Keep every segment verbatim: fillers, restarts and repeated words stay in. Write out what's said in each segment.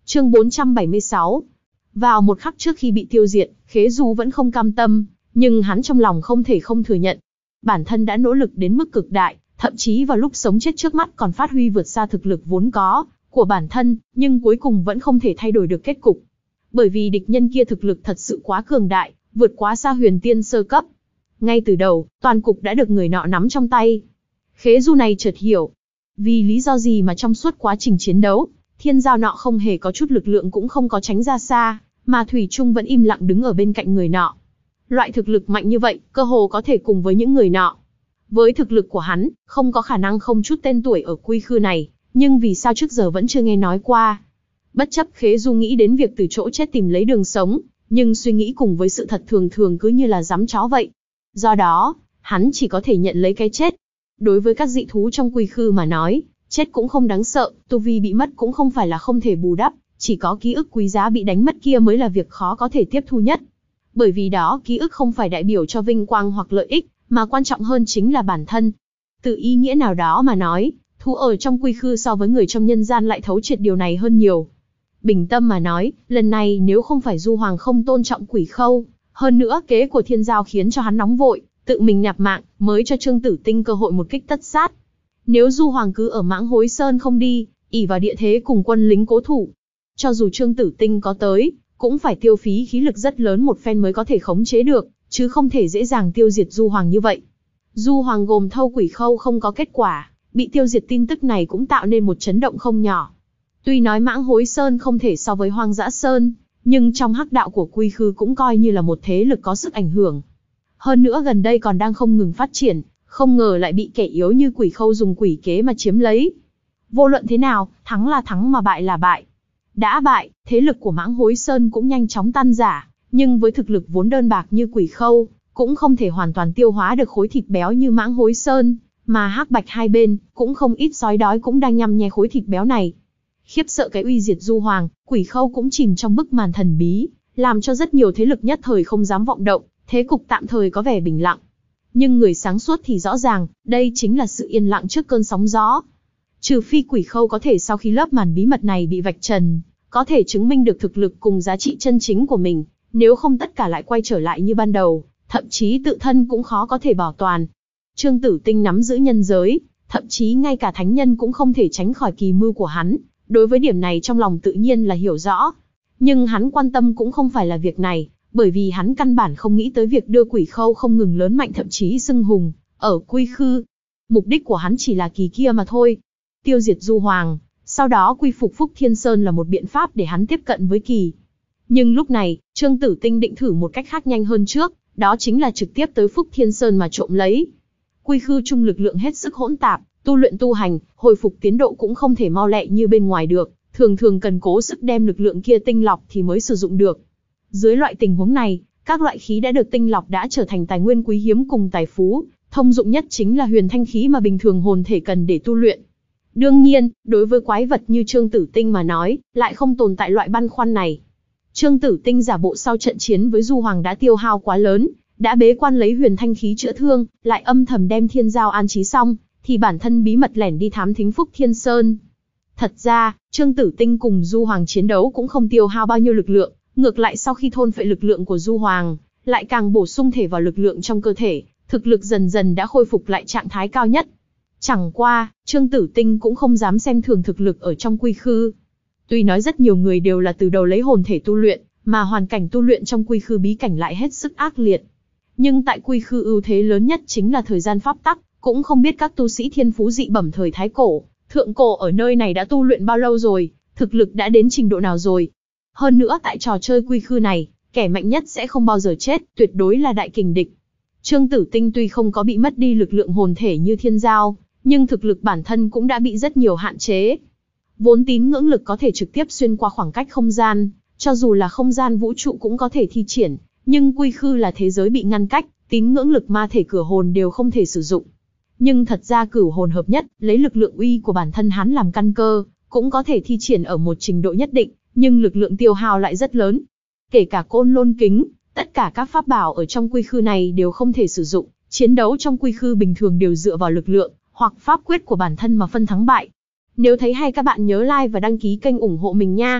Chương bốn trăm bảy mươi sáu. Vào một khắc trước khi bị tiêu diệt, Khế Du vẫn không cam tâm, nhưng hắn trong lòng không thể không thừa nhận. Bản thân đã nỗ lực đến mức cực đại, thậm chí vào lúc sống chết trước mắt còn phát huy vượt xa thực lực vốn có của bản thân, nhưng cuối cùng vẫn không thể thay đổi được kết cục. Bởi vì địch nhân kia thực lực thật sự quá cường đại, vượt quá xa huyền tiên sơ cấp. Ngay từ đầu, toàn cục đã được người nọ nắm trong tay. Khế Du này chợt hiểu, vì lý do gì mà trong suốt quá trình chiến đấu, thiên giao nọ không hề có chút lực lượng cũng không có tránh ra xa, mà thủy chung vẫn im lặng đứng ở bên cạnh người nọ. Loại thực lực mạnh như vậy, cơ hồ có thể cùng với những người nọ. Với thực lực của hắn, không có khả năng không chút tên tuổi ở quy khư này, nhưng vì sao trước giờ vẫn chưa nghe nói qua. Bất chấp Khế Du nghĩ đến việc từ chỗ chết tìm lấy đường sống, nhưng suy nghĩ cùng với sự thật thường thường cứ như là giắm chó vậy. Do đó, hắn chỉ có thể nhận lấy cái chết. Đối với các dị thú trong quy khư mà nói, chết cũng không đáng sợ, tu vi bị mất cũng không phải là không thể bù đắp, chỉ có ký ức quý giá bị đánh mất kia mới là việc khó có thể tiếp thu nhất. Bởi vì đó ký ức không phải đại biểu cho vinh quang hoặc lợi ích, mà quan trọng hơn chính là bản thân. Từ ý nghĩa nào đó mà nói, thú ở trong quy khư so với người trong nhân gian lại thấu triệt điều này hơn nhiều. Bình tâm mà nói, lần này nếu không phải Du Hoàng không tôn trọng Quỷ Khâu, hơn nữa kế của thiên giao khiến cho hắn nóng vội, tự mình nạp mạng, mới cho Trương Tử Tinh cơ hội một kích tất sát. Nếu Du Hoàng cứ ở Mãng Hối Sơn không đi, ỷ vào địa thế cùng quân lính cố thủ, cho dù Trương Tử Tinh có tới, cũng phải tiêu phí khí lực rất lớn một phen mới có thể khống chế được, chứ không thể dễ dàng tiêu diệt Du Hoàng như vậy. Du Hoàng gồm thâu Quỷ Khâu không có kết quả, bị tiêu diệt tin tức này cũng tạo nên một chấn động không nhỏ. Tuy nói Mãng Hối Sơn không thể so với Hoang Dã Sơn, nhưng trong hắc đạo của quy khư cũng coi như là một thế lực có sức ảnh hưởng. Hơn nữa gần đây còn đang không ngừng phát triển, không ngờ lại bị kẻ yếu như Quỷ Khâu dùng quỷ kế mà chiếm lấy. Vô luận thế nào, thắng là thắng mà bại là bại. Đã bại, thế lực của Mãng Hối Sơn cũng nhanh chóng tan rã, nhưng với thực lực vốn đơn bạc như Quỷ Khâu, cũng không thể hoàn toàn tiêu hóa được khối thịt béo như Mãng Hối Sơn, mà hắc bạch hai bên, cũng không ít sói đói cũng đang nhăm nhe khối thịt béo này. Khiếp sợ cái uy diệt Du Hoàng, Quỷ Khâu cũng chìm trong bức màn thần bí, làm cho rất nhiều thế lực nhất thời không dám vọng động, thế cục tạm thời có vẻ bình lặng. Nhưng người sáng suốt thì rõ ràng, đây chính là sự yên lặng trước cơn sóng gió. Trừ phi Quỷ Khâu có thể sau khi lớp màn bí mật này bị vạch trần, có thể chứng minh được thực lực cùng giá trị chân chính của mình, nếu không tất cả lại quay trở lại như ban đầu, thậm chí tự thân cũng khó có thể bảo toàn. Trương Tử Tinh nắm giữ nhân giới, thậm chí ngay cả thánh nhân cũng không thể tránh khỏi kỳ mưu của hắn, đối với điểm này trong lòng tự nhiên là hiểu rõ. Nhưng hắn quan tâm cũng không phải là việc này, bởi vì hắn căn bản không nghĩ tới việc đưa Quỷ Khâu không ngừng lớn mạnh thậm chí xưng hùng, ở quy khư. Mục đích của hắn chỉ là kỳ kia mà thôi. Tiêu diệt Du Hoàng, sau đó quy phục Phúc Thiên Sơn là một biện pháp để hắn tiếp cận với kỳ. Nhưng lúc này, Trương Tử Tinh định thử một cách khác nhanh hơn trước, đó chính là trực tiếp tới Phúc Thiên Sơn mà trộm lấy. Quy khư chung lực lượng hết sức hỗn tạp, tu luyện tu hành, hồi phục tiến độ cũng không thể mau lẹ như bên ngoài được, thường thường cần cố sức đem lực lượng kia tinh lọc thì mới sử dụng được. Dưới loại tình huống này, các loại khí đã được tinh lọc đã trở thành tài nguyên quý hiếm cùng tài phú, thông dụng nhất chính là huyền thanh khí mà bình thường hồn thể cần để tu luyện. Đương nhiên, đối với quái vật như Trương Tử Tinh mà nói, lại không tồn tại loại băn khoăn này. Trương Tử Tinh giả bộ sau trận chiến với Du Hoàng đã tiêu hao quá lớn, đã bế quan lấy huyền thanh khí chữa thương, lại âm thầm đem thiên giao an trí xong, thì bản thân bí mật lẻn đi thám thính Phúc Thiên Sơn. Thật ra, Trương Tử Tinh cùng Du Hoàng chiến đấu cũng không tiêu hao bao nhiêu lực lượng, ngược lại sau khi thôn phệ lực lượng của Du Hoàng, lại càng bổ sung thể vào lực lượng trong cơ thể, thực lực dần dần đã khôi phục lại trạng thái cao nhất. Chẳng qua, Trương Tử Tinh cũng không dám xem thường thực lực ở trong quy khư. Tuy nói rất nhiều người đều là từ đầu lấy hồn thể tu luyện, mà hoàn cảnh tu luyện trong quy khư bí cảnh lại hết sức ác liệt. Nhưng tại quy khư ưu thế lớn nhất chính là thời gian pháp tắc, cũng không biết các tu sĩ thiên phú dị bẩm thời Thái Cổ, Thượng Cổ ở nơi này đã tu luyện bao lâu rồi, thực lực đã đến trình độ nào rồi. Hơn nữa tại trò chơi quy khư này, kẻ mạnh nhất sẽ không bao giờ chết, tuyệt đối là đại kình địch. Trương Tử Tinh tuy không có bị mất đi lực lượng hồn thể như thiên giao, nhưng thực lực bản thân cũng đã bị rất nhiều hạn chế. Vốn tín ngưỡng lực có thể trực tiếp xuyên qua khoảng cách không gian, cho dù là không gian vũ trụ cũng có thể thi triển, nhưng quy khư là thế giới bị ngăn cách, tín ngưỡng lực ma thể cửa hồn đều không thể sử dụng. Nhưng thật ra cửu hồn hợp nhất, lấy lực lượng uy của bản thân hắn làm căn cơ, cũng có thể thi triển ở một trình độ nhất định, nhưng lực lượng tiêu hao lại rất lớn. Kể cả côn lôn kính, tất cả các pháp bảo ở trong quy khư này đều không thể sử dụng, chiến đấu trong quy khư bình thường đều dựa vào lực lượng, hoặc pháp quyết của bản thân mà phân thắng bại. Nếu thấy hay các bạn nhớ like và đăng ký kênh ủng hộ mình nha.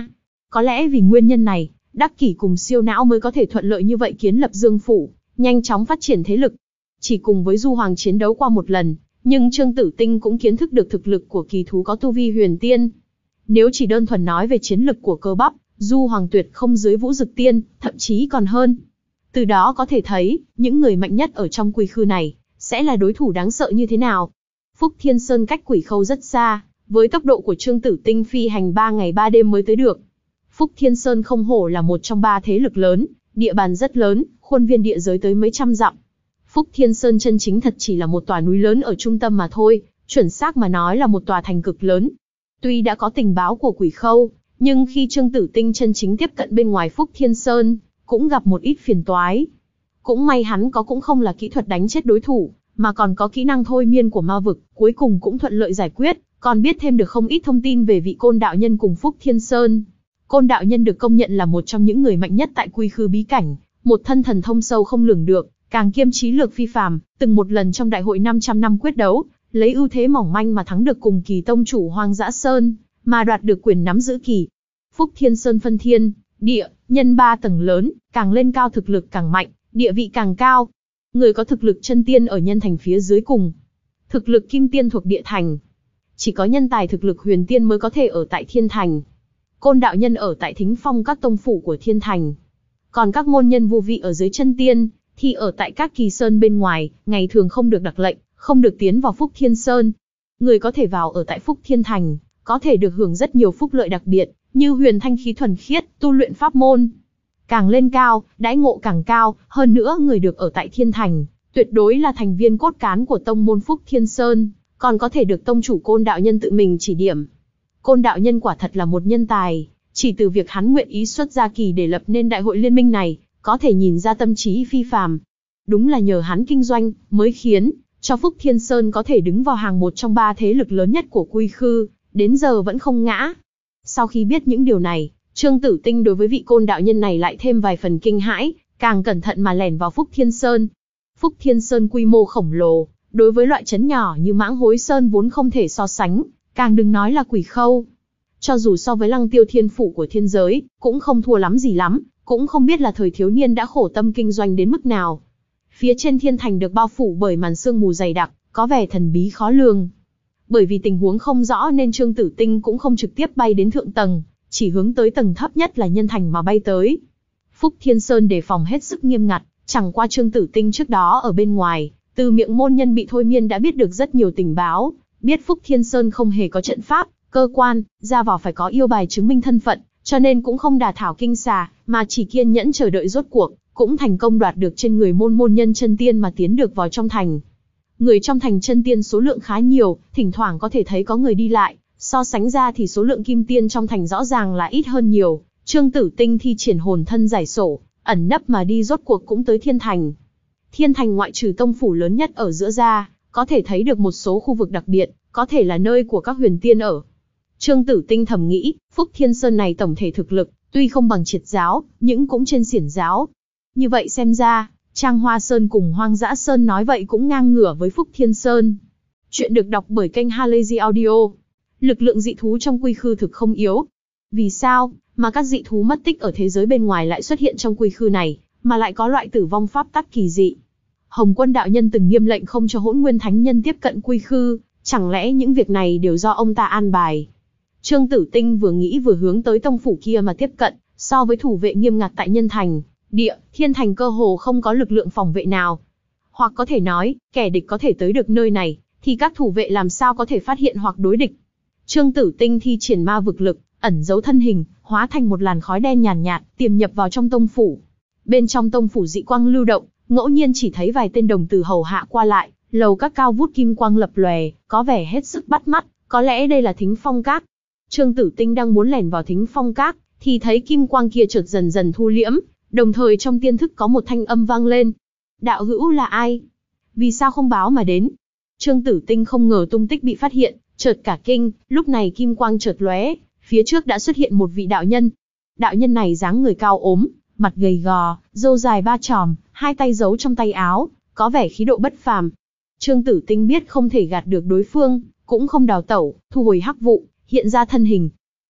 Có lẽ vì nguyên nhân này, Đắc Kỷ cùng Siêu Não mới có thể thuận lợi như vậy kiến lập Dương Phủ, nhanh chóng phát triển thế lực. Chỉ cùng với Du Hoàng chiến đấu qua một lần, nhưng Trương Tử Tinh cũng kiến thức được thực lực của kỳ thú có tu vi huyền tiên. Nếu chỉ đơn thuần nói về chiến lực của cơ bắp, Du Hoàng tuyệt không dưới Vũ Dực Tiên, thậm chí còn hơn. Từ đó có thể thấy, những người mạnh nhất ở trong quy khư này, sẽ là đối thủ đáng sợ như thế nào. Phúc Thiên Sơn cách Quỷ Khâu rất xa, với tốc độ của Trương Tử Tinh phi hành ba ngày ba đêm mới tới được. Phúc Thiên Sơn không hổ là một trong ba thế lực lớn, địa bàn rất lớn, khuôn viên địa giới tới mấy trăm dặm. Phúc Thiên Sơn chân chính thật chỉ là một tòa núi lớn ở trung tâm mà thôi, chuẩn xác mà nói là một tòa thành cực lớn. Tuy đã có tình báo của Quỷ Khâu, nhưng khi Trương Tử Tinh chân chính tiếp cận bên ngoài Phúc Thiên Sơn, cũng gặp một ít phiền toái. Cũng may hắn có cũng không là kỹ thuật đánh chết đối thủ, mà còn có kỹ năng thôi miên của ma vực, cuối cùng cũng thuận lợi giải quyết, còn biết thêm được không ít thông tin về vị Côn đạo nhân cùng Phúc Thiên Sơn. Côn đạo nhân được công nhận là một trong những người mạnh nhất tại quy khư bí cảnh, một thân thần thông sâu không lường được, càng kiêm trí lược phi phàm, từng một lần trong đại hội năm trăm năm quyết đấu, lấy ưu thế mỏng manh mà thắng được cùng kỳ tông chủ Hoang Dã Sơn, mà đoạt được quyền nắm giữ kỳ. Phúc Thiên Sơn phân thiên, địa, nhân ba tầng lớn, càng lên cao thực lực càng mạnh, địa vị càng cao. Người có thực lực chân tiên ở nhân thành phía dưới cùng, thực lực kim tiên thuộc địa thành. Chỉ có nhân tài thực lực huyền tiên mới có thể ở tại thiên thành. Côn đạo nhân ở tại thính phong các tông phủ của thiên thành. Còn các môn nhân vô vị ở dưới chân tiên, thì ở tại các kỳ sơn bên ngoài, ngày thường không được đặc lệnh, không được tiến vào Phúc Thiên Sơn. Người có thể vào ở tại Phúc Thiên Thành, có thể được hưởng rất nhiều phúc lợi đặc biệt, như huyền thanh khí thuần khiết, tu luyện pháp môn. Càng lên cao, đãi ngộ càng cao, hơn nữa người được ở tại Thiên Thành, tuyệt đối là thành viên cốt cán của tông môn Phúc Thiên Sơn, còn có thể được tông chủ Côn đạo nhân tự mình chỉ điểm. Côn đạo nhân quả thật là một nhân tài, chỉ từ việc hắn nguyện ý xuất gia kỳ để lập nên đại hội liên minh này, có thể nhìn ra tâm trí phi phàm. Đúng là nhờ hắn kinh doanh, mới khiến cho Phúc Thiên Sơn có thể đứng vào hàng một trong ba thế lực lớn nhất của quy khư, đến giờ vẫn không ngã. Sau khi biết những điều này, Trương Tử Tinh đối với vị Côn đạo nhân này lại thêm vài phần kinh hãi, càng cẩn thận mà lẻn vào Phúc Thiên Sơn. Phúc Thiên Sơn quy mô khổng lồ, đối với loại trấn nhỏ như Mãng Hối Sơn vốn không thể so sánh, càng đừng nói là Quỷ Khâu. Cho dù so với Lăng Tiêu Thiên Phủ của thiên giới, cũng không thua lắm gì lắm, cũng không biết là thời thiếu niên đã khổ tâm kinh doanh đến mức nào. Phía trên thiên thành được bao phủ bởi màn sương mù dày đặc, có vẻ thần bí khó lường. Bởi vì tình huống không rõ nên Trương Tử Tinh cũng không trực tiếp bay đến thượng tầng, chỉ hướng tới tầng thấp nhất là nhân thành mà bay tới. Phúc Thiên Sơn đề phòng hết sức nghiêm ngặt, chẳng qua Trương Tử Tinh trước đó ở bên ngoài, từ miệng môn nhân bị thôi miên đã biết được rất nhiều tình báo, biết Phúc Thiên Sơn không hề có trận pháp, cơ quan, ra vào phải có yêu bài chứng minh thân phận, cho nên cũng không đả thảo kinh xà, mà chỉ kiên nhẫn chờ đợi rốt cuộc, cũng thành công đoạt được trên người môn môn nhân chân tiên mà tiến được vào trong thành. Người trong thành chân tiên số lượng khá nhiều, thỉnh thoảng có thể thấy có người đi lại, so sánh ra thì số lượng kim tiên trong thành rõ ràng là ít hơn nhiều. Trương Tử Tinh thi triển hồn thân giải sổ, ẩn nấp mà đi rốt cuộc cũng tới thiên thành. Thiên thành ngoại trừ tông phủ lớn nhất ở giữa ra, có thể thấy được một số khu vực đặc biệt, có thể là nơi của các huyền tiên ở. Trương Tử Tinh thầm nghĩ, Phúc Thiên Sơn này tổng thể thực lực, tuy không bằng Triệt giáo, nhưng cũng trên xiển giáo. Như vậy xem ra, Trang Hoa Sơn cùng Hoang Dã Sơn nói vậy cũng ngang ngửa với Phúc Thiên Sơn. Chuyện được đọc bởi kênh Halazy Audio. Lực lượng dị thú trong quy khư thực không yếu. Vì sao mà các dị thú mất tích ở thế giới bên ngoài lại xuất hiện trong quy khư này, mà lại có loại tử vong pháp tắc kỳ dị? Hồng Quân đạo nhân từng nghiêm lệnh không cho Hỗn Nguyên thánh nhân tiếp cận quy khư, chẳng lẽ những việc này đều do ông ta an bài? Trương Tử Tinh vừa nghĩ vừa hướng tới tông phủ kia mà tiếp cận, so với thủ vệ nghiêm ngặt tại nhân thành, địa, thiên thành cơ hồ không có lực lượng phòng vệ nào. Hoặc có thể nói, kẻ địch có thể tới được nơi này, thì các thủ vệ làm sao có thể phát hiện hoặc đối địch. Trương Tử Tinh thi triển ma vực lực, ẩn giấu thân hình, hóa thành một làn khói đen nhàn nhạt, nhạt, tiềm nhập vào trong tông phủ. Bên trong tông phủ dị quang lưu động, ngẫu nhiên chỉ thấy vài tên đồng tử hầu hạ qua lại, lầu các cao vút kim quang lập lòe, có vẻ hết sức bắt mắt, có lẽ đây là Thính Phong Các. Trương Tử Tinh đang muốn lẻn vào Thính Phong Các, thì thấy kim quang kia chợt dần dần thu liễm, đồng thời trong tiên thức có một thanh âm vang lên. Đạo hữu là ai? Vì sao không báo mà đến? Trương Tử Tinh không ngờ tung tích bị phát hiện, chợt cả kinh, lúc này kim quang chợt lóe, phía trước đã xuất hiện một vị đạo nhân. Đạo nhân này dáng người cao ốm, mặt gầy gò, râu dài ba chòm, hai tay giấu trong tay áo, có vẻ khí độ bất phàm. Trương Tử Tinh biết không thể gạt được đối phương, cũng không đào tẩu, thu hồi hắc vụ, hiện ra thân hình.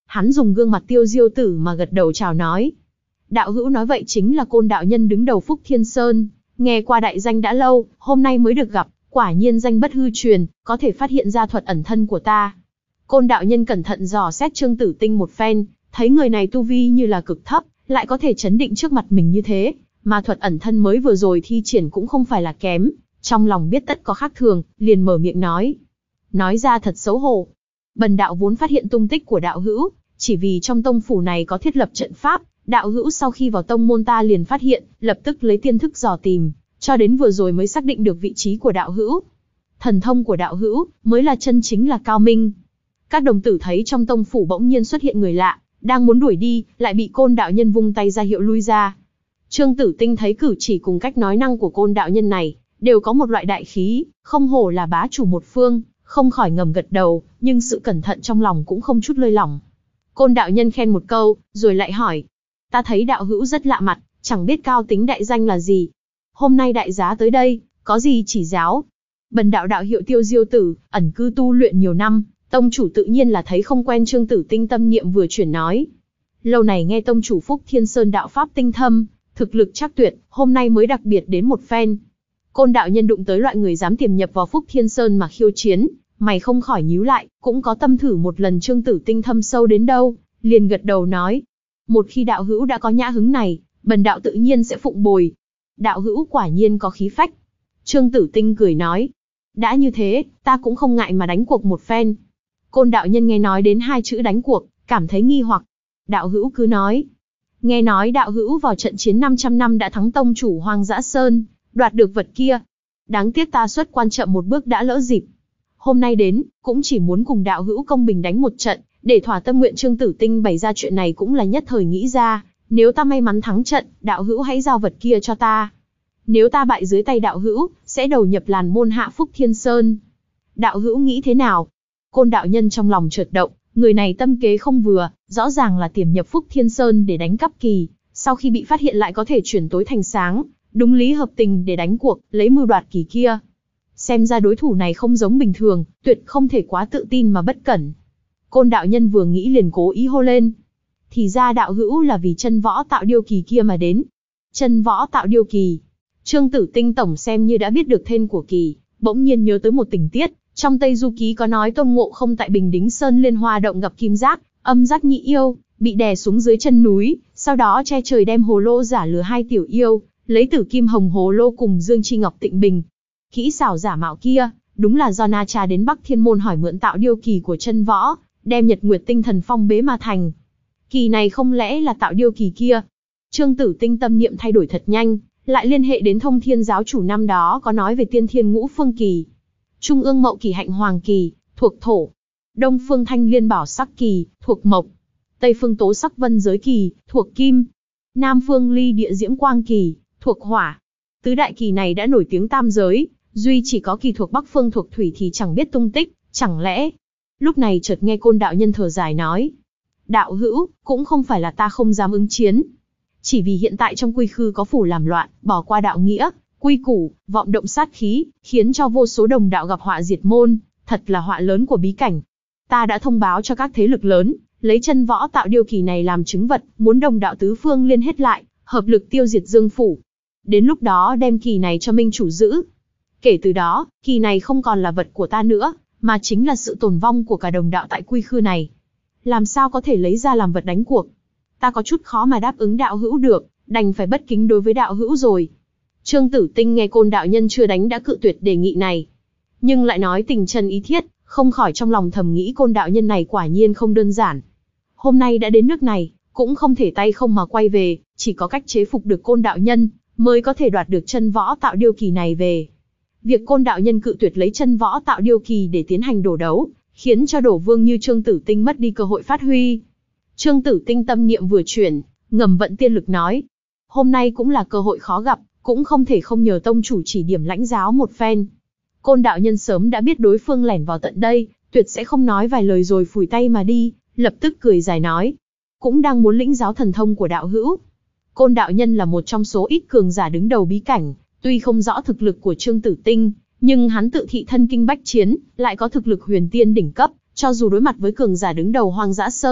hắn dùng gương mặt tiêu diêu tử mà gật đầu chào nói. Đạo hữu nói vậy chính là Côn đạo nhân đứng đầu Phúc Thiên Sơn, nghe qua đại danh đã lâu, hôm nay mới được gặp, quả nhiên danh bất hư truyền, có thể phát hiện ra thuật ẩn thân của ta. Côn đạo nhân cẩn thận dò xét Trương Tử Tinh một phen, thấy người này tu vi như là cực thấp, lại có thể chấn định trước mặt mình như thế, mà thuật ẩn thân mới vừa rồi thi triển cũng không phải là kém, trong lòng biết tất có khác thường, liền mở miệng nói. Nói ra thật xấu hổ. Bần đạo vốn phát hiện tung tích của đạo hữu, chỉ vì trong tông phủ này có thiết lập trận pháp, đạo hữu sau khi vào tông môn ta liền phát hiện, lập tức lấy tiên thức dò tìm, cho đến vừa rồi mới xác định được vị trí của đạo hữu. Thần thông của đạo hữu mới là chân chính là cao minh. Các đồng tử thấy trong tông phủ bỗng nhiên xuất hiện người lạ, đang muốn đuổi đi, lại bị Côn đạo nhân vung tay ra hiệu lui ra. Trương Tử Tinh thấy cử chỉ cùng cách nói năng của Côn đạo nhân này, đều có một loại đại khí, không hổ là bá chủ một phương, không khỏi ngầm gật đầu, nhưng sự cẩn thận trong lòng cũng không chút lơi lỏng. Côn đạo nhân khen một câu, rồi lại hỏi. Ta thấy đạo hữu rất lạ mặt, chẳng biết cao tính đại danh là gì. Hôm nay đại giá tới đây, có gì chỉ giáo? Bần đạo đạo hiệu Tiêu Diêu Tử, ẩn cư tu luyện nhiều năm, tông chủ tự nhiên là thấy không quen. Trương Tử Tinh tâm niệm vừa chuyển nói. Lâu này nghe tông chủ Phúc Thiên Sơn đạo pháp tinh thâm, thực lực chắc tuyệt, hôm nay mới đặc biệt đến một phen. Côn đạo nhân đụng tới loại người dám tiềm nhập vào Phúc Thiên Sơn mà khiêu chiến, mày không khỏi nhíu lại, cũng có tâm thử một lần. Trương Tử Tinh thâm sâu đến đâu, liền gật đầu nói. Một khi đạo hữu đã có nhã hứng này, bần đạo tự nhiên sẽ phụng bồi. Đạo hữu quả nhiên có khí phách. Trương Tử Tinh cười nói. Đã như thế, ta cũng không ngại mà đánh cuộc một phen. Côn đạo nhân nghe nói đến hai chữ đánh cuộc, cảm thấy nghi hoặc. Đạo hữu cứ nói. Nghe nói đạo hữu vào trận chiến năm trăm năm đã thắng tông chủ Hoang Dã Sơn, đoạt được vật kia. Đáng tiếc ta xuất quan chậm một bước đã lỡ dịp. Hôm nay đến, cũng chỉ muốn cùng đạo hữu công bình đánh một trận, để thỏa tâm nguyện. Trương Tử Tinh bày ra chuyện này cũng là nhất thời nghĩ ra, nếu ta may mắn thắng trận, đạo hữu hãy giao vật kia cho ta. Nếu ta bại dưới tay đạo hữu, sẽ đầu nhập làn môn hạ Phúc Thiên Sơn. Đạo hữu nghĩ thế nào? Côn đạo nhân trong lòng chợt động, người này tâm kế không vừa, rõ ràng là tiềm nhập Phúc Thiên Sơn để đánh cắp kỳ, sau khi bị phát hiện lại có thể chuyển tối thành sáng, đúng lý hợp tình để đánh cuộc, lấy mưu đoạt kỳ kia. Xem ra đối thủ này không giống bình thường, tuyệt không thể quá tự tin mà bất cẩn. Côn đạo nhân vừa nghĩ liền cố ý hô lên. Thì ra đạo hữu là vì chân võ tạo điêu kỳ kia mà đến. Chân võ tạo điêu kỳ. Trương Tử Tinh tổng xem như đã biết được tên của kỳ, bỗng nhiên nhớ tới một tình tiết. Trong Tây Du Ký có nói Tôn Ngộ Không tại Bình Đính Sơn Liên Hoa Động gặp Kim Giác, Âm Giác nhị yêu, bị đè xuống dưới chân núi, sau đó che trời đem hồ lô giả lừa hai tiểu yêu, lấy Tử Kim Hồng hồ lô cùng Dương Chi Ngọc Tịnh Bình. Kỹ xảo giả mạo kia, đúng là do Na Cha đến Bắc Thiên Môn hỏi mượn tạo điêu kỳ của chân võ, đem Nhật Nguyệt Tinh Thần Phong bế mà thành. Kỳ này không lẽ là tạo điêu kỳ kia? Trương Tử Tinh tâm niệm thay đổi thật nhanh, lại liên hệ đến Thông Thiên giáo chủ năm đó có nói về Tiên Thiên Ngũ Phương kỳ. Trung ương Mậu kỳ Hạnh Hoàng kỳ, thuộc thổ. Đông phương Thanh Liên Bảo Sắc kỳ, thuộc mộc. Tây phương Tố Sắc Vân Giới kỳ, thuộc kim. Nam phương Ly Địa Diễm Quang kỳ, thuộc hỏa. Tứ đại kỳ này đã nổi tiếng tam giới, duy chỉ có kỳ thuộc Bắc phương thuộc thủy thì chẳng biết tung tích, chẳng lẽ... Lúc này chợt nghe Côn đạo nhân thở dài nói. Đạo hữu, cũng không phải là ta không dám ứng chiến. Chỉ vì hiện tại trong quy khư có phủ làm loạn, bỏ qua đạo nghĩa, quy củ, vọng động sát khí, khiến cho vô số đồng đạo gặp họa diệt môn, thật là họa lớn của bí cảnh. Ta đã thông báo cho các thế lực lớn, lấy chân võ tạo điêu kỳ này làm chứng vật, muốn đồng đạo tứ phương liên hết lại, hợp lực tiêu diệt Dương phủ. Đến lúc đó đem kỳ này cho minh chủ giữ. Kể từ đó, kỳ này không còn là vật của ta nữa, mà chính là sự tồn vong của cả đồng đạo tại quy khư này. Làm sao có thể lấy ra làm vật đánh cuộc? Ta có chút khó mà đáp ứng đạo hữu được, đành phải bất kính đối với đạo hữu rồi. Trương Tử Tinh nghe Côn đạo nhân chưa đánh đã cự tuyệt đề nghị này, nhưng lại nói tình chân ý thiết, không khỏi trong lòng thầm nghĩ Côn đạo nhân này quả nhiên không đơn giản. Hôm nay đã đến nước này, cũng không thể tay không mà quay về, chỉ có cách chế phục được Côn đạo nhân, mới có thể đoạt được chân võ tạo điêu kỳ này về. Việc Côn đạo nhân cự tuyệt lấy chân võ tạo điêu kỳ để tiến hành đổ đấu, khiến cho đổ vương như Trương Tử Tinh mất đi cơ hội phát huy. Trương Tử Tinh tâm niệm vừa chuyển, ngầm vận tiên lực nói. Hôm nay cũng là cơ hội khó gặp, cũng không thể không nhờ tông chủ chỉ điểm lãnh giáo một phen. Côn đạo nhân sớm đã biết đối phương lẻn vào tận đây, tuyệt sẽ không nói vài lời rồi phủi tay mà đi, lập tức cười dài nói. Cũng đang muốn lĩnh giáo thần thông của đạo hữu. Côn đạo nhân là một trong số ít cường giả đứng đầu bí cảnh, tuy không rõ thực lực của Trương Tử Tinh, nhưng hắn tự thị thân kinh bách chiến, lại có thực lực huyền tiên đỉnh cấp, cho dù đối mặt với cường giả đứng đầu Hoang Dã Sơn,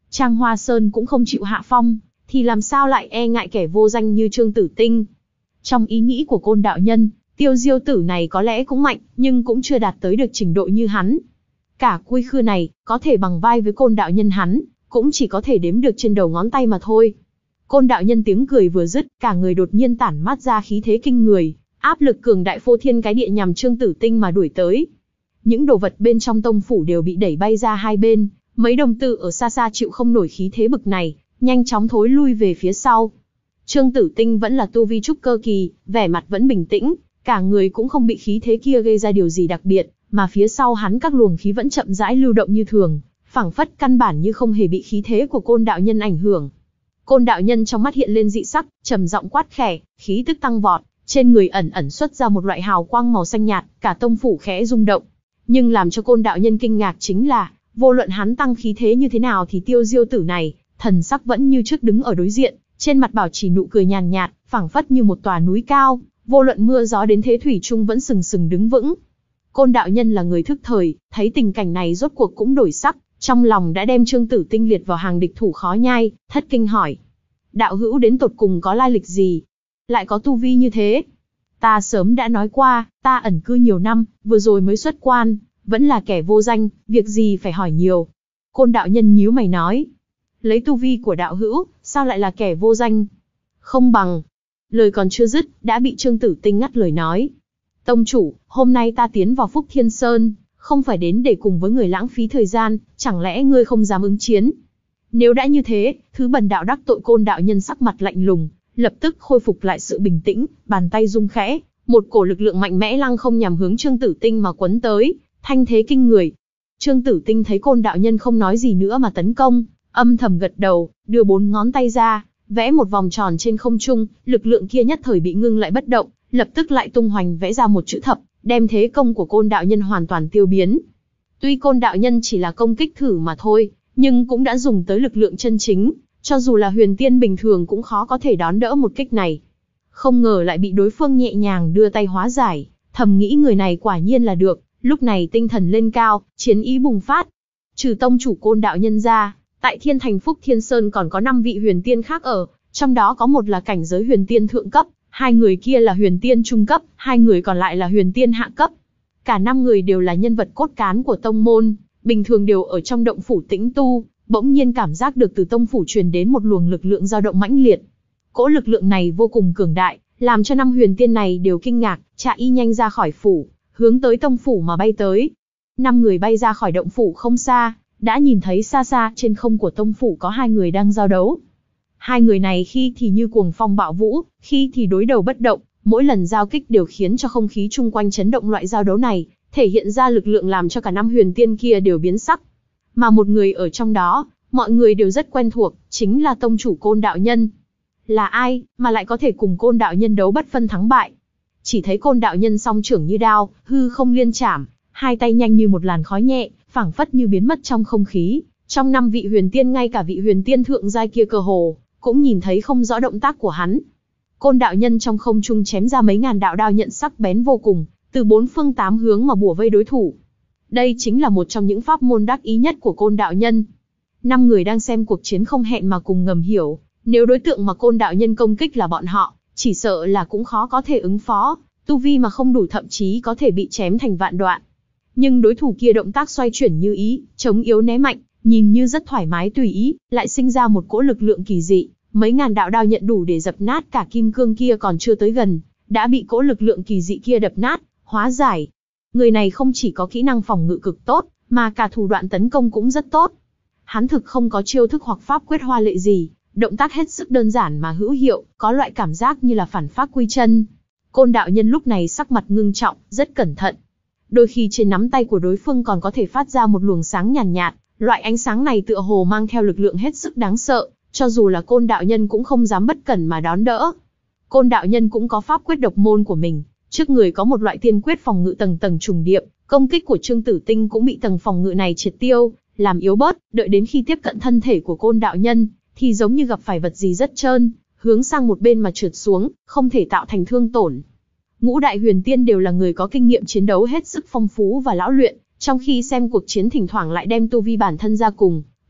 Trang Hoa Sơn cũng không chịu hạ phong, thì làm sao lại e ngại kẻ vô danh như Trương Tử Tinh. Trong ý nghĩ của Côn đạo nhân, Tiêu Diêu tử này có lẽ cũng mạnh, nhưng cũng chưa đạt tới được trình độ như hắn. Cả Quy Khư này, có thể bằng vai với Côn đạo nhân hắn, cũng chỉ có thể đếm được trên đầu ngón tay mà thôi. Côn đạo nhân tiếng cười vừa dứt, cả người đột nhiên tản mát ra khí thế kinh người, áp lực cường đại phô thiên cái địa nhằm Trương Tử Tinh mà đuổi tới. Những đồ vật bên trong tông phủ đều bị đẩy bay ra hai bên, mấy đồng tử ở xa xa chịu không nổi khí thế bực này, nhanh chóng thối lui về phía sau. Trương Tử Tinh vẫn là tu vi trúc cơ kỳ, vẻ mặt vẫn bình tĩnh, cả người cũng không bị khí thế kia gây ra điều gì đặc biệt, mà phía sau hắn các luồng khí vẫn chậm rãi lưu động như thường, phảng phất căn bản như không hề bị khí thế của Côn đạo nhân ảnh hưởng. Côn đạo nhân trong mắt hiện lên dị sắc, trầm giọng quát khẽ, khí tức tăng vọt, trên người ẩn ẩn xuất ra một loại hào quang màu xanh nhạt, cả tông phủ khẽ rung động. Nhưng làm cho Côn đạo nhân kinh ngạc chính là, vô luận hắn tăng khí thế như thế nào thì Tiêu Diêu tử này, thần sắc vẫn như trước đứng ở đối diện, trên mặt bảo trì nụ cười nhàn nhạt, phảng phất như một tòa núi cao, vô luận mưa gió đến thế thủy chung vẫn sừng sừng đứng vững. Côn đạo nhân là người thức thời, thấy tình cảnh này rốt cuộc cũng đổi sắc, trong lòng đã đem Trương Tử Tinh liệt vào hàng địch thủ khó nhai, thất kinh hỏi: đạo hữu đến tột cùng có lai lịch gì? Lại có tu vi như thế? Ta sớm đã nói qua, ta ẩn cư nhiều năm, vừa rồi mới xuất quan, vẫn là kẻ vô danh, việc gì phải hỏi nhiều. Côn đạo nhân nhíu mày nói: lấy tu vi của đạo hữu, sao lại là kẻ vô danh? Không bằng. Lời còn chưa dứt, đã bị Trương Tử Tinh ngắt lời nói: tông chủ, hôm nay ta tiến vào Phúc Thiên Sơn, không phải đến để cùng với người lãng phí thời gian, chẳng lẽ ngươi không dám ứng chiến? Nếu đã như thế, thứ bần đạo đắc tội. Côn đạo nhân sắc mặt lạnh lùng, lập tức khôi phục lại sự bình tĩnh, bàn tay rung khẽ, một cổ lực lượng mạnh mẽ lăng không nhằm hướng Trương Tử Tinh mà quấn tới, thanh thế kinh người. Trương Tử Tinh thấy Côn đạo nhân không nói gì nữa mà tấn công, âm thầm gật đầu, đưa bốn ngón tay ra, vẽ một vòng tròn trên không trung, lực lượng kia nhất thời bị ngưng lại bất động, lập tức lại tung hoành vẽ ra một chữ thập, đem thế công của Côn đạo nhân hoàn toàn tiêu biến. Tuy Côn đạo nhân chỉ là công kích thử mà thôi, nhưng cũng đã dùng tới lực lượng chân chính, cho dù là huyền tiên bình thường cũng khó có thể đón đỡ một kích này. Không ngờ lại bị đối phương nhẹ nhàng đưa tay hóa giải, thầm nghĩ người này quả nhiên là được, lúc này tinh thần lên cao, chiến ý bùng phát. Trừ tông chủ Côn đạo nhân ra, tại Thiên Thành Phúc Thiên Sơn còn có năm vị huyền tiên khác ở, trong đó có một là cảnh giới huyền tiên thượng cấp, hai người kia là huyền tiên trung cấp, hai người còn lại là huyền tiên hạ cấp. Cả năm người đều là nhân vật cốt cán của tông môn, bình thường đều ở trong động phủ tĩnh tu, bỗng nhiên cảm giác được từ tông phủ truyền đến một luồng lực lượng dao động mãnh liệt. Cỗ lực lượng này vô cùng cường đại, làm cho năm huyền tiên này đều kinh ngạc, chạy y nhanh ra khỏi phủ, hướng tới tông phủ mà bay tới. Năm người bay ra khỏi động phủ không xa, đã nhìn thấy xa xa trên không của tông phủ có hai người đang giao đấu. Hai người này khi thì như cuồng phong bạo vũ, khi thì đối đầu bất động, mỗi lần giao kích đều khiến cho không khí chung quanh chấn động. Loại giao đấu này thể hiện ra lực lượng làm cho cả năm huyền tiên kia đều biến sắc. Mà một người ở trong đó, mọi người đều rất quen thuộc, chính là tông chủ Côn đạo nhân. Là ai mà lại có thể cùng Côn đạo nhân đấu bất phân thắng bại? Chỉ thấy Côn đạo nhân song trưởng như đao, hư không liên chảm, hai tay nhanh như một làn khói nhẹ, phảng phất như biến mất trong không khí. Trong năm vị huyền tiên, ngay cả vị huyền tiên thượng giai kia cơ hồ cũng nhìn thấy không rõ động tác của hắn. Côn đạo nhân trong không trung chém ra mấy ngàn đạo đao nhận sắc bén vô cùng, từ bốn phương tám hướng mà bủa vây đối thủ. Đây chính là một trong những pháp môn đắc ý nhất của Côn đạo nhân. Năm người đang xem cuộc chiến không hẹn mà cùng ngầm hiểu, nếu đối tượng mà Côn đạo nhân công kích là bọn họ, chỉ sợ là cũng khó có thể ứng phó, tu vi mà không đủ thậm chí có thể bị chém thành vạn đoạn. Nhưng đối thủ kia động tác xoay chuyển như ý, chống yếu né mạnh, nhìn như rất thoải mái tùy ý, lại sinh ra một cỗ lực lượng kỳ dị, mấy ngàn đạo đao nhận đủ để dập nát cả kim cương kia còn chưa tới gần, đã bị cỗ lực lượng kỳ dị kia đập nát, hóa giải. Người này không chỉ có kỹ năng phòng ngự cực tốt, mà cả thủ đoạn tấn công cũng rất tốt. Hắn thực không có chiêu thức hoặc pháp quyết hoa lệ gì, động tác hết sức đơn giản mà hữu hiệu, có loại cảm giác như là phản pháp quy chân. Côn đạo nhân lúc này sắc mặt ngưng trọng, rất cẩn thận. Đôi khi trên nắm tay của đối phương còn có thể phát ra một luồng sáng nhàn nhạt, nhạt, loại ánh sáng này tựa hồ mang theo lực lượng hết sức đáng sợ, cho dù là Côn đạo nhân cũng không dám bất cẩn mà đón đỡ. Côn đạo nhân cũng có pháp quyết độc môn của mình, trước người có một loại tiên quyết phòng ngự tầng tầng trùng điệp, công kích của Trương Tử Tinh cũng bị tầng phòng ngự này triệt tiêu, làm yếu bớt, đợi đến khi tiếp cận thân thể của Côn đạo nhân, thì giống như gặp phải vật gì rất trơn, hướng sang một bên mà trượt xuống, không thể tạo thành thương tổn. Ngũ đại huyền tiên đều là người có kinh nghiệm chiến đấu hết sức phong phú và lão luyện, trong khi xem cuộc chiến thỉnh thoảng lại đem tu vi bản thân ra cùng,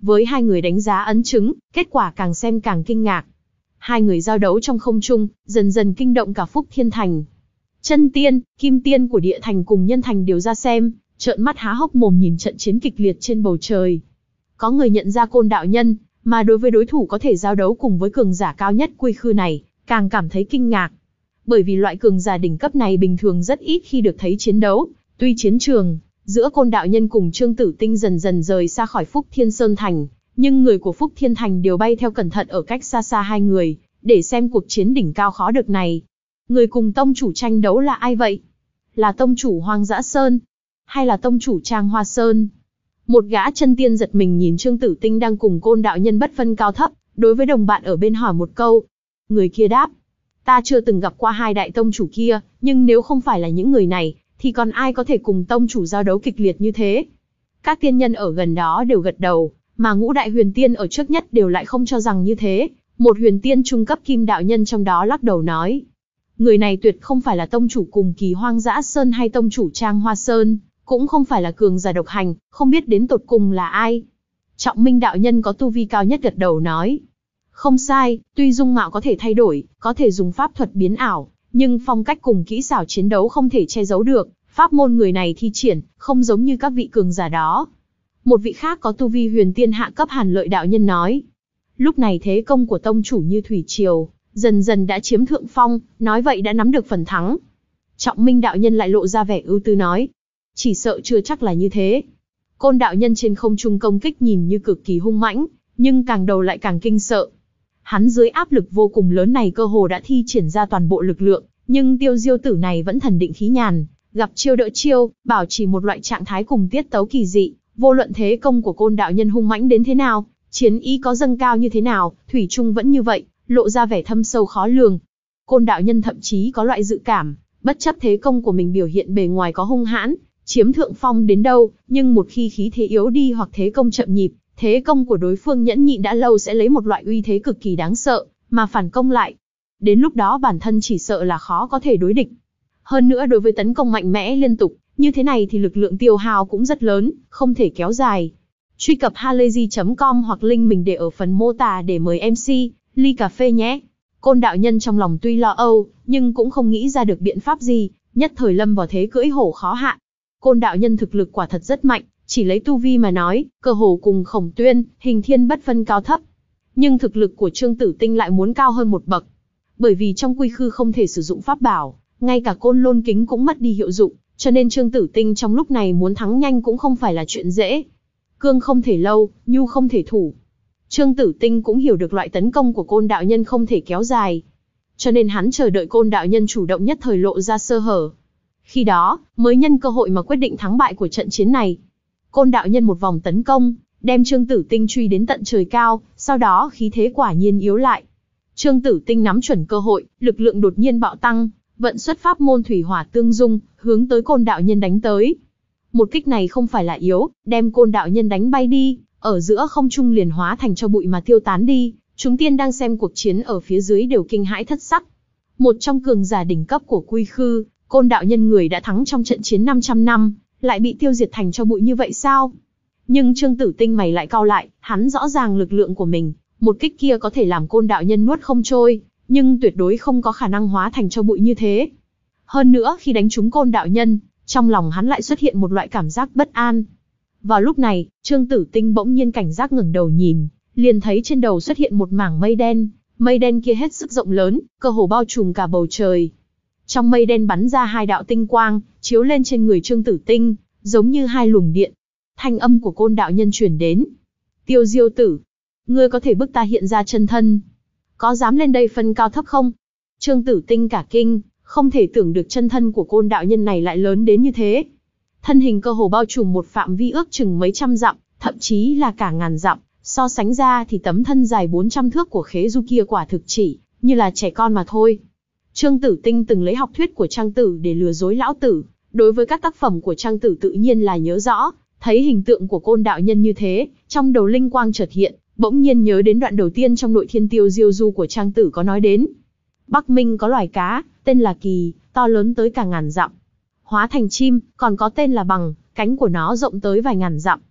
Với hai người đánh giá ấn chứng, kết quả càng xem càng kinh ngạc. Hai người giao đấu trong không trung, dần dần kinh động cả Phúc Thiên Thành. Chân tiên, kim tiên của địa thành cùng nhân thành đều ra xem, trợn mắt há hốc mồm nhìn trận chiến kịch liệt trên bầu trời. Có người nhận ra Côn đạo nhân, mà đối với đối thủ có thể giao đấu cùng với cường giả cao nhất quy khư này, càng cảm thấy kinh ngạc. Bởi vì loại cường giả đỉnh cấp này bình thường rất ít khi được thấy chiến đấu, tuy chiến trường giữa Côn đạo nhân cùng Trương Tử Tinh dần dần rời xa khỏi Phúc Thiên Sơn Thành, nhưng người của Phúc Thiên Thành đều bay theo cẩn thận ở cách xa xa hai người, để xem cuộc chiến đỉnh cao khó được này. Người cùng tông chủ tranh đấu là ai vậy? Là tông chủ Hoang Dã Sơn? Hay là tông chủ Trang Hoa Sơn? Một gã chân tiên giật mình nhìn Trương Tử Tinh đang cùng Côn đạo nhân bất phân cao thấp, đối với đồng bạn ở bên hỏi một câu. Người kia đáp, ta chưa từng gặp qua hai đại tông chủ kia, nhưng nếu không phải là những người này, thì còn ai có thể cùng tông chủ giao đấu kịch liệt như thế? Các tiên nhân ở gần đó đều gật đầu, mà ngũ đại huyền tiên ở trước nhất đều lại không cho rằng như thế. Một huyền tiên trung cấp kim đạo nhân trong đó lắc đầu nói, người này tuyệt không phải là tông chủ cùng kỳ Hoang Dã Sơn hay tông chủ Trang Hoa Sơn, cũng không phải là cường giả độc hành, không biết đến tột cùng là ai. Trọng Minh đạo nhân có tu vi cao nhất gật đầu nói, không sai, tuy dung mạo có thể thay đổi, có thể dùng pháp thuật biến ảo, nhưng phong cách cùng kỹ xảo chiến đấu không thể che giấu được, pháp môn người này thi triển, không giống như các vị cường giả đó. Một vị khác có tu vi huyền tiên hạ cấp Hàn Lợi đạo nhân nói, lúc này thế công của tông chủ như thủy triều, dần dần đã chiếm thượng phong, nói vậy đã nắm được phần thắng. Trọng Minh đạo nhân lại lộ ra vẻ ưu tư nói, chỉ sợ chưa chắc là như thế. Côn đạo nhân trên không trung công kích nhìn như cực kỳ hung mãnh, nhưng càng đầu lại càng kinh sợ. Hắn dưới áp lực vô cùng lớn này cơ hồ đã thi triển ra toàn bộ lực lượng, nhưng Tiêu Diêu tử này vẫn thần định khí nhàn, gặp chiêu đỡ chiêu, bảo trì một loại trạng thái cùng tiết tấu kỳ dị. Vô luận thế công của Côn đạo nhân hung mãnh đến thế nào, chiến ý có dâng cao như thế nào, thủy chung vẫn như vậy, lộ ra vẻ thâm sâu khó lường. Côn đạo nhân thậm chí có loại dự cảm, bất chấp thế công của mình biểu hiện bề ngoài có hung hãn, chiếm thượng phong đến đâu, nhưng một khi khí thế yếu đi hoặc thế công chậm nhịp, thế công của đối phương nhẫn nhịn đã lâu sẽ lấy một loại uy thế cực kỳ đáng sợ, mà phản công lại. Đến lúc đó bản thân chỉ sợ là khó có thể đối địch. Hơn nữa đối với tấn công mạnh mẽ liên tục, như thế này thì lực lượng tiêu hao cũng rất lớn, không thể kéo dài. Truy cập halayzi chấm com hoặc link mình để ở phần mô tả để mời em xê, ly cà phê nhé. Côn đạo nhân trong lòng tuy lo âu, nhưng cũng không nghĩ ra được biện pháp gì, nhất thời lâm vào thế cưỡi hổ khó hạ. Côn đạo nhân thực lực quả thật rất mạnh, chỉ lấy tu vi mà nói, cơ hồ cùng Khổng Tuyên, Hình Thiên bất phân cao thấp. Nhưng thực lực của Trương Tử Tinh lại muốn cao hơn một bậc. Bởi vì trong quy khư không thể sử dụng pháp bảo, ngay cả côn lôn kính cũng mất đi hiệu dụng, cho nên Trương Tử Tinh trong lúc này muốn thắng nhanh cũng không phải là chuyện dễ. Cương không thể lâu, nhu không thể thủ. Trương Tử Tinh cũng hiểu được loại tấn công của Côn đạo nhân không thể kéo dài. Cho nên hắn chờ đợi Côn đạo nhân chủ động nhất thời lộ ra sơ hở. Khi đó, mới nhân cơ hội mà quyết định thắng bại của trận chiến này. Côn đạo nhân một vòng tấn công, đem Trương Tử Tinh truy đến tận trời cao, sau đó khí thế quả nhiên yếu lại. Trương Tử Tinh nắm chuẩn cơ hội, lực lượng đột nhiên bạo tăng, vận xuất pháp môn thủy hỏa tương dung, hướng tới Côn đạo nhân đánh tới. Một kích này không phải là yếu, đem Côn đạo nhân đánh bay đi, ở giữa không trung liền hóa thành cho bụi mà tiêu tán đi. Chúng tiên đang xem cuộc chiến ở phía dưới đều kinh hãi thất sắc. Một trong cường giả đỉnh cấp của quy khư, Côn đạo nhân người đã thắng trong trận chiến năm trăm năm, lại bị tiêu diệt thành cho bụi như vậy sao? Nhưng Trương Tử Tinh mày lại cau lại, hắn rõ ràng lực lượng của mình, một kích kia có thể làm Côn đạo nhân nuốt không trôi, nhưng tuyệt đối không có khả năng hóa thành cho bụi như thế. Hơn nữa khi đánh trúng Côn đạo nhân, trong lòng hắn lại xuất hiện một loại cảm giác bất an. Vào lúc này, Trương Tử Tinh bỗng nhiên cảnh giác ngẩng đầu nhìn, liền thấy trên đầu xuất hiện một mảng mây đen, mây đen kia hết sức rộng lớn, cơ hồ bao trùm cả bầu trời. Trong mây đen bắn ra hai đạo tinh quang, chiếu lên trên người Trương Tử Tinh, giống như hai luồng điện. Thanh âm của Côn đạo nhân truyền đến. Tiêu Diêu tử, ngươi có thể bức ta hiện ra chân thân? Có dám lên đây phân cao thấp không? Trương Tử Tinh cả kinh, không thể tưởng được chân thân của Côn đạo nhân này lại lớn đến như thế. Thân hình cơ hồ bao trùm một phạm vi ước chừng mấy trăm dặm, thậm chí là cả ngàn dặm. So sánh ra thì tấm thân dài bốn trăm thước của Khế Du kia quả thực chỉ như là trẻ con mà thôi. Trương Tử Tinh từng lấy học thuyết của Trang Tử để lừa dối lão tử, đối với các tác phẩm của Trang Tử tự nhiên là nhớ rõ, thấy hình tượng của Côn đạo nhân như thế, trong đầu linh quang chợt hiện, bỗng nhiên nhớ đến đoạn đầu tiên trong Nội Thiên Tiêu Diêu Du của Trang Tử có nói đến. Bắc Minh có loài cá, tên là Kỳ, to lớn tới cả ngàn dặm. Hóa thành chim, còn có tên là Bằng, cánh của nó rộng tới vài ngàn dặm.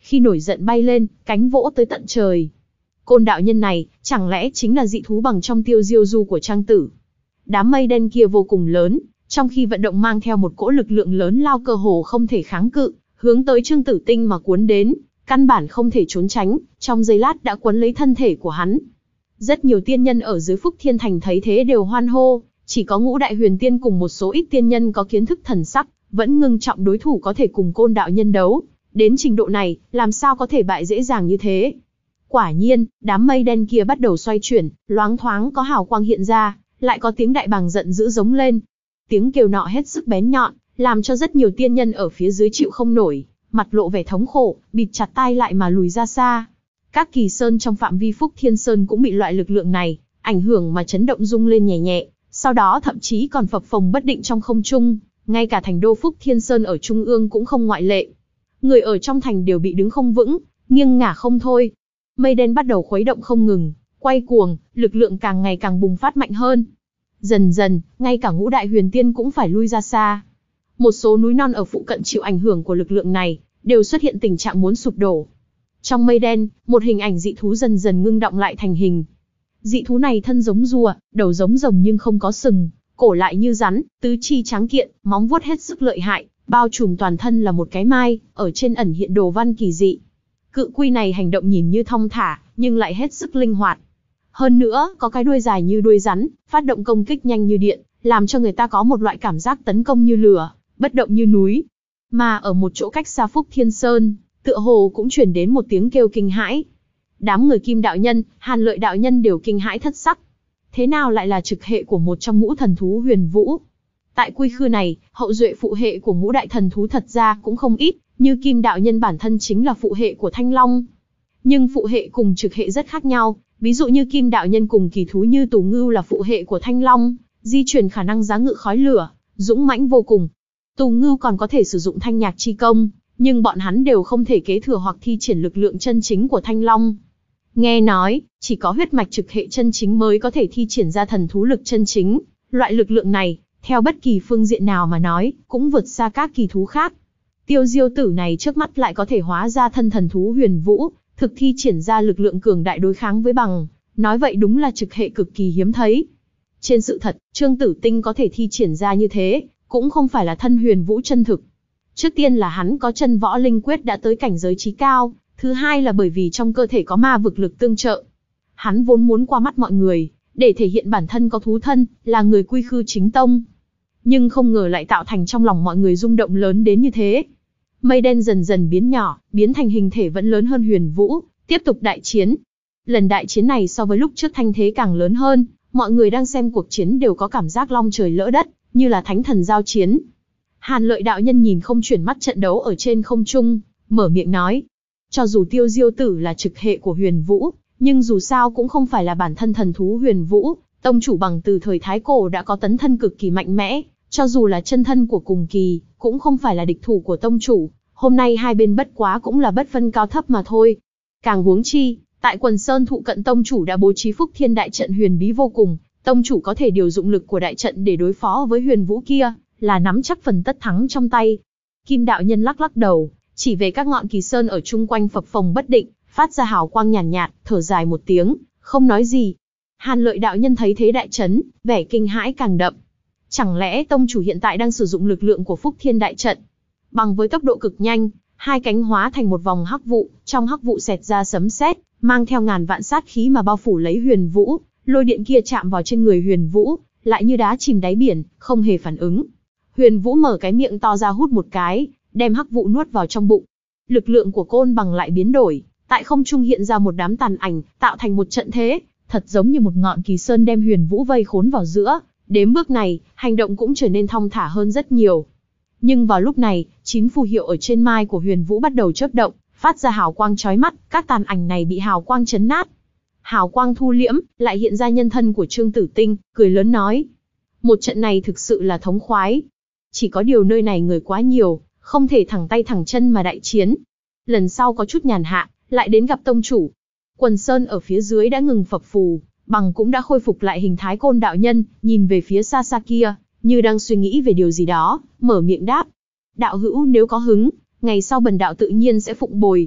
khi nổi giận bay lên, cánh vỗ tới tận trời. Côn đạo nhân này, chẳng lẽ chính là dị thú bằng trong Tiêu Diêu Du của Trang Tử? Đám mây đen kia vô cùng lớn, trong khi vận động mang theo một cỗ lực lượng lớn lao cơ hồ không thể kháng cự, hướng tới Trương Tử Tinh mà cuốn đến, căn bản không thể trốn tránh, trong giây lát đã cuốn lấy thân thể của hắn. Rất nhiều tiên nhân ở dưới Phúc Thiên Thành thấy thế đều hoan hô, chỉ có Ngũ Đại Huyền Tiên cùng một số ít tiên nhân có kiến thức thần sắc, vẫn ngưng trọng đối thủ có thể cùng Côn đạo nhân đấu, đến trình độ này, làm sao có thể bại dễ dàng như thế. Quả nhiên, đám mây đen kia bắt đầu xoay chuyển, loáng thoáng có hào quang hiện ra, lại có tiếng đại bàng giận dữ giống lên. Tiếng kêu nọ hết sức bén nhọn, làm cho rất nhiều tiên nhân ở phía dưới chịu không nổi, mặt lộ vẻ thống khổ, bịt chặt tai lại mà lùi ra xa. Các kỳ sơn trong phạm vi Phúc Thiên Sơn cũng bị loại lực lượng này ảnh hưởng mà chấn động rung lên nhẹ nhẹ, sau đó thậm chí còn phập phồng bất định trong không trung, ngay cả thành đô Phúc Thiên Sơn ở trung ương cũng không ngoại lệ. Người ở trong thành đều bị đứng không vững, nghiêng ngả không thôi. Mây đen bắt đầu khuấy động không ngừng, quay cuồng, lực lượng càng ngày càng bùng phát mạnh hơn. Dần dần, ngay cả Ngũ Đại Huyền Tiên cũng phải lui ra xa. Một số núi non ở phụ cận chịu ảnh hưởng của lực lượng này, đều xuất hiện tình trạng muốn sụp đổ. Trong mây đen, một hình ảnh dị thú dần dần ngưng động lại thành hình. Dị thú này thân giống rùa, đầu giống rồng nhưng không có sừng, cổ lại như rắn, tứ chi tráng kiện, móng vuốt hết sức lợi hại, bao trùm toàn thân là một cái mai, ở trên ẩn hiện đồ văn kỳ dị. Cự quy này hành động nhìn như thong thả, nhưng lại hết sức linh hoạt. Hơn nữa, có cái đuôi dài như đuôi rắn, phát động công kích nhanh như điện, làm cho người ta có một loại cảm giác tấn công như lửa, bất động như núi. Mà ở một chỗ cách xa Phúc Thiên Sơn, tựa hồ cũng truyền đến một tiếng kêu kinh hãi. Đám người Kim đạo nhân, Hàn Lợi đạo nhân đều kinh hãi thất sắc. Thế nào lại là trực hệ của một trong ngũ thần thú Huyền Vũ? Tại quy khư này, hậu duệ phụ hệ của ngũ đại thần thú thật ra cũng không ít, như Kim đạo nhân bản thân chính là phụ hệ của Thanh Long. Nhưng phụ hệ cùng trực hệ rất khác nhau, ví dụ như Kim đạo nhân cùng kỳ thú như Tù Ngưu là phụ hệ của Thanh Long, di truyền khả năng giá ngự khói lửa, dũng mãnh vô cùng. Tù Ngưu còn có thể sử dụng thanh nhạc chi công, nhưng bọn hắn đều không thể kế thừa hoặc thi triển lực lượng chân chính của Thanh Long. Nghe nói, chỉ có huyết mạch trực hệ chân chính mới có thể thi triển ra thần thú lực chân chính, loại lực lượng này, theo bất kỳ phương diện nào mà nói, cũng vượt xa các kỳ thú khác. Tiêu Diêu tử này trước mắt lại có thể hóa ra thân thần thú Huyền Vũ, thực thi triển ra lực lượng cường đại đối kháng với bằng, nói vậy đúng là trực hệ cực kỳ hiếm thấy. Trên sự thật, Trương Tử Tinh có thể thi triển ra như thế, cũng không phải là thân Huyền Vũ chân thực. Trước tiên là hắn có chân võ linh quyết đã tới cảnh giới chí cao, thứ hai là bởi vì trong cơ thể có ma vực lực tương trợ. Hắn vốn muốn qua mắt mọi người, để thể hiện bản thân có thú thân, là người quy khư chính tông. Nhưng không ngờ lại tạo thành trong lòng mọi người rung động lớn đến như thế. Mây đen dần dần biến nhỏ, biến thành hình thể vẫn lớn hơn Huyền Vũ, tiếp tục đại chiến. Lần đại chiến này so với lúc trước thanh thế càng lớn hơn, mọi người đang xem cuộc chiến đều có cảm giác long trời lỡ đất, như là thánh thần giao chiến. Hàn Lợi đạo nhân nhìn không chuyển mắt trận đấu ở trên không trung, mở miệng nói. Cho dù Tiêu Diêu tử là trực hệ của Huyền Vũ, nhưng dù sao cũng không phải là bản thân thần thú Huyền Vũ, tông chủ bằng từ thời Thái Cổ đã có tấn thân cực kỳ mạnh mẽ, cho dù là chân thân của cùng kỳ, cũng không phải là địch thủ của tông chủ, hôm nay hai bên bất quá cũng là bất phân cao thấp mà thôi. Càng huống chi, tại quần sơn thụ cận tông chủ đã bố trí Phúc Thiên đại trận huyền bí vô cùng, tông chủ có thể điều dụng lực của đại trận để đối phó với Huyền Vũ kia, là nắm chắc phần tất thắng trong tay. Kim đạo nhân lắc lắc đầu, chỉ về các ngọn kỳ sơn ở chung quanh phập phồng bất định, phát ra hào quang nhàn nhạt, nhạt, thở dài một tiếng, không nói gì. Hàn Lợi đạo nhân thấy thế đại chấn, vẻ kinh hãi càng đậm. Chẳng lẽ tông chủ hiện tại đang sử dụng lực lượng của Phúc Thiên đại trận? Bằng với tốc độ cực nhanh, hai cánh hóa thành một vòng hắc vụ, trong hắc vụ xẹt ra sấm sét, mang theo ngàn vạn sát khí mà bao phủ lấy Huyền Vũ, lôi điện kia chạm vào trên người Huyền Vũ, lại như đá chìm đáy biển, không hề phản ứng. Huyền Vũ mở cái miệng to ra hút một cái, đem hắc vụ nuốt vào trong bụng. Lực lượng của côn bằng lại biến đổi, tại không trung hiện ra một đám tàn ảnh, tạo thành một trận thế, thật giống như một ngọn kỳ sơn đem Huyền Vũ vây khốn vào giữa. Đến bước này, hành động cũng trở nên thong thả hơn rất nhiều. Nhưng vào lúc này, chín phù hiệu ở trên mai của Huyền Vũ bắt đầu chớp động, phát ra hào quang chói mắt, các tàn ảnh này bị hào quang chấn nát. Hào quang thu liễm, lại hiện ra nhân thân của Trương Tử Tinh, cười lớn nói. Một trận này thực sự là thống khoái. Chỉ có điều nơi này người quá nhiều, không thể thẳng tay thẳng chân mà đại chiến. Lần sau có chút nhàn hạ, lại đến gặp tông chủ. Quần sơn ở phía dưới đã ngừng phập phù, bằng cũng đã khôi phục lại hình thái Côn đạo nhân, nhìn về phía xa xa kia, như đang suy nghĩ về điều gì đó, mở miệng đáp. Đạo hữu nếu có hứng, ngày sau bần đạo tự nhiên sẽ phụng bồi.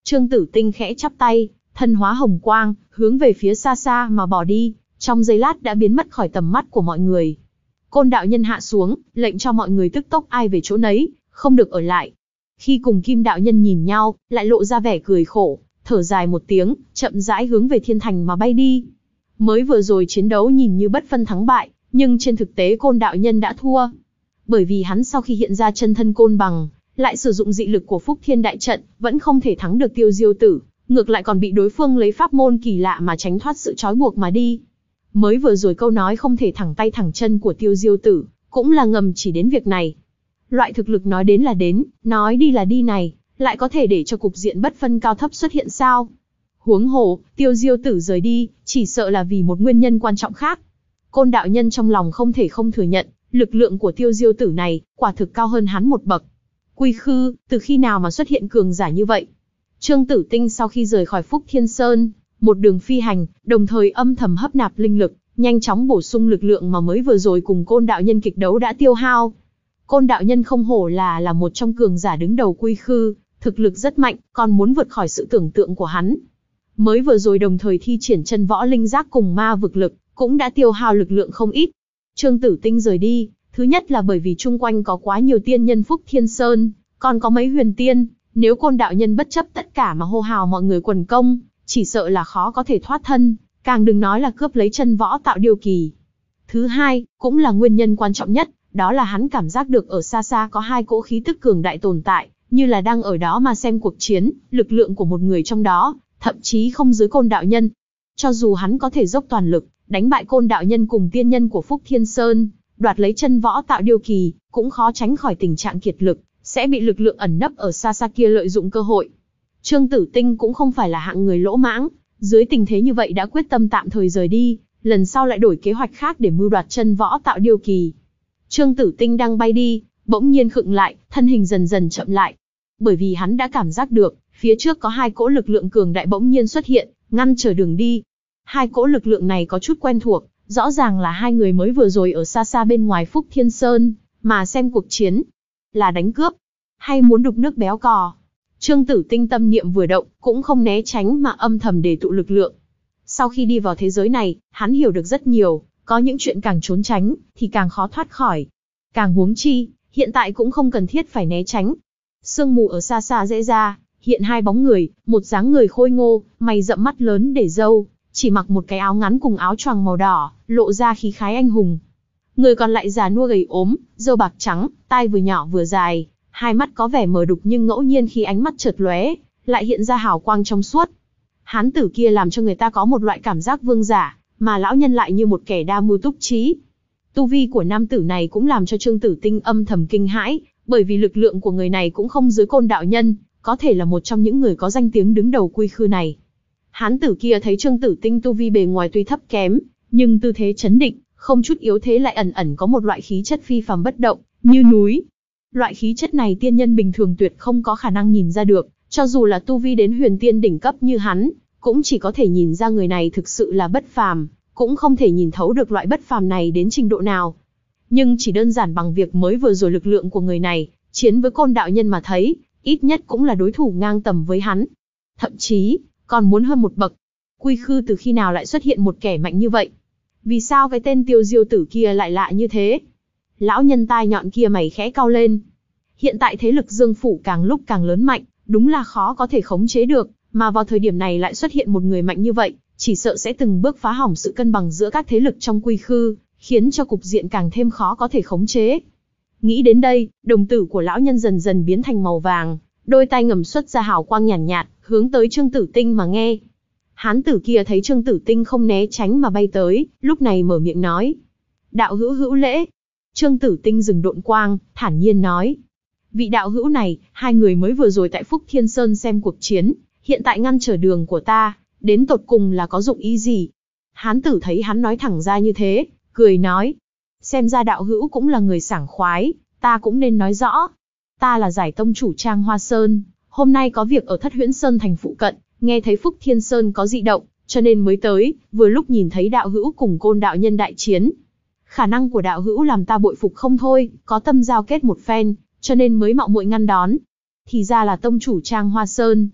Trương Tử Tinh khẽ chắp tay, thân hóa hồng quang, hướng về phía xa xa mà bỏ đi, trong giây lát đã biến mất khỏi tầm mắt của mọi người. Côn đạo nhân hạ xuống, lệnh cho mọi người tức tốc ai về chỗ nấy, không được ở lại. Khi cùng Kim đạo nhân nhìn nhau, lại lộ ra vẻ cười khổ, thở dài một tiếng, chậm rãi hướng về thiên thành mà bay đi. Mới vừa rồi chiến đấu nhìn như bất phân thắng bại, nhưng trên thực tế Côn đạo nhân đã thua. Bởi vì hắn sau khi hiện ra chân thân côn bằng, lại sử dụng dị lực của Phúc Thiên đại trận, vẫn không thể thắng được Tiêu Diêu Tử, ngược lại còn bị đối phương lấy pháp môn kỳ lạ mà tránh thoát sự trói buộc mà đi. Mới vừa rồi câu nói không thể thẳng tay thẳng chân của Tiêu Diêu Tử, cũng là ngầm chỉ đến việc này. Loại thực lực nói đến là đến, nói đi là đi này, lại có thể để cho cục diện bất phân cao thấp xuất hiện sao? Huống hồ, Tiêu Diêu Tử rời đi, chỉ sợ là vì một nguyên nhân quan trọng khác. Côn đạo nhân trong lòng không thể không thừa nhận, lực lượng của Tiêu Diêu Tử này, quả thực cao hơn hắn một bậc. Quy Khư, từ khi nào mà xuất hiện cường giả như vậy? Trương Tử Tinh sau khi rời khỏi Phúc Thiên Sơn, một đường phi hành, đồng thời âm thầm hấp nạp linh lực, nhanh chóng bổ sung lực lượng mà mới vừa rồi cùng Côn đạo nhân kịch đấu đã tiêu hao. Côn đạo nhân không hổ là là một trong cường giả đứng đầu Quy Khư, thực lực rất mạnh, còn muốn vượt khỏi sự tưởng tượng của hắn. Mới vừa rồi đồng thời thi triển chân võ linh giác cùng ma vực lực, cũng đã tiêu hao lực lượng không ít. Trương Tử Tinh rời đi, thứ nhất là bởi vì chung quanh có quá nhiều tiên nhân Phúc Thiên Sơn, còn có mấy huyền tiên, nếu Côn đạo nhân bất chấp tất cả mà hô hào mọi người quần công, chỉ sợ là khó có thể thoát thân, càng đừng nói là cướp lấy chân võ tạo điêu kỳ. Thứ hai, cũng là nguyên nhân quan trọng nhất, đó là hắn cảm giác được ở xa xa có hai cỗ khí tức cường đại tồn tại, như là đang ở đó mà xem cuộc chiến, lực lượng của một người trong đó, thậm chí không dưới Côn đạo nhân. Cho dù hắn có thể dốc toàn lực, đánh bại Côn đạo nhân cùng tiên nhân của Phúc Thiên Sơn, đoạt lấy chân võ tạo điêu kỳ, cũng khó tránh khỏi tình trạng kiệt lực, sẽ bị lực lượng ẩn nấp ở xa xa kia lợi dụng cơ hội. Trương Tử Tinh cũng không phải là hạng người lỗ mãng, dưới tình thế như vậy đã quyết tâm tạm thời rời đi, lần sau lại đổi kế hoạch khác để mưu đoạt chân võ tạo điêu kỳ. Trương Tử Tinh đang bay đi, bỗng nhiên khựng lại, thân hình dần dần chậm lại. Bởi vì hắn đã cảm giác được, phía trước có hai cỗ lực lượng cường đại bỗng nhiên xuất hiện, ngăn trở đường đi. Hai cỗ lực lượng này có chút quen thuộc, rõ ràng là hai người mới vừa rồi ở xa xa bên ngoài Phúc Thiên Sơn, mà xem cuộc chiến. Là đánh cướp, hay muốn đục nước béo cò? Trương Tử Tinh tâm niệm vừa động, cũng không né tránh mà âm thầm đề tụ lực lượng. Sau khi đi vào thế giới này, hắn hiểu được rất nhiều, có những chuyện càng trốn tránh, thì càng khó thoát khỏi. Càng huống chi, hiện tại cũng không cần thiết phải né tránh. Sương mù ở xa xa rẽ ra, hiện hai bóng người, một dáng người khôi ngô, mày rậm mắt lớn để râu, chỉ mặc một cái áo ngắn cùng áo choàng màu đỏ, lộ ra khí khái anh hùng. Người còn lại già nua gầy ốm, râu bạc trắng, tai vừa nhỏ vừa dài, hai mắt có vẻ mờ đục nhưng ngẫu nhiên khi ánh mắt chợt lóe, lại hiện ra hào quang trong suốt. Hán tử kia làm cho người ta có một loại cảm giác vương giả, mà lão nhân lại như một kẻ đa mưu túc trí. Tu vi của nam tử này cũng làm cho Trương Tử Tinh âm thầm kinh hãi, bởi vì lực lượng của người này cũng không dưới Côn đạo nhân, có thể là một trong những người có danh tiếng đứng đầu Quy Khư này. Hán tử kia thấy Trương Tử Tinh tu vi bề ngoài tuy thấp kém, nhưng tư thế chấn định, không chút yếu thế, lại ẩn ẩn có một loại khí chất phi phàm bất động, như núi. Loại khí chất này tiên nhân bình thường tuyệt không có khả năng nhìn ra được, cho dù là tu vi đến huyền tiên đỉnh cấp như hắn, cũng chỉ có thể nhìn ra người này thực sự là bất phàm, cũng không thể nhìn thấu được loại bất phàm này đến trình độ nào. Nhưng chỉ đơn giản bằng việc mới vừa rồi lực lượng của người này, chiến với Côn đạo nhân mà thấy, ít nhất cũng là đối thủ ngang tầm với hắn. Thậm chí, còn muốn hơn một bậc. Quy Khư từ khi nào lại xuất hiện một kẻ mạnh như vậy? Vì sao cái tên Tiêu Diêu Tử kia lại lạ như thế? Lão nhân tai nhọn kia mày khẽ cau lên. Hiện tại thế lực Dương Phủ càng lúc càng lớn mạnh, đúng là khó có thể khống chế được, mà vào thời điểm này lại xuất hiện một người mạnh như vậy, chỉ sợ sẽ từng bước phá hỏng sự cân bằng giữa các thế lực trong Quy Khư, khiến cho cục diện càng thêm khó có thể khống chế. Nghĩ đến đây, đồng tử của lão nhân dần dần biến thành màu vàng, đôi tay ngầm xuất ra hào quang nhàn nhạt, nhạt, hướng tới Trương Tử Tinh mà nghe. Hán tử kia thấy Trương Tử Tinh không né tránh mà bay tới, lúc này mở miệng nói: "Đạo hữu hữu lễ." Trương Tử Tinh dừng độn quang, thản nhiên nói: "Vị đạo hữu này, hai người mới vừa rồi tại Phúc Thiên Sơn xem cuộc chiến, hiện tại ngăn trở đường của ta, đến tột cùng là có dụng ý gì?" Hán tử thấy hắn nói thẳng ra như thế, cười nói: "Xem ra đạo hữu cũng là người sảng khoái, ta cũng nên nói rõ. Ta là Giải tông chủ Trang Hoa Sơn, hôm nay có việc ở Thất Huyễn Sơn thành phụ cận, nghe thấy Phúc Thiên Sơn có dị động, cho nên mới tới, vừa lúc nhìn thấy đạo hữu cùng Côn đạo nhân đại chiến. Khả năng của đạo hữu làm ta bội phục không thôi, có tâm giao kết một phen, cho nên mới mạo muội ngăn đón." Thì ra là tông chủ Trang Hoa Sơn.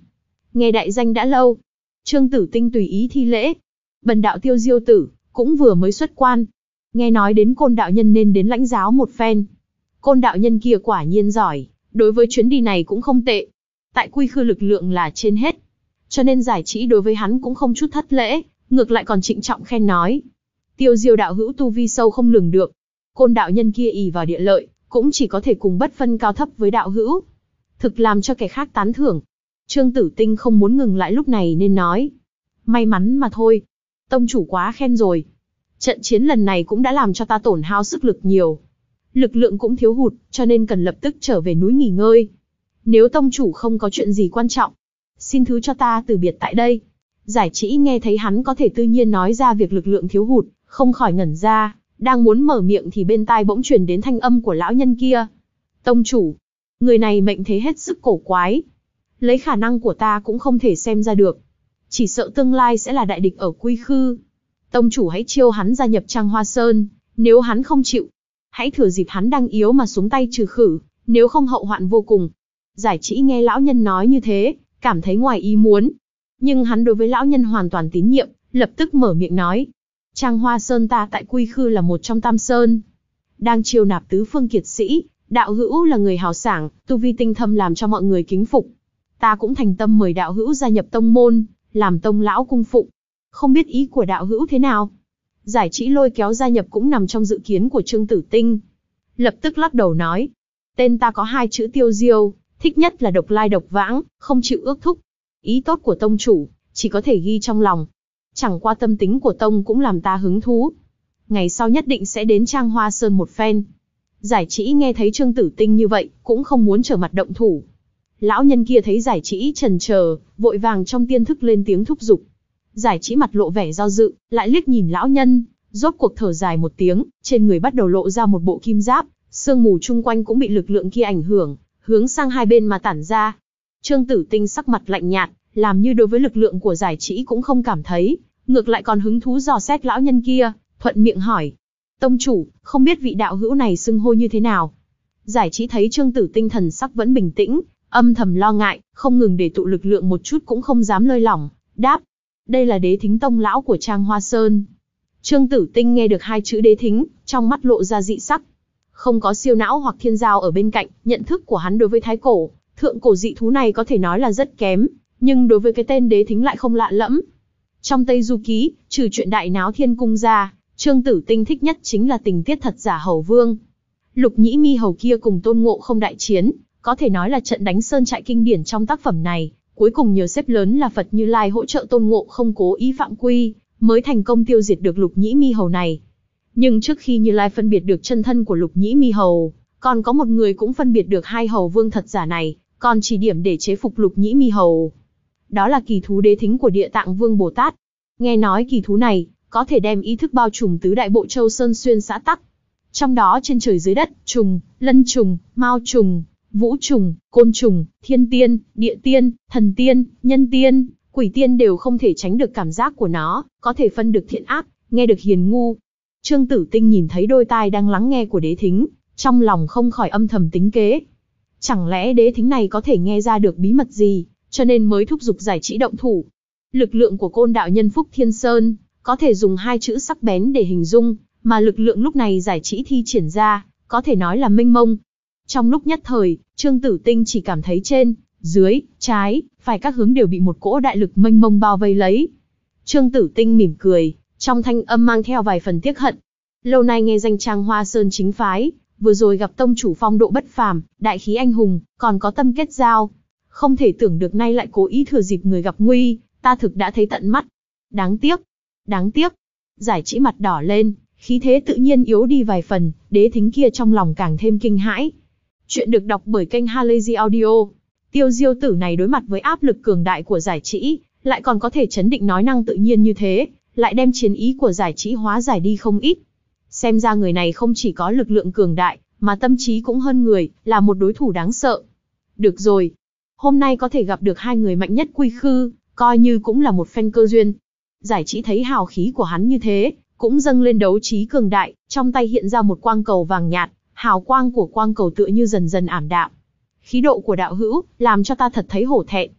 Nghe đại danh đã lâu. Trương Tử Tinh tùy ý thi lễ. Bần đạo Tiêu Diêu Tử, cũng vừa mới xuất quan. Nghe nói đến Côn đạo nhân nên đến lãnh giáo một phen. Côn đạo nhân kia quả nhiên giỏi, đối với chuyến đi này cũng không tệ. Tại Quy Khư lực lượng là trên hết. Cho nên Giải Trĩ đối với hắn cũng không chút thất lễ, ngược lại còn trịnh trọng khen nói. Tiêu Diêu đạo hữu tu vi sâu không lường được. Côn đạo nhân kia ỷ vào địa lợi, cũng chỉ có thể cùng bất phân cao thấp với đạo hữu. Thực làm cho kẻ khác tán thưởng. Trương Tử Tinh không muốn ngừng lại lúc này nên nói. May mắn mà thôi. Tông chủ quá khen rồi. Trận chiến lần này cũng đã làm cho ta tổn hao sức lực nhiều. Lực lượng cũng thiếu hụt, cho nên cần lập tức trở về núi nghỉ ngơi. Nếu tông chủ không có chuyện gì quan trọng, xin thứ cho ta từ biệt tại đây. Giải Trĩ nghe thấy hắn có thể tự nhiên nói ra việc lực lượng thiếu hụt, không khỏi ngẩn ra, đang muốn mở miệng thì bên tai bỗng truyền đến thanh âm của lão nhân kia. Tông chủ, người này mệnh thế hết sức cổ quái. Lấy khả năng của ta cũng không thể xem ra được. Chỉ sợ tương lai sẽ là đại địch ở Quy Khư. Tông chủ hãy chiêu hắn gia nhập Trăng Hoa Sơn, nếu hắn không chịu, hãy thừa dịp hắn đang yếu mà xuống tay trừ khử, nếu không hậu hoạn vô cùng. Giải Trĩ nghe lão nhân nói như thế, cảm thấy ngoài ý muốn. Nhưng hắn đối với lão nhân hoàn toàn tín nhiệm, lập tức mở miệng nói. Trăng Hoa Sơn ta tại Quy Khư là một trong tam sơn. Đang chiêu nạp tứ phương kiệt sĩ, đạo hữu là người hào sảng, tu vi tinh thâm làm cho mọi người kính phục. Ta cũng thành tâm mời đạo hữu gia nhập tông môn, làm tông lão cung phụng. Không biết ý của đạo hữu thế nào? Giải Trĩ lôi kéo gia nhập cũng nằm trong dự kiến của Trương Tử Tinh. Lập tức lắc đầu nói. Tên ta có hai chữ Tiêu Diêu, thích nhất là độc lai độc vãng, không chịu ước thúc. Ý tốt của tông chủ, chỉ có thể ghi trong lòng. Chẳng qua tâm tính của tông cũng làm ta hứng thú. Ngày sau nhất định sẽ đến Trăng Hoa Sơn một phen. Giải Trĩ nghe thấy Trương Tử Tinh như vậy, cũng không muốn trở mặt động thủ. Lão nhân kia thấy Giải Trĩ chần chờ, vội vàng trong tiên thức lên tiếng thúc giục. Giải Trĩ mặt lộ vẻ do dự, lại liếc nhìn lão nhân, rốt cuộc thở dài một tiếng, trên người bắt đầu lộ ra một bộ kim giáp, sương mù chung quanh cũng bị lực lượng kia ảnh hưởng, hướng sang hai bên mà tản ra. Trương Tử Tinh sắc mặt lạnh nhạt, làm như đối với lực lượng của Giải Trĩ cũng không cảm thấy, ngược lại còn hứng thú dò xét lão nhân kia, thuận miệng hỏi. Tông chủ, không biết vị đạo hữu này xưng hô như thế nào? Giải Trĩ thấy Trương Tử Tinh thần sắc vẫn bình tĩnh, âm thầm lo ngại, không ngừng để tụ lực lượng một chút cũng không dám lơi lỏng, đáp. Đây là Đế Thính tông lão của Trăng Hoa Sơn. Trương Tử Tinh nghe được hai chữ Đế Thính, trong mắt lộ ra dị sắc. Không có siêu não hoặc thiên giao ở bên cạnh, nhận thức của hắn đối với thái cổ, thượng cổ dị thú này có thể nói là rất kém, nhưng đối với cái tên Đế Thính lại không lạ lẫm. Trong Tây Du Ký, trừ chuyện đại náo thiên cung ra, Trương Tử Tinh thích nhất chính là tình tiết thật giả hầu vương. Lục Nhĩ Mi hầu kia cùng Tôn Ngộ Không đại chiến, có thể nói là trận đánh sơn trại kinh điển trong tác phẩm này. Cuối cùng nhờ xếp lớn là Phật Như Lai hỗ trợ Tôn Ngộ Không cố ý phạm quy, mới thành công tiêu diệt được Lục Nhĩ Mi hầu này. Nhưng trước khi Như Lai phân biệt được chân thân của Lục Nhĩ Mi hầu, còn có một người cũng phân biệt được hai hầu vương thật giả này, còn chỉ điểm để chế phục Lục Nhĩ Mi hầu. Đó là kỳ thú Đế Thính của Địa Tạng Vương Bồ Tát. Nghe nói kỳ thú này có thể đem ý thức bao trùm tứ đại bộ châu sơn xuyên xã tắc. Trong đó trên trời dưới đất, trùng, lân trùng, mao trùng, vũ trùng, côn trùng, thiên tiên, địa tiên, thần tiên, nhân tiên, quỷ tiên đều không thể tránh được cảm giác của nó, có thể phân được thiện ác, nghe được hiền ngu. Trương Tử Tinh nhìn thấy đôi tai đang lắng nghe của Đế Thính, trong lòng không khỏi âm thầm tính kế. Chẳng lẽ Đế Thính này có thể nghe ra được bí mật gì, cho nên mới thúc giục Giải Trĩ động thủ. Lực lượng của Côn đạo nhân Phúc Thiên Sơn, có thể dùng hai chữ sắc bén để hình dung, mà lực lượng lúc này Giải Trĩ thi triển ra, có thể nói là mênh mông. Trong lúc nhất thời, Trương Tử Tinh chỉ cảm thấy trên, dưới, trái, phải các hướng đều bị một cỗ đại lực mênh mông bao vây lấy. Trương Tử Tinh mỉm cười, trong thanh âm mang theo vài phần tiếc hận. Lâu nay nghe danh Trăng Hoa Sơn chính phái, vừa rồi gặp tông chủ phong độ bất phàm, đại khí anh hùng, còn có tâm kết giao. Không thể tưởng được nay lại cố ý thừa dịp người gặp nguy, ta thực đã thấy tận mắt. Đáng tiếc, đáng tiếc. Giải Trĩ mặt đỏ lên, khí thế tự nhiên yếu đi vài phần, Đế Thính kia trong lòng càng thêm kinh hãi. Chuyện được đọc bởi kênh Halazy Audio. Tiêu Diêu Tử này đối mặt với áp lực cường đại của Giải Trĩ, lại còn có thể chấn định nói năng tự nhiên như thế, lại đem chiến ý của Giải Trĩ hóa giải đi không ít. Xem ra người này không chỉ có lực lượng cường đại, mà tâm trí cũng hơn người, là một đối thủ đáng sợ. Được rồi, hôm nay có thể gặp được hai người mạnh nhất Quy Khư, coi như cũng là một phen cơ duyên. Giải Trĩ thấy hào khí của hắn như thế, cũng dâng lên đấu trí cường đại, trong tay hiện ra một quang cầu vàng nhạt, hào quang của quang cầu tựa như dần dần ảm đạm. Khí độ của đạo hữu, làm cho ta thật thấy hổ thẹn.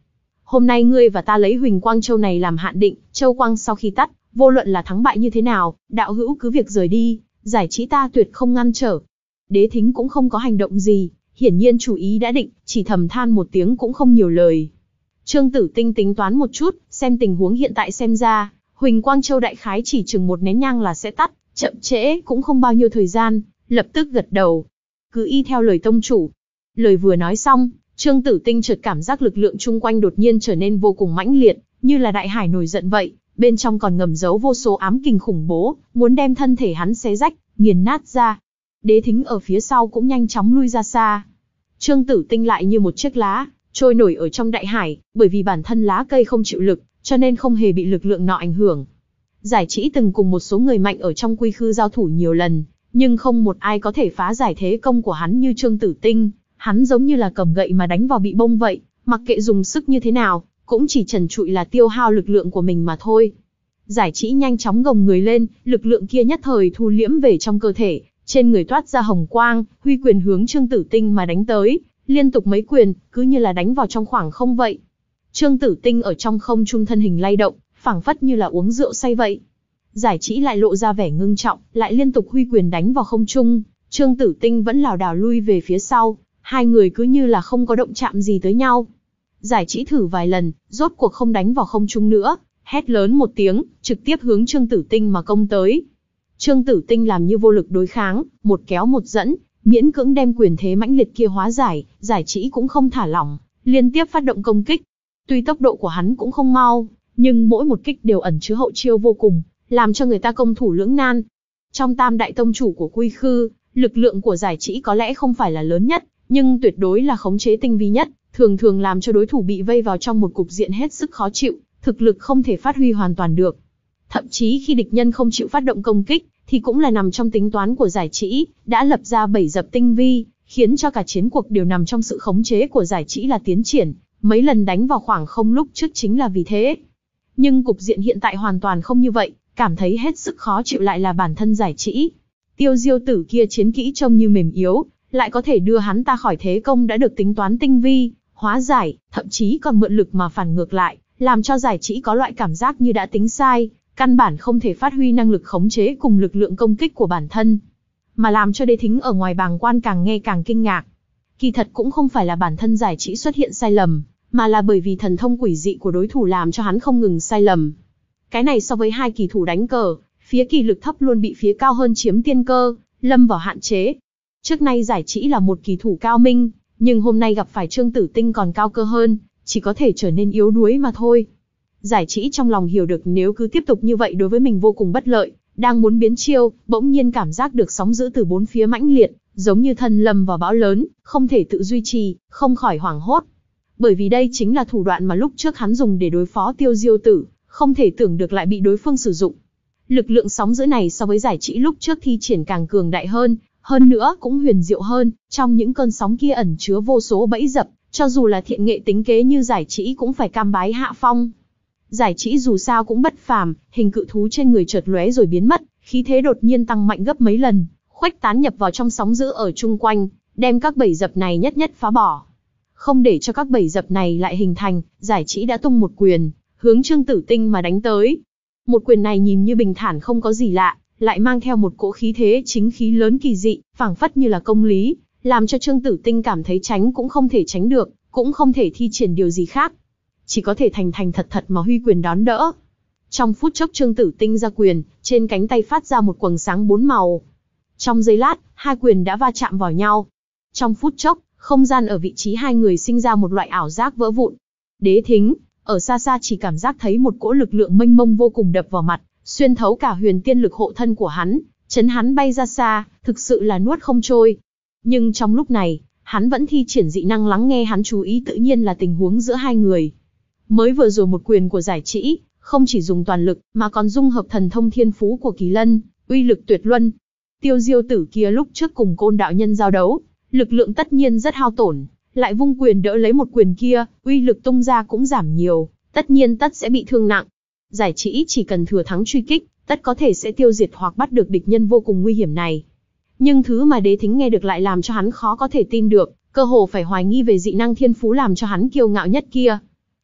Hôm nay ngươi và ta lấy Huỳnh Quang Châu này làm hạn định, châu quang sau khi tắt, vô luận là thắng bại như thế nào, đạo hữu cứ việc rời đi, Giải Trí ta tuyệt không ngăn trở. Đế Thính cũng không có hành động gì, hiển nhiên chủ ý đã định, chỉ thầm than một tiếng cũng không nhiều lời. Trương Tử Tinh tính toán một chút, xem tình huống hiện tại xem ra, Huỳnh Quang Châu đại khái chỉ chừng một nén nhang là sẽ tắt, chậm trễ cũng không bao nhiêu thời gian, lập tức gật đầu. Cứ y theo lời tông chủ. Lời vừa nói xong, Trương Tử Tinh chợt cảm giác lực lượng chung quanh đột nhiên trở nên vô cùng mãnh liệt, như là đại hải nổi giận vậy, bên trong còn ngầm giấu vô số ám kình khủng bố, muốn đem thân thể hắn xé rách, nghiền nát ra. Đế Thính ở phía sau cũng nhanh chóng lui ra xa. Trương Tử Tinh lại như một chiếc lá, trôi nổi ở trong đại hải, bởi vì bản thân lá cây không chịu lực, cho nên không hề bị lực lượng nọ ảnh hưởng. Giải Trí từng cùng một số người mạnh ở trong quy khư giao thủ nhiều lần, nhưng không một ai có thể phá giải thế công của hắn như Trương Tử Tinh. Hắn giống như là cầm gậy mà đánh vào bị bông vậy, mặc kệ dùng sức như thế nào, cũng chỉ trần trụi là tiêu hao lực lượng của mình mà thôi. Giải Trí nhanh chóng gồng người lên, lực lượng kia nhất thời thu liễm về trong cơ thể, trên người toát ra hồng quang, huy quyền hướng Trương Tử Tinh mà đánh tới, liên tục mấy quyền, cứ như là đánh vào trong khoảng không vậy. Trương Tử Tinh ở trong không trung thân hình lay động, phảng phất như là uống rượu say vậy. Giải Trí lại lộ ra vẻ ngưng trọng, lại liên tục huy quyền đánh vào không trung, Trương Tử Tinh vẫn lảo đảo lui về phía sau, hai người cứ như là không có động chạm gì tới nhau. Giải Trí thử vài lần, rốt cuộc không đánh vào không trung nữa, hét lớn một tiếng, trực tiếp hướng Trương Tử Tinh mà công tới. Trương Tử Tinh làm như vô lực đối kháng, một kéo một dẫn, miễn cưỡng đem quyền thế mãnh liệt kia hóa giải, Giải Trí cũng không thả lỏng, liên tiếp phát động công kích. Tuy tốc độ của hắn cũng không mau, nhưng mỗi một kích đều ẩn chứa hậu chiêu vô cùng, làm cho người ta công thủ lưỡng nan. Trong tam đại tông chủ của quy khư, lực lượng của Giải Trí có lẽ không phải là lớn nhất, nhưng tuyệt đối là khống chế tinh vi nhất, thường thường làm cho đối thủ bị vây vào trong một cục diện hết sức khó chịu, thực lực không thể phát huy hoàn toàn được. Thậm chí khi địch nhân không chịu phát động công kích, thì cũng là nằm trong tính toán của Giải Trí, đã lập ra bẫy dập tinh vi, khiến cho cả chiến cuộc đều nằm trong sự khống chế của Giải Trí là tiến triển, mấy lần đánh vào khoảng không lúc trước chính là vì thế. Nhưng cục diện hiện tại hoàn toàn không như vậy, cảm thấy hết sức khó chịu lại là bản thân Giải Trí. Tiêu Diêu Tử kia chiến kỹ trông như mềm yếu, lại có thể đưa hắn ta khỏi thế công đã được tính toán tinh vi, hóa giải, thậm chí còn mượn lực mà phản ngược lại, làm cho Giải Trí có loại cảm giác như đã tính sai, căn bản không thể phát huy năng lực khống chế cùng lực lượng công kích của bản thân. Mà làm cho Đế Thính ở ngoài bàng quan càng nghe càng kinh ngạc. Kỳ thật cũng không phải là bản thân Giải Trí xuất hiện sai lầm, mà là bởi vì thần thông quỷ dị của đối thủ làm cho hắn không ngừng sai lầm. Cái này so với hai kỳ thủ đánh cờ, phía kỳ lực thấp luôn bị phía cao hơn chiếm tiên cơ, lâm vào hạn chế. Trước nay Giải Trí là một kỳ thủ cao minh, nhưng hôm nay gặp phải Trương Tử Tinh còn cao cơ hơn, chỉ có thể trở nên yếu đuối mà thôi. Giải Trí trong lòng hiểu được nếu cứ tiếp tục như vậy đối với mình vô cùng bất lợi, đang muốn biến chiêu, bỗng nhiên cảm giác được sóng dữ từ bốn phía mãnh liệt, giống như thân lâm vào bão lớn, không thể tự duy trì, không khỏi hoảng hốt. Bởi vì đây chính là thủ đoạn mà lúc trước hắn dùng để đối phó Tiêu Diêu Tử, không thể tưởng được lại bị đối phương sử dụng. Lực lượng sóng dữ này so với Giải Trí lúc trước thi triển càng cường đại hơn, hơn nữa cũng huyền diệu hơn, trong những cơn sóng kia ẩn chứa vô số bẫy dập, cho dù là thiện nghệ tính kế như Giải Trí cũng phải cam bái hạ phong. Giải Trí dù sao cũng bất phàm, hình cự thú trên người chợt lóe rồi biến mất, khí thế đột nhiên tăng mạnh gấp mấy lần, khuếch tán nhập vào trong sóng dữ ở chung quanh, đem các bẫy dập này nhất nhất phá bỏ. Không để cho các bẫy dập này lại hình thành, Giải Trí đã tung một quyền, hướng Trương Tử Tinh mà đánh tới. Một quyền này nhìn như bình thản không có gì lạ, lại mang theo một cỗ khí thế chính khí lớn kỳ dị, phảng phất như là công lý, làm cho Trương Tử Tinh cảm thấy tránh cũng không thể tránh được, cũng không thể thi triển điều gì khác. Chỉ có thể thành thành thật thật mà huy quyền đón đỡ. Trong phút chốc Trương Tử Tinh ra quyền, trên cánh tay phát ra một quầng sáng bốn màu. Trong giây lát, hai quyền đã va chạm vào nhau. Trong phút chốc, không gian ở vị trí hai người sinh ra một loại ảo giác vỡ vụn. Đế Thính, ở xa xa chỉ cảm giác thấy một cỗ lực lượng mênh mông vô cùng đập vào mặt, xuyên thấu cả huyền tiên lực hộ thân của hắn, chấn hắn bay ra xa, thực sự là nuốt không trôi. Nhưng trong lúc này, hắn vẫn thi triển dị năng lắng nghe hắn chú ý tự nhiên là tình huống giữa hai người. Mới vừa rồi một quyền của Giải Trí, không chỉ dùng toàn lực, mà còn dung hợp thần thông thiên phú của Kỳ Lân, uy lực tuyệt luân. Tiêu Diêu Tử kia lúc trước cùng Côn đạo nhân giao đấu, lực lượng tất nhiên rất hao tổn, lại vung quyền đỡ lấy một quyền kia, uy lực tung ra cũng giảm nhiều, tất nhiên tất sẽ bị thương nặng. Giải Trí chỉ cần thừa thắng truy kích, tất có thể sẽ tiêu diệt hoặc bắt được địch nhân vô cùng nguy hiểm này. Nhưng thứ mà Đế Thính nghe được lại làm cho hắn khó có thể tin được, cơ hồ phải hoài nghi về dị năng thiên phú làm cho hắn kiêu ngạo nhất kia.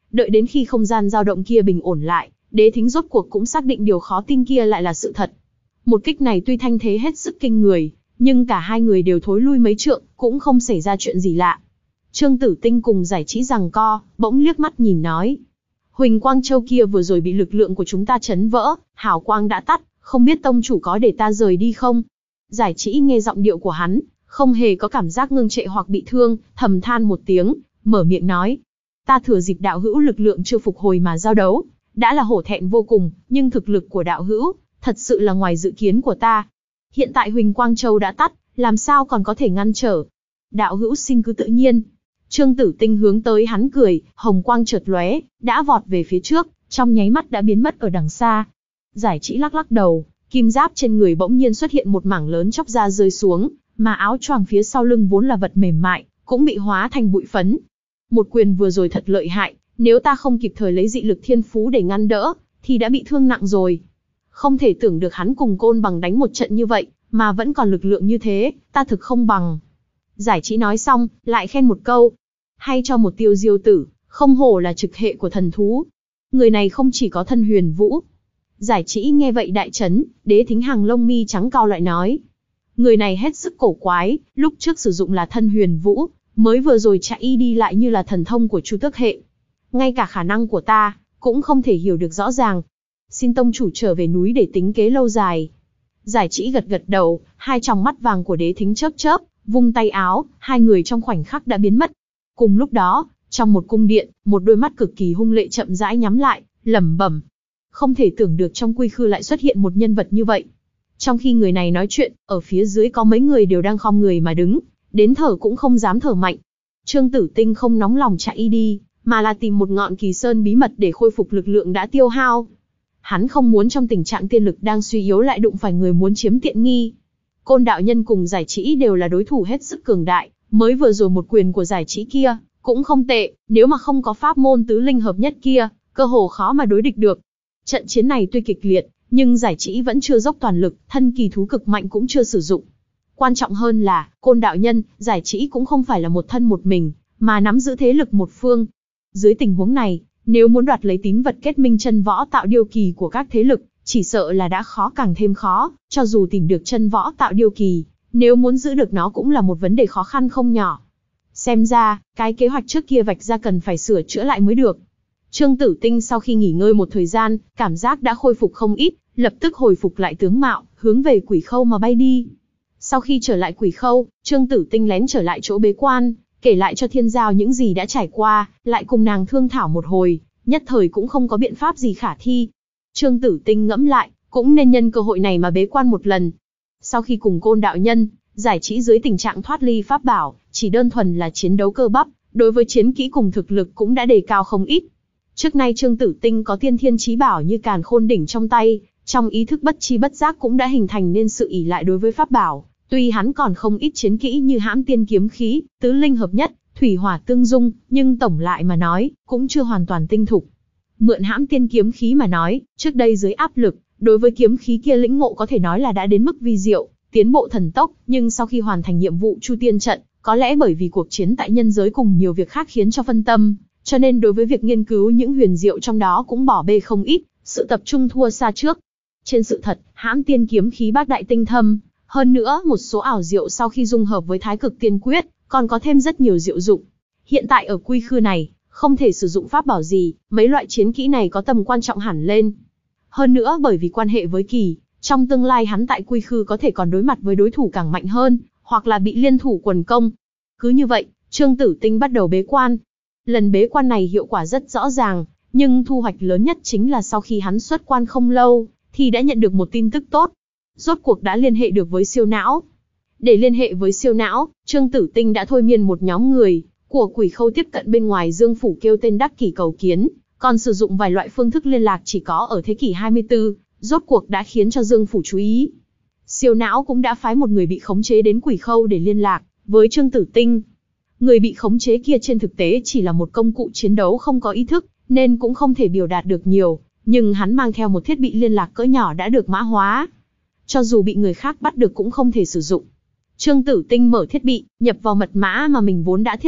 đợi đến khi không gian dao động kia bình ổn lại, Đế Thính rốt cuộc cũng xác định điều khó tin kia lại là sự thật. Một kích này tuy thanh thế hết sức kinh người, nhưng cả hai người đều thối lui mấy trượng, cũng không xảy ra chuyện gì lạ. Trương Tử Tinh cùng Giải Trí giằng co, bỗng liếc mắt nhìn nói: Huỳnh Quang Châu kia vừa rồi bị lực lượng của chúng ta chấn vỡ, hào quang đã tắt, không biết tông chủ có để ta rời đi không? Giải Trí nghe giọng điệu của hắn, không hề có cảm giác ngưng trệ hoặc bị thương, thầm than một tiếng, mở miệng nói: Ta thừa dịp đạo hữu lực lượng chưa phục hồi mà giao đấu, đã là hổ thẹn vô cùng, nhưng thực lực của đạo hữu, thật sự là ngoài dự kiến của ta. Hiện tại Huỳnh Quang Châu đã tắt, làm sao còn có thể ngăn trở? Đạo hữu xin cứ tự nhiên. Trương Tử Tinh hướng tới hắn cười, hồng quang chợt lóe, đã vọt về phía trước, trong nháy mắt đã biến mất ở đằng xa. Giải Trí lắc lắc đầu, kim giáp trên người bỗng nhiên xuất hiện một mảng lớn chóc da rơi xuống, mà áo choàng phía sau lưng vốn là vật mềm mại, cũng bị hóa thành bụi phấn. Một quyền vừa rồi thật lợi hại, nếu ta không kịp thời lấy dị lực thiên phú để ngăn đỡ, thì đã bị thương nặng rồi. Không thể tưởng được hắn cùng Côn Bằng đánh một trận như vậy, mà vẫn còn lực lượng như thế, ta thực không bằng. Giải Trí nói xong, lại khen một câu: hay cho một Tiêu Diêu tử, không hổ là trực hệ của thần thú. Người này không chỉ có thân huyền vũ. Giải Trí nghe vậy đại chấn, Đế Thính hàng lông mi trắng cau lại nói: Người này hết sức cổ quái, lúc trước sử dụng là thân huyền vũ, mới vừa rồi chạy đi lại như là thần thông của Chu Tước hệ. Ngay cả khả năng của ta, cũng không thể hiểu được rõ ràng. Xin tông chủ trở về núi để tính kế lâu dài. Giải Trí gật gật đầu, hai tròng mắt vàng của Đế Thính chớp chớp, vung tay áo, hai người trong khoảnh khắc đã biến mất. Cùng lúc đó, trong một cung điện, một đôi mắt cực kỳ hung lệ chậm rãi nhắm lại, lẩm bẩm: Không thể tưởng được trong quy khư lại xuất hiện một nhân vật như vậy. Trong khi người này nói chuyện, ở phía dưới có mấy người đều đang khom người mà đứng, đến thở cũng không dám thở mạnh. Trương Tử Tinh không nóng lòng chạy đi, mà là tìm một ngọn kỳ sơn bí mật để khôi phục lực lượng đã tiêu hao. Hắn không muốn trong tình trạng tiên lực đang suy yếu lại đụng phải người muốn chiếm tiện nghi. Côn đạo nhân cùng Giải Trí đều là đối thủ hết sức cường đại, mới vừa rồi một quyền của Giải Trí kia cũng không tệ, nếu mà không có pháp môn tứ linh hợp nhất kia, cơ hồ khó mà đối địch được. Trận chiến này tuy kịch liệt, nhưng Giải Trí vẫn chưa dốc toàn lực, thân kỳ thú cực mạnh cũng chưa sử dụng. Quan trọng hơn là, Côn đạo nhân, Giải Trí cũng không phải là một thân một mình, mà nắm giữ thế lực một phương. Dưới tình huống này, nếu muốn đoạt lấy tín vật kết minh chân võ tạo điêu kỳ của các thế lực, chỉ sợ là đã khó càng thêm khó, cho dù tìm được chân võ tạo điêu kỳ, nếu muốn giữ được nó cũng là một vấn đề khó khăn không nhỏ. Xem ra, cái kế hoạch trước kia vạch ra cần phải sửa chữa lại mới được. Trương Tử Tinh sau khi nghỉ ngơi một thời gian, cảm giác đã khôi phục không ít, lập tức hồi phục lại tướng mạo, hướng về Quỷ Khâu mà bay đi. Sau khi trở lại Quỷ Khâu, Trương Tử Tinh lén trở lại chỗ bế quan, kể lại cho Thiên Giao những gì đã trải qua, lại cùng nàng thương thảo một hồi, nhất thời cũng không có biện pháp gì khả thi. Trương Tử Tinh ngẫm lại, cũng nên nhân cơ hội này mà bế quan một lần. Sau khi cùng Côn đạo nhân, Giải Trí dưới tình trạng thoát ly pháp bảo, chỉ đơn thuần là chiến đấu cơ bắp, đối với chiến kỹ cùng thực lực cũng đã đề cao không ít. Trước nay Trương Tử Tinh có tiên thiên chí bảo như Càn Khôn đỉnh trong tay, trong ý thức bất chi bất giác cũng đã hình thành nên sự ỷ lại đối với pháp bảo. Tuy hắn còn không ít chiến kỹ như hãm tiên kiếm khí, tứ linh hợp nhất, thủy hỏa tương dung, nhưng tổng lại mà nói, cũng chưa hoàn toàn tinh thục. Mượn hãm tiên kiếm khí mà nói, trước đây dưới áp lực, đối với kiếm khí kia lĩnh ngộ có thể nói là đã đến mức vi diệu, tiến bộ thần tốc, nhưng sau khi hoàn thành nhiệm vụ Chu Tiên trận, có lẽ bởi vì cuộc chiến tại nhân giới cùng nhiều việc khác khiến cho phân tâm, cho nên đối với việc nghiên cứu những huyền diệu trong đó cũng bỏ bê không ít, sự tập trung thua xa trước. Trên sự thật, hãm tiên kiếm khí bác đại tinh thâm, hơn nữa một số ảo diệu sau khi dung hợp với Thái Cực Tiên Quyết, còn có thêm rất nhiều diệu dụng. Hiện tại ở quy khư này, không thể sử dụng pháp bảo gì, mấy loại chiến kỹ này có tầm quan trọng hẳn lên. Hơn nữa bởi vì quan hệ với Kỳ, trong tương lai hắn tại quy khư có thể còn đối mặt với đối thủ càng mạnh hơn, hoặc là bị liên thủ quần công. Cứ như vậy, Trương Tử Tinh bắt đầu bế quan. Lần bế quan này hiệu quả rất rõ ràng, nhưng thu hoạch lớn nhất chính là sau khi hắn xuất quan không lâu, thì đã nhận được một tin tức tốt. Rốt cuộc đã liên hệ được với siêu não. Để liên hệ với siêu não, Trương Tử Tinh đã thôi miên một nhóm người của Quỷ Khâu tiếp cận bên ngoài Dương phủ kêu tên Đắc Kỷ cầu kiến, còn sử dụng vài loại phương thức liên lạc chỉ có ở thế kỷ hai mươi tư, rốt cuộc đã khiến cho Dương phủ chú ý. Siêu não cũng đã phái một người bị khống chế đến Quỷ Khâu để liên lạc với Trương Tử Tinh. Người bị khống chế kia trên thực tế chỉ là một công cụ chiến đấu không có ý thức, nên cũng không thể biểu đạt được nhiều, nhưng hắn mang theo một thiết bị liên lạc cỡ nhỏ đã được mã hóa. Cho dù bị người khác bắt được cũng không thể sử dụng. Trương Tử Tinh mở thiết bị, nhập vào mật mã mà mình vốn đã thiết lập,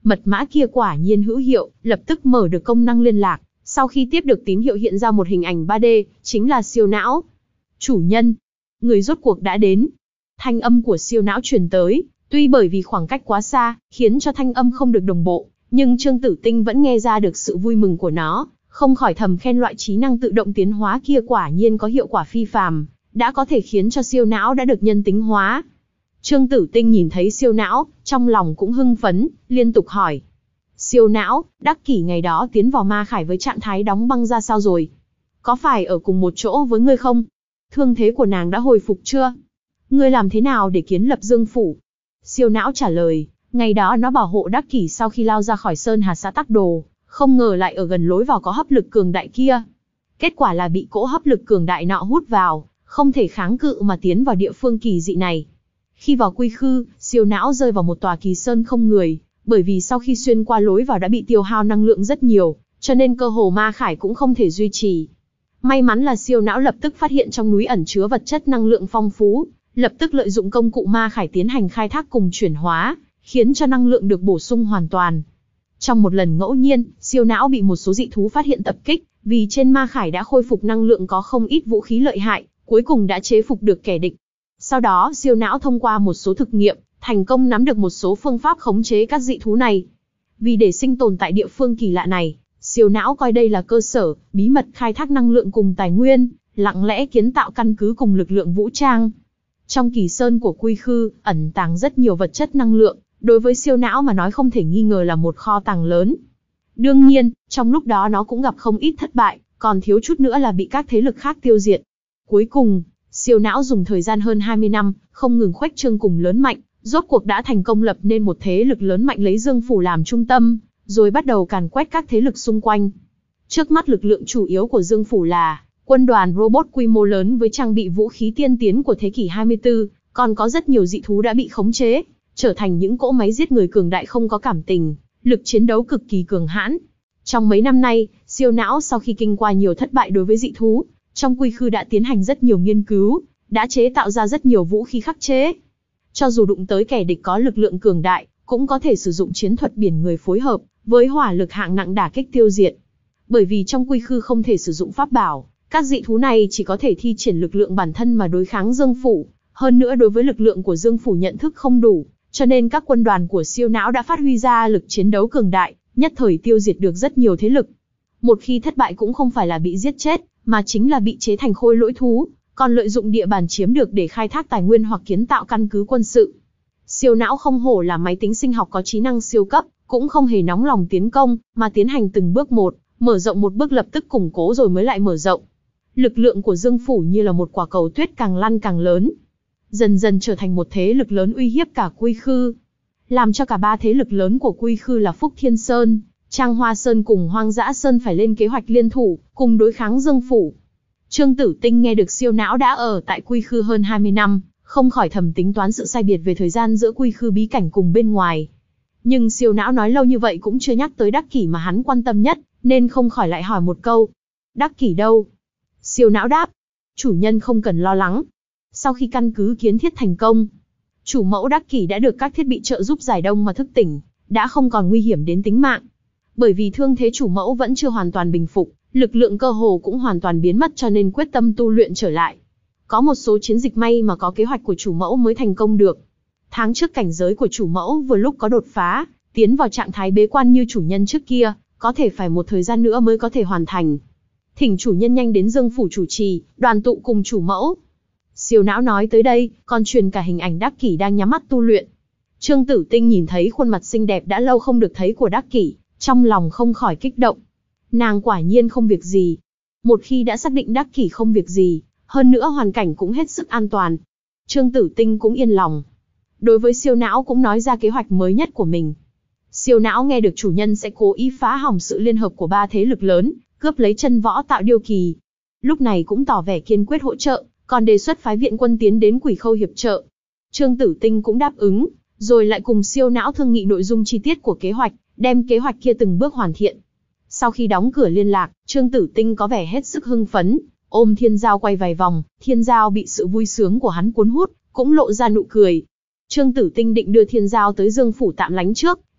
Mật mã kia quả nhiên hữu hiệu, lập tức mở được công năng liên lạc. Sau khi tiếp được tín hiệu hiện ra một hình ảnh ba D, chính là siêu não. Chủ nhân, người rốt cuộc đã đến. Thanh âm của siêu não truyền tới, tuy bởi vì khoảng cách quá xa, khiến cho thanh âm không được đồng bộ, nhưng Trương Tử Tinh vẫn nghe ra được sự vui mừng của nó, không khỏi thầm khen loại trí năng tự động tiến hóa kia quả nhiên có hiệu quả phi phàm, đã có thể khiến cho siêu não đã được nhân tính hóa. Trương Tử Tinh nhìn thấy siêu não, trong lòng cũng hưng phấn, liên tục hỏi. Siêu não, Đắc Kỷ ngày đó tiến vào ma khải với trạng thái đóng băng ra sao rồi? Có phải ở cùng một chỗ với ngươi không? Thương thế của nàng đã hồi phục chưa? Ngươi làm thế nào để kiến lập Dương Phủ? Siêu não trả lời, ngày đó nó bảo hộ Đắc Kỷ sau khi lao ra khỏi Sơn Hà xã Tắc Đồ, không ngờ lại ở gần lối vào có hấp lực cường đại kia. Kết quả là bị cỗ hấp lực cường đại nọ hút vào, không thể kháng cự mà tiến vào địa phương kỳ dị này. Khi vào quy khư, siêu não rơi vào một tòa kỳ sơn không người, bởi vì sau khi xuyên qua lối vào đã bị tiêu hao năng lượng rất nhiều, cho nên cơ hồ ma khải cũng không thể duy trì. May mắn là siêu não lập tức phát hiện trong núi ẩn chứa vật chất năng lượng phong phú, lập tức lợi dụng công cụ ma khải tiến hành khai thác cùng chuyển hóa, khiến cho năng lượng được bổ sung hoàn toàn. Trong một lần ngẫu nhiên, siêu não bị một số dị thú phát hiện tập kích, vì trên ma khải đã khôi phục năng lượng có không ít vũ khí lợi hại, cuối cùng đã chế phục được kẻ địch. Sau đó siêu não thông qua một số thực nghiệm, thành công nắm được một số phương pháp khống chế các dị thú này. Vì để sinh tồn tại địa phương kỳ lạ này, siêu não coi đây là cơ sở, bí mật khai thác năng lượng cùng tài nguyên, lặng lẽ kiến tạo căn cứ cùng lực lượng vũ trang. Trong kỳ sơn của quy khư, ẩn tàng rất nhiều vật chất năng lượng, đối với siêu não mà nói không thể nghi ngờ là một kho tàng lớn. Đương nhiên, trong lúc đó nó cũng gặp không ít thất bại, còn thiếu chút nữa là bị các thế lực khác tiêu diệt. Cuối cùng, siêu não dùng thời gian hơn hai mươi năm, không ngừng khuếch trương cùng lớn mạnh, rốt cuộc đã thành công lập nên một thế lực lớn mạnh lấy Dương Phủ làm trung tâm, rồi bắt đầu càn quét các thế lực xung quanh. Trước mắt lực lượng chủ yếu của Dương Phủ là quân đoàn robot quy mô lớn với trang bị vũ khí tiên tiến của thế kỷ hai mươi tư, còn có rất nhiều dị thú đã bị khống chế, trở thành những cỗ máy giết người cường đại không có cảm tình, lực chiến đấu cực kỳ cường hãn. Trong mấy năm nay, siêu não sau khi kinh qua nhiều thất bại đối với dị thú, trong quy khư đã tiến hành rất nhiều nghiên cứu, đã chế tạo ra rất nhiều vũ khí khắc chế. Cho dù đụng tới kẻ địch có lực lượng cường đại, cũng có thể sử dụng chiến thuật biển người phối hợp với hỏa lực hạng nặng đả kích tiêu diệt. Bởi vì trong quy khư không thể sử dụng pháp bảo, các dị thú này chỉ có thể thi triển lực lượng bản thân mà đối kháng Dương Phủ. Hơn nữa đối với lực lượng của Dương Phủ nhận thức không đủ, cho nên các quân đoàn của siêu não đã phát huy ra lực chiến đấu cường đại, nhất thời tiêu diệt được rất nhiều thế lực. Một khi thất bại cũng không phải là bị giết chết, mà chính là bị chế thành khôi lỗi thú, còn lợi dụng địa bàn chiếm được để khai thác tài nguyên hoặc kiến tạo căn cứ quân sự. Siêu não không hổ là máy tính sinh học có trí năng siêu cấp, cũng không hề nóng lòng tiến công, mà tiến hành từng bước một, mở rộng một bước lập tức củng cố rồi mới lại mở rộng. Lực lượng của Dương Phủ như là một quả cầu tuyết càng lăn càng lớn, dần dần trở thành một thế lực lớn uy hiếp cả quy khư. Làm cho cả ba thế lực lớn của quy khư là Phúc Thiên Sơn, Trang Hoa Sơn cùng Hoang Dã Sơn phải lên kế hoạch liên thủ, cùng đối kháng Dương Phủ. Trương Tử Tinh nghe được siêu não đã ở tại quy khư hơn hai mươi năm, không khỏi thầm tính toán sự sai biệt về thời gian giữa quy khư bí cảnh cùng bên ngoài. Nhưng siêu não nói lâu như vậy cũng chưa nhắc tới Đắc Kỷ mà hắn quan tâm nhất, nên không khỏi lại hỏi một câu. Đắc Kỷ đâu? Siêu não đáp. Chủ nhân không cần lo lắng. Sau khi căn cứ kiến thiết thành công, chủ mẫu Đắc Kỷ đã được các thiết bị trợ giúp giải đông mà thức tỉnh, đã không còn nguy hiểm đến tính mạng. Bởi vì thương thế chủ mẫu vẫn chưa hoàn toàn bình phục, lực lượng cơ hồ cũng hoàn toàn biến mất cho nên quyết tâm tu luyện trở lại. Có một số chiến dịch may mà có kế hoạch của chủ mẫu mới thành công được. Tháng trước cảnh giới của chủ mẫu vừa lúc có đột phá, tiến vào trạng thái bế quan như chủ nhân trước kia, có thể phải một thời gian nữa mới có thể hoàn thành. Thỉnh chủ nhân nhanh đến Dương Phủ chủ trì, đoàn tụ cùng chủ mẫu. Siêu não nói tới đây, còn truyền cả hình ảnh Đắc Kỷ đang nhắm mắt tu luyện. Trương Tử Tinh nhìn thấy khuôn mặt xinh đẹp đã lâu không được thấy của Đắc Kỷ, trong lòng không khỏi kích động. Nàng quả nhiên không việc gì. Một khi đã xác định Đắc Kỷ không việc gì, hơn nữa hoàn cảnh cũng hết sức an toàn, Trương Tử Tinh cũng yên lòng. Đối với siêu não cũng nói ra kế hoạch mới nhất của mình. Siêu não nghe được chủ nhân sẽ cố ý phá hỏng sự liên hợp của ba thế lực lớn, cướp lấy chân võ tạo điêu kỳ. Lúc này cũng tỏ vẻ kiên quyết hỗ trợ, còn đề xuất phái viện quân tiến đến Quỷ Khâu hiệp trợ. Trương Tử Tinh cũng đáp ứng, rồi lại cùng siêu não thương nghị nội dung chi tiết của kế hoạch, đem kế hoạch kia từng bước hoàn thiện. Sau khi đóng cửa liên lạc, Trương Tử Tinh có vẻ hết sức hưng phấn, ôm Thiên Giao quay vài vòng, Thiên Giao bị sự vui sướng của hắn cuốn hút, cũng lộ ra nụ cười. Trương Tử Tinh định đưa Thiên Giao tới Dương Phủ tạm lánh trước,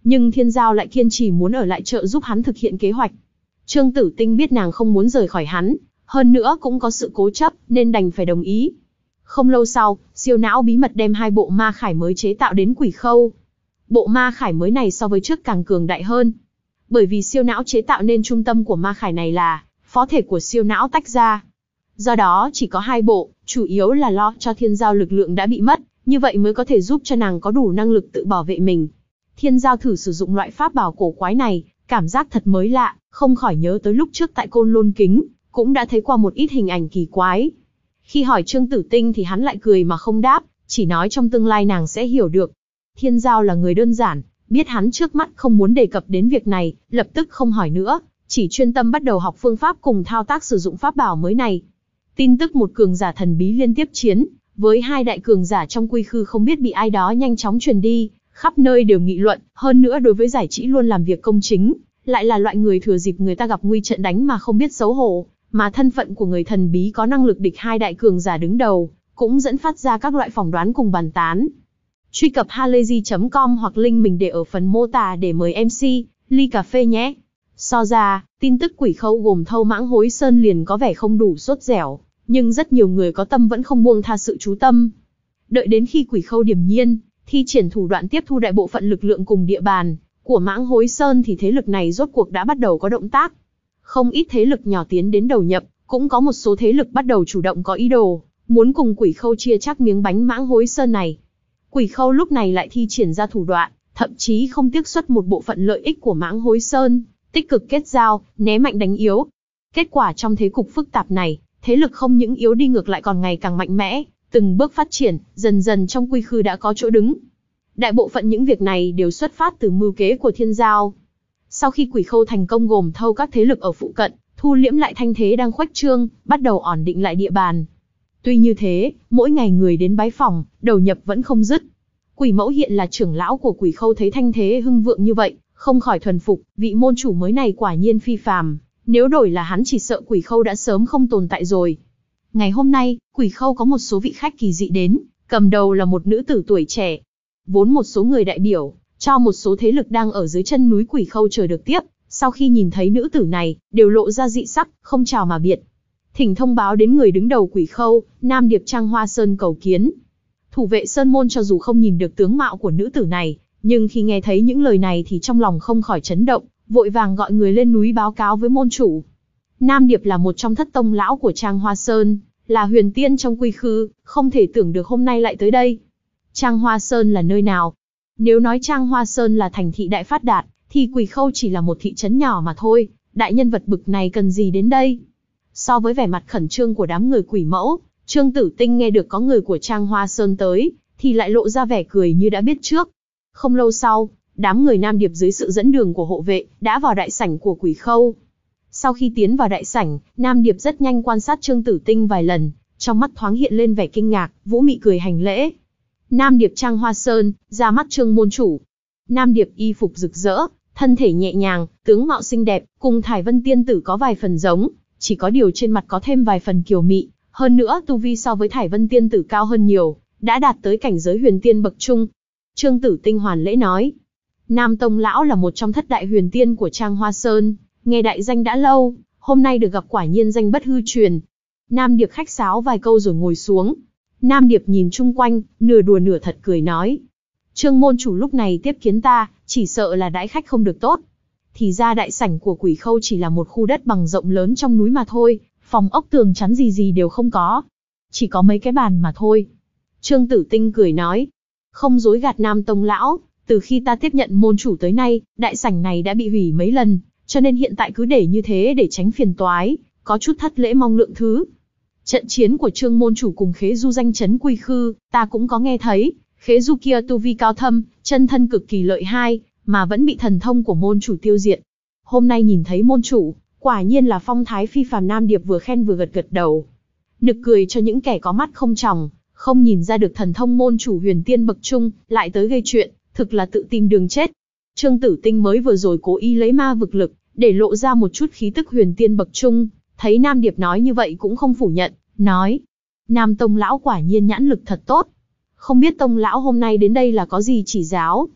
nhưng Thiên Giao lại kiên trì muốn ở lại trợ giúp hắn thực hiện kế hoạch. Trương Tử Tinh biết nàng không muốn rời khỏi hắn, hơn nữa cũng có sự cố chấp, nên đành phải đồng ý. Không lâu sau, Siêu Não bí mật đem hai bộ ma khải mới chế tạo đến Quỷ Khâu. Bộ ma khải mới này so với trước càng cường đại hơn. Bởi vì Siêu Não chế tạo nên trung tâm của ma khải này là phó thể của Siêu Não tách ra. Do đó chỉ có hai bộ, chủ yếu là lo cho Thiên Giao lực lượng đã bị mất, như vậy mới có thể giúp cho nàng có đủ năng lực tự bảo vệ mình. Thiên Giao thử sử dụng loại pháp bảo cổ quái này, cảm giác thật mới lạ, không khỏi nhớ tới lúc trước tại Côn Lôn Kính, cũng đã thấy qua một ít hình ảnh kỳ quái. Khi hỏi Trương Tử Tinh thì hắn lại cười mà không đáp, chỉ nói trong tương lai nàng sẽ hiểu được. Thiên Giao là người đơn giản, biết hắn trước mắt không muốn đề cập đến việc này, lập tức không hỏi nữa, chỉ chuyên tâm bắt đầu học phương pháp cùng thao tác sử dụng pháp bảo mới này. Tin tức một cường giả thần bí liên tiếp chiến với hai đại cường giả trong quy khư không biết bị ai đó nhanh chóng truyền đi, khắp nơi đều nghị luận, hơn nữa đối với giải trí luôn làm việc công chính, lại là loại người thừa dịp người ta gặp nguy trận đánh mà không biết xấu hổ, mà thân phận của người thần bí có năng lực địch hai đại cường giả đứng đầu, cũng dẫn phát ra các loại phỏng đoán cùng bàn tán. Truy cập halayzi chấm com hoặc link mình để ở phần mô tả để mời em xê, ly cà phê nhé. So ra, tin tức Quỷ Khâu gồm thâu mãng hối sơn liền có vẻ không đủ sốt dẻo, nhưng rất nhiều người có tâm vẫn không buông tha sự chú tâm. Đợi đến khi Quỷ Khâu điềm nhiên thi triển thủ đoạn tiếp thu đại bộ phận lực lượng cùng địa bàn của mãng hối sơn thì thế lực này rốt cuộc đã bắt đầu có động tác. Không ít thế lực nhỏ tiến đến đầu nhập, cũng có một số thế lực bắt đầu chủ động có ý đồ, muốn cùng Quỷ Khâu chia chắc miếng bánh mãng hối sơn này. Quỷ Khâu lúc này lại thi triển ra thủ đoạn, thậm chí không tiếc xuất một bộ phận lợi ích của mãng hối sơn, tích cực kết giao, né mạnh đánh yếu. Kết quả trong thế cục phức tạp này, thế lực không những yếu đi ngược lại còn ngày càng mạnh mẽ, từng bước phát triển, dần dần trong quy khư đã có chỗ đứng. Đại bộ phận những việc này đều xuất phát từ mưu kế của Thiên Giao. Sau khi Quỷ Khâu thành công gồm thâu các thế lực ở phụ cận, thu liễm lại thanh thế đang khuếch trương, bắt đầu ổn định lại địa bàn. Tuy như thế, mỗi ngày người đến bái phỏng, đầu nhập vẫn không dứt. Quỷ Mẫu hiện là trưởng lão của Quỷ Khâu thấy thanh thế hưng vượng như vậy, không khỏi thuần phục, vị môn chủ mới này quả nhiên phi phàm, nếu đổi là hắn chỉ sợ Quỷ Khâu đã sớm không tồn tại rồi. Ngày hôm nay, Quỷ Khâu có một số vị khách kỳ dị đến, cầm đầu là một nữ tử tuổi trẻ. Vốn một số người đại biểu cho một số thế lực đang ở dưới chân núi Quỷ Khâu chờ được tiếp, sau khi nhìn thấy nữ tử này, đều lộ ra dị sắc, không chào mà biệt. Thỉnh thông báo đến người đứng đầu Quỷ Khâu, Nam Điệp Trang Hoa Sơn cầu kiến. Thủ vệ sơn môn cho dù không nhìn được tướng mạo của nữ tử này, nhưng khi nghe thấy những lời này thì trong lòng không khỏi chấn động, vội vàng gọi người lên núi báo cáo với môn chủ. Nam Điệp là một trong thất tông lão của Trang Hoa Sơn, là huyền tiên trong quy khư, không thể tưởng được hôm nay lại tới đây. Trang Hoa Sơn là nơi nào? Nếu nói Trang Hoa Sơn là thành thị đại phát đạt, thì Quỷ Khâu chỉ là một thị trấn nhỏ mà thôi, đại nhân vật bực này cần gì đến đây? So với vẻ mặt khẩn trương của đám người Quỷ Mẫu, Trương Tử Tinh nghe được có người của Trang Hoa Sơn tới, thì lại lộ ra vẻ cười như đã biết trước. Không lâu sau, đám người Nam Điệp dưới sự dẫn đường của hộ vệ, đã vào đại sảnh của Quỷ Khâu. Sau khi tiến vào đại sảnh, Nam Điệp rất nhanh quan sát Trương Tử Tinh vài lần, trong mắt thoáng hiện lên vẻ kinh ngạc, vũ mị cười hành lễ. Nam Điệp Trang Hoa Sơn, ra mắt Trương môn chủ. Nam Điệp y phục rực rỡ, thân thể nhẹ nhàng, tướng mạo xinh đẹp, cùng Thải Vân tiên tử có vài phần giống, chỉ có điều trên mặt có thêm vài phần kiều mị, hơn nữa tu vi so với Thải Vân tiên tử cao hơn nhiều, đã đạt tới cảnh giới huyền tiên bậc trung. Trương Tử Tinh hoàn lễ nói, Nam Tông lão là một trong thất đại huyền tiên của Trang Hoa Sơn, nghe đại danh đã lâu, hôm nay được gặp quả nhiên danh bất hư truyền. Nam Điệp khách sáo vài câu rồi ngồi xuống. Nam Điệp nhìn chung quanh, nửa đùa nửa thật cười nói, Trương môn chủ lúc này tiếp kiến ta, chỉ sợ là đãi khách không được tốt. Thì ra đại sảnh của Quỷ Khâu chỉ là một khu đất bằng rộng lớn trong núi mà thôi, phòng ốc tường chắn gì gì đều không có, chỉ có mấy cái bàn mà thôi. Trương Tử Tinh cười nói, không dối gạt Nam Tông lão, từ khi ta tiếp nhận môn chủ tới nay, đại sảnh này đã bị hủy mấy lần, cho nên hiện tại cứ để như thế để tránh phiền toái, có chút thất lễ mong lượng thứ. Trận chiến của Trương môn chủ cùng Khế Du danh chấn Quy Khư, ta cũng có nghe thấy, Khế Du kia tu vi cao thâm, chân thân cực kỳ lợi hai, mà vẫn bị thần thông của môn chủ tiêu diệt. Hôm nay nhìn thấy môn chủ, quả nhiên là phong thái phi phàm. Nam Điệp vừa khen vừa gật gật đầu. Nực cười cho những kẻ có mắt không tròng, không nhìn ra được thần thông môn chủ huyền tiên bậc trung, lại tới gây chuyện, thực là tự tìm đường chết. Trương Tử Tinh mới vừa rồi cố ý lấy ma vực lực, để lộ ra một chút khí tức huyền tiên bậc trung, thấy Nam Điệp nói như vậy cũng không phủ nhận, nói, Nam Tông lão quả nhiên nhãn lực thật tốt. Không biết Tông lão hôm nay đến đây là có gì chỉ giáo?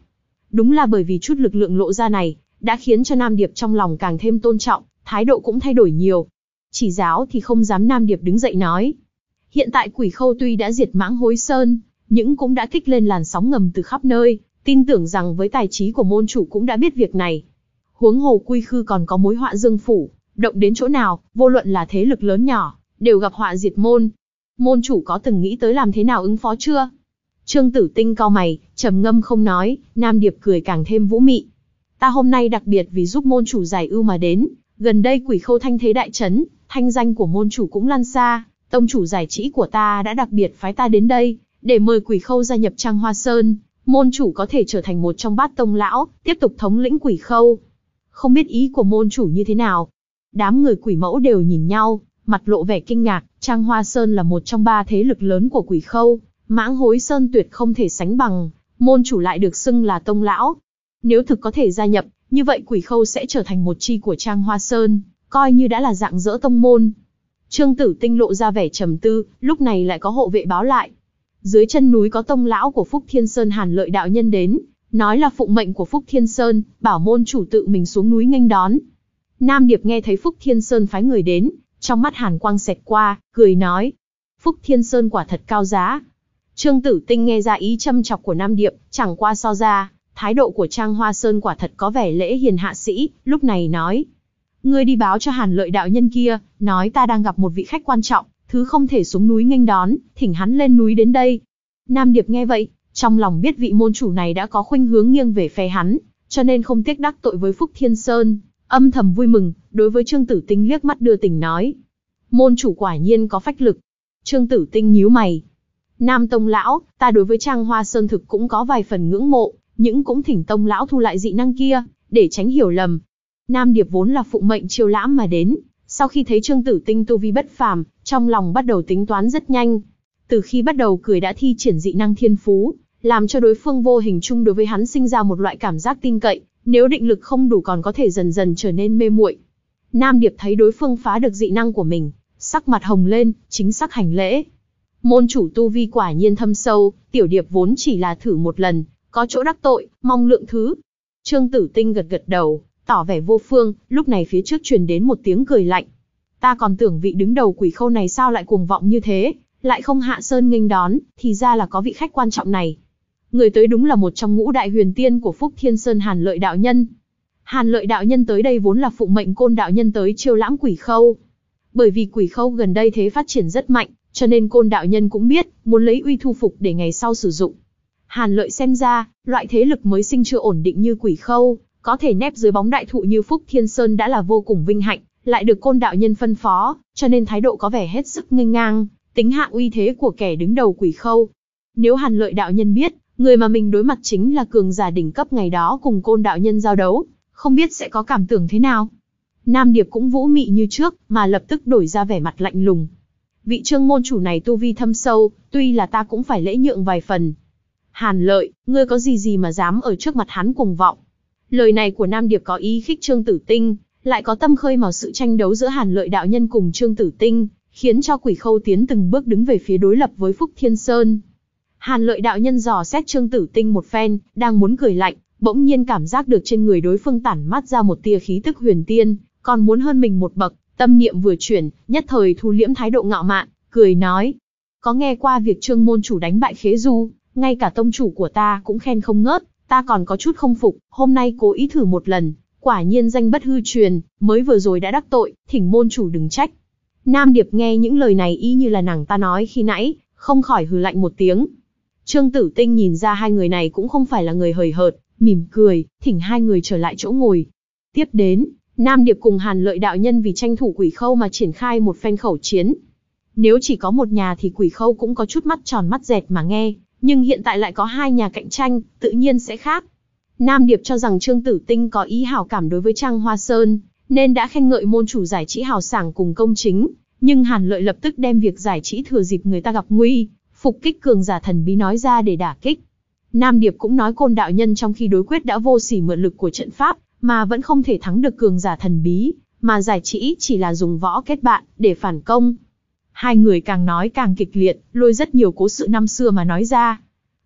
Đúng là bởi vì chút lực lượng lộ ra này, đã khiến cho Nam Điệp trong lòng càng thêm tôn trọng, thái độ cũng thay đổi nhiều. Chỉ giáo thì không dám. Nam Điệp đứng dậy nói. Hiện tại Quỷ Khâu tuy đã diệt Mãng Hối Sơn, nhưng cũng đã kích lên làn sóng ngầm từ khắp nơi, tin tưởng rằng với tài trí của môn chủ cũng đã biết việc này. Huống hồ Quy Khư còn có mối họa Dương Phủ, động đến chỗ nào, vô luận là thế lực lớn nhỏ, đều gặp họa diệt môn. Môn chủ có từng nghĩ tới làm thế nào ứng phó chưa? Trương Tử Tinh cau mày, trầm ngâm không nói. Nam Điệp cười càng thêm vũ mị. Ta hôm nay đặc biệt vì giúp môn chủ giải ưu mà đến. Gần đây Quỷ Khâu thanh thế đại chấn, thanh danh của môn chủ cũng lan xa. Tông chủ giải trí của ta đã đặc biệt phái ta đến đây, để mời Quỷ Khâu gia nhập Trăng Hoa Sơn. Môn chủ có thể trở thành một trong bát tông lão, tiếp tục thống lĩnh Quỷ Khâu. Không biết ý của môn chủ như thế nào? Đám người Quỷ Mẫu đều nhìn nhau, mặt lộ vẻ kinh ngạc. Trăng Hoa Sơn là một trong ba thế lực lớn của Quỷ Khâu, Mãng Hối Sơn tuyệt không thể sánh bằng, môn chủ lại được xưng là tông lão. Nếu thực có thể gia nhập, như vậy Quỷ Khâu sẽ trở thành một chi của Trăng Hoa Sơn, coi như đã là dạng dỡ tông môn. Trương Tử Tinh lộ ra vẻ trầm tư, lúc này lại có hộ vệ báo lại. Dưới chân núi có tông lão của Phúc Thiên Sơn Hàn Lợi đạo nhân đến, nói là phụng mệnh của Phúc Thiên Sơn, bảo môn chủ tự mình xuống núi nghênh đón. Nam Điệp nghe thấy Phúc Thiên Sơn phái người đến, trong mắt hàn quang xẹt qua, cười nói. Phúc Thiên Sơn quả thật cao giá. Trương Tử Tinh nghe ra ý châm chọc của Nam Điệp, chẳng qua so ra, thái độ của Trăng Hoa Sơn quả thật có vẻ lễ hiền hạ sĩ, lúc này nói. Ngươi đi báo cho Hàn Lợi đạo nhân kia, nói ta đang gặp một vị khách quan trọng, thứ không thể xuống núi nghênh đón, thỉnh hắn lên núi đến đây. Nam Điệp nghe vậy, trong lòng biết vị môn chủ này đã có khuynh hướng nghiêng về phe hắn, cho nên không tiếc đắc tội với Phúc Thiên Sơn, âm thầm vui mừng, đối với Trương Tử Tinh liếc mắt đưa tình nói. Môn chủ quả nhiên có phách lực. Trương Tử Tinh nhíu mày. Nam tông lão, ta đối với Trăng Hoa Sơn thực cũng có vài phần ngưỡng mộ, nhưng cũng thỉnh tông lão thu lại dị năng kia, để tránh hiểu lầm. Nam Điệp vốn là phụng mệnh chiêu lãm mà đến, sau khi thấy Trương Tử Tinh tu vi bất phàm, trong lòng bắt đầu tính toán rất nhanh. Từ khi bắt đầu cười đã thi triển dị năng thiên phú, làm cho đối phương vô hình chung đối với hắn sinh ra một loại cảm giác tin cậy, nếu định lực không đủ còn có thể dần dần trở nên mê muội. Nam Điệp thấy đối phương phá được dị năng của mình, sắc mặt hồng lên, chính xác hành lễ. Môn chủ tu vi quả nhiên thâm sâu, tiểu Điệp vốn chỉ là thử một lần, có chỗ đắc tội, mong lượng thứ. Trương Tử Tinh gật gật đầu, tỏ vẻ vô phương. Lúc này phía trước truyền đến một tiếng cười lạnh. Ta còn tưởng vị đứng đầu Quỷ Khâu này sao lại cuồng vọng như thế, lại không hạ sơn nghênh đón, thì ra là có vị khách quan trọng này. Người tới đúng là một trong ngũ đại huyền tiên của Phúc Thiên Sơn Hàn Lợi đạo nhân. Hàn Lợi đạo nhân tới đây vốn là phụng mệnh Côn đạo nhân tới chiêu lãm Quỷ Khâu. Bởi vì Quỷ Khâu gần đây thế phát triển rất mạnh, cho nên Côn đạo nhân cũng biết, muốn lấy uy thu phục để ngày sau sử dụng. Hàn Lợi xem ra, loại thế lực mới sinh chưa ổn định như Quỷ Khâu, có thể nép dưới bóng đại thụ như Phúc Thiên Sơn đã là vô cùng vinh hạnh, lại được Côn đạo nhân phân phó, cho nên thái độ có vẻ hết sức nghênh ngang, tính hạ uy thế của kẻ đứng đầu Quỷ Khâu. Nếu Hàn Lợi đạo nhân biết, người mà mình đối mặt chính là cường giả đỉnh cấp ngày đó cùng Côn đạo nhân giao đấu, không biết sẽ có cảm tưởng thế nào. Nam Điệp cũng vũ mị như trước, mà lập tức đổi ra vẻ mặt lạnh lùng. Vị Trương môn chủ này tu vi thâm sâu, tuy là ta cũng phải lễ nhượng vài phần. Hàn Lợi, ngươi có gì gì mà dám ở trước mặt hắn cuồng vọng? Lời này của Nam Điệp có ý khích Trương Tử Tinh, lại có tâm khơi mào sự tranh đấu giữa Hàn Lợi đạo nhân cùng Trương Tử Tinh, khiến cho Quỷ Khâu tiến từng bước đứng về phía đối lập với Phúc Thiên Sơn. Hàn Lợi đạo nhân dò xét Trương Tử Tinh một phen, đang muốn cười lạnh, bỗng nhiên cảm giác được trên người đối phương tản mát ra một tia khí tức huyền tiên, còn muốn hơn mình một bậc, tâm niệm vừa chuyển, nhất thời thu liễm thái độ ngạo mạn, cười nói: "Có nghe qua việc Trương môn chủ đánh bại Khế Du, ngay cả tông chủ của ta cũng khen không ngớt, ta còn có chút không phục, hôm nay cố ý thử một lần, quả nhiên danh bất hư truyền, mới vừa rồi đã đắc tội, thỉnh môn chủ đừng trách." Nam Điệp nghe những lời này y như là nàng ta nói khi nãy, không khỏi hừ lạnh một tiếng. Trương Tử Tinh nhìn ra hai người này cũng không phải là người hời hợt, mỉm cười, thỉnh hai người trở lại chỗ ngồi. Tiếp đến, Nam Điệp cùng Hàn Lợi đạo nhân vì tranh thủ Quỷ Khâu mà triển khai một phen khẩu chiến. Nếu chỉ có một nhà thì Quỷ Khâu cũng có chút mắt tròn mắt dẹt mà nghe, nhưng hiện tại lại có hai nhà cạnh tranh, tự nhiên sẽ khác. Nam Điệp cho rằng Trương Tử Tinh có ý hảo cảm đối với Trăng Hoa Sơn, nên đã khen ngợi môn chủ giải trí hào sảng cùng công chính, nhưng Hàn Lợi lập tức đem việc giải trí thừa dịp người ta gặp nguy, phục kích cường giả thần bí nói ra để đả kích. Nam Điệp cũng nói Côn đạo nhân trong khi đối quyết đã vô sỉ mượn lực của trận pháp, mà vẫn không thể thắng được cường giả thần bí, mà giải trí chỉ là dùng võ kết bạn, để phản công. Hai người càng nói càng kịch liệt, lôi rất nhiều cố sự năm xưa mà nói ra.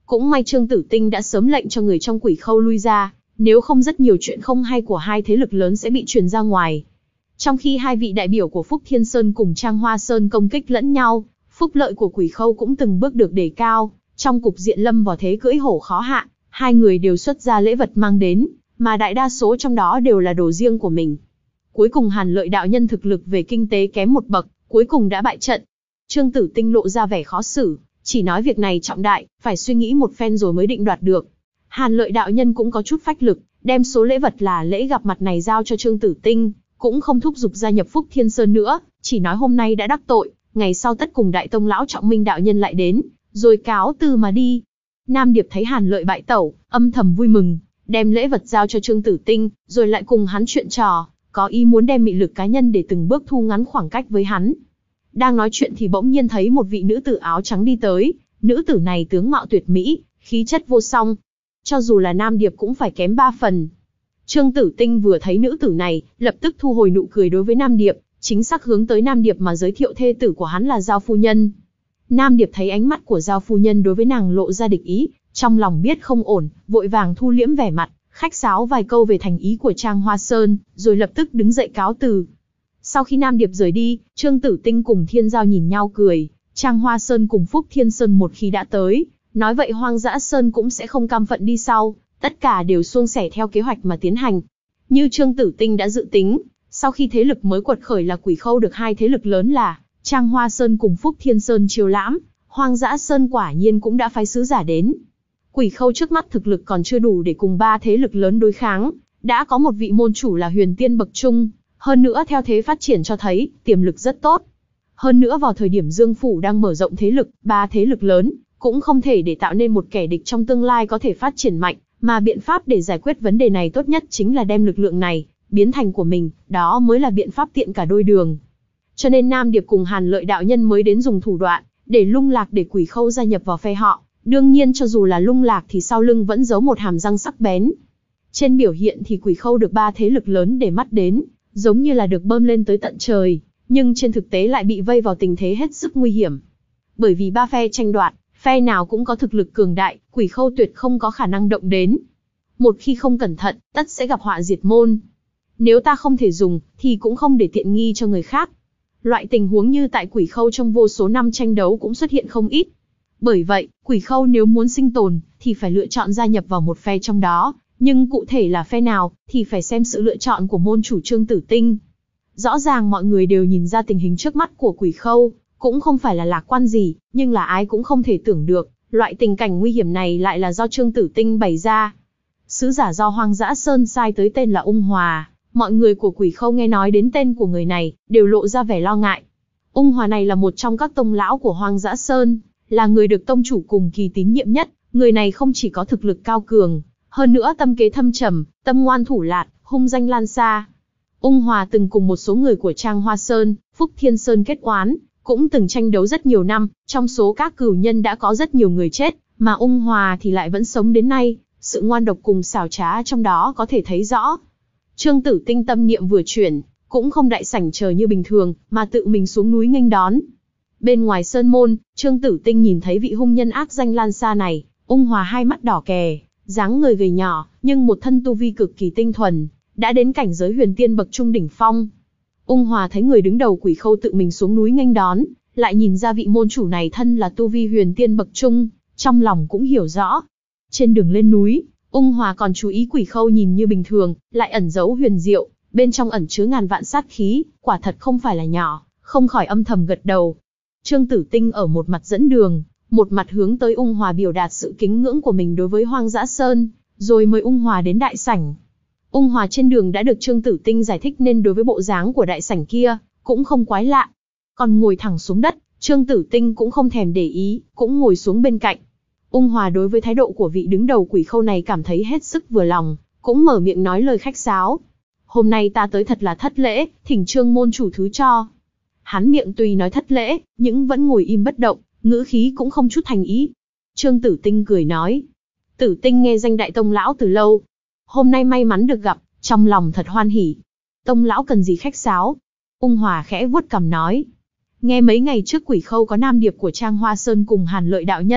Cũng may Trương Tử Tinh đã sớm lệnh cho người trong Quỷ Khâu lui ra, nếu không rất nhiều chuyện không hay của hai thế lực lớn sẽ bị truyền ra ngoài. Trong khi hai vị đại biểu của Phúc Thiên Sơn cùng Trang Hoa Sơn công kích lẫn nhau, phúc lợi của Quỷ Khâu cũng từng bước được đề cao, trong cục diện lâm vào thế cưỡi hổ khó hạ, hai người đều xuất ra lễ vật mang đến, mà đại đa số trong đó đều là đồ riêng của mình. Cuối cùng Hàn Lợi đạo nhân thực lực về kinh tế kém một bậc, cuối cùng đã bại trận. Trương Tử Tinh lộ ra vẻ khó xử, chỉ nói việc này trọng đại, phải suy nghĩ một phen rồi mới định đoạt được. Hàn Lợi đạo nhân cũng có chút phách lực, đem số lễ vật là lễ gặp mặt này giao cho Trương Tử Tinh, cũng không thúc giục gia nhập Phúc Thiên Sơn nữa, chỉ nói hôm nay đã đắc tội, ngày sau tất cùng Đại Tông lão Trọng Minh đạo nhân lại đến, rồi cáo từ mà đi. Nam Điệp thấy Hàn Lợi bại tẩu, âm thầm vui mừng, đem lễ vật giao cho Trương Tử Tinh, rồi lại cùng hắn chuyện trò, có ý muốn đem mị lực cá nhân để từng bước thu ngắn khoảng cách với hắn. Đang nói chuyện thì bỗng nhiên thấy một vị nữ tử áo trắng đi tới, nữ tử này tướng mạo tuyệt mỹ, khí chất vô song. Cho dù là Nam Điệp cũng phải kém ba phần. Trương Tử Tinh vừa thấy nữ tử này, lập tức thu hồi nụ cười đối với Nam Điệp, chính xác hướng tới Nam Điệp mà giới thiệu thê tử của hắn là Giao phu nhân. Nam Điệp thấy ánh mắt của Giao phu nhân đối với nàng lộ ra địch ý, trong lòng biết không ổn, vội vàng thu liễm vẻ mặt, khách sáo vài câu về thành ý của Trang Hoa Sơn, rồi lập tức đứng dậy cáo từ. Sau khi Nam Điệp rời đi, Trương Tử Tinh cùng Thiên Giao nhìn nhau cười, Trang Hoa Sơn cùng Phúc Thiên Sơn một khi đã tới, nói vậy Hoang Dã Sơn cũng sẽ không cam phận đi sau, tất cả đều suôn sẻ theo kế hoạch mà tiến hành. Như Trương Tử Tinh đã dự tính, sau khi thế lực mới quật khởi là Quỷ Khâu được hai thế lực lớn là Trang Hoa Sơn cùng Phúc Thiên Sơn chiêu lãm, Hoang Dã Sơn quả nhiên cũng đã phái sứ giả đến. Quỷ Khâu trước mắt thực lực còn chưa đủ để cùng ba thế lực lớn đối kháng, đã có một vị môn chủ là huyền tiên bậc trung, hơn nữa theo thế phát triển cho thấy, tiềm lực rất tốt. Hơn nữa vào thời điểm Dương Phủ đang mở rộng thế lực, ba thế lực lớn, cũng không thể để tạo nên một kẻ địch trong tương lai có thể phát triển mạnh, mà biện pháp để giải quyết vấn đề này tốt nhất chính là đem lực lượng này, biến thành của mình, đó mới là biện pháp tiện cả đôi đường. Cho nên Nam Điệp cùng Hàn Lợi đạo nhân mới đến dùng thủ đoạn, để lung lạc để Quỷ Khâu gia nhập vào phe họ, đương nhiên cho dù là lung lạc thì sau lưng vẫn giấu một hàm răng sắc bén. Trên biểu hiện thì Quỷ Khâu được ba thế lực lớn để mắt đến, giống như là được bơm lên tới tận trời, nhưng trên thực tế lại bị vây vào tình thế hết sức nguy hiểm. Bởi vì ba phe tranh đoạt, phe nào cũng có thực lực cường đại, Quỷ Khâu tuyệt không có khả năng động đến. Một khi không cẩn thận, tất sẽ gặp họa diệt môn. Nếu ta không thể dùng, thì cũng không để tiện nghi cho người khác. Loại tình huống như tại Quỷ Khâu trong vô số năm tranh đấu cũng xuất hiện không ít. Bởi vậy, Quỷ Khâu nếu muốn sinh tồn, thì phải lựa chọn gia nhập vào một phe trong đó, nhưng cụ thể là phe nào, thì phải xem sự lựa chọn của môn chủ Trương Tử Tinh. Rõ ràng mọi người đều nhìn ra tình hình trước mắt của Quỷ Khâu, cũng không phải là lạc quan gì, nhưng là ai cũng không thể tưởng được, loại tình cảnh nguy hiểm này lại là do Trương Tử Tinh bày ra. Sứ giả do Hoang Dã Sơn sai tới tên là Ung Hòa, mọi người của Quỷ Khâu nghe nói đến tên của người này, đều lộ ra vẻ lo ngại. Ung Hòa này là một trong các tông lão của Hoang Dã Sơn, là người được tông chủ cùng kỳ tín nhiệm nhất, người này không chỉ có thực lực cao cường, hơn nữa tâm kế thâm trầm, tâm ngoan thủ lạt, hung danh lan xa. Ung Hòa từng cùng một số người của Trang Hoa Sơn, Phúc Thiên Sơn kết oán, cũng từng tranh đấu rất nhiều năm, trong số các cửu nhân đã có rất nhiều người chết, mà Ung Hòa thì lại vẫn sống đến nay, sự ngoan độc cùng xảo trá trong đó có thể thấy rõ. Trương Tử Tinh tâm niệm vừa chuyển, cũng không đại sảnh chờ như bình thường, mà tự mình xuống núi nghênh đón. Bên ngoài sơn môn, Trương Tử Tinh nhìn thấy vị hung nhân ác danh lan xa này, Ung Hòa hai mắt đỏ kè, dáng người gầy nhỏ, nhưng một thân tu vi cực kỳ tinh thuần, đã đến cảnh giới huyền tiên bậc trung đỉnh phong. Ung Hòa thấy người đứng đầu Quỷ Khâu tự mình xuống núi nghênh đón, lại nhìn ra vị môn chủ này thân là tu vi huyền tiên bậc trung, trong lòng cũng hiểu rõ. Trên đường lên núi, Ung Hòa còn chú ý Quỷ Khâu nhìn như bình thường, lại ẩn giấu huyền diệu, bên trong ẩn chứa ngàn vạn sát khí, quả thật không phải là nhỏ, không khỏi âm thầm gật đầu. Trương Tử Tinh ở một mặt dẫn đường, một mặt hướng tới Ung Hòa biểu đạt sự kính ngưỡng của mình đối với Hoang Dã Sơn, rồi mời Ung Hòa đến đại sảnh. Ung Hòa trên đường đã được Trương Tử Tinh giải thích nên đối với bộ dáng của đại sảnh kia, cũng không quái lạ. Còn ngồi thẳng xuống đất, Trương Tử Tinh cũng không thèm để ý, cũng ngồi xuống bên cạnh. Ung Hòa đối với thái độ của vị đứng đầu Quỷ Khâu này cảm thấy hết sức vừa lòng, cũng mở miệng nói lời khách sáo. Hôm nay ta tới thật là thất lễ, thỉnh Trương môn chủ thứ cho. Hắn miệng tuy nói thất lễ, nhưng vẫn ngồi im bất động, ngữ khí cũng không chút thành ý. Trương Tử Tinh cười nói, Tử Tinh nghe danh Đại Tông lão từ lâu, hôm nay may mắn được gặp, trong lòng thật hoan hỉ. Tông lão cần gì khách sáo? Ung Hòa khẽ vuốt cằm nói, nghe mấy ngày trước Quỷ Khâu có Nam Điệp của Trang Hoa Sơn cùng Hàn Lợi đạo nhân,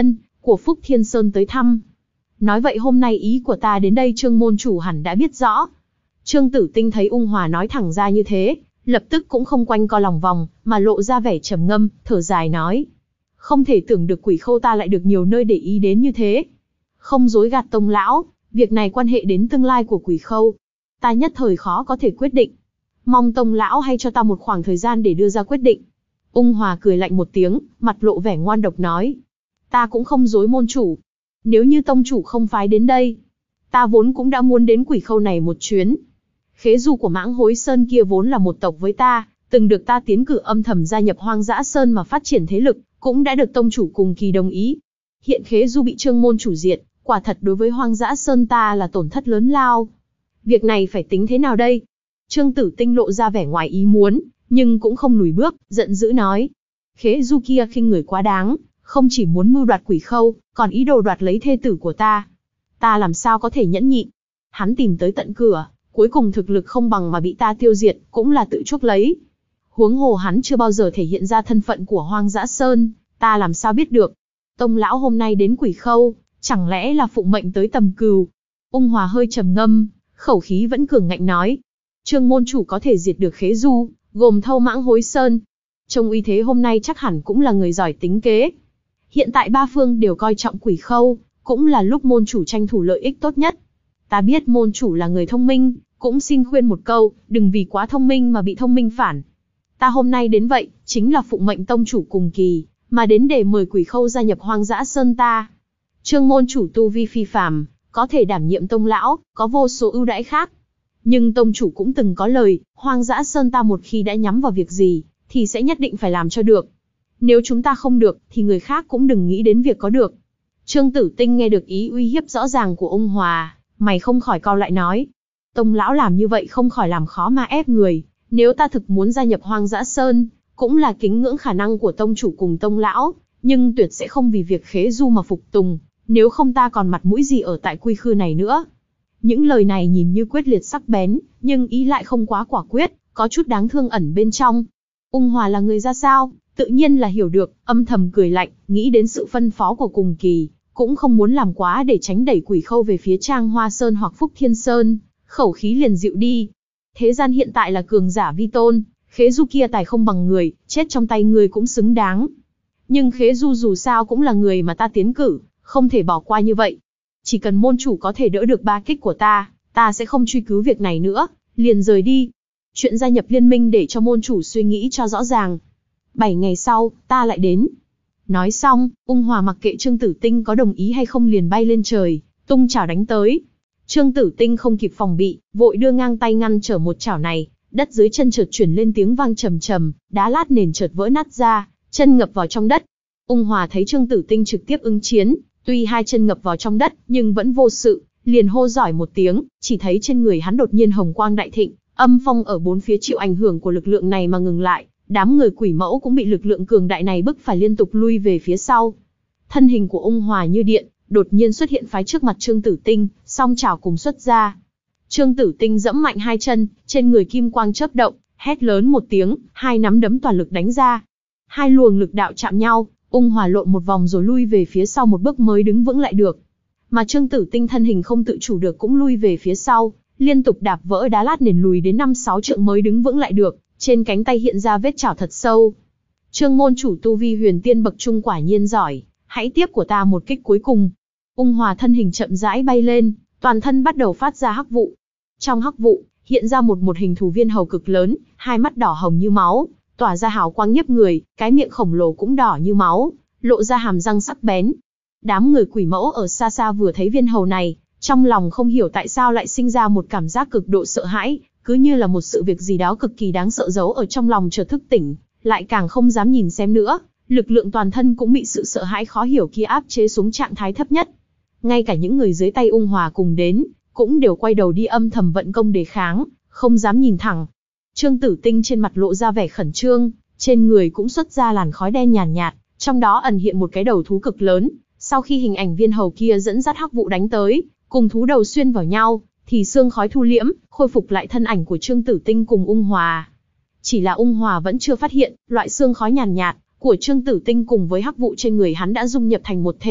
của Phúc Thiên Sơn tới thăm. Nói vậy hôm nay ý của ta đến đây Trương môn chủ hẳn đã biết rõ. Trương Tử Tinh thấy Ung Hòa nói thẳng ra như thế, lập tức cũng không quanh co lòng vòng, mà lộ ra vẻ trầm ngâm, thở dài nói. Không thể tưởng được Quỷ Khâu ta lại được nhiều nơi để ý đến như thế. Không dối gạt Tông lão, việc này quan hệ đến tương lai của Quỷ Khâu. Ta nhất thời khó có thể quyết định. Mong Tông lão hay cho ta một khoảng thời gian để đưa ra quyết định. Ung Hòa cười lạnh một tiếng, mặt lộ vẻ ngoan độc nói. Ta cũng không dối môn chủ. Nếu như tông chủ không phái đến đây, ta vốn cũng đã muốn đến Quỷ Khâu này một chuyến. Khế du của Mãng Hối Sơn kia vốn là một tộc với ta, từng được ta tiến cử âm thầm gia nhập Hoang Dã Sơn mà phát triển thế lực, cũng đã được tông chủ cùng kỳ đồng ý. Hiện khế du bị Trương môn chủ diệt, quả thật đối với Hoang Dã Sơn ta là tổn thất lớn lao. Việc này phải tính thế nào đây? Trương Tử Tinh lộ ra vẻ ngoài ý muốn, nhưng cũng không lùi bước, giận dữ nói. Khế du kia khinh người quá đáng, không chỉ muốn mưu đoạt Quỷ Khâu, còn ý đồ đoạt lấy thê tử của ta. Ta làm sao có thể nhẫn nhịn? Hắn tìm tới tận cửa, cuối cùng thực lực không bằng mà bị ta tiêu diệt, cũng là tự chuốc lấy. Huống hồ hắn chưa bao giờ thể hiện ra thân phận của Hoang Dã Sơn, ta làm sao biết được? Tông lão hôm nay đến Quỷ Khâu, chẳng lẽ là phụng mệnh tới tầm cừu? Ung Hòa hơi trầm ngâm, khẩu khí vẫn cường ngạnh nói. Trương môn chủ có thể diệt được khế du, gồm thâu Mãng Hối Sơn. Trông uy thế hôm nay chắc hẳn cũng là người giỏi tính kế. Hiện tại ba phương đều coi trọng Quỷ Khâu, cũng là lúc môn chủ tranh thủ lợi ích tốt nhất. Ta biết môn chủ là người thông minh, cũng xin khuyên một câu, đừng vì quá thông minh mà bị thông minh phản. Ta hôm nay đến vậy, chính là phụng mệnh tông chủ cùng kỳ, mà đến để mời Quỷ Khâu gia nhập Hoang Dã Sơn ta. Trương môn chủ tu vi phi phàm, có thể đảm nhiệm tông lão, có vô số ưu đãi khác. Nhưng tông chủ cũng từng có lời, Hoang Dã Sơn ta một khi đã nhắm vào việc gì, thì sẽ nhất định phải làm cho được. Nếu chúng ta không được, thì người khác cũng đừng nghĩ đến việc có được. Trương Tử Tinh nghe được ý uy hiếp rõ ràng của Ung Hòa, mày không khỏi cau lại nói. Tông lão làm như vậy không khỏi làm khó mà ép người, nếu ta thực muốn gia nhập Hoang Dã Sơn, cũng là kính ngưỡng khả năng của tông chủ cùng tông lão, nhưng tuyệt sẽ không vì việc khế du mà phục tùng, nếu không ta còn mặt mũi gì ở tại quy khư này nữa. Những lời này nhìn như quyết liệt sắc bén, nhưng ý lại không quá quả quyết, có chút đáng thương ẩn bên trong. Ung Hòa là người ra sao, tự nhiên là hiểu được, âm thầm cười lạnh, nghĩ đến sự phân phó của cùng kỳ, cũng không muốn làm quá để tránh đẩy Quỷ Khâu về phía Trang Hoa Sơn hoặc Phúc Thiên Sơn, khẩu khí liền dịu đi. Thế gian hiện tại là cường giả vi tôn, khế du kia tài không bằng người, chết trong tay người cũng xứng đáng. Nhưng khế du dù sao cũng là người mà ta tiến cử, không thể bỏ qua như vậy. Chỉ cần môn chủ có thể đỡ được ba kích của ta, ta sẽ không truy cứu việc này nữa, liền rời đi. Chuyện gia nhập liên minh để cho môn chủ suy nghĩ cho rõ ràng. Bảy ngày sau, ta lại đến. Nói xong, Ung Hòa mặc kệ Trương Tử Tinh có đồng ý hay không liền bay lên trời, tung chảo đánh tới. Trương Tử Tinh không kịp phòng bị, vội đưa ngang tay ngăn trở một chảo này, đất dưới chân chợt chuyển lên tiếng vang trầm trầm, đá lát nền chợt vỡ nát ra, chân ngập vào trong đất. Ung Hòa thấy Trương Tử Tinh trực tiếp ứng chiến, tuy hai chân ngập vào trong đất, nhưng vẫn vô sự, liền hô giỏi một tiếng, chỉ thấy trên người hắn đột nhiên hồng quang đại thịnh, âm phong ở bốn phía chịu ảnh hưởng của lực lượng này mà ngừng lại, đám người quỷ mẫu cũng bị lực lượng cường đại này bức phải liên tục lui về phía sau. Thân hình của Ung Hòa như điện, đột nhiên xuất hiện phái trước mặt Trương Tử Tinh, song chảo cùng xuất ra. Trương Tử Tinh giẫm mạnh hai chân, trên người kim quang chớp động, hét lớn một tiếng, hai nắm đấm toàn lực đánh ra. Hai luồng lực đạo chạm nhau, Ung Hòa lộn một vòng rồi lui về phía sau một bước mới đứng vững lại được. Mà Trương Tử Tinh thân hình không tự chủ được cũng lui về phía sau, liên tục đạp vỡ đá lát nền lùi đến năm sáu trượng mới đứng vững lại được, trên cánh tay hiện ra vết chảo thật sâu. Trương môn chủ tu vi huyền tiên bậc trung quả nhiên giỏi, hãy tiếp của ta một kích cuối cùng. Ung Hòa thân hình chậm rãi bay lên, toàn thân bắt đầu phát ra hắc vụ. Trong hắc vụ, hiện ra một một hình thù viên hầu cực lớn, hai mắt đỏ hồng như máu, tỏa ra hào quang nhiếp người, cái miệng khổng lồ cũng đỏ như máu, lộ ra hàm răng sắc bén. Đám người quỷ mẫu ở xa xa vừa thấy viên hầu này, trong lòng không hiểu tại sao lại sinh ra một cảm giác cực độ sợ hãi, cứ như là một sự việc gì đó cực kỳ đáng sợ giấu ở trong lòng chợt thức tỉnh, lại càng không dám nhìn xem nữa, lực lượng toàn thân cũng bị sự sợ hãi khó hiểu kia áp chế xuống trạng thái thấp nhất. Ngay cả những người dưới tay Ung Hòa cùng đến, cũng đều quay đầu đi âm thầm vận công đề kháng, không dám nhìn thẳng. Trương Tử Tinh trên mặt lộ ra vẻ khẩn trương, trên người cũng xuất ra làn khói đen nhàn nhạt, nhạt, trong đó ẩn hiện một cái đầu thú cực lớn. Sau khi hình ảnh viên hầu kia dẫn dắt hắc vụ đánh tới, cùng thú đầu xuyên vào nhau, thì sương khói thu liễm, khôi phục lại thân ảnh của Trương Tử Tinh cùng Ung Hòa. Chỉ là Ung Hòa vẫn chưa phát hiện, loại sương khói nhàn nhạt, nhạt của Trương Tử Tinh cùng với hắc vụ trên người hắn đã dung nhập thành một thể,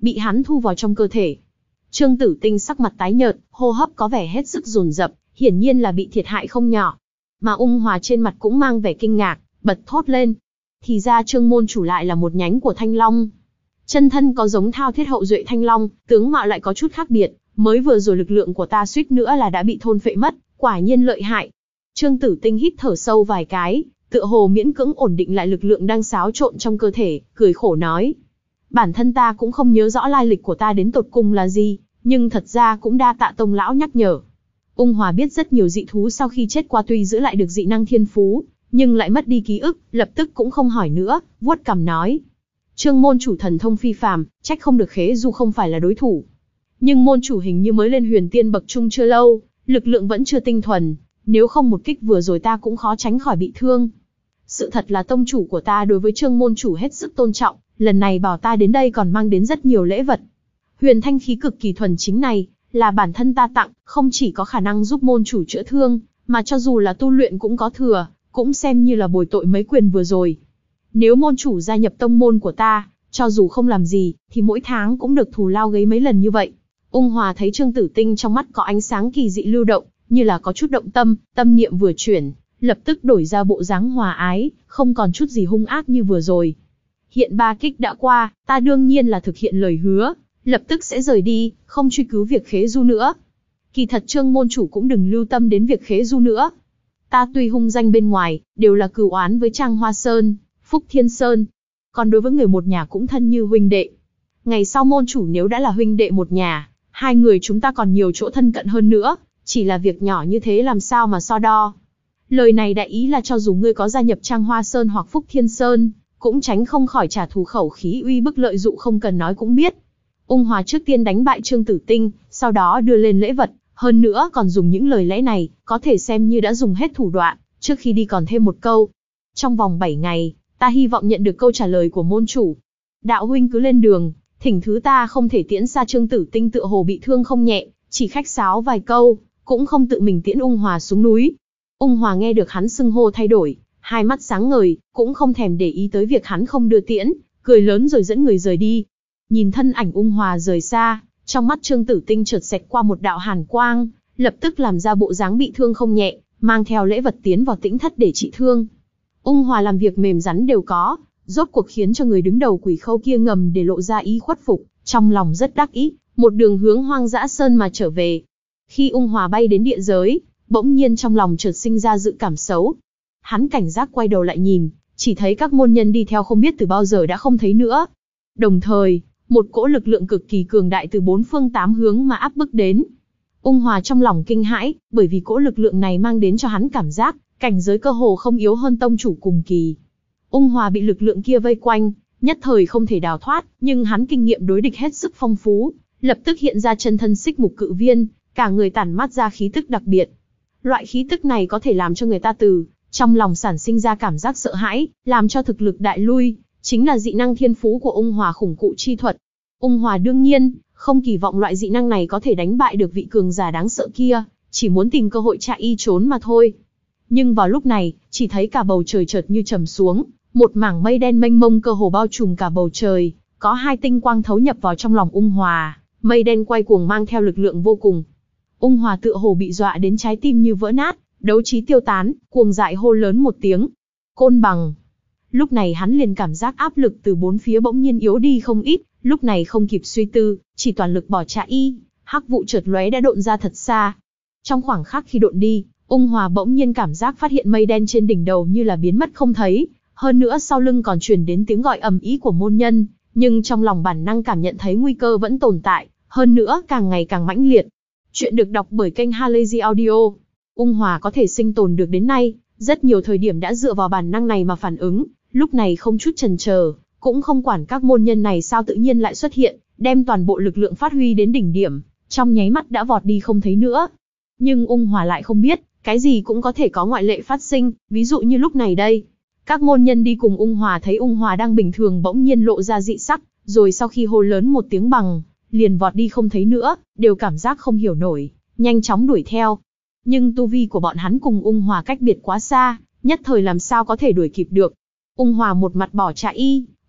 bị hắn thu vào trong cơ thể. Trương Tử Tinh sắc mặt tái nhợt, hô hấp có vẻ hết sức dồn dập, hiển nhiên là bị thiệt hại không nhỏ. Mà Ung Hòa trên mặt cũng mang vẻ kinh ngạc, bật thốt lên. Thì ra Trương môn chủ lại là một nhánh của Thanh Long. Chân thân có giống thao thiết hậu duệ Thanh Long, tướng mạo lại có chút khác biệt, mới vừa rồi lực lượng của ta suýt nữa là đã bị thôn phệ mất, quả nhiên lợi hại. Trương Tử Tinh hít thở sâu vài cái, tựa hồ miễn cưỡng ổn định lại lực lượng đang xáo trộn trong cơ thể, cười khổ nói. Bản thân ta cũng không nhớ rõ lai lịch của ta đến tột cùng là gì, nhưng thật ra cũng đa tạ Tông lão nhắc nhở. Ung Hòa biết rất nhiều dị thú sau khi chết qua tuy giữ lại được dị năng thiên phú, nhưng lại mất đi ký ức, lập tức cũng không hỏi nữa, vuốt cằm nói. Trương môn chủ thần thông phi phàm, trách không được Khế Du không phải là đối thủ. Nhưng môn chủ hình như mới lên huyền tiên bậc trung chưa lâu, lực lượng vẫn chưa tinh thuần, nếu không một kích vừa rồi ta cũng khó tránh khỏi bị thương. Sự thật là tông chủ của ta đối với Trương môn chủ hết sức tôn trọng, lần này bảo ta đến đây còn mang đến rất nhiều lễ vật. Huyền thanh khí cực kỳ thuần chính này, là bản thân ta tặng, không chỉ có khả năng giúp môn chủ chữa thương, mà cho dù là tu luyện cũng có thừa, cũng xem như là bồi tội mấy quyền vừa rồi. Nếu môn chủ gia nhập tông môn của ta, cho dù không làm gì, thì mỗi tháng cũng được thù lao gấy mấy lần như vậy. Ung Hòa thấy Trương Tử Tinh trong mắt có ánh sáng kỳ dị lưu động, như là có chút động tâm, tâm niệm vừa chuyển, lập tức đổi ra bộ dáng hòa ái, không còn chút gì hung ác như vừa rồi. Hiện ba kích đã qua, ta đương nhiên là thực hiện lời hứa, lập tức sẽ rời đi, không truy cứu việc Khế Du nữa. Kỳ thật Trương môn chủ cũng đừng lưu tâm đến việc Khế Du nữa. Ta tuy hung danh bên ngoài, đều là cừu oán với Trang Hoa Sơn, Phúc Thiên Sơn. Còn đối với người một nhà cũng thân như huynh đệ. Ngày sau môn chủ nếu đã là huynh đệ một nhà, hai người chúng ta còn nhiều chỗ thân cận hơn nữa, chỉ là việc nhỏ như thế làm sao mà so đo. Lời này đại ý là cho dù ngươi có gia nhập Trang Hoa Sơn hoặc Phúc Thiên Sơn, cũng tránh không khỏi trả thù khẩu khí uy bức lợi dụng không cần nói cũng biết. Ung Hòa trước tiên đánh bại Trương Tử Tinh, sau đó đưa lên lễ vật, hơn nữa còn dùng những lời lẽ này, có thể xem như đã dùng hết thủ đoạn, trước khi đi còn thêm một câu. Trong vòng bảy ngày, ta hy vọng nhận được câu trả lời của môn chủ. Đạo huynh cứ lên đường, thỉnh thứ ta không thể tiễn xa. Trương Tử Tinh tựa hồ bị thương không nhẹ, chỉ khách sáo vài câu, cũng không tự mình tiễn Ung Hòa xuống núi. Ung Hòa nghe được hắn xưng hô thay đổi, hai mắt sáng ngời, cũng không thèm để ý tới việc hắn không đưa tiễn, cười lớn rồi dẫn người rời đi. Nhìn thân ảnh Ung Hòa rời xa, trong mắt Trương Tử Tinh chợt xẹt qua một đạo hàn quang, lập tức làm ra bộ dáng bị thương không nhẹ, mang theo lễ vật tiến vào tĩnh thất để trị thương. Ung Hòa làm việc mềm rắn đều có, rốt cuộc khiến cho người đứng đầu Quỷ Khâu kia ngầm để lộ ra ý khuất phục, trong lòng rất đắc ý, một đường hướng Hoang Dã Sơn mà trở về. Khi Ung Hòa bay đến địa giới, bỗng nhiên trong lòng chợt sinh ra dự cảm xấu. Hắn cảnh giác quay đầu lại nhìn, chỉ thấy các môn nhân đi theo không biết từ bao giờ đã không thấy nữa. Đồng thời, một cỗ lực lượng cực kỳ cường đại từ bốn phương tám hướng mà áp bức đến. Ung Hòa trong lòng kinh hãi, bởi vì cỗ lực lượng này mang đến cho hắn cảm giác, cảnh giới cơ hồ không yếu hơn tông chủ cùng kỳ. Ung Hòa bị lực lượng kia vây quanh, nhất thời không thể đào thoát, nhưng hắn kinh nghiệm đối địch hết sức phong phú, lập tức hiện ra chân thân Xích Mục Cự Viên, cả người tản mát ra khí tức đặc biệt. Loại khí tức này có thể làm cho người ta từ trong lòng sản sinh ra cảm giác sợ hãi, làm cho thực lực đại lui, chính là dị năng thiên phú của Ung Hòa khủng cụ chi thuật. Ung Hòa đương nhiên không kỳ vọng loại dị năng này có thể đánh bại được vị cường giả đáng sợ kia, chỉ muốn tìm cơ hội chạy y trốn mà thôi. Nhưng vào lúc này, chỉ thấy cả bầu trời chợt như trầm xuống, một mảng mây đen mênh mông cơ hồ bao trùm cả bầu trời, có hai tinh quang thấu nhập vào trong lòng Ung Hòa, mây đen quay cuồng mang theo lực lượng vô cùng. Ung Hòa tựa hồ bị dọa đến trái tim như vỡ nát, đấu trí tiêu tán, cuồng dại hô lớn một tiếng. Côn bằng. Lúc này hắn liền cảm giác áp lực từ bốn phía bỗng nhiên yếu đi không ít, lúc này không kịp suy tư, chỉ toàn lực bỏ chạy, hắc vụ chợt lóe đã độn ra thật xa. Trong khoảng khắc khi độn đi, Ung Hòa bỗng nhiên cảm giác phát hiện mây đen trên đỉnh đầu như là biến mất không thấy, hơn nữa sau lưng còn truyền đến tiếng gọi ầm ĩ của môn nhân, nhưng trong lòng bản năng cảm nhận thấy nguy cơ vẫn tồn tại, hơn nữa càng ngày càng mãnh liệt. Chuyện được đọc bởi kênh Halazy Audio. Ung Hòa có thể sinh tồn được đến nay, rất nhiều thời điểm đã dựa vào bản năng này mà phản ứng, lúc này không chút chần chờ, cũng không quản các môn nhân này sao tự nhiên lại xuất hiện, đem toàn bộ lực lượng phát huy đến đỉnh điểm, trong nháy mắt đã vọt đi không thấy nữa. Nhưng Ung Hòa lại không biết, cái gì cũng có thể có ngoại lệ phát sinh, ví dụ như lúc này đây. Các môn nhân đi cùng Ung Hòa thấy Ung Hòa đang bình thường bỗng nhiên lộ ra dị sắc, rồi sau khi hô lớn một tiếng bằng, liền vọt đi không thấy nữa, đều cảm giác không hiểu nổi, nhanh chóng đuổi theo. Nhưng tu vi của bọn hắn cùng Ung Hòa cách biệt quá xa, nhất thời làm sao có thể đuổi kịp được. Ung Hòa một mặt bỏ chạy y,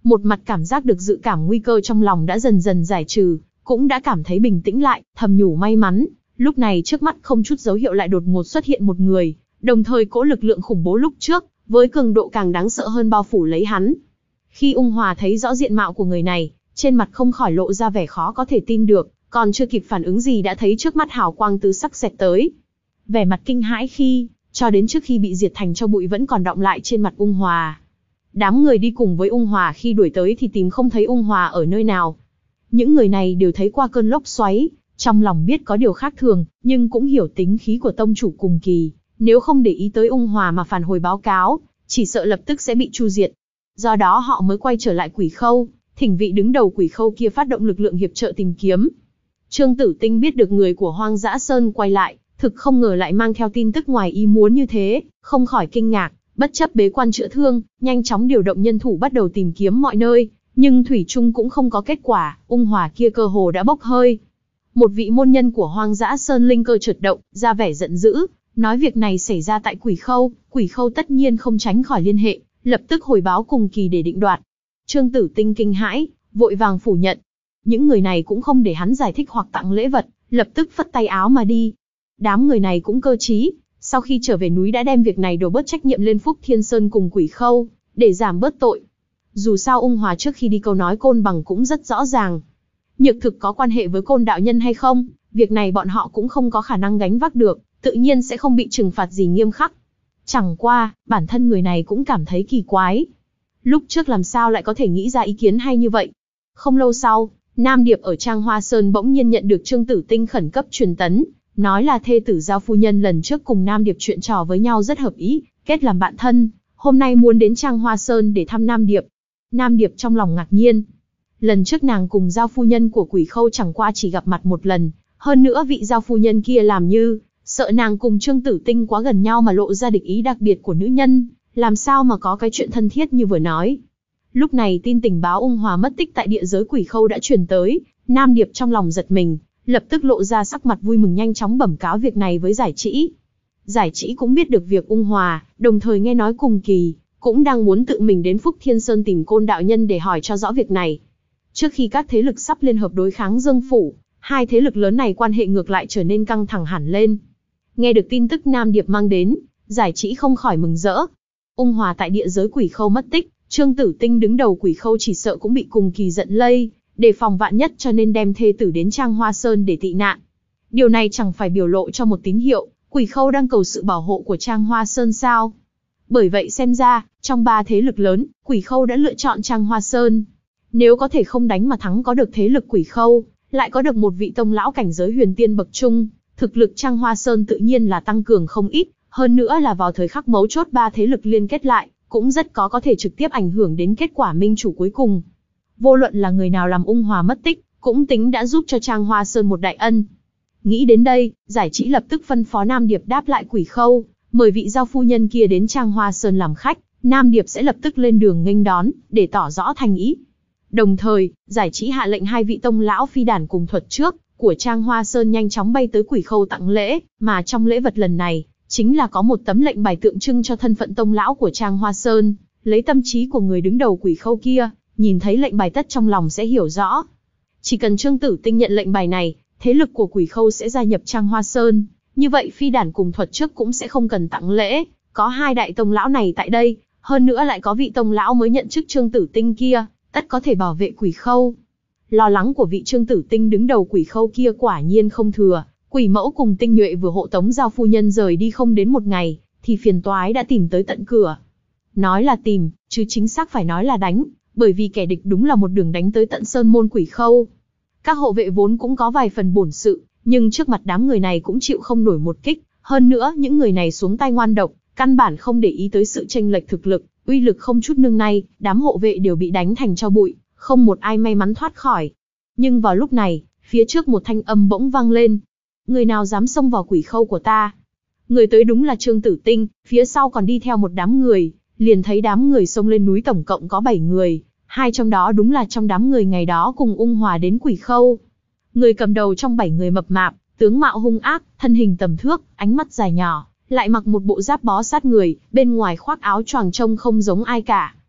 Một mặt cảm giác được dự cảm nguy cơ trong lòng đã dần dần giải trừ, cũng đã cảm thấy bình tĩnh lại, thầm nhủ may mắn. Lúc này trước mắt không chút dấu hiệu lại đột ngột xuất hiện một người, đồng thời cỗ lực lượng khủng bố lúc trước, với cường độ càng đáng sợ hơn bao phủ lấy hắn. Khi Ung Hòa thấy rõ diện mạo của người này, trên mặt không khỏi lộ ra vẻ khó có thể tin được, còn chưa kịp phản ứng gì đã thấy trước mắt hào quang tứ sắc xẹt tới. Vẻ mặt kinh hãi khi, cho đến trước khi bị diệt thành tro bụi vẫn còn đọng lại trên mặt Ung Hòa. Đám người đi cùng với Ung Hòa khi đuổi tới thì tìm không thấy Ung Hòa ở nơi nào. Những người này đều thấy qua cơn lốc xoáy, trong lòng biết có điều khác thường, nhưng cũng hiểu tính khí của tông chủ cùng kỳ, nếu không để ý tới Ung Hòa mà phản hồi báo cáo, chỉ sợ lập tức sẽ bị tru diệt. Do đó họ mới quay trở lại Quỷ Khâu, thỉnh vị đứng đầu Quỷ Khâu kia phát động lực lượng hiệp trợ tìm kiếm. Trương Tử Tinh biết được người của Hoang Dã Sơn quay lại, thực không ngờ lại mang theo tin tức ngoài ý muốn như thế, không khỏi kinh ngạc, bất chấp bế quan chữa thương, nhanh chóng điều động nhân thủ bắt đầu tìm kiếm mọi nơi, nhưng thủy chung cũng không có kết quả, Ung Hòa kia cơ hồ đã bốc hơi. Một vị môn nhân của Hoang Dã Sơn linh cơ chợt động, ra vẻ giận dữ, nói việc này xảy ra tại Quỷ Khâu, Quỷ Khâu tất nhiên không tránh khỏi liên hệ, lập tức hồi báo cùng kỳ để định đoạt. Trương Tử Tinh kinh hãi, vội vàng phủ nhận. Những người này cũng không để hắn giải thích hoặc tặng lễ vật, lập tức phất tay áo mà đi. Đám người này cũng cơ trí, sau khi trở về núi đã đem việc này đổ bớt trách nhiệm lên Phúc Thiên Sơn cùng Quỷ Khâu, để giảm bớt tội. Dù sao Ung Hòa trước khi đi câu nói Côn Bằng cũng rất rõ ràng. Nhược thực có quan hệ với Côn đạo nhân hay không, việc này bọn họ cũng không có khả năng gánh vác được, tự nhiên sẽ không bị trừng phạt gì nghiêm khắc. Chẳng qua, bản thân người này cũng cảm thấy kỳ quái. Lúc trước làm sao lại có thể nghĩ ra ý kiến hay như vậy? Không lâu sau, Nam Điệp ở Trang Hoa Sơn bỗng nhiên nhận được Trương Tử Tinh khẩn cấp truyền tấn, nói là thê tử Giao phu nhân lần trước cùng Nam Điệp chuyện trò với nhau rất hợp ý, kết làm bạn thân, hôm nay muốn đến Trang Hoa Sơn để thăm Nam Điệp. Nam Điệp trong lòng ngạc nhiên. Lần trước nàng cùng Giao phu nhân của Quỷ Khâu chẳng qua chỉ gặp mặt một lần, hơn nữa vị Giao phu nhân kia làm như sợ nàng cùng Trương Tử Tinh quá gần nhau mà lộ ra địch ý đặc biệt của nữ nhân, làm sao mà có cái chuyện thân thiết như vừa nói. Lúc này tin tình báo Ung Hòa mất tích tại địa giới Quỷ Khâu đã truyền tới, Nam Điệp trong lòng giật mình, lập tức lộ ra sắc mặt vui mừng nhanh chóng bẩm cáo việc này với Giải Trĩ. Giải Trĩ cũng biết được việc Ung Hòa, đồng thời nghe nói cùng kỳ, cũng đang muốn tự mình đến Phúc Thiên Sơn tìm Côn đạo nhân để hỏi cho rõ việc này. Trước khi các thế lực sắp liên hợp đối kháng Dương Phủ, hai thế lực lớn này quan hệ ngược lại trở nên căng thẳng hẳn lên. Nghe được tin tức Nam Điệp mang đến, Giải Trĩ không khỏi mừng rỡ. Ung Hòa tại địa giới Quỷ Khâu mất tích, Trương Tử Tinh đứng đầu Quỷ Khâu chỉ sợ cũng bị cùng kỳ giận lây, để phòng vạn nhất cho nên đem thê tử đến Trang Hoa Sơn để tị nạn. Điều này chẳng phải biểu lộ cho một tín hiệu, Quỷ Khâu đang cầu sự bảo hộ của Trang Hoa Sơn sao? Bởi vậy xem ra, trong ba thế lực lớn, Quỷ Khâu đã lựa chọn Trang Hoa Sơn. Nếu có thể không đánh mà thắng có được thế lực Quỷ Khâu, lại có được một vị tông lão cảnh giới huyền tiên bậc trung, thực lực Trang Hoa Sơn tự nhiên là tăng cường không ít, hơn nữa là vào thời khắc mấu chốt ba thế lực liên kết lại, cũng rất có có thể trực tiếp ảnh hưởng đến kết quả minh chủ cuối cùng. Vô luận là người nào làm Ung Hòa mất tích, cũng tính đã giúp cho Trang Hoa Sơn một đại ân. Nghĩ đến đây, Giải Trĩ lập tức phân phó Nam Điệp đáp lại Quỷ Khâu, mời vị Giao phu nhân kia đến Trang Hoa Sơn làm khách, Nam Điệp sẽ lập tức lên đường nghênh đón, để tỏ rõ thành ý. Đồng thời, Giải Trĩ hạ lệnh hai vị tông lão phi đản cùng thuật trước của Trang Hoa Sơn nhanh chóng bay tới Quỷ Khâu tặng lễ, mà trong lễ vật lần này, chính là có một tấm lệnh bài tượng trưng cho thân phận tông lão của Trang Hoa Sơn, lấy tâm trí của người đứng đầu Quỷ Khâu kia, nhìn thấy lệnh bài tất trong lòng sẽ hiểu rõ. Chỉ cần Trương Tử Tinh nhận lệnh bài này, thế lực của Quỷ Khâu sẽ gia nhập Trang Hoa Sơn, như vậy phi đản cùng thuật trước cũng sẽ không cần tặng lễ, có hai đại tông lão này tại đây, hơn nữa lại có vị tông lão mới nhận chức Trương Tử Tinh kia, tất có thể bảo vệ Quỷ Khâu. Lo lắng của vị Trương Tử Tinh đứng đầu Quỷ Khâu kia quả nhiên không thừa, Quỷ Mẫu cùng Tinh Nhuệ vừa hộ tống Giao phu nhân rời đi không đến một ngày, thì phiền toái đã tìm tới tận cửa. Nói là tìm, chứ chính xác phải nói là đánh, bởi vì kẻ địch đúng là một đường đánh tới tận Sơn môn Quỷ Khâu. Các hộ vệ vốn cũng có vài phần bổn sự, nhưng trước mặt đám người này cũng chịu không nổi một kích, hơn nữa những người này xuống tay ngoan độc, căn bản không để ý tới sự chênh lệch thực lực, uy lực không chút nương nay, đám hộ vệ đều bị đánh thành tro bụi, không một ai may mắn thoát khỏi. Nhưng vào lúc này, phía trước một thanh âm bỗng vang lên. Người nào dám xông vào Quỷ Khâu của ta? Người tới đúng là Trương Tử Tinh, phía sau còn đi theo một đám người, liền thấy đám người xông lên núi tổng cộng có bảy người, hai trong đó đúng là trong đám người ngày đó cùng Ung Hòa đến Quỷ Khâu. Người cầm đầu trong bảy người mập mạp, tướng mạo hung ác, thân hình tầm thước, ánh mắt dài nhỏ, lại mặc một bộ giáp bó sát người, bên ngoài khoác áo choàng trông không giống ai cả.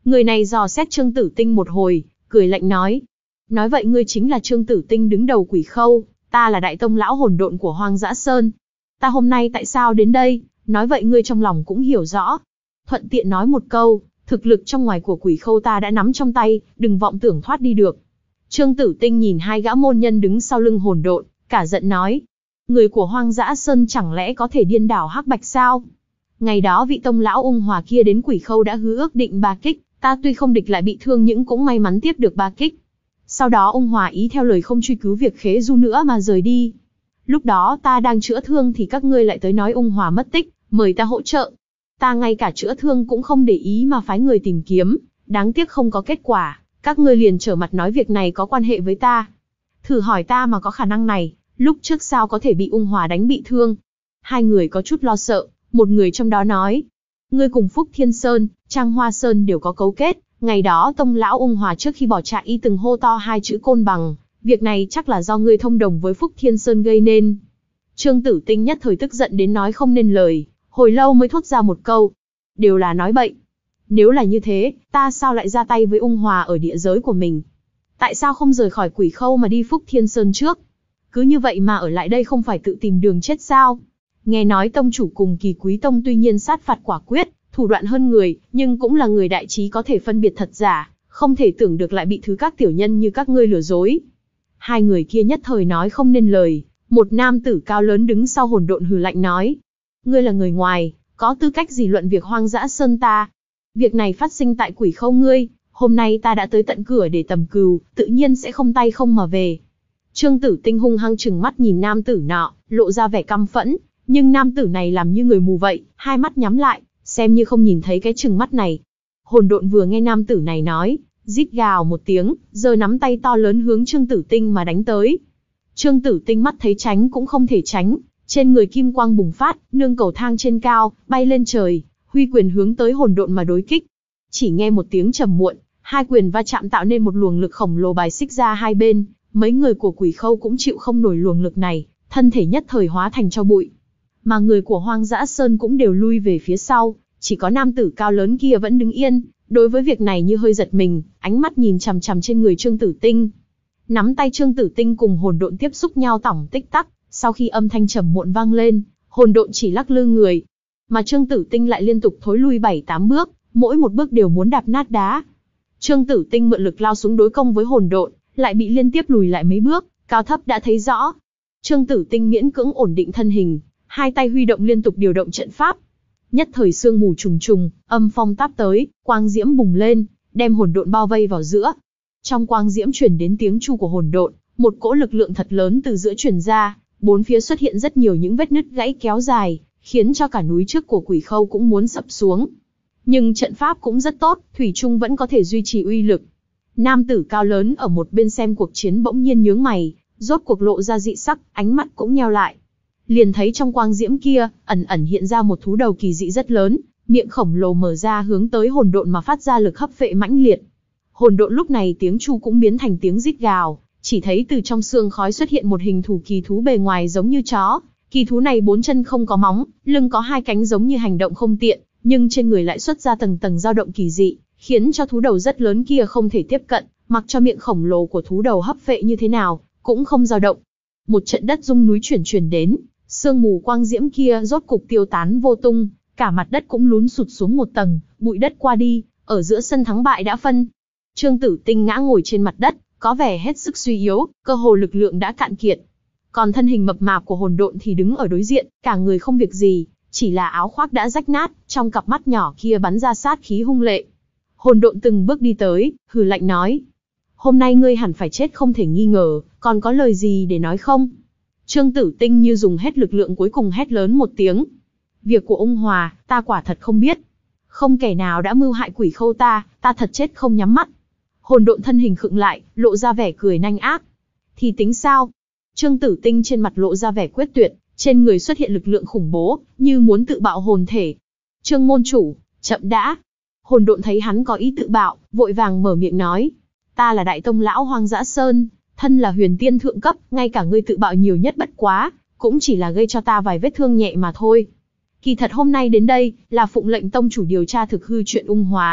Người này dò xét Trương Tử Tinh một hồi, cười lạnh nói. Nói vậy ngươi chính là Trương Tử Tinh đứng đầu Quỷ Khâu, ta là đại tông lão hỗn độn của Hoang Dã Sơn. Ta hôm nay tại sao đến đây, nói vậy ngươi trong lòng cũng hiểu rõ. Thuận tiện nói một câu, thực lực trong ngoài của Quỷ Khâu ta đã nắm trong tay, đừng vọng tưởng thoát đi được. Trương Tử Tinh nhìn hai gã môn nhân đứng sau lưng hỗn độn, cả giận nói. Người của Hoang Dã Sơn chẳng lẽ có thể điên đảo hắc bạch sao? Ngày đó vị tông lão ung hòa kia đến Quỷ Khâu đã hứa ước định ba kích, ta tuy không địch lại bị thương nhưng cũng may mắn tiếp được ba kích. Sau đó ung hòa ý theo lời không truy cứu việc khế du nữa mà rời đi. Lúc đó ta đang chữa thương thì các ngươi lại tới nói ung hòa mất tích, mời ta hỗ trợ. Ta ngay cả chữa thương cũng không để ý mà phái người tìm kiếm, đáng tiếc không có kết quả, các ngươi liền trở mặt nói việc này có quan hệ với ta. Thử hỏi ta mà có khả năng này, lúc trước sao có thể bị ung hòa đánh bị thương? Hai người có chút lo sợ, một người trong đó nói. Ngươi cùng Phúc Thiên Sơn, Trang Hoa Sơn đều có cấu kết, ngày đó tông lão ung hòa trước khi bỏ chạy y từng hô to hai chữ côn bằng, việc này chắc là do ngươi thông đồng với Phúc Thiên Sơn gây nên. Trương Tử Tinh nhất thời tức giận đến nói không nên lời, hồi lâu mới thốt ra một câu. Đều là nói bậy. Nếu là như thế, ta sao lại ra tay với ung hòa ở địa giới của mình? Tại sao không rời khỏi Quỷ Khâu mà đi Phúc Thiên Sơn trước? Cứ như vậy mà ở lại đây không phải tự tìm đường chết sao? Nghe nói tông chủ cùng Kỳ Quý Tông tuy nhiên sát phạt quả quyết, thủ đoạn hơn người, nhưng cũng là người đại trí có thể phân biệt thật giả, không thể tưởng được lại bị thứ các tiểu nhân như các ngươi lừa dối. Hai người kia nhất thời nói không nên lời, một nam tử cao lớn đứng sau hỗn độn hừ lạnh nói. Ngươi là người ngoài, có tư cách gì luận việc Hoang Dã Sơn ta? Việc này phát sinh tại Quỷ Khâu ngươi, hôm nay ta đã tới tận cửa để tầm cừu, tự nhiên sẽ không tay không mà về. Trương Tử Tinh hung hăng trừng mắt nhìn nam tử nọ, lộ ra vẻ căm phẫn, nhưng nam tử này làm như người mù vậy, hai mắt nhắm lại, xem như không nhìn thấy cái trừng mắt này. Hỗn độn vừa nghe nam tử này nói, rít gào một tiếng, giơ nắm tay to lớn hướng Trương Tử Tinh mà đánh tới. Trương Tử Tinh mắt thấy tránh cũng không thể tránh, trên người kim quang bùng phát, nương cầu thang trên cao, bay lên trời, huy quyền hướng tới hỗn độn mà đối kích. Chỉ nghe một tiếng trầm muộn, hai quyền va chạm tạo nên một luồng lực khổng lồ bài xích ra hai bên, mấy người của Quỷ Khâu cũng chịu không nổi luồng lực này, thân thể nhất thời hóa thành tro bụi. Mà người của Hoang Dã Sơn cũng đều lui về phía sau, chỉ có nam tử cao lớn kia vẫn đứng yên, đối với việc này như hơi giật mình, ánh mắt nhìn chằm chằm trên người Trương Tử Tinh. Nắm tay Trương Tử Tinh cùng hỗn độn tiếp xúc nhau tỏng tích tắc, sau khi âm thanh trầm muộn vang lên, hỗn độn chỉ lắc lư người, mà Trương Tử Tinh lại liên tục thối lui bảy tám bước, mỗi một bước đều muốn đạp nát đá. Trương Tử Tinh mượn lực lao xuống đối công với hỗn độn, lại bị liên tiếp lùi lại mấy bước, cao thấp đã thấy rõ. Trương Tử Tinh miễn cưỡng ổn định thân hình, hai tay huy động liên tục điều động trận pháp. Nhất thời sương mù trùng trùng, âm phong táp tới, quang diễm bùng lên, đem hỗn độn bao vây vào giữa. Trong quang diễm truyền đến tiếng chu của hỗn độn, một cỗ lực lượng thật lớn từ giữa truyền ra, bốn phía xuất hiện rất nhiều những vết nứt gãy kéo dài, khiến cho cả núi trước của Quỷ Khâu cũng muốn sập xuống. Nhưng trận pháp cũng rất tốt, thủy chung vẫn có thể duy trì uy lực. Nam tử cao lớn ở một bên xem cuộc chiến bỗng nhiên nhướng mày, rốt cuộc lộ ra dị sắc, ánh mắt cũng nheo lại. Liền thấy trong quang diễm kia, ẩn ẩn hiện ra một thú đầu kỳ dị rất lớn, miệng khổng lồ mở ra hướng tới hỗn độn mà phát ra lực hấp phệ mãnh liệt. Hỗn độn lúc này tiếng chu cũng biến thành tiếng rít gào, chỉ thấy từ trong xương khói xuất hiện một hình thù kỳ thú bề ngoài giống như chó. Kỳ thú này bốn chân không có móng, lưng có hai cánh giống như hành động không tiện, nhưng trên người lại xuất ra tầng tầng dao động kỳ dị, khiến cho thú đầu rất lớn kia không thể tiếp cận, mặc cho miệng khổng lồ của thú đầu hấp phệ như thế nào, cũng không dao động. Một trận đất rung núi chuyển chuyển đến, sương mù quang diễm kia rốt cục tiêu tán vô tung, cả mặt đất cũng lún sụt xuống một tầng, bụi đất qua đi, ở giữa sân thắng bại đã phân. Trương Tử Tinh ngã ngồi trên mặt đất, có vẻ hết sức suy yếu, cơ hồ lực lượng đã cạn kiệt. Còn thân hình mập mạp của hỗn độn thì đứng ở đối diện, cả người không việc gì, chỉ là áo khoác đã rách nát, trong cặp mắt nhỏ kia bắn ra sát khí hung lệ. Hỗn độn từng bước đi tới, hừ lạnh nói: "Hôm nay ngươi hẳn phải chết không thể nghi ngờ, còn có lời gì để nói không?" Trương Tử Tinh như dùng hết lực lượng cuối cùng hét lớn một tiếng: "Việc của ung hòa, ta quả thật không biết. Không kẻ nào đã mưu hại Quỷ Khâu ta, ta thật chết không nhắm mắt." Hỗn độn thân hình khựng lại, lộ ra vẻ cười nanh ác. "Thì tính sao?" Trương Tử Tinh trên mặt lộ ra vẻ quyết tuyệt, trên người xuất hiện lực lượng khủng bố, như muốn tự bạo hồn thể. "Trương môn chủ, chậm đã." Hỗn độn thấy hắn có ý tự bạo, vội vàng mở miệng nói: "Ta là đại tông lão Hoang Dã Sơn, thân là huyền tiên thượng cấp, ngay cả ngươi tự bạo nhiều nhất bất quá, cũng chỉ là gây cho ta vài vết thương nhẹ mà thôi. Kỳ thật hôm nay đến đây, là phụng lệnh tông chủ điều tra thực hư chuyện ung hòa,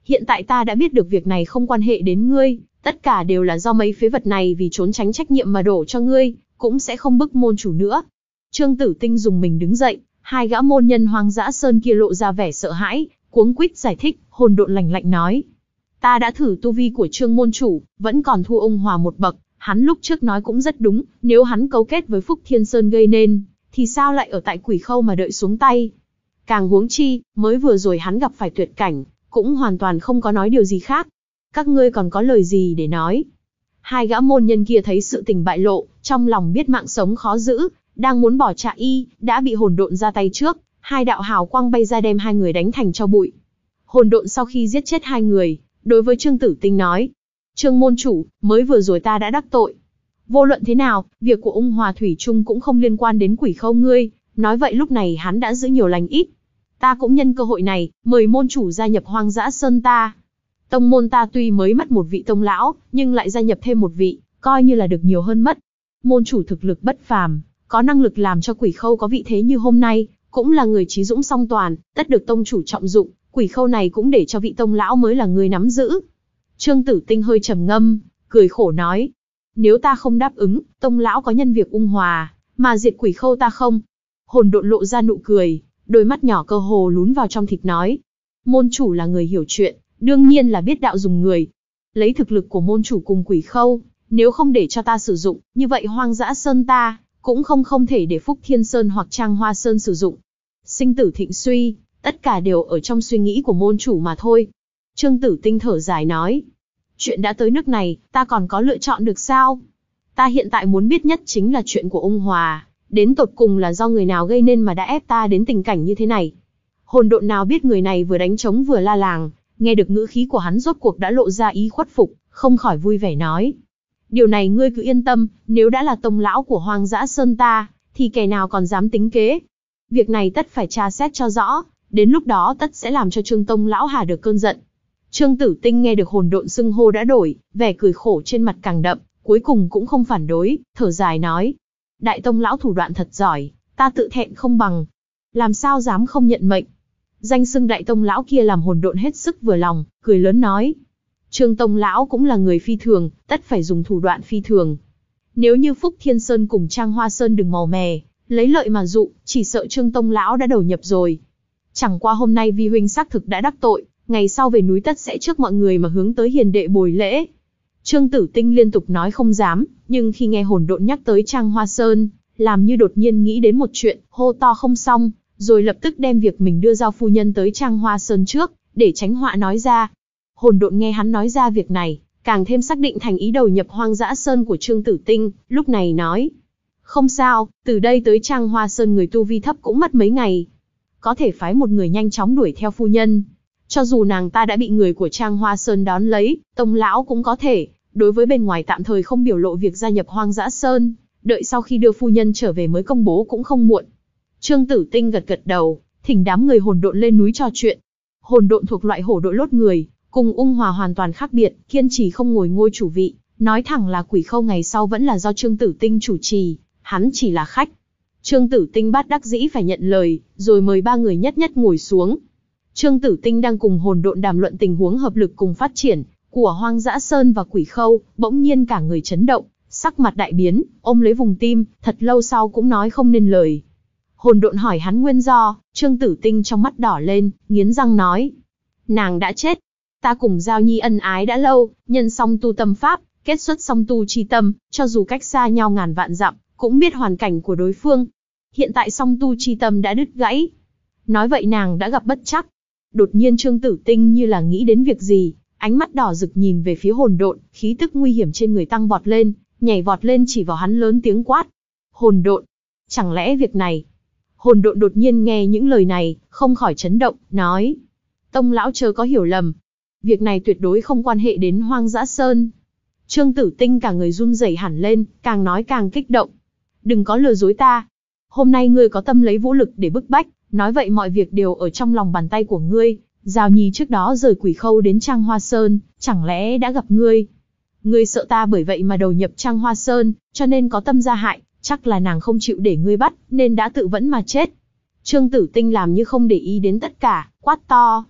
Hiện tại ta đã biết được việc này không quan hệ đến ngươi, tất cả đều là do mấy phế vật này vì trốn tránh trách nhiệm mà đổ cho ngươi, cũng sẽ không bức môn chủ nữa. Trương Tử Tinh dùng mình đứng dậy, hai gã môn nhân Hoang Dã Sơn kia lộ ra vẻ sợ hãi, cuống quýt giải thích. Hồn Độn lạnh lạnh nói: ta đã thử tu vi của Trương môn chủ, vẫn còn thua ông Hòa một bậc. Hắn lúc trước nói cũng rất đúng, nếu hắn cấu kết với Phúc Thiên Sơn gây nên, thì sao lại ở tại Quỷ Khâu mà đợi xuống tay. Càng huống chi, mới vừa rồi hắn gặp phải tuyệt cảnh, cũng hoàn toàn không có nói điều gì khác. Các ngươi còn có lời gì để nói? Hai gã môn nhân kia thấy sự tình bại lộ, trong lòng biết mạng sống khó giữ, đang muốn bỏ chạy y, đã bị Hồn Độn ra tay trước, hai đạo hào quang bay ra đem hai người đánh thành tro bụi. Hồn Độn sau khi giết chết hai người, đối với Trương Tử Tinh nói: Trương môn chủ, mới vừa rồi ta đã đắc tội. Vô luận thế nào, việc của Ung Hòa Thủy Chung cũng không liên quan đến Quỷ Khâu ngươi, nói vậy lúc này hắn đã giữ nhiều lành ít. Ta cũng nhân cơ hội này, mời môn chủ gia nhập Hoang Dã Sơn ta. Tông môn ta tuy mới mất một vị tông lão, nhưng lại gia nhập thêm một vị, coi như là được nhiều hơn mất. Môn chủ thực lực bất phàm, có năng lực làm cho Quỷ Khâu có vị thế như hôm nay, cũng là người trí dũng song toàn, tất được tông chủ trọng dụng. Quỷ Khâu này cũng để cho vị tông lão mới là người nắm giữ. Trương Tử Tinh hơi trầm ngâm, cười khổ nói: nếu ta không đáp ứng, tông lão có nhân việc Ung Hòa, mà diệt Quỷ Khâu ta không? Hồn Độn lộ ra nụ cười, đôi mắt nhỏ cơ hồ lún vào trong thịt nói: môn chủ là người hiểu chuyện, đương nhiên là biết đạo dùng người. Lấy thực lực của môn chủ cùng Quỷ Khâu, nếu không để cho ta sử dụng, như vậy Hoang Dã Sơn ta cũng không không thể để Phúc Thiên Sơn hoặc Trang Hoa Sơn sử dụng. Sinh tử thịnh suy, tất cả đều ở trong suy nghĩ của môn chủ mà thôi. Trương Tử Tinh thở dài nói: chuyện đã tới nước này, ta còn có lựa chọn được sao? Ta hiện tại muốn biết nhất chính là chuyện của Ung Hòa, đến tột cùng là do người nào gây nên mà đã ép ta đến tình cảnh như thế này. Hồn Độn nào biết người này vừa đánh trống vừa la làng, nghe được ngữ khí của hắn rốt cuộc đã lộ ra ý khuất phục, không khỏi vui vẻ nói: điều này ngươi cứ yên tâm, nếu đã là tông lão của Hoang Dã Sơn ta, thì kẻ nào còn dám tính kế. Việc này tất phải tra xét cho rõ, đến lúc đó tất sẽ làm cho Trương tông lão hà được cơn giận. Trương Tử Tinh nghe được Hồn Độn xưng hô đã đổi, vẻ cười khổ trên mặt càng đậm, cuối cùng cũng không phản đối, thở dài nói: đại tông lão thủ đoạn thật giỏi, ta tự thẹn không bằng, làm sao dám không nhận mệnh. Danh xưng đại tông lão kia làm Hồn Độn hết sức vừa lòng, cười lớn nói: Trương tông lão cũng là người phi thường, tất phải dùng thủ đoạn phi thường. Nếu như Phúc Thiên Sơn cùng Trang Hoa Sơn đừng màu mè, lấy lợi mà dụ, chỉ sợ Trương tông lão đã đầu nhập rồi. Chẳng qua hôm nay vi huynh xác thực đã đắc tội, ngày sau về núi tất sẽ trước mọi người mà hướng tới hiền đệ bồi lễ. Trương Tử Tinh liên tục nói không dám, nhưng khi nghe Hồn Độn nhắc tới Trang Hoa Sơn, làm như đột nhiên nghĩ đến một chuyện, hô to không xong, rồi lập tức đem việc mình đưa giao phu nhân tới Trang Hoa Sơn trước, để tránh họa nói ra. Hồn Độn nghe hắn nói ra việc này, càng thêm xác định thành ý đầu nhập Hoang Dã Sơn của Trương Tử Tinh, lúc này nói: không sao, từ đây tới Trang Hoa Sơn người tu vi thấp cũng mất mấy ngày. Có thể phái một người nhanh chóng đuổi theo phu nhân. Cho dù nàng ta đã bị người của Trang Hoa Sơn đón lấy, tông lão cũng có thể, đối với bên ngoài tạm thời không biểu lộ việc gia nhập Hoang Dã Sơn, đợi sau khi đưa phu nhân trở về mới công bố cũng không muộn. Trương Tử Tinh gật gật đầu, thỉnh đám người Hồn Độn lên núi trò chuyện. Hồn Độn thuộc loại hổ đội lốt người, cùng Ung Hòa hoàn toàn khác biệt, kiên trì không ngồi ngôi chủ vị, nói thẳng là Quỷ Khâu ngày sau vẫn là do Trương Tử Tinh chủ trì, hắn chỉ là khách. Trương Tử Tinh bất đắc dĩ phải nhận lời, rồi mời ba người nhất nhất ngồi xuống. Trương Tử Tinh đang cùng Hồn Độn đàm luận tình huống hợp lực cùng phát triển của Hoang Dã Sơn và Quỷ Khâu, bỗng nhiên cả người chấn động, sắc mặt đại biến, ôm lấy vùng tim, thật lâu sau cũng nói không nên lời. Hồn Độn hỏi hắn nguyên do, Trương Tử Tinh trong mắt đỏ lên, nghiến răng nói: nàng đã chết. Ta cùng Giao Nhi ân ái đã lâu, nhân song tu tâm pháp, kết xuất song tu chi tâm, cho dù cách xa nhau ngàn vạn dặm, cũng biết hoàn cảnh của đối phương. Hiện tại song tu chi tâm đã đứt gãy. Nói vậy nàng đã gặp bất trắc. Đột nhiên Trương Tử Tinh như là nghĩ đến việc gì, ánh mắt đỏ rực nhìn về phía Hồn Độn, khí tức nguy hiểm trên người tăng vọt lên, nhảy vọt lên chỉ vào hắn lớn tiếng quát: Hồn Độn, chẳng lẽ việc này? Hồn Độn đột nhiên nghe những lời này, không khỏi chấn động, nói: tông lão chớ có hiểu lầm, việc này tuyệt đối không quan hệ đến Hoang Dã Sơn. Trương Tử Tinh cả người run rẩy hẳn lên, càng nói càng kích động. Đừng có lừa dối ta. Hôm nay ngươi có tâm lấy vũ lực để bức bách, nói vậy mọi việc đều ở trong lòng bàn tay của ngươi. Giao Nhi trước đó rời Quỷ Khâu đến Trang Hoa Sơn, chẳng lẽ đã gặp ngươi? Ngươi sợ ta bởi vậy mà đầu nhập Trang Hoa Sơn, cho nên có tâm gia hại, chắc là nàng không chịu để ngươi bắt, nên đã tự vẫn mà chết. Trương Tử Tinh làm như không để ý đến tất cả, quát to: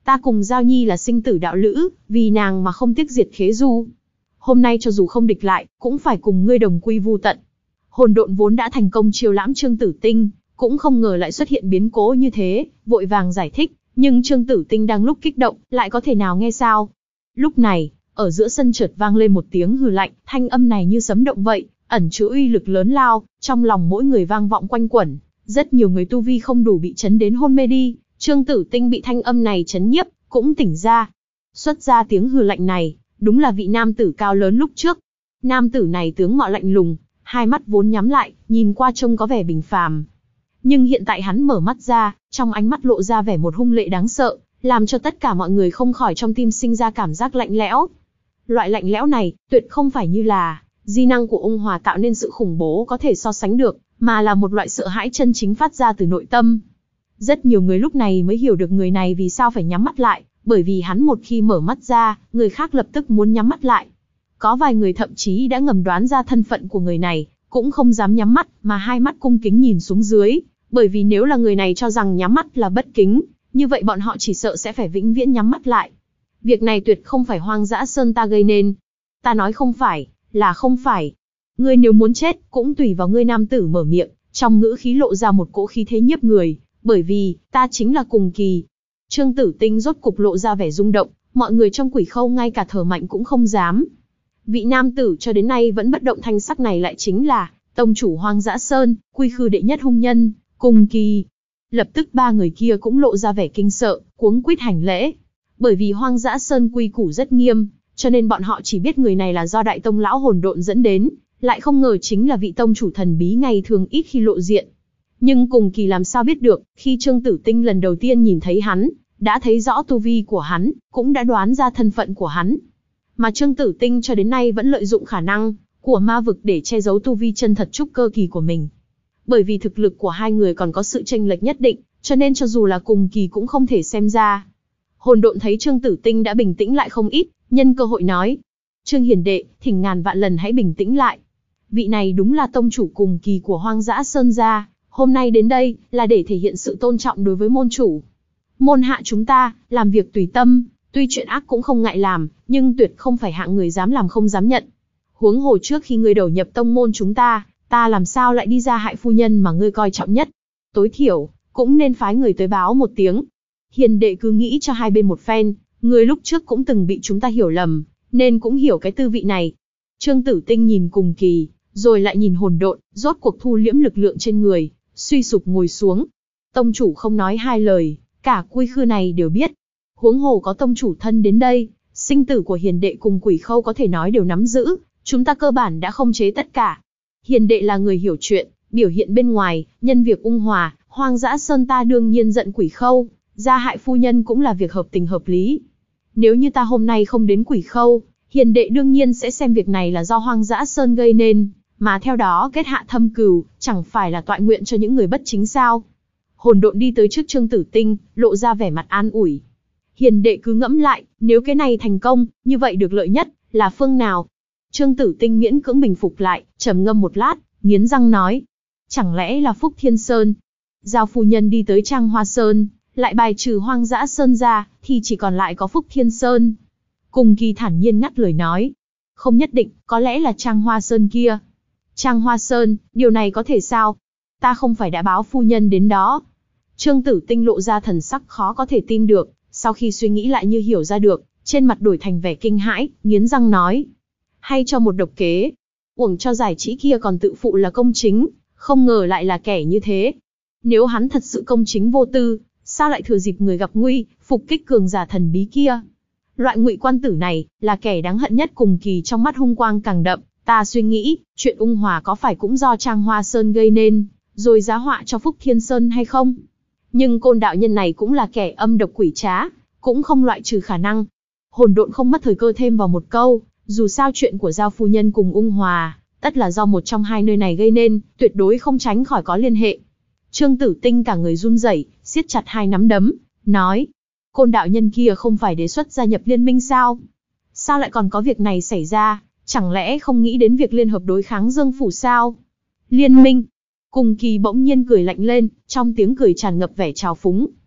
Ta cùng Giao Nhi là sinh tử đạo lữ, vì nàng mà không tiếc diệt Khế Du. Hôm nay cho dù không địch lại, cũng phải cùng ngươi đồng quy vu tận. Hồn độn vốn đã thành công chiêu lãm Trương Tử Tinh, cũng không ngờ lại xuất hiện biến cố như thế, vội vàng giải thích, nhưng Trương Tử Tinh đang lúc kích động, lại có thể nào nghe sao? Lúc này, ở giữa sân chợt vang lên một tiếng hừ lạnh, thanh âm này như sấm động vậy, ẩn chứa uy lực lớn lao, trong lòng mỗi người vang vọng quanh quẩn, rất nhiều người tu vi không đủ bị chấn đến hôn mê đi. Trương Tử Tinh bị thanh âm này chấn nhiếp, cũng tỉnh ra. Xuất ra tiếng hừ lạnh này, đúng là vị nam tử cao lớn lúc trước. Nam tử này tướng mạo lạnh lùng, hai mắt vốn nhắm lại, nhìn qua trông có vẻ bình phàm. Nhưng hiện tại hắn mở mắt ra, trong ánh mắt lộ ra vẻ một hung lệ đáng sợ, làm cho tất cả mọi người không khỏi trong tim sinh ra cảm giác lạnh lẽo. Loại lạnh lẽo này, tuyệt không phải như là di năng của ung hòa tạo nên sự khủng bố có thể so sánh được, mà là một loại sợ hãi chân chính phát ra từ nội tâm. Rất nhiều người lúc này mới hiểu được người này vì sao phải nhắm mắt lại, bởi vì hắn một khi mở mắt ra, người khác lập tức muốn nhắm mắt lại. Có vài người thậm chí đã ngầm đoán ra thân phận của người này, cũng không dám nhắm mắt, mà hai mắt cung kính nhìn xuống dưới, bởi vì nếu là người này cho rằng nhắm mắt là bất kính, như vậy bọn họ chỉ sợ sẽ phải vĩnh viễn nhắm mắt lại. Việc này tuyệt không phải Hoang Dã Sơn ta gây nên. Ta nói không phải, là không phải. Ngươi nếu muốn chết, cũng tùy vào ngươi. Nam tử mở miệng, trong ngữ khí lộ ra một cỗ khí thế nhiếp người, bởi vì, ta chính là Cùng Kỳ. Trương Tử Tinh rốt cục lộ ra vẻ rung động, mọi người trong Quỷ Khâu ngay cả thở mạnh cũng không dám. Vị nam tử cho đến nay vẫn bất động thanh sắc này lại chính là tông chủ Hoang Dã Sơn, quy khư đệ nhất hung nhân, Cùng Kỳ. Lập tức ba người kia cũng lộ ra vẻ kinh sợ, cuống quýt hành lễ. Bởi vì Hoang Dã Sơn quy củ rất nghiêm, cho nên bọn họ chỉ biết người này là do Đại Tông lão hồn độn dẫn đến, lại không ngờ chính là vị tông chủ thần bí ngày thường ít khi lộ diện. Nhưng Cùng Kỳ làm sao biết được, khi Trương Tử Tinh lần đầu tiên nhìn thấy hắn, đã thấy rõ tu vi của hắn, cũng đã đoán ra thân phận của hắn. Mà Trương Tử Tinh cho đến nay vẫn lợi dụng khả năng của ma vực để che giấu tu vi chân thật trúc cơ kỳ của mình. Bởi vì thực lực của hai người còn có sự chênh lệch nhất định, cho nên cho dù là Cùng Kỳ cũng không thể xem ra. Hồn độn thấy Trương Tử Tinh đã bình tĩnh lại không ít, nhân cơ hội nói: Trương hiền đệ, thỉnh ngàn vạn lần hãy bình tĩnh lại. Vị này đúng là tông chủ Cùng Kỳ của Hoang Dã Sơn gia, hôm nay đến đây là để thể hiện sự tôn trọng đối với môn chủ. Môn hạ chúng ta, làm việc tùy tâm, tuy chuyện ác cũng không ngại làm, nhưng tuyệt không phải hạng người dám làm không dám nhận. Huống hồ trước khi ngươi đầu nhập tông môn chúng ta, ta làm sao lại đi ra hại phu nhân mà ngươi coi trọng nhất. Tối thiểu, cũng nên phái người tới báo một tiếng. Hiền đệ cứ nghĩ cho hai bên một phen, người lúc trước cũng từng bị chúng ta hiểu lầm, nên cũng hiểu cái tư vị này. Trương Tử Tinh nhìn Cùng Kỳ, rồi lại nhìn hồn độn, rốt cuộc thu liễm lực lượng trên người, suy sụp ngồi xuống. Tông chủ không nói hai lời, cả quy khư này đều biết. Huống hồ có tông chủ thân đến đây, sinh tử của hiền đệ cùng Quỷ Khâu có thể nói đều nắm giữ, chúng ta cơ bản đã không chế tất cả. Hiền đệ là người hiểu chuyện, biểu hiện bên ngoài, nhân việc ung hòa, Hoang Dã Sơn ta đương nhiên giận Quỷ Khâu, gia hại phu nhân cũng là việc hợp tình hợp lý. Nếu như ta hôm nay không đến Quỷ Khâu, hiền đệ đương nhiên sẽ xem việc này là do Hoang Dã Sơn gây nên, mà theo đó kết hạ thâm cừu, chẳng phải là toại nguyện cho những người bất chính sao? Hồn độn đi tới trước Trương Tử Tinh, lộ ra vẻ mặt an ủi. Hiền đệ cứ ngẫm lại, nếu cái này thành công, như vậy được lợi nhất là phương nào? Trương Tử Tinh miễn cưỡng bình phục lại, trầm ngâm một lát, nghiến răng nói: chẳng lẽ là Phúc Thiên Sơn? Giao phu nhân đi tới Trang Hoa Sơn, lại bài trừ Hoang Dã Sơn ra, thì chỉ còn lại có Phúc Thiên Sơn. Cùng Kỳ thản nhiên ngắt lời nói: không nhất định, có lẽ là Trang Hoa Sơn kia. Trang Hoa Sơn, điều này có thể sao? Ta không phải đã báo phu nhân đến đó. Trương Tử Tinh lộ ra thần sắc khó có thể tin được, sau khi suy nghĩ lại như hiểu ra được, trên mặt đổi thành vẻ kinh hãi, nghiến răng nói: hay cho một độc kế. Uổng cho giải trí kia còn tự phụ là công chính, không ngờ lại là kẻ như thế. Nếu hắn thật sự công chính vô tư, sao lại thừa dịp người gặp nguy, phục kích cường giả thần bí kia? Loại ngụy quan tử này, là kẻ đáng hận nhất. Cùng Kỳ trong mắt hung quang càng đậm, ta suy nghĩ, chuyện ung hòa có phải cũng do Trang Hoa Sơn gây nên, rồi giá họa cho Phúc Thiên Sơn hay không? Nhưng Côn đạo nhân này cũng là kẻ âm độc quỷ trá, cũng không loại trừ khả năng. Hồn độn không mất thời cơ thêm vào một câu, dù sao chuyện của Giao phu nhân cùng ung hòa, tất là do một trong hai nơi này gây nên, tuyệt đối không tránh khỏi có liên hệ. Trương Tử Tinh cả người run rẩy, siết chặt hai nắm đấm, nói: Côn đạo nhân kia không phải đề xuất gia nhập liên minh sao? Sao lại còn có việc này xảy ra? Chẳng lẽ không nghĩ đến việc liên hợp đối kháng Dương Phủ sao? Liên minh? Cùng Kỳ bỗng nhiên cười lạnh lên, trong tiếng cười tràn ngập vẻ trào phúng.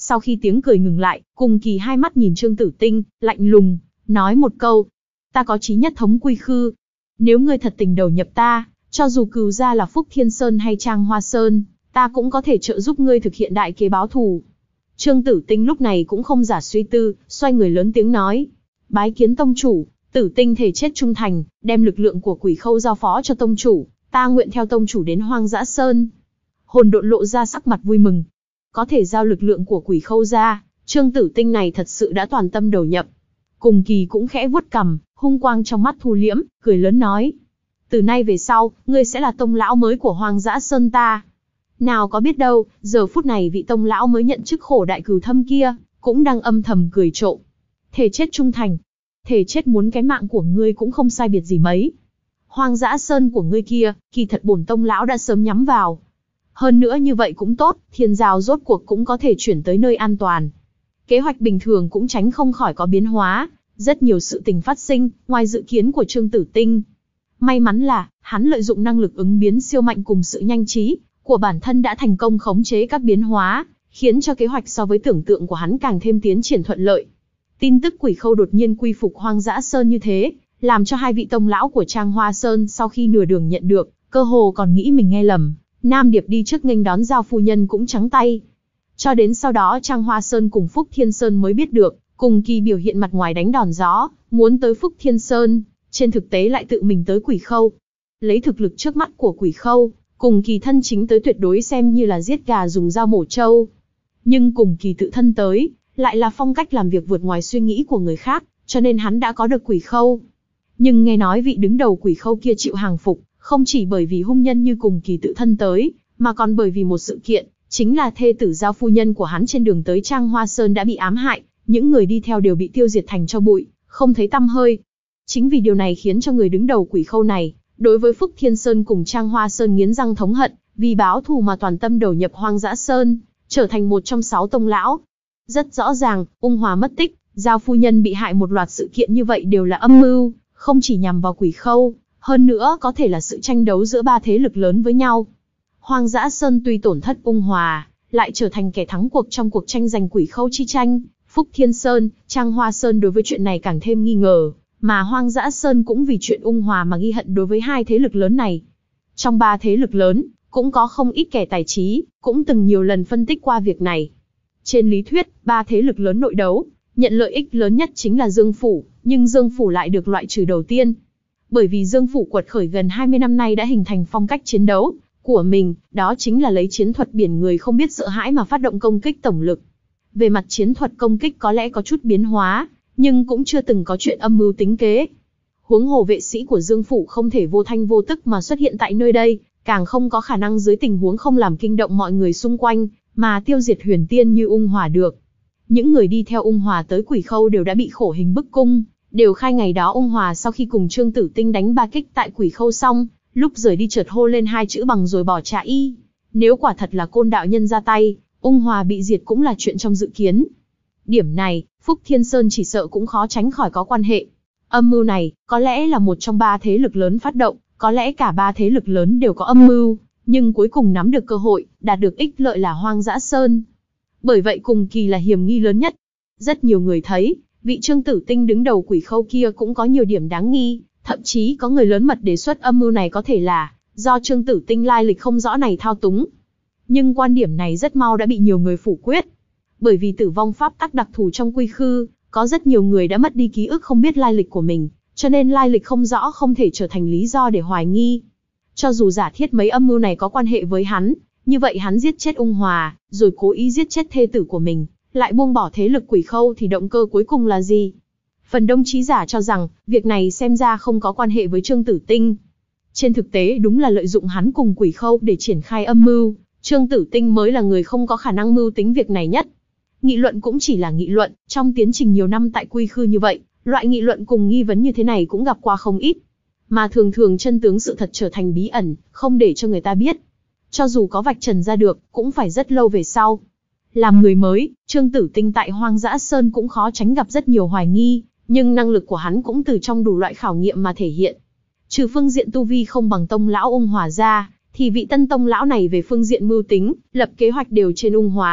Sau khi tiếng cười ngừng lại, Cùng Kỳ hai mắt nhìn Trương Tử Tinh, lạnh lùng, nói một câu. Ta có chí nhất thống quy khư. Nếu ngươi thật tình đầu nhập ta, cho dù cừu gia là Phúc Thiên Sơn hay Trang Hoa Sơn, ta cũng có thể trợ giúp ngươi thực hiện đại kế báo thù. Trương Tử Tinh lúc này cũng không giả suy tư, xoay người lớn tiếng nói. Bái kiến tông chủ, Tử Tinh thể chết trung thành, đem lực lượng của Quỷ Khâu giao phó cho tông chủ, ta nguyện theo tông chủ đến Hoang Dã Sơn. Hồn Độn lộ ra sắc mặt vui mừng. Có thể giao lực lượng của Quỷ Khâu ra, Trương Tử Tinh này thật sự đã toàn tâm đầu nhập. Cùng Kỳ cũng khẽ vuốt cằm, hung quang trong mắt thu liễm, cười lớn nói. Từ nay về sau, ngươi sẽ là tông lão mới của Hoang Dã Sơn ta. Nào có biết đâu, giờ phút này vị tông lão mới nhận chức khổ đại cừu thâm kia, cũng đang âm thầm cười trộm. Thể chết trung thành. Thể chết muốn cái mạng của ngươi cũng không sai biệt gì mấy. Hoang Dã Sơn của ngươi kia, kỳ thật bổn tông lão đã sớm nhắm vào. Hơn nữa như vậy cũng tốt, thiên giao rốt cuộc cũng có thể chuyển tới nơi an toàn. Kế hoạch bình thường cũng tránh không khỏi có biến hóa, rất nhiều sự tình phát sinh, ngoài dự kiến của Trương Tử Tinh. May mắn là, hắn lợi dụng năng lực ứng biến siêu mạnh cùng sự nhanh trí của bản thân đã thành công khống chế các biến hóa, khiến cho kế hoạch so với tưởng tượng của hắn càng thêm tiến triển thuận lợi. Tin tức Quỷ Khâu đột nhiên quy phục Hoang Dã Sơn như thế, làm cho hai vị tông lão của Trang Hoa Sơn sau khi nửa đường nhận được, cơ hồ còn nghĩ mình nghe lầm. Nam Điệp đi trước nghênh đón giao phu nhân cũng trắng tay. Cho đến sau đó Trang Hoa Sơn cùng Phúc Thiên Sơn mới biết được, Cùng Kỳ biểu hiện mặt ngoài đánh đòn gió, muốn tới Phúc Thiên Sơn, trên thực tế lại tự mình tới Quỷ Khâu. Lấy thực lực trước mắt của Quỷ Khâu, Cùng Kỳ thân chính tới tuyệt đối xem như là giết gà dùng dao mổ trâu. Nhưng Cùng Kỳ tự thân tới, lại là phong cách làm việc vượt ngoài suy nghĩ của người khác, cho nên hắn đã có được Quỷ Khâu. Nhưng nghe nói vị đứng đầu Quỷ Khâu kia chịu hàng phục, không chỉ bởi vì hung nhân như Cùng Kỳ tự thân tới, mà còn bởi vì một sự kiện, chính là thê tử giao phu nhân của hắn trên đường tới Trang Hoa Sơn đã bị ám hại, những người đi theo đều bị tiêu diệt thành tro bụi, không thấy tăm hơi. Chính vì điều này khiến cho người đứng đầu Quỷ Khâu này, đối với Phúc Thiên Sơn cùng Trang Hoa Sơn nghiến răng thống hận, vì báo thù mà toàn tâm đầu nhập Hoang Dã Sơn, trở thành một trong sáu tông lão. Rất rõ ràng, Ung Hòa mất tích, giao phu nhân bị hại, một loạt sự kiện như vậy đều là âm mưu, không chỉ nhằm vào Quỷ Khâu, hơn nữa có thể là sự tranh đấu giữa ba thế lực lớn với nhau. Hoang Dã Sơn tuy tổn thất Ung Hòa, lại trở thành kẻ thắng cuộc trong cuộc tranh giành Quỷ Khâu chi tranh. Phúc Thiên Sơn, Trang Hoa Sơn đối với chuyện này càng thêm nghi ngờ, mà Hoang Dã Sơn cũng vì chuyện Ung Hòa mà ghi hận đối với hai thế lực lớn này. Trong ba thế lực lớn, cũng có không ít kẻ tài trí, cũng từng nhiều lần phân tích qua việc này. Trên lý thuyết, ba thế lực lớn nội đấu, nhận lợi ích lớn nhất chính là Dương Phủ, nhưng Dương Phủ lại được loại trừ đầu tiên. Bởi vì Dương Phủ quật khởi gần hai mươi năm nay đã hình thành phong cách chiến đấu của mình, đó chính là lấy chiến thuật biển người không biết sợ hãi mà phát động công kích tổng lực. Về mặt chiến thuật công kích có lẽ có chút biến hóa, nhưng cũng chưa từng có chuyện âm mưu tính kế. Huống hồ vệ sĩ của Dương Phủ không thể vô thanh vô tức mà xuất hiện tại nơi đây, càng không có khả năng dưới tình huống không làm kinh động mọi người xung quanh, mà tiêu diệt Huyền Tiên như Ung Hòa được. Những người đi theo Ung Hòa tới Quỷ Khâu đều đã bị khổ hình bức cung, đều khai ngày đó Ung Hòa sau khi cùng Trương Tử Tinh đánh ba kích tại Quỷ Khâu xong, lúc rời đi chợt hô lên hai chữ bằng rồi bỏ chạy. Nếu quả thật là Côn đạo nhân ra tay, Ung Hòa bị diệt cũng là chuyện trong dự kiến. Điểm này, Phúc Thiên Sơn chỉ sợ cũng khó tránh khỏi có quan hệ. Âm mưu này, có lẽ là một trong ba thế lực lớn phát động, có lẽ cả ba thế lực lớn đều có âm mưu, nhưng cuối cùng nắm được cơ hội, đạt được ích lợi là Hoang Dã Sơn. Bởi vậy Cùng Kỳ là hiểm nghi lớn nhất. Rất nhiều người thấy, vị Trương Tử Tinh đứng đầu Quỷ Khâu kia cũng có nhiều điểm đáng nghi, thậm chí có người lớn mật đề xuất âm mưu này có thể là do Trương Tử Tinh lai lịch không rõ này thao túng. Nhưng quan điểm này rất mau đã bị nhiều người phủ quyết. Bởi vì tử vong pháp tắc đặc thù trong quy khư, có rất nhiều người đã mất đi ký ức không biết lai lịch của mình, cho nên lai lịch không rõ không thể trở thành lý do để hoài nghi. Cho dù giả thiết mấy âm mưu này có quan hệ với hắn, như vậy hắn giết chết Ung Hòa, rồi cố ý giết chết thê tử của mình, lại buông bỏ thế lực Quỷ Khâu thì động cơ cuối cùng là gì? Phần đông trí giả cho rằng, việc này xem ra không có quan hệ với Trương Tử Tinh. Trên thực tế đúng là lợi dụng hắn cùng Quỷ Khâu để triển khai âm mưu, Trương Tử Tinh mới là người không có khả năng mưu tính việc này nhất. Nghị luận cũng chỉ là nghị luận, trong tiến trình nhiều năm tại quy khư như vậy, loại nghị luận cùng nghi vấn như thế này cũng gặp qua không ít. Mà thường thường chân tướng sự thật trở thành bí ẩn, không để cho người ta biết. Cho dù có vạch trần ra được, cũng phải rất lâu về sau. Làm người mới, Trương Tử Tinh tại Hoang Dã Sơn cũng khó tránh gặp rất nhiều hoài nghi, nhưng năng lực của hắn cũng từ trong đủ loại khảo nghiệm mà thể hiện. Trừ phương diện tu vi không bằng tông lão Ung Hòa ra, thì vị tân tông lão này về phương diện mưu tính, lập kế hoạch đều trên Ung Hòa.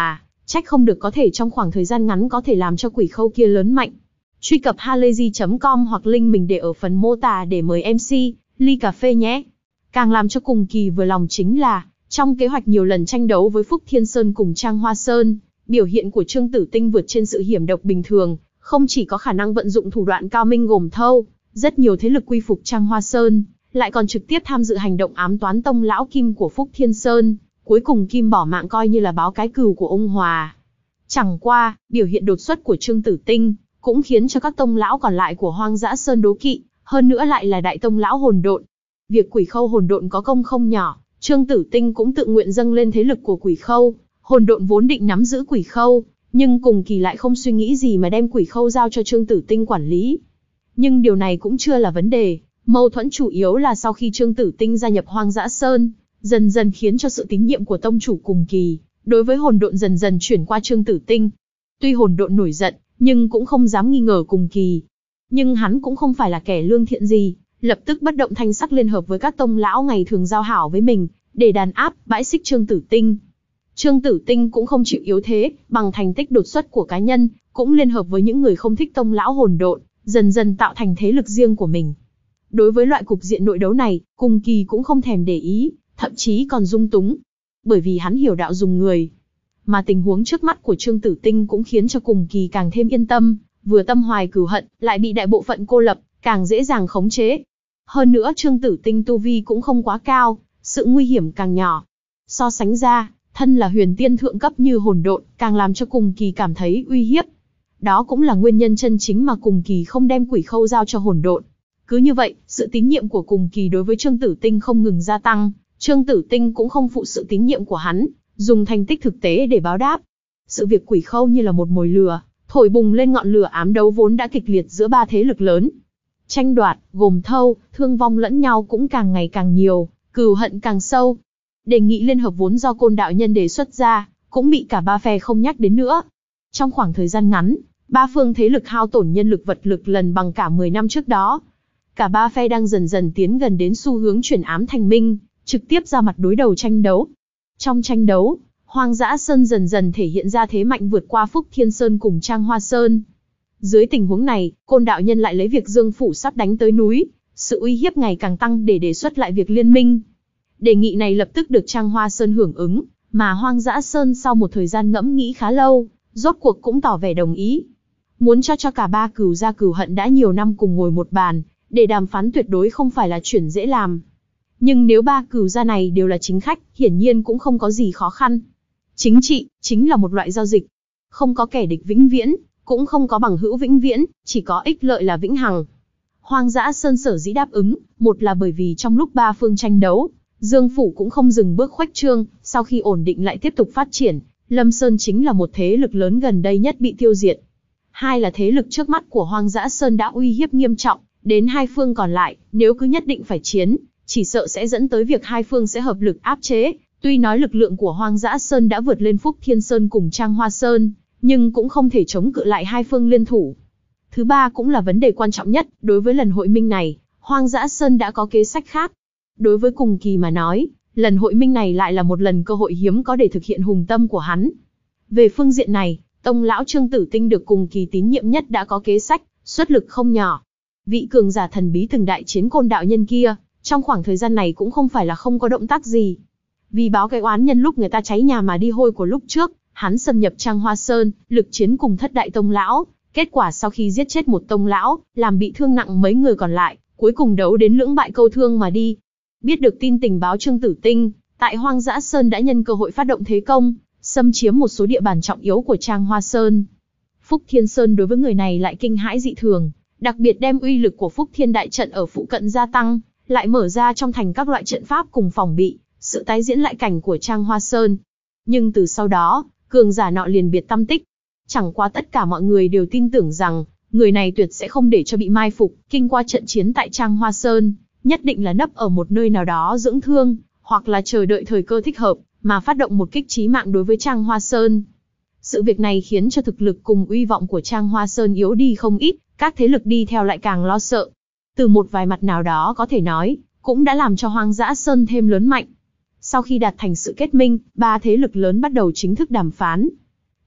Trách không được có thể trong khoảng thời gian ngắn có thể làm cho quỷ khâu kia lớn mạnh. Truy cập halayzi chấm com hoặc link mình để ở phần mô tả để mời em xê, ly cà phê nhé. Càng làm cho Cùng Kỳ vừa lòng chính là, trong kế hoạch nhiều lần tranh đấu với Phúc Thiên Sơn cùng Trang Hoa Sơn, biểu hiện của Trương Tử Tinh vượt trên sự hiểm độc bình thường, không chỉ có khả năng vận dụng thủ đoạn cao minh gồm thâu, rất nhiều thế lực quy phục Trang Hoa Sơn, lại còn trực tiếp tham dự hành động ám toán tông lão Kim của Phúc Thiên Sơn, cuối cùng Kim bỏ mạng coi như là báo cái cừu của ông Hòa. Chẳng qua, biểu hiện đột xuất của Trương Tử Tinh, cũng khiến cho các tông lão còn lại của Hoang Dã Sơn đố kỵ, hơn nữa lại là đại tông lão hồn độn. Việc quỷ khâu hồn độn có công không nhỏ, Trương Tử Tinh cũng tự nguyện dâng lên thế lực của quỷ khâu, hồn độn vốn định nắm giữ quỷ khâu, nhưng Cùng Kỳ lại không suy nghĩ gì mà đem quỷ khâu giao cho Trương Tử Tinh quản lý. Nhưng điều này cũng chưa là vấn đề, mâu thuẫn chủ yếu là sau khi Trương Tử Tinh gia nhập Hoang Dã Sơn, dần dần khiến cho sự tín nhiệm của tông chủ Cùng Kỳ đối với hồn độn dần dần chuyển qua Trương Tử Tinh. Tuy hồn độn nổi giận, nhưng cũng không dám nghi ngờ Cùng Kỳ. Nhưng hắn cũng không phải là kẻ lương thiện gì, lập tức bất động thanh sắc liên hợp với các tông lão ngày thường giao hảo với mình, để đàn áp, bãi xích Trương Tử Tinh. Trương Tử Tinh cũng không chịu yếu thế, bằng thành tích đột xuất của cá nhân, cũng liên hợp với những người không thích tông lão hồn độn, dần dần tạo thành thế lực riêng của mình. Đối với loại cục diện nội đấu này, Cùng Kỳ cũng không thèm để ý, thậm chí còn dung túng. Bởi vì hắn hiểu đạo dùng người. Mà tình huống trước mắt của Trương Tử Tinh cũng khiến cho Cùng Kỳ càng thêm yên tâm, vừa tâm hoài cừu hận, lại bị đại bộ phận cô lập, càng dễ dàng khống chế. Hơn nữa Trương Tử Tinh tu vi cũng không quá cao, sự nguy hiểm càng nhỏ. So sánh ra, thân là huyền tiên thượng cấp như hồn độn, càng làm cho Cùng Kỳ cảm thấy uy hiếp. Đó cũng là nguyên nhân chân chính mà Cùng Kỳ không đem quỷ khâu giao cho hồn độn. Cứ như vậy, sự tín nhiệm của Cùng Kỳ đối với Trương Tử Tinh không ngừng gia tăng, Trương Tử Tinh cũng không phụ sự tín nhiệm của hắn, dùng thành tích thực tế để báo đáp. Sự việc quỷ khâu như là một mồi lửa, thổi bùng lên ngọn lửa ám đấu vốn đã kịch liệt giữa ba thế lực lớn. Tranh đoạt, gồm thâu, thương vong lẫn nhau cũng càng ngày càng nhiều, cừu hận càng sâu. Đề nghị liên hợp vốn do Côn đạo nhân đề xuất ra, cũng bị cả ba phe không nhắc đến nữa. Trong khoảng thời gian ngắn, ba phương thế lực hao tổn nhân lực vật lực lần bằng cả mười năm trước đó. Cả ba phe đang dần dần tiến gần đến xu hướng chuyển ám thành minh, trực tiếp ra mặt đối đầu tranh đấu. Trong tranh đấu, Hoang Dã Sơn dần dần thể hiện ra thế mạnh vượt qua Phúc Thiên Sơn cùng Trang Hoa Sơn. Dưới tình huống này, Côn đạo nhân lại lấy việc Dương Phủ sắp đánh tới núi, sự uy hiếp ngày càng tăng để đề xuất lại việc liên minh. Đề nghị này lập tức được Trang Hoa Sơn hưởng ứng, mà Hoang Dã Sơn sau một thời gian ngẫm nghĩ khá lâu, rốt cuộc cũng tỏ vẻ đồng ý. Muốn cho cho cả ba cừu gia cừu hận đã nhiều năm cùng ngồi một bàn, để đàm phán tuyệt đối không phải là chuyện dễ làm. Nhưng nếu ba cừu gia này đều là chính khách, hiển nhiên cũng không có gì khó khăn. Chính trị, chính là một loại giao dịch. Không có kẻ địch vĩnh viễn, cũng không có bằng hữu vĩnh viễn, chỉ có ích lợi là vĩnh hằng. Hoang Dã Sơn sở dĩ đáp ứng, một là bởi vì trong lúc ba phương tranh đấu, Dương Phủ cũng không dừng bước khuếch trương, sau khi ổn định lại tiếp tục phát triển, Lâm Sơn chính là một thế lực lớn gần đây nhất bị tiêu diệt. Hai là thế lực trước mắt của Hoang Dã Sơn đã uy hiếp nghiêm trọng, đến hai phương còn lại, nếu cứ nhất định phải chiến, chỉ sợ sẽ dẫn tới việc hai phương sẽ hợp lực áp chế. Tuy nói lực lượng của Hoang Dã Sơn đã vượt lên Phúc Thiên Sơn cùng Trang Hoa Sơn, nhưng cũng không thể chống cự lại hai phương liên thủ. Thứ ba cũng là vấn đề quan trọng nhất, đối với lần hội minh này, Hoang Dã Sơn đã có kế sách khác. Đối với Cùng Kỳ mà nói, lần hội minh này lại là một lần cơ hội hiếm có để thực hiện hùng tâm của hắn. Về phương diện này, tông lão Trương Tử Tinh được Cùng Kỳ tín nhiệm nhất đã có kế sách, xuất lực không nhỏ. Vị cường giả thần bí từng đại chiến Côn đạo nhân kia, trong khoảng thời gian này cũng không phải là không có động tác gì. Vì báo cái oán nhân lúc người ta cháy nhà mà đi hôi của lúc trước, hắn xâm nhập Trang Hoa Sơn, lực chiến cùng thất đại tông lão, kết quả sau khi giết chết một tông lão, làm bị thương nặng mấy người còn lại, cuối cùng đấu đến lưỡng bại câu thương mà đi. Biết được tin tình báo Trương Tử Tinh, tại Hoang Dã Sơn đã nhân cơ hội phát động thế công, xâm chiếm một số địa bàn trọng yếu của Trang Hoa Sơn. Phúc Thiên Sơn đối với người này lại kinh hãi dị thường, đặc biệt đem uy lực của Phúc Thiên đại trận ở phụ cận gia tăng, lại mở ra trong thành các loại trận pháp cùng phòng bị, sự tái diễn lại cảnh của Trang Hoa Sơn. Nhưng từ sau đó, cường giả nọ liền biệt tăm tích. Chẳng qua tất cả mọi người đều tin tưởng rằng, người này tuyệt sẽ không để cho bị mai phục, kinh qua trận chiến tại Trang Hoa Sơn, nhất định là nấp ở một nơi nào đó dưỡng thương, hoặc là chờ đợi thời cơ thích hợp, mà phát động một kích chí mạng đối với Trang Hoa Sơn. Sự việc này khiến cho thực lực cùng uy vọng của Trang Hoa Sơn yếu đi không ít, các thế lực đi theo lại càng lo sợ. Từ một vài mặt nào đó có thể nói, cũng đã làm cho Hoang Dã Sơn thêm lớn mạnh. Sau khi đạt thành sự kết minh, ba thế lực lớn bắt đầu chính thức đàm phán.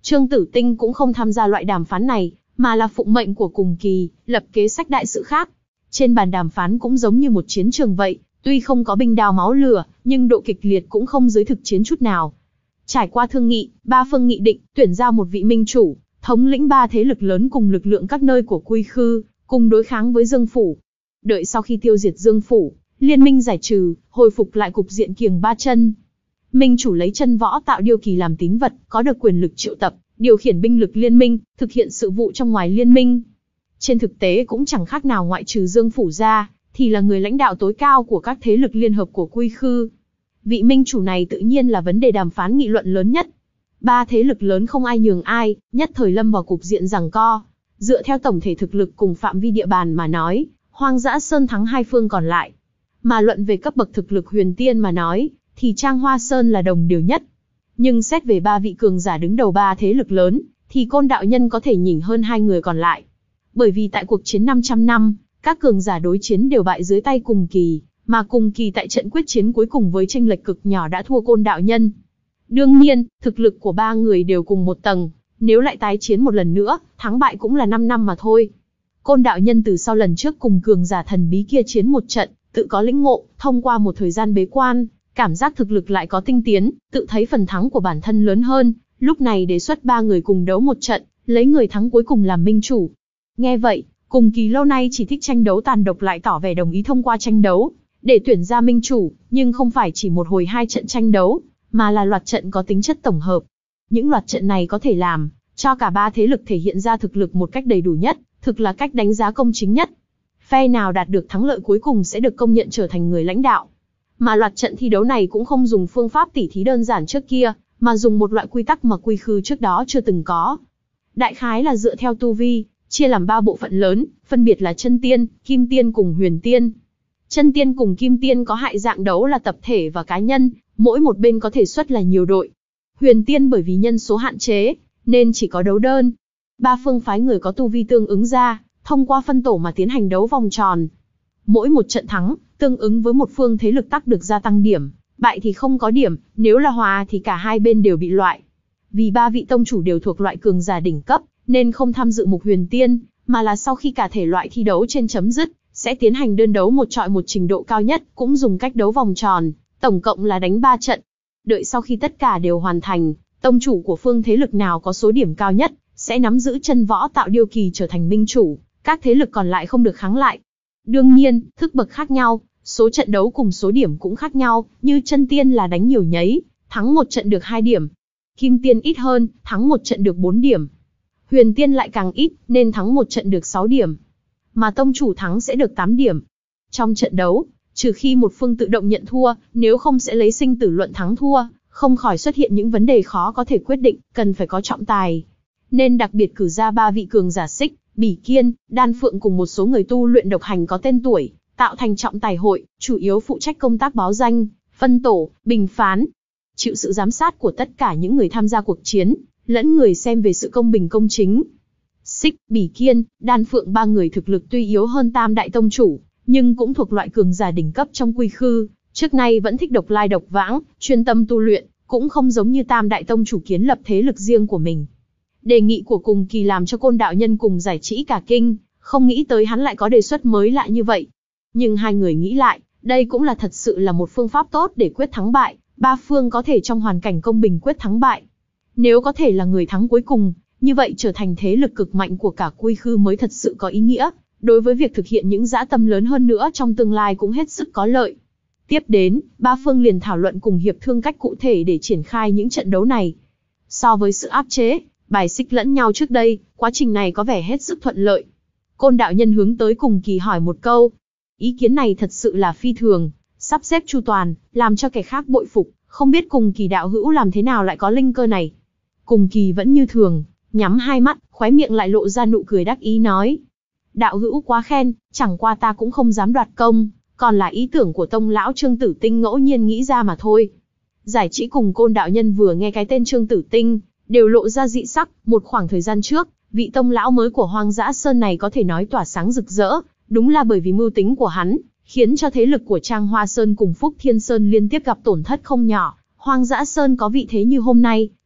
Trương Tử Tinh cũng không tham gia loại đàm phán này, mà là phụng mệnh của Cùng Kỳ, lập kế sách đại sự khác. Trên bàn đàm phán cũng giống như một chiến trường vậy, tuy không có binh đao máu lửa, nhưng độ kịch liệt cũng không dưới thực chiến chút nào. Trải qua thương nghị, ba phương nghị định, tuyển ra một vị minh chủ, thống lĩnh ba thế lực lớn cùng lực lượng các nơi của Quy Khư, cùng đối kháng với Dương Phủ. Đợi sau khi tiêu diệt Dương Phủ, liên minh giải trừ, hồi phục lại cục diện kiềng ba chân. Minh chủ lấy chân võ tạo điêu kỳ làm tín vật, có được quyền lực triệu tập, điều khiển binh lực liên minh, thực hiện sự vụ trong ngoài liên minh. Trên thực tế cũng chẳng khác nào ngoại trừ Dương Phủ ra, thì là người lãnh đạo tối cao của các thế lực liên hợp của Quy Khư. Vị minh chủ này tự nhiên là vấn đề đàm phán nghị luận lớn nhất. Ba thế lực lớn không ai nhường ai, nhất thời lâm vào cục diện giằng co. Dựa theo tổng thể thực lực cùng phạm vi địa bàn mà nói, Hoang Dã Sơn thắng hai phương còn lại. Mà luận về cấp bậc thực lực huyền tiên mà nói, thì Trang Hoa Sơn là đồng đều nhất. Nhưng xét về ba vị cường giả đứng đầu ba thế lực lớn, thì Côn đạo nhân có thể nhỉnh hơn hai người còn lại. Bởi vì tại cuộc chiến năm trăm năm, các cường giả đối chiến đều bại dưới tay Cùng Kỳ, mà Cùng Kỳ tại trận quyết chiến cuối cùng với chênh lệch cực nhỏ đã thua Côn đạo nhân. Đương nhiên, thực lực của ba người đều cùng một tầng, nếu lại tái chiến một lần nữa, thắng bại cũng là năm năm mà thôi. Côn đạo nhân từ sau lần trước cùng cường giả thần bí kia chiến một trận, tự có lĩnh ngộ, thông qua một thời gian bế quan, cảm giác thực lực lại có tinh tiến, tự thấy phần thắng của bản thân lớn hơn, lúc này đề xuất ba người cùng đấu một trận, lấy người thắng cuối cùng làm minh chủ. Nghe vậy, Cùng Kỳ lâu nay chỉ thích tranh đấu tàn độc lại tỏ vẻ đồng ý thông qua tranh đấu, để tuyển ra minh chủ, nhưng không phải chỉ một hồi hai trận tranh đấu, mà là loạt trận có tính chất tổng hợp. Những loạt trận này có thể làm cho cả ba thế lực thể hiện ra thực lực một cách đầy đủ nhất, thực là cách đánh giá công chính nhất. Phe nào đạt được thắng lợi cuối cùng sẽ được công nhận trở thành người lãnh đạo. Mà loạt trận thi đấu này cũng không dùng phương pháp tỉ thí đơn giản trước kia, mà dùng một loại quy tắc mà Quy Khư trước đó chưa từng có. Đại khái là dựa theo tu vi, chia làm ba bộ phận lớn, phân biệt là chân tiên, kim tiên cùng huyền tiên. Chân tiên cùng kim tiên có hai dạng đấu là tập thể và cá nhân, mỗi một bên có thể xuất là nhiều đội. Huyền tiên bởi vì nhân số hạn chế, nên chỉ có đấu đơn. Ba phương phái người có tu vi tương ứng ra, thông qua phân tổ mà tiến hành đấu vòng tròn. Mỗi một trận thắng, tương ứng với một phương thế lực tác được gia tăng điểm, bại thì không có điểm, nếu là hòa thì cả hai bên đều bị loại. Vì ba vị tông chủ đều thuộc loại cường giả đỉnh cấp, nên không tham dự mục huyền tiên, mà là sau khi cả thể loại thi đấu trên chấm dứt, sẽ tiến hành đơn đấu một chọi một trình độ cao nhất, cũng dùng cách đấu vòng tròn, tổng cộng là đánh ba trận. Đợi sau khi tất cả đều hoàn thành, tông chủ của phương thế lực nào có số điểm cao nhất, sẽ nắm giữ chân võ tạo điêu kỳ trở thành minh chủ, các thế lực còn lại không được kháng lại. Đương nhiên, thức bậc khác nhau, số trận đấu cùng số điểm cũng khác nhau, như chân tiên là đánh nhiều nhấy, thắng một trận được hai điểm. Kim tiên ít hơn, thắng một trận được bốn điểm. Huyền tiên lại càng ít, nên thắng một trận được sáu điểm. Mà tông chủ thắng sẽ được tám điểm. Trong trận đấu, trừ khi một phương tự động nhận thua, nếu không sẽ lấy sinh tử luận thắng thua, không khỏi xuất hiện những vấn đề khó có thể quyết định, cần phải có trọng tài. Nên đặc biệt cử ra ba vị cường giả Xích, Bỉ Kiên, Đan Phượng cùng một số người tu luyện độc hành có tên tuổi, tạo thành trọng tài hội, chủ yếu phụ trách công tác báo danh, phân tổ, bình phán, chịu sự giám sát của tất cả những người tham gia cuộc chiến, lẫn người xem về sự công bình công chính. Xích, Bỉ Kiên, Đan Phượng ba người thực lực tuy yếu hơn Tam Đại Tông Chủ, nhưng cũng thuộc loại cường giả đỉnh cấp trong Quy Khư, trước nay vẫn thích độc lai độc vãng, chuyên tâm tu luyện, cũng không giống như Tam Đại Tông Chủ kiến lập thế lực riêng của mình. Đề nghị của Cùng Kỳ làm cho Côn đạo nhân cùng Giải Trĩ cả kinh, không nghĩ tới hắn lại có đề xuất mới lạ như vậy. Nhưng hai người nghĩ lại, đây cũng là thật sự là một phương pháp tốt để quyết thắng bại, ba phương có thể trong hoàn cảnh công bình quyết thắng bại. Nếu có thể là người thắng cuối cùng, như vậy trở thành thế lực cực mạnh của cả Quy Khư mới thật sự có ý nghĩa, đối với việc thực hiện những dã tâm lớn hơn nữa trong tương lai cũng hết sức có lợi. Tiếp đến, ba phương liền thảo luận cùng hiệp thương cách cụ thể để triển khai những trận đấu này. So với sự áp chế, bài xích lẫn nhau trước đây, quá trình này có vẻ hết sức thuận lợi. Côn đạo nhân hướng tới Cùng Kỳ hỏi một câu. Ý kiến này thật sự là phi thường, sắp xếp chu toàn, làm cho kẻ khác bội phục, không biết Cùng Kỳ đạo hữu làm thế nào lại có linh cơ này. Cùng Kỳ vẫn như thường, nhắm hai mắt, khóe miệng lại lộ ra nụ cười đắc ý nói. Đạo hữu quá khen, chẳng qua ta cũng không dám đoạt công, còn là ý tưởng của tông lão Trương Tử Tinh ngẫu nhiên nghĩ ra mà thôi. Giải Trĩ cùng Côn đạo nhân vừa nghe cái tên Trương Tử Tinh, đều lộ ra dị sắc. Một khoảng thời gian trước, vị tông lão mới của Hoang Dã Sơn này có thể nói tỏa sáng rực rỡ, đúng là bởi vì mưu tính của hắn, khiến cho thế lực của Trang Hoa Sơn cùng Phúc Thiên Sơn liên tiếp gặp tổn thất không nhỏ. Hoang Dã Sơn có vị thế như hôm nay,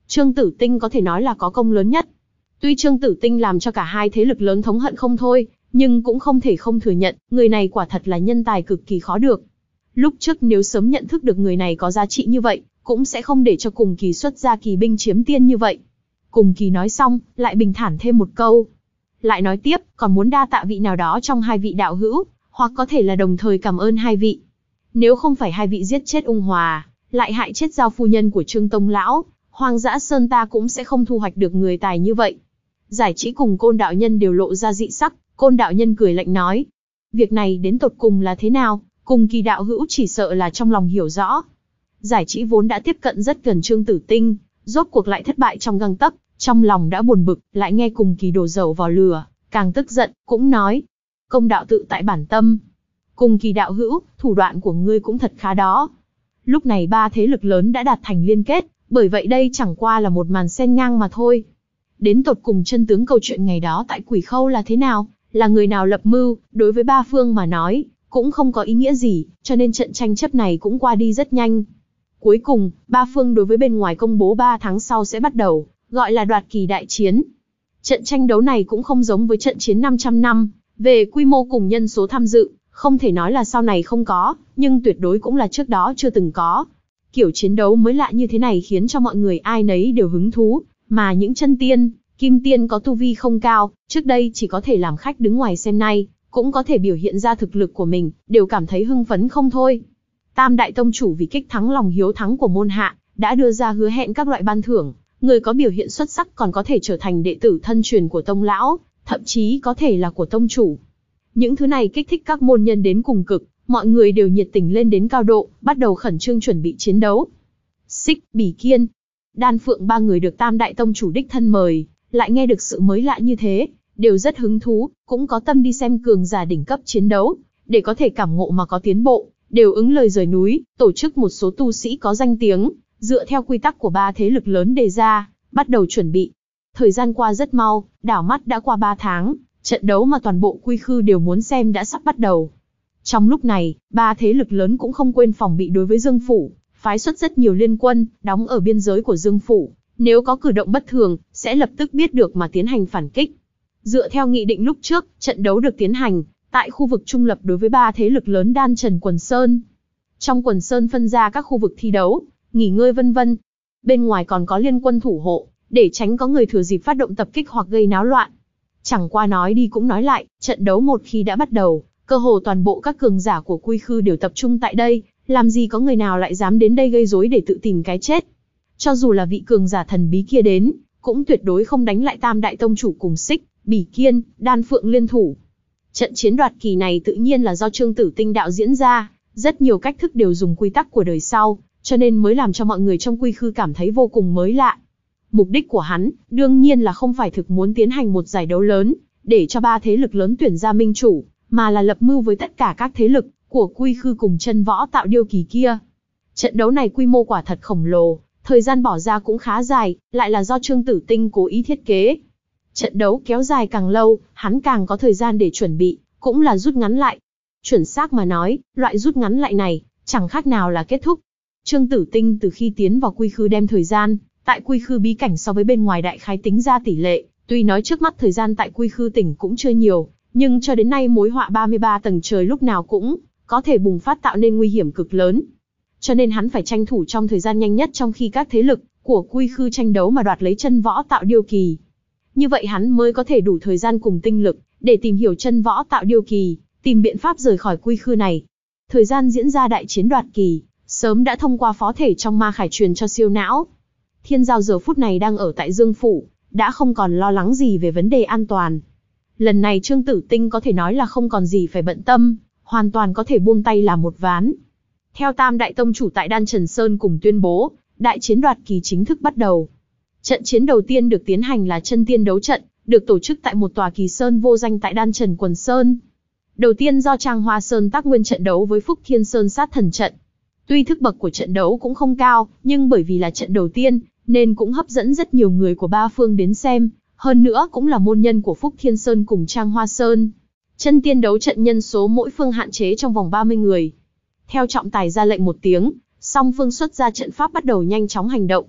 Trương Tử Tinh có thể nói là có công lớn nhất. Tuy Trương Tử Tinh làm cho cả hai thế lực lớn thống hận không thôi, nhưng cũng không thể không thừa nhận, người này quả thật là nhân tài cực kỳ khó được. Lúc trước nếu sớm nhận thức được người này có giá trị như vậy, cũng sẽ không để cho Cùng Kỳ xuất ra kỳ binh chiếm tiên như vậy. Cùng Kỳ nói xong, lại bình thản thêm một câu. Lại nói tiếp, còn muốn đa tạ vị nào đó trong hai vị đạo hữu, hoặc có thể là đồng thời cảm ơn hai vị. Nếu không phải hai vị giết chết Ung Hòa, lại hại chết Giao phu nhân của Trương Tông lão, Hoang Dã Sơn ta cũng sẽ không thu hoạch được người tài như vậy. Giải Trí cùng Côn đạo nhân đều lộ ra dị sắc, Côn đạo nhân cười lạnh nói. Việc này đến tột cùng là thế nào, Cùng Kỳ đạo hữu chỉ sợ là trong lòng hiểu rõ. Giải Trí vốn đã tiếp cận rất gần Trương Tử Tinh, rốt cuộc lại thất bại trong gang tấc, trong lòng đã buồn bực, lại nghe Cùng Kỳ đổ dầu vào lửa, càng tức giận, cũng nói. Công đạo tự tại bản tâm. Cùng Kỳ đạo hữu, thủ đoạn của ngươi cũng thật khá đó. Lúc này ba thế lực lớn đã đạt thành liên kết, bởi vậy đây chẳng qua là một màn xen ngang mà thôi. Đến tột cùng chân tướng câu chuyện ngày đó tại Quỷ Khâu là thế nào, là người nào lập mưu, đối với ba phương mà nói, cũng không có ý nghĩa gì, cho nên trận tranh chấp này cũng qua đi rất nhanh. Cuối cùng, ba phương đối với bên ngoài công bố ba tháng sau sẽ bắt đầu, gọi là đoạt kỳ đại chiến. Trận tranh đấu này cũng không giống với trận chiến năm trăm năm, về quy mô cùng nhân số tham dự, không thể nói là sau này không có, nhưng tuyệt đối cũng là trước đó chưa từng có. Kiểu chiến đấu mới lạ như thế này khiến cho mọi người ai nấy đều hứng thú, mà những chân tiên, kim tiên có tu vi không cao, trước đây chỉ có thể làm khách đứng ngoài xem nay, cũng có thể biểu hiện ra thực lực của mình, đều cảm thấy hưng phấn không thôi. Tam đại tông chủ vì kích thắng lòng hiếu thắng của môn hạ, đã đưa ra hứa hẹn các loại ban thưởng, người có biểu hiện xuất sắc còn có thể trở thành đệ tử thân truyền của tông lão, thậm chí có thể là của tông chủ. Những thứ này kích thích các môn nhân đến cùng cực, mọi người đều nhiệt tình lên đến cao độ, bắt đầu khẩn trương chuẩn bị chiến đấu. Xích, Bỉ Kiên, Đan Phượng ba người được Tam đại tông chủ đích thân mời, lại nghe được sự mới lạ như thế, đều rất hứng thú, cũng có tâm đi xem cường giả đỉnh cấp chiến đấu, để có thể cảm ngộ mà có tiến bộ, đều ứng lời rời núi, tổ chức một số tu sĩ có danh tiếng, dựa theo quy tắc của ba thế lực lớn đề ra, bắt đầu chuẩn bị. Thời gian qua rất mau, đảo mắt đã qua ba tháng, trận đấu mà toàn bộ Quy Khư đều muốn xem đã sắp bắt đầu. Trong lúc này, ba thế lực lớn cũng không quên phòng bị đối với Dương Phủ, phái xuất rất nhiều liên quân, đóng ở biên giới của Dương Phủ, nếu có cử động bất thường, sẽ lập tức biết được mà tiến hành phản kích. Dựa theo nghị định lúc trước, trận đấu được tiến hành tại khu vực trung lập đối với ba thế lực lớn Đan Trần Quần Sơn. Trong Quần Sơn phân ra các khu vực thi đấu, nghỉ ngơi vân vân. Bên ngoài còn có liên quân thủ hộ, để tránh có người thừa dịp phát động tập kích hoặc gây náo loạn. Chẳng qua nói đi cũng nói lại, trận đấu một khi đã bắt đầu, cơ hồ toàn bộ các cường giả của Quy Khư đều tập trung tại đây, làm gì có người nào lại dám đến đây gây rối để tự tìm cái chết. Cho dù là vị cường giả thần bí kia đến, cũng tuyệt đối không đánh lại Tam đại tông chủ cùng Xích, Bỉ Kiên, Đan Phượng liên thủ. Trận chiến đoạt kỳ này tự nhiên là do Trương Tử Tinh đạo diễn ra, rất nhiều cách thức đều dùng quy tắc của đời sau, cho nên mới làm cho mọi người trong Quy Khư cảm thấy vô cùng mới lạ. Mục đích của hắn, đương nhiên là không phải thực muốn tiến hành một giải đấu lớn, để cho ba thế lực lớn tuyển ra minh chủ, mà là lập mưu với tất cả các thế lực của Quy Khư cùng chân võ tạo điêu kỳ kia. Trận đấu này quy mô quả thật khổng lồ, thời gian bỏ ra cũng khá dài, lại là do Trương Tử Tinh cố ý thiết kế. Trận đấu kéo dài càng lâu, hắn càng có thời gian để chuẩn bị, cũng là rút ngắn lại. Chuẩn xác mà nói, loại rút ngắn lại này, chẳng khác nào là kết thúc. Trương Tử Tinh từ khi tiến vào Quy Khư đem thời gian, tại Quy Khư bí cảnh so với bên ngoài đại khái tính ra tỷ lệ, tuy nói trước mắt thời gian tại Quy Khư tỉnh cũng chưa nhiều, nhưng cho đến nay mối họa ba mươi ba tầng trời lúc nào cũng có thể bùng phát tạo nên nguy hiểm cực lớn. Cho nên hắn phải tranh thủ trong thời gian nhanh nhất trong khi các thế lực của Quy Khư tranh đấu mà đoạt lấy chân võ tạo điêu kỳ. Như vậy hắn mới có thể đủ thời gian cùng tinh lực để tìm hiểu chân võ tạo điêu kỳ, tìm biện pháp rời khỏi Quy Khư này. Thời gian diễn ra đại chiến đoạt kỳ, sớm đã thông qua phó thể trong ma khải truyền cho siêu não. Thiên Giao giờ phút này đang ở tại Dương Phủ, đã không còn lo lắng gì về vấn đề an toàn. Lần này Trương Tử Tinh có thể nói là không còn gì phải bận tâm, hoàn toàn có thể buông tay làm một ván. Theo Tam đại tông chủ tại Đan Trần Sơn cùng tuyên bố, đại chiến đoạt kỳ chính thức bắt đầu. Trận chiến đầu tiên được tiến hành là chân tiên đấu trận, được tổ chức tại một tòa kỳ sơn vô danh tại Đan Trần Quần Sơn. Đầu tiên do Trang Hoa Sơn tác nguyên trận đấu với Phúc Thiên Sơn sát thần trận. Tuy thức bậc của trận đấu cũng không cao, nhưng bởi vì là trận đầu tiên, nên cũng hấp dẫn rất nhiều người của ba phương đến xem, hơn nữa cũng là môn nhân của Phúc Thiên Sơn cùng Trang Hoa Sơn. Chân tiên đấu trận nhân số mỗi phương hạn chế trong vòng ba mươi người. Theo trọng tài ra lệnh một tiếng, song phương xuất ra trận pháp bắt đầu nhanh chóng hành động.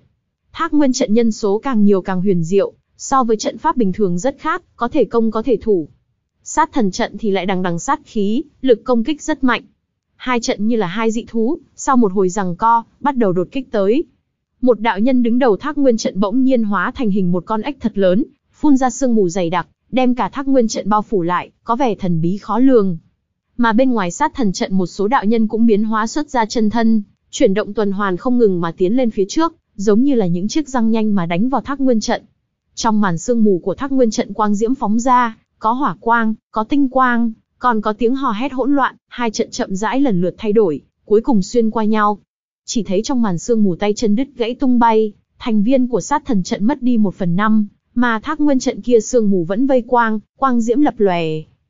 Thác Nguyên trận nhân số càng nhiều càng huyền diệu, so với trận pháp bình thường rất khác, có thể công có thể thủ. Sát thần trận thì lại đằng đằng sát khí, lực công kích rất mạnh. Hai trận như là hai dị thú, sau một hồi giằng co, bắt đầu đột kích tới. Một đạo nhân đứng đầu Thác Nguyên trận bỗng nhiên hóa thành hình một con ếch thật lớn, phun ra sương mù dày đặc, đem cả Thác Nguyên trận bao phủ lại, có vẻ thần bí khó lường. Mà bên ngoài sát thần trận một số đạo nhân cũng biến hóa xuất ra chân thân, chuyển động tuần hoàn không ngừng mà tiến lên phía trước, giống như là những chiếc răng nhanh mà đánh vào Thác Nguyên trận. Trong màn sương mù của Thác Nguyên trận quang diễm phóng ra, có hỏa quang, có tinh quang, còn có tiếng hò hét hỗn loạn, hai trận chậm rãi lần lượt thay đổi, cuối cùng xuyên qua nhau. Chỉ thấy trong màn sương mù tay chân đứt gãy tung bay, thành viên của sát thần trận mất đi một phần năm, mà Thác Nguyên trận kia sương mù vẫn vây quang, quang diễm lập lòe.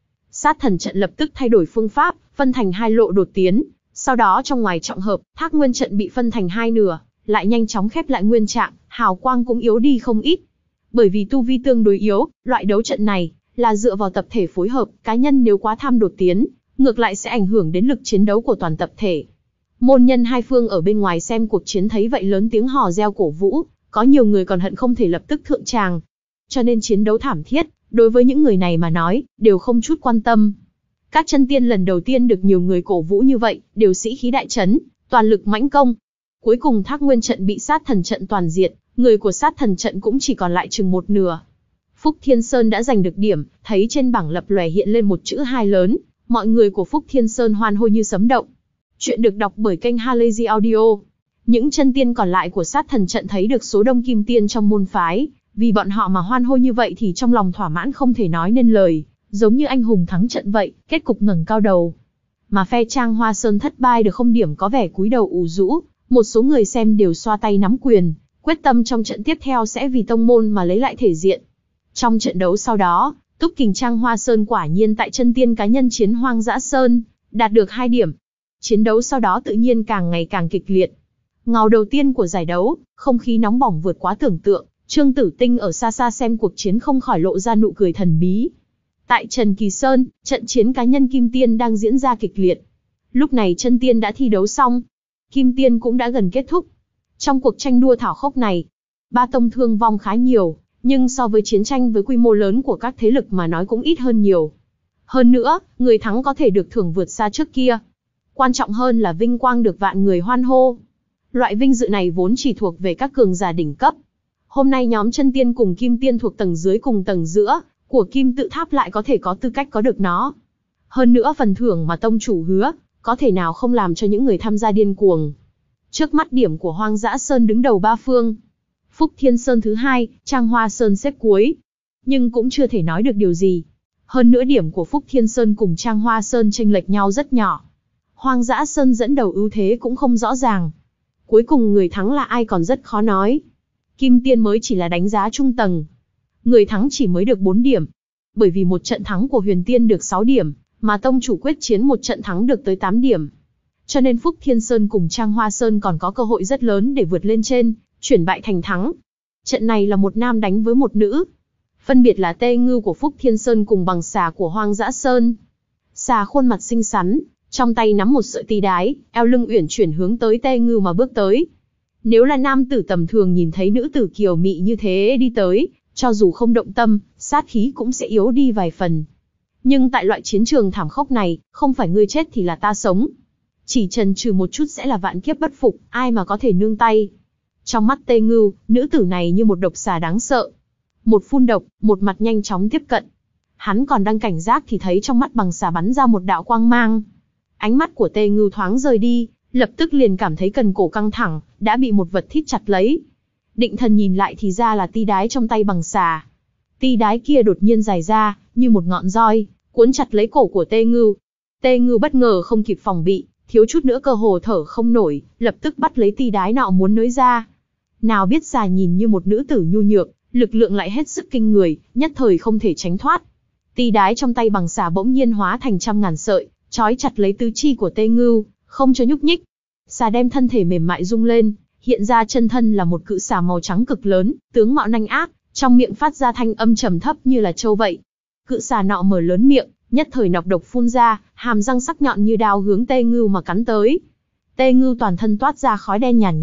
Sát thần trận lập tức thay đổi phương pháp, phân thành hai lộ đột tiến, sau đó trong ngoài trọng hợp, Thác Nguyên trận bị phân thành hai nửa, lại nhanh chóng khép lại nguyên trạng, hào quang cũng yếu đi không ít. Bởi vì tu vi tương đối yếu, loại đấu trận này là dựa vào tập thể phối hợp, cá nhân nếu quá tham đột tiến, ngược lại sẽ ảnh hưởng đến lực chiến đấu của toàn tập thể. Môn nhân hai phương ở bên ngoài xem cuộc chiến thấy vậy lớn tiếng hò reo cổ vũ, có nhiều người còn hận không thể lập tức thượng tràng. Cho nên chiến đấu thảm thiết, đối với những người này mà nói, đều không chút quan tâm. Các chân tiên lần đầu tiên được nhiều người cổ vũ như vậy, đều sĩ khí đại chấn, toàn lực mãnh công. Cuối cùng Thác Nguyên trận bị sát thần trận toàn diệt, người của sát thần trận cũng chỉ còn lại chừng một nửa. Phúc Thiên Sơn đã giành được điểm, thấy trên bảng lập lòe hiện lên một chữ hai lớn, mọi người của Phúc Thiên Sơn hoan hô như sấm động. Chuyện được đọc bởi kênh Halazy Audio. Những chân tiên còn lại của sát thần trận thấy được số đông kim tiên trong môn phái, vì bọn họ mà hoan hô như vậy thì trong lòng thỏa mãn không thể nói nên lời, giống như anh hùng thắng trận vậy, kết cục ngẩng cao đầu. Mà phe Trang Hoa Sơn thất bại được không điểm có vẻ cúi đầu ủ rũ, một số người xem đều xoa tay nắm quyền, quyết tâm trong trận tiếp theo sẽ vì tông môn mà lấy lại thể diện. Trong trận đấu sau đó, Túc Kình Trang Hoa Sơn quả nhiên tại chân tiên cá nhân chiến Hoang Dã Sơn, đạt được hai điểm. Chiến đấu sau đó tự nhiên càng ngày càng kịch liệt. Ngàu đầu tiên của giải đấu, không khí nóng bỏng vượt quá tưởng tượng, Trương Tử Tinh ở xa xa xem cuộc chiến không khỏi lộ ra nụ cười thần bí. Tại Trần Kỳ Sơn, trận chiến cá nhân Kim Tiên đang diễn ra kịch liệt. Lúc này chân tiên đã thi đấu xong, Kim Tiên cũng đã gần kết thúc. Trong cuộc tranh đua thảo khốc này, ba tông thương vong khá nhiều, nhưng so với chiến tranh với quy mô lớn của các thế lực mà nói cũng ít hơn nhiều. Hơn nữa, người thắng có thể được thưởng vượt xa trước kia. Quan trọng hơn là vinh quang được vạn người hoan hô. Loại vinh dự này vốn chỉ thuộc về các cường giả đỉnh cấp. Hôm nay nhóm chân tiên cùng kim tiên thuộc tầng dưới cùng tầng giữa của Kim Tự Tháp lại có thể có tư cách có được nó. Hơn nữa phần thưởng mà tông chủ hứa, có thể nào không làm cho những người tham gia điên cuồng. Trước mắt điểm của Hoang Dã Sơn đứng đầu ba phương. Phúc Thiên Sơn thứ hai, Trang Hoa Sơn xếp cuối. Nhưng cũng chưa thể nói được điều gì. Hơn nữa điểm của Phúc Thiên Sơn cùng Trang Hoa Sơn chênh lệch nhau rất nhỏ. Hoang Dã Sơn dẫn đầu ưu thế cũng không rõ ràng. Cuối cùng người thắng là ai còn rất khó nói. Kim Tiên mới chỉ là đánh giá trung tầng. Người thắng chỉ mới được bốn điểm. Bởi vì một trận thắng của Huyền Tiên được sáu điểm, mà tông chủ quyết chiến một trận thắng được tới tám điểm. Cho nên Phúc Thiên Sơn cùng Trang Hoa Sơn còn có cơ hội rất lớn để vượt lên trên, chuyển bại thành thắng. Trận này là một nam đánh với một nữ. Phân biệt là Tê Ngưu của Phúc Thiên Sơn cùng Bằng Xà của Hoang Dã Sơn. Xà khuôn mặt xinh xắn, trong tay nắm một sợi ti đái, eo lưng uyển chuyển hướng tới Tê Ngưu mà bước tới. Nếu là nam tử tầm thường nhìn thấy nữ tử kiều mị như thế đi tới, cho dù không động tâm, sát khí cũng sẽ yếu đi vài phần. Nhưng tại loại chiến trường thảm khốc này, không phải ngươi chết thì là ta sống. Chỉ chần chừ một chút sẽ là vạn kiếp bất phục, ai mà có thể nương tay. Trong mắt Tê Ngưu, nữ tử này như một độc xà đáng sợ. Một phun độc, một mặt nhanh chóng tiếp cận. Hắn còn đang cảnh giác thì thấy trong mắt Bằng Xà bắn ra một đạo quang mang. Ánh mắt của Tê Ngưu thoáng rời đi, lập tức liền cảm thấy cần cổ căng thẳng, đã bị một vật thít chặt lấy. Định thần nhìn lại thì ra là ti đái trong tay Bằng Xà. Ti đái kia đột nhiên dài ra, như một ngọn roi, cuốn chặt lấy cổ của Tê Ngưu. Tê Ngưu bất ngờ không kịp phòng bị, thiếu chút nữa cơ hồ thở không nổi, lập tức bắt lấy ti đái nọ muốn nới ra. Nào biết Xà nhìn như một nữ tử nhu nhược, lực lượng lại hết sức kinh người, nhất thời không thể tránh thoát. Ti đái trong tay Bằng Xà bỗng nhiên hóa thành trăm ngàn sợi, trói chặt lấy tứ chi của Tê Ngưu, không cho nhúc nhích. Xà đem thân thể mềm mại rung lên, hiện ra chân thân là một cự xà màu trắng cực lớn, tướng mạo nanh ác, trong miệng phát ra thanh âm trầm thấp như là trâu vậy. Cự xà nọ mở lớn miệng, nhất thời nọc độc phun ra, hàm răng sắc nhọn như đao hướng Tê Ngưu mà cắn tới. Tê Ngưu toàn thân toát ra khói đen nhàn nhạt, nhạt,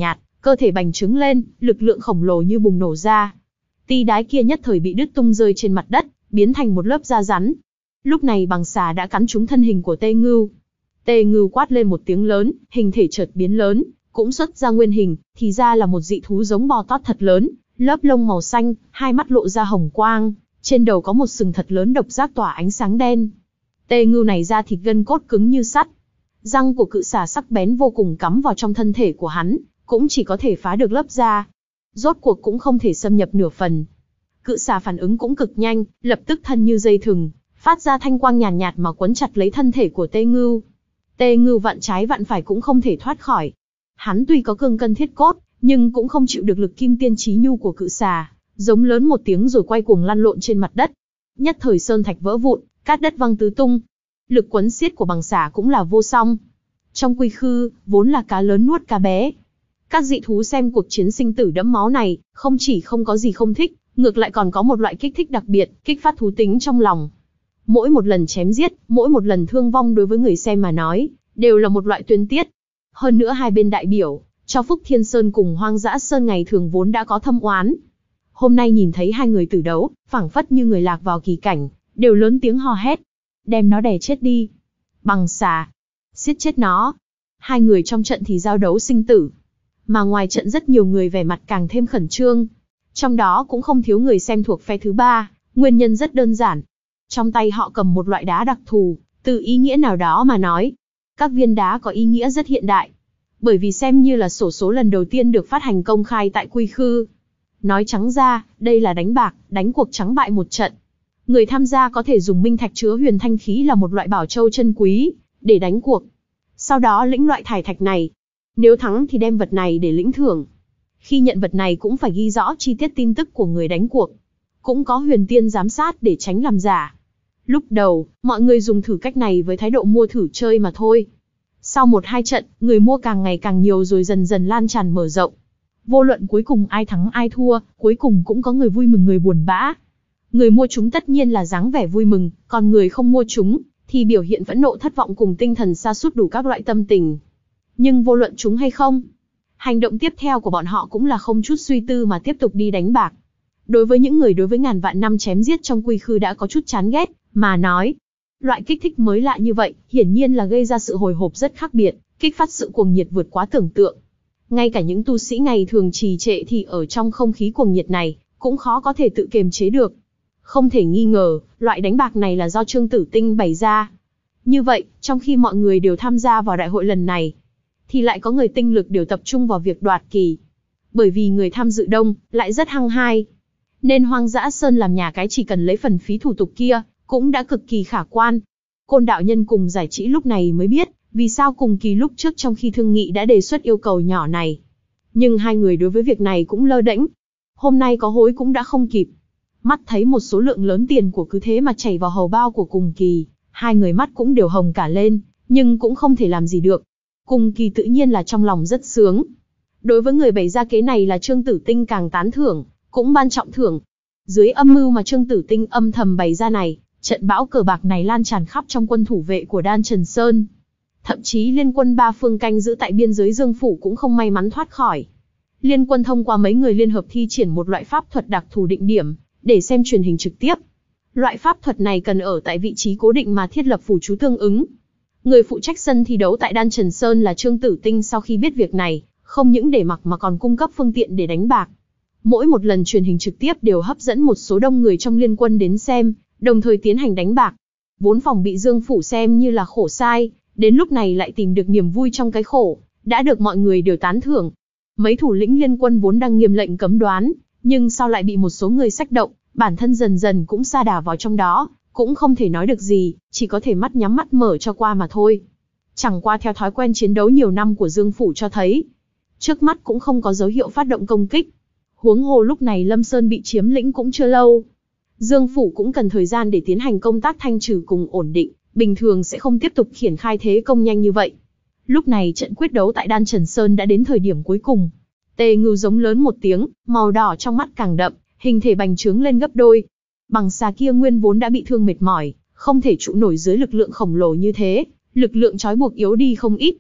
cơ thể bành trướng lên, lực lượng khổng lồ như bùng nổ ra. Ti đái kia nhất thời bị đứt tung rơi trên mặt đất, biến thành một lớp da rắn. Lúc này bằng xà đã cắn trúng thân hình của Tê Ngưu. Tê Ngưu quát lên một tiếng lớn, hình thể chợt biến lớn, cũng xuất ra nguyên hình, thì ra là một dị thú giống bò tót thật lớn, lớp lông màu xanh, hai mắt lộ ra hồng quang, trên đầu có một sừng thật lớn độc giác tỏa ánh sáng đen. Tê Ngưu này da thịt gân cốt cứng như sắt. Răng của cự xà sắc bén vô cùng cắm vào trong thân thể của hắn, cũng chỉ có thể phá được lớp da. Rốt cuộc cũng không thể xâm nhập nửa phần. Cự xà phản ứng cũng cực nhanh, lập tức thân như dây thừng, phát ra thanh quang nhàn nhạt, nhạt mà quấn chặt lấy thân thể của Tê Ngưu. Tê Ngưu vặn trái vặn phải cũng không thể thoát khỏi. Hắn tuy có cương cân thiết cốt, nhưng cũng không chịu được lực kim tiên chí nhu của cự xà, giống lớn một tiếng rồi quay cuồng lăn lộn trên mặt đất. Nhất thời sơn thạch vỡ vụn, cát đất văng tứ tung. Lực quấn xiết của bằng xà cũng là vô song. Trong quy khư, vốn là cá lớn nuốt cá bé. Các dị thú xem cuộc chiến sinh tử đẫm máu này, không chỉ không có gì không thích, ngược lại còn có một loại kích thích đặc biệt, kích phát thú tính trong lòng. Mỗi một lần chém giết, mỗi một lần thương vong đối với người xem mà nói, đều là một loại tuyên tiết. Hơn nữa hai bên đại biểu, cho Phúc Thiên Sơn cùng Hoang Dã Sơn ngày thường vốn đã có thâm oán. Hôm nay nhìn thấy hai người tử đấu, phảng phất như người lạc vào kỳ cảnh, đều lớn tiếng hò hét. Đem nó đè chết đi. Bằng xà. Giết chết nó. Hai người trong trận thì giao đấu sinh tử. Mà ngoài trận rất nhiều người vẻ mặt càng thêm khẩn trương. Trong đó cũng không thiếu người xem thuộc phe thứ ba, nguyên nhân rất đơn giản. Trong tay họ cầm một loại đá đặc thù, từ ý nghĩa nào đó mà nói. Các viên đá có ý nghĩa rất hiện đại. Bởi vì xem như là xổ số lần đầu tiên được phát hành công khai tại Quy Khư. Nói trắng ra, đây là đánh bạc, đánh cuộc trắng bại một trận. Người tham gia có thể dùng minh thạch chứa huyền thanh khí là một loại bảo châu chân quý, để đánh cuộc. Sau đó lĩnh loại thải thạch này. Nếu thắng thì đem vật này để lĩnh thưởng. Khi nhận vật này cũng phải ghi rõ chi tiết tin tức của người đánh cuộc. Cũng có huyền tiên giám sát để tránh làm giả. Lúc đầu, mọi người dùng thử cách này với thái độ mua thử chơi mà thôi. Sau một hai trận, người mua càng ngày càng nhiều rồi dần dần lan tràn mở rộng. Vô luận cuối cùng ai thắng ai thua, cuối cùng cũng có người vui mừng người buồn bã. Người mua chúng tất nhiên là dáng vẻ vui mừng, còn người không mua chúng, thì biểu hiện phẫn nộ thất vọng cùng tinh thần sa sút đủ các loại tâm tình. Nhưng vô luận chúng hay không, hành động tiếp theo của bọn họ cũng là không chút suy tư mà tiếp tục đi đánh bạc. Đối với những người đối với ngàn vạn năm chém giết trong quy khư đã có chút chán ghét, mà nói, loại kích thích mới lạ như vậy, hiển nhiên là gây ra sự hồi hộp rất khác biệt, kích phát sự cuồng nhiệt vượt quá tưởng tượng. Ngay cả những tu sĩ ngày thường trì trệ thì ở trong không khí cuồng nhiệt này, cũng khó có thể tự kiềm chế được. Không thể nghi ngờ, loại đánh bạc này là do Trương Tử Tinh bày ra. Như vậy, trong khi mọi người đều tham gia vào đại hội lần này, thì lại có người tinh lực đều tập trung vào việc đoạt kỳ. Bởi vì người tham dự đông, lại rất hăng hai. Nên Hoang Dã Sơn làm nhà cái chỉ cần lấy phần phí thủ tục kia, cũng đã cực kỳ khả quan. Côn đạo nhân cùng Giải Trĩ lúc này mới biết, vì sao cùng kỳ lúc trước trong khi thương nghị đã đề xuất yêu cầu nhỏ này. Nhưng hai người đối với việc này cũng lơ đễnh. Hôm nay có hối cũng đã không kịp. Mắt thấy một số lượng lớn tiền của cứ thế mà chảy vào hầu bao của cùng kỳ, hai người mắt cũng đều hồng cả lên, nhưng cũng không thể làm gì được. Cùng kỳ tự nhiên là trong lòng rất sướng. Đối với người bày ra kế này là Trương Tử Tinh càng tán thưởng, cũng ban trọng thưởng. Dưới âm mưu mà Trương Tử Tinh âm thầm bày ra này, trận bão cờ bạc này lan tràn khắp trong quân thủ vệ của Đan Trần Sơn. Thậm chí liên quân ba phương canh giữ tại biên giới Dương Phủ cũng không may mắn thoát khỏi. Liên quân thông qua mấy người liên hợp thi triển một loại pháp thuật đặc thù định điểm, để xem truyền hình trực tiếp. Loại pháp thuật này cần ở tại vị trí cố định mà thiết lập phù chú tương ứng. Người phụ trách sân thi đấu tại Đan Trần Sơn là Trương Tử Tinh. Sau khi biết việc này, không những để mặc mà còn cung cấp phương tiện để đánh bạc. Mỗi một lần truyền hình trực tiếp đều hấp dẫn một số đông người trong liên quân đến xem, đồng thời tiến hành đánh bạc. Vốn phòng bị Dương Phủ xem như là khổ sai, đến lúc này lại tìm được niềm vui trong cái khổ, đã được mọi người đều tán thưởng. Mấy thủ lĩnh liên quân vốn đang nghiêm lệnh cấm đoán, nhưng sau lại bị một số người xách động, bản thân dần dần cũng sa đà vào trong đó, cũng không thể nói được gì, chỉ có thể mắt nhắm mắt mở cho qua mà thôi. Chẳng qua theo thói quen chiến đấu nhiều năm của Dương Phủ cho thấy, trước mắt cũng không có dấu hiệu phát động công kích. Huống hồ lúc này Lâm Sơn bị chiếm lĩnh cũng chưa lâu. Dương Phủ cũng cần thời gian để tiến hành công tác thanh trừ cùng ổn định, bình thường sẽ không tiếp tục triển khai thế công nhanh như vậy. Lúc này trận quyết đấu tại Đan Trần Sơn đã đến thời điểm cuối cùng. Tê Ngưu giống lớn một tiếng, màu đỏ trong mắt càng đậm, hình thể bành trướng lên gấp đôi. Bằng xà kia nguyên vốn đã bị thương mệt mỏi, không thể trụ nổi dưới lực lượng khổng lồ như thế, lực lượng trói buộc yếu đi không ít.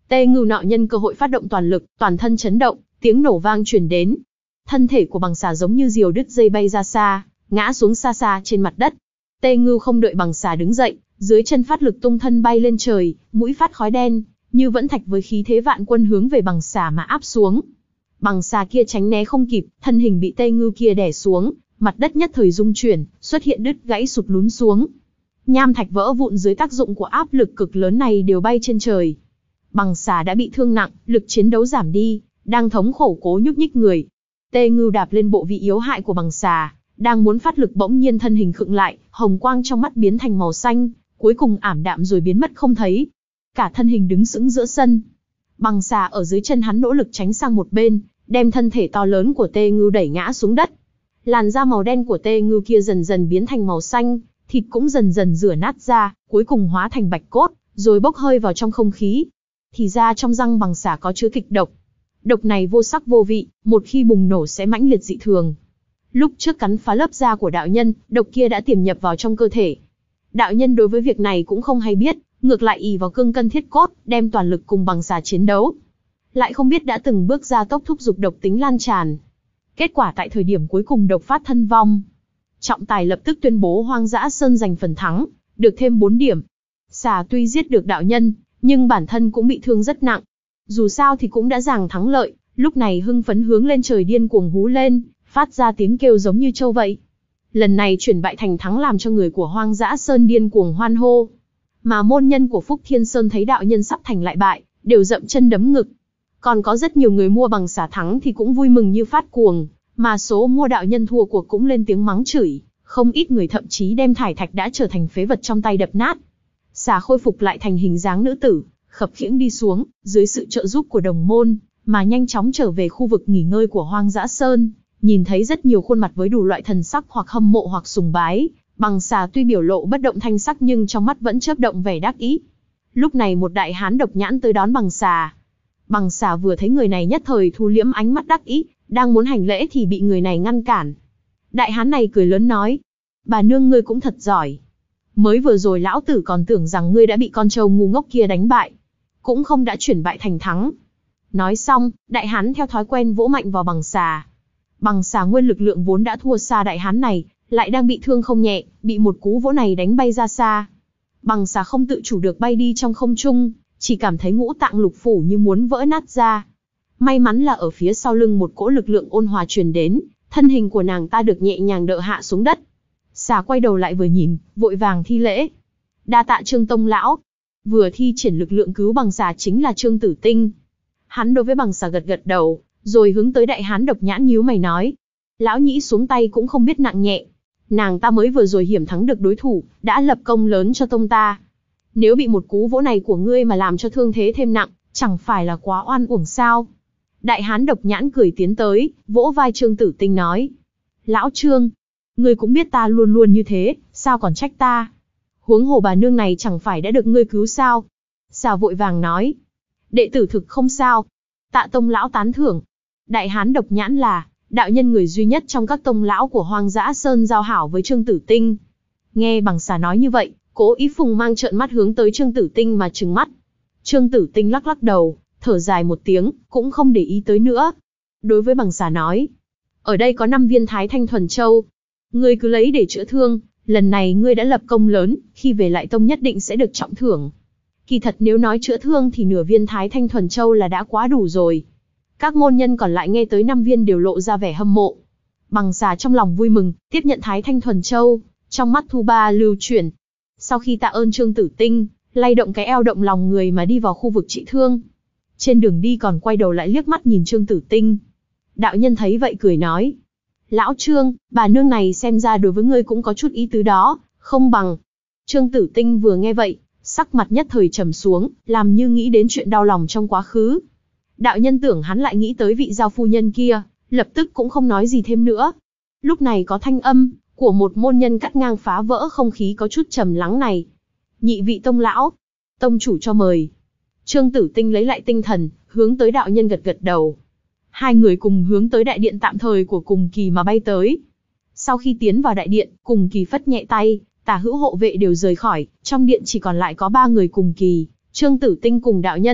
Tê Ngưu nọ nhân cơ hội phát động toàn lực, toàn thân chấn động, tiếng nổ vang truyền đến. Thân thể của bằng xà giống như diều đứt dây bay ra xa, ngã xuống xa xa trên mặt đất. Tê Ngưu không đợi bằng xà đứng dậy, dưới chân phát lực tung thân bay lên trời, mũi phát khói đen, như vẫn thạch với khí thế vạn quân hướng về bằng xà mà áp xuống. Bằng xà kia tránh né không kịp, thân hình bị Tê Ngưu kia đè xuống, mặt đất nhất thời rung chuyển, xuất hiện đứt gãy sụt lún xuống. Nham thạch vỡ vụn dưới tác dụng của áp lực cực lớn này đều bay trên trời. Bằng xà đã bị thương nặng, lực chiến đấu giảm đi, đang thống khổ cố nhúc nhích người. Tê Ngưu đạp lên bộ vị yếu hại của bằng xà, đang muốn phát lực bỗng nhiên thân hình khựng lại, hồng quang trong mắt biến thành màu xanh, cuối cùng ảm đạm rồi biến mất không thấy. Cả thân hình đứng sững giữa sân. Bằng xà ở dưới chân hắn nỗ lực tránh sang một bên, đem thân thể to lớn của Tê Ngưu đẩy ngã xuống đất. Làn da màu đen của Tê Ngưu kia dần dần biến thành màu xanh, thịt cũng dần dần rửa nát ra, cuối cùng hóa thành bạch cốt, rồi bốc hơi vào trong không khí. Thì ra trong răng bằng xà có chứa kịch độc. Độc này vô sắc vô vị, một khi bùng nổ sẽ mãnh liệt dị thường. Lúc trước cắn phá lớp da của đạo nhân, độc kia đã tiềm nhập vào trong cơ thể. Đạo nhân đối với việc này cũng không hay biết, ngược lại ỷ vào cương cân thiết cốt, đem toàn lực cùng bằng xà chiến đấu. Lại không biết đã từng bước ra tốc thúc dục độc tính lan tràn. Kết quả tại thời điểm cuối cùng độc phát thân vong. Trọng tài lập tức tuyên bố Hoang Dã Sơn giành phần thắng, được thêm bốn điểm. Xà tuy giết được đạo nhân, nhưng bản thân cũng bị thương rất nặng. Dù sao thì cũng đã giành thắng lợi, lúc này hưng phấn hướng lên trời điên cuồng hú lên, phát ra tiếng kêu giống như trâu vậy. Lần này chuyển bại thành thắng làm cho người của Hoang Dã Sơn điên cuồng hoan hô. Mà môn nhân của Phúc Thiên Sơn thấy đạo nhân sắp thành lại bại, đều dậm chân đấm ngực. Còn có rất nhiều người mua bằng xà thắng thì cũng vui mừng như phát cuồng, mà số mua đạo nhân thua cuộc cũng lên tiếng mắng chửi, không ít người thậm chí đem thải thạch đã trở thành phế vật trong tay đập nát. Xà khôi phục lại thành hình dáng nữ tử, khập khiễng đi xuống, dưới sự trợ giúp của đồng môn, mà nhanh chóng trở về khu vực nghỉ ngơi của Hoang Dã Sơn, nhìn thấy rất nhiều khuôn mặt với đủ loại thần sắc hoặc hâm mộ hoặc sùng bái. Bằng xà tuy biểu lộ bất động thanh sắc nhưng trong mắt vẫn chớp động vẻ đắc ý. Lúc này một đại hán độc nhãn tới đón bằng xà. Bằng xà vừa thấy người này nhất thời thu liễm ánh mắt đắc ý, đang muốn hành lễ thì bị người này ngăn cản. Đại hán này cười lớn nói, bà nương ngươi cũng thật giỏi. Mới vừa rồi lão tử còn tưởng rằng ngươi đã bị con trâu ngu ngốc kia đánh bại, cũng không đã chuyển bại thành thắng. Nói xong, đại hán theo thói quen vỗ mạnh vào bằng xà. Bằng xà nguyên lực lượng vốn đã thua xa đại hán này, lại đang bị thương không nhẹ, bị một cú vỗ này đánh bay ra xa. Bằng xà không tự chủ được bay đi trong không trung, chỉ cảm thấy ngũ tạng lục phủ như muốn vỡ nát ra. May mắn là ở phía sau lưng một cỗ lực lượng ôn hòa truyền đến, thân hình của nàng ta được nhẹ nhàng đỡ hạ xuống đất. Xà quay đầu lại vừa nhìn, vội vàng thi lễ. Đa tạ Trương Tông lão. Vừa thi triển lực lượng cứu bằng xà chính là Trương Tử Tinh. Hắn đối với bằng xà gật gật đầu, rồi hướng tới đại hán độc nhãn nhíu mày nói. Lão nhĩ xuống tay cũng không biết nặng nhẹ. Nàng ta mới vừa rồi hiểm thắng được đối thủ, đã lập công lớn cho tông ta. Nếu bị một cú vỗ này của ngươi mà làm cho thương thế thêm nặng, chẳng phải là quá oan uổng sao? Đại hán độc nhãn cười tiến tới, vỗ vai Trương Tử Tinh nói. Lão Trương, ngươi cũng biết ta luôn luôn như thế, sao còn trách ta? Huống hồ bà nương này chẳng phải đã được ngươi cứu sao? Xà vội vàng nói. Đệ tử thực không sao. Tạ tông lão tán thưởng. Đại hán độc nhãn là đạo nhân người duy nhất trong các tông lão của Hoang Dã Sơn giao hảo với Trương Tử Tinh. Nghe bằng xà nói như vậy, Cố Ý Phùng mang trợn mắt hướng tới Trương Tử Tinh mà trừng mắt. Trương Tử Tinh lắc lắc đầu, thở dài một tiếng, cũng không để ý tới nữa. Đối với bằng xà nói, ở đây có năm viên Thái Thanh Thuần Châu, ngươi cứ lấy để chữa thương, lần này ngươi đã lập công lớn, khi về lại tông nhất định sẽ được trọng thưởng. Kỳ thật nếu nói chữa thương thì nửa viên Thái Thanh Thuần Châu là đã quá đủ rồi. Các môn nhân còn lại nghe tới năm viên đều lộ ra vẻ hâm mộ. Bằng xà trong lòng vui mừng, tiếp nhận Thái Thanh Thuần Châu, trong mắt thu ba lưu chuyển. Sau khi tạ ơn Trương Tử Tinh, lay động cái eo động lòng người mà đi vào khu vực trị thương. Trên đường đi còn quay đầu lại liếc mắt nhìn Trương Tử Tinh. Đạo nhân thấy vậy cười nói. Lão Trương, bà nương này xem ra đối với ngươi cũng có chút ý tứ đó, không bằng. Trương Tử Tinh vừa nghe vậy, sắc mặt nhất thời trầm xuống, làm như nghĩ đến chuyện đau lòng trong quá khứ. Đạo nhân tưởng hắn lại nghĩ tới vị giao phu nhân kia, lập tức cũng không nói gì thêm nữa. Lúc này có thanh âm của một môn nhân cắt ngang phá vỡ không khí có chút trầm lắng này. Nhị vị tông lão, tông chủ cho mời. Trương Tử Tinh lấy lại tinh thần, hướng tới đạo nhân gật gật đầu. Hai người cùng hướng tới đại điện tạm thời của Cùng Kỳ mà bay tới. Sau khi tiến vào đại điện, Cùng Kỳ phất nhẹ tay, tả hữu hộ vệ đều rời khỏi, trong điện chỉ còn lại có ba người Cùng Kỳ, Trương Tử Tinh cùng đạo nhân.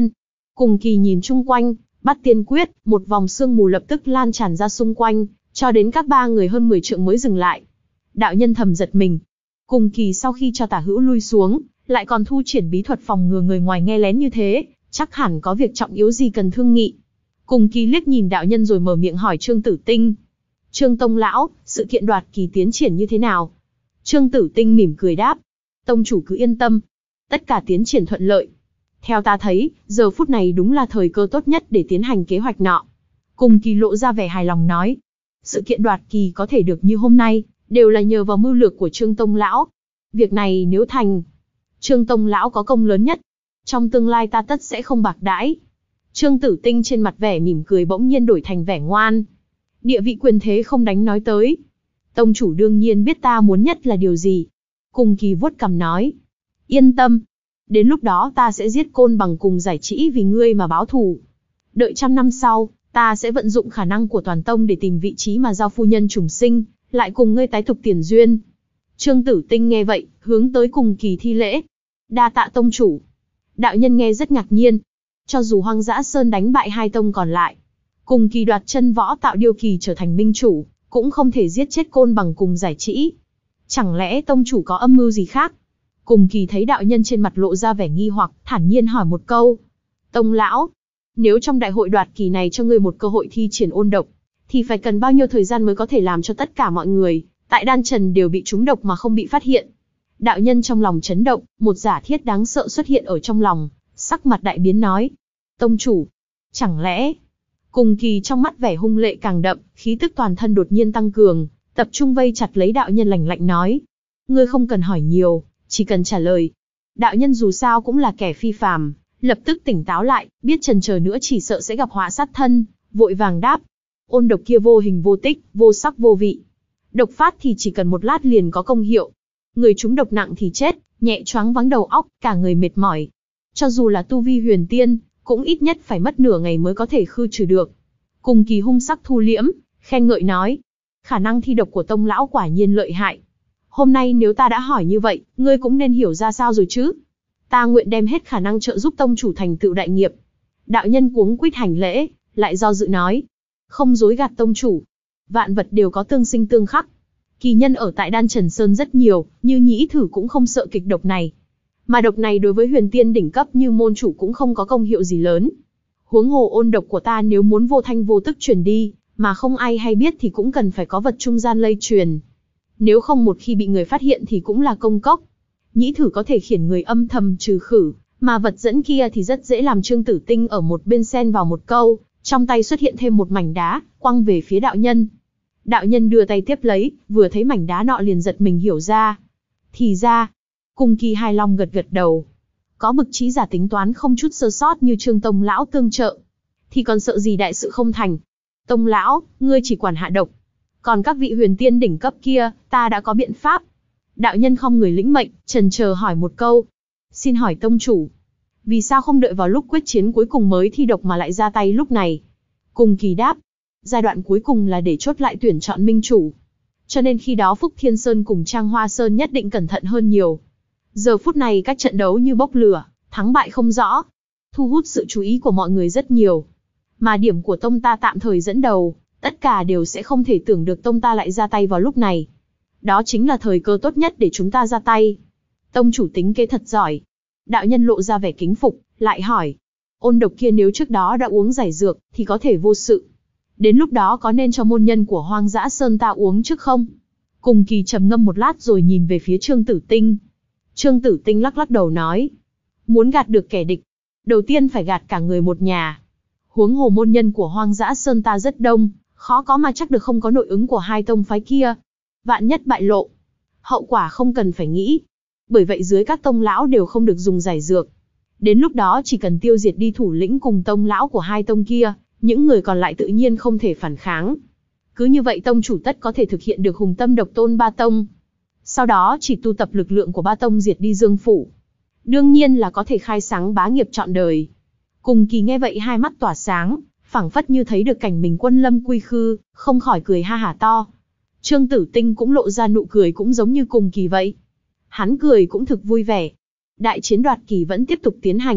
Cùng kỳ nhìn chung quanh, bắt tiên quyết, một vòng sương mù lập tức lan tràn ra xung quanh, cho đến các ba người hơn mười trượng mới dừng lại. Đạo nhân thầm giật mình. Cùng kỳ sau khi cho Tả Hữu lui xuống, lại còn thu triển bí thuật phòng ngừa người ngoài nghe lén như thế, chắc hẳn có việc trọng yếu gì cần thương nghị. Cùng kỳ liếc nhìn đạo nhân rồi mở miệng hỏi Trương Tử Tinh. Trương Tông lão, sự kiện đoạt kỳ tiến triển như thế nào? Trương Tử Tinh mỉm cười đáp. Tông chủ cứ yên tâm. Tất cả tiến triển thuận lợi. Theo ta thấy, giờ phút này đúng là thời cơ tốt nhất để tiến hành kế hoạch nọ. Cùng kỳ lộ ra vẻ hài lòng nói. Sự kiện đoạt kỳ có thể được như hôm nay, đều là nhờ vào mưu lược của Trương Tông lão. Việc này nếu thành, Trương Tông lão có công lớn nhất. Trong tương lai ta tất sẽ không bạc đãi. Trương Tử Tinh trên mặt vẻ mỉm cười bỗng nhiên đổi thành vẻ ngoan. Địa vị quyền thế không đánh nói tới. Tông chủ đương nhiên biết ta muốn nhất là điều gì. Cùng kỳ vuốt cằm nói. Yên tâm. Đến lúc đó ta sẽ giết Côn Bằng cùng Giải Trĩ vì ngươi mà báo thù. Đợi trăm năm sau, ta sẽ vận dụng khả năng của toàn tông để tìm vị trí mà giao phu nhân trùng sinh, lại cùng ngươi tái tục tiền duyên. Trương Tử Tinh nghe vậy, hướng tới cùng kỳ thi lễ. Đa tạ tông chủ. Đạo nhân nghe rất ngạc nhiên. Cho dù Hoang Dã Sơn đánh bại hai tông còn lại, cùng kỳ đoạt chân võ tạo điêu kỳ trở thành minh chủ, cũng không thể giết chết Côn Bằng cùng Giải Trĩ. Chẳng lẽ tông chủ có âm mưu gì khác? Cùng kỳ thấy đạo nhân trên mặt lộ ra vẻ nghi hoặc, thản nhiên hỏi một câu. Tông lão, nếu trong đại hội đoạt kỳ này cho ngươi một cơ hội thi triển ôn độc, thì phải cần bao nhiêu thời gian mới có thể làm cho tất cả mọi người tại Đan Trần đều bị trúng độc mà không bị phát hiện? Đạo nhân trong lòng chấn động, một giả thiết đáng sợ xuất hiện ở trong lòng, sắc mặt đại biến nói. Tông chủ, chẳng lẽ... Cùng kỳ trong mắt vẻ hung lệ càng đậm, khí tức toàn thân đột nhiên tăng cường, tập trung vây chặt lấy đạo nhân lạnh lạnh nói. Ngươi không cần hỏi nhiều, chỉ cần trả lời. Đạo nhân dù sao cũng là kẻ phi phàm, lập tức tỉnh táo lại, biết chần chờ nữa chỉ sợ sẽ gặp họa sát thân, vội vàng đáp. Ôn độc kia vô hình vô tích, vô sắc vô vị. Độc phát thì chỉ cần một lát liền có công hiệu. Người trúng độc nặng thì chết, nhẹ choáng váng đầu óc, cả người mệt mỏi. Cho dù là tu vi huyền tiên, cũng ít nhất phải mất nửa ngày mới có thể khư trừ được. Cùng kỳ hung sắc thu liễm, khen ngợi nói. Khả năng thi độc của tông lão quả nhiên lợi hại. Hôm nay nếu ta đã hỏi như vậy, ngươi cũng nên hiểu ra sao rồi chứ. Ta nguyện đem hết khả năng trợ giúp tông chủ thành tựu đại nghiệp. Đạo nhân cuống quýt hành lễ, lại do dự nói. Không dối gạt tông chủ. Vạn vật đều có tương sinh tương khắc. Kỳ nhân ở tại Đan Trần Sơn rất nhiều, như nhĩ thử cũng không sợ kịch độc này. Mà độc này đối với huyền tiên đỉnh cấp như môn chủ cũng không có công hiệu gì lớn. Huống hồ ôn độc của ta nếu muốn vô thanh vô tức truyền đi, mà không ai hay biết thì cũng cần phải có vật trung gian lây truyền. Nếu không một khi bị người phát hiện thì cũng là công cốc. Nhĩ thử có thể khiển người âm thầm trừ khử, mà vật dẫn kia thì rất dễ làm. Trương Tử Tinh ở một bên xen vào một câu, trong tay xuất hiện thêm một mảnh đá, quăng về phía đạo nhân. Đạo nhân đưa tay tiếp lấy, vừa thấy mảnh đá nọ liền giật mình hiểu ra. Thì ra, cùng kỳ hài lòng gật gật đầu. Có bực trí giả tính toán không chút sơ sót như Trương Tông lão tương trợ, thì còn sợ gì đại sự không thành. Tông lão, ngươi chỉ quản hạ độc. Còn các vị huyền tiên đỉnh cấp kia, ta đã có biện pháp. Đạo nhân không người lĩnh mệnh, chần chờ hỏi một câu. Xin hỏi tông chủ, vì sao không đợi vào lúc quyết chiến cuối cùng mới thi độc mà lại ra tay lúc này? Cùng kỳ đáp. Giai đoạn cuối cùng là để chốt lại tuyển chọn minh chủ. Cho nên khi đó Phúc Thiên Sơn cùng Trang Hoa Sơn nhất định cẩn thận hơn nhiều. Giờ phút này các trận đấu như bốc lửa, thắng bại không rõ, thu hút sự chú ý của mọi người rất nhiều. Mà điểm của tông ta tạm thời dẫn đầu, tất cả đều sẽ không thể tưởng được tông ta lại ra tay vào lúc này. Đó chính là thời cơ tốt nhất để chúng ta ra tay. Tông chủ tính kế thật giỏi. Đạo nhân lộ ra vẻ kính phục, lại hỏi. Ôn độc kia nếu trước đó đã uống giải dược, thì có thể vô sự. Đến lúc đó có nên cho môn nhân của Hoang Dã Sơn ta uống trước không? Cùng kỳ trầm ngâm một lát rồi nhìn về phía Trương Tử Tinh. Trương Tử Tinh lắc lắc đầu nói. Muốn gạt được kẻ địch, đầu tiên phải gạt cả người một nhà. Huống hồ môn nhân của Hoang Dã Sơn ta rất đông, khó có mà chắc được không có nội ứng của hai tông phái kia. Vạn nhất bại lộ, hậu quả không cần phải nghĩ. Bởi vậy dưới các tông lão đều không được dùng giải dược. Đến lúc đó chỉ cần tiêu diệt đi thủ lĩnh cùng tông lão của hai tông kia, những người còn lại tự nhiên không thể phản kháng. Cứ như vậy tông chủ tất có thể thực hiện được hùng tâm độc tôn ba tông. Sau đó chỉ tu tập lực lượng của ba tông diệt đi Dương Phủ. Đương nhiên là có thể khai sáng bá nghiệp trọn đời. Cùng kỳ nghe vậy hai mắt tỏa sáng, phảng phất như thấy được cảnh mình quân lâm quy khư, không khỏi cười ha hả to. Trương Tử Tinh cũng lộ ra nụ cười cũng giống như cùng kỳ vậy. Hắn cười cũng thực vui vẻ. Đại chiến đoạt kỳ vẫn tiếp tục tiến hành,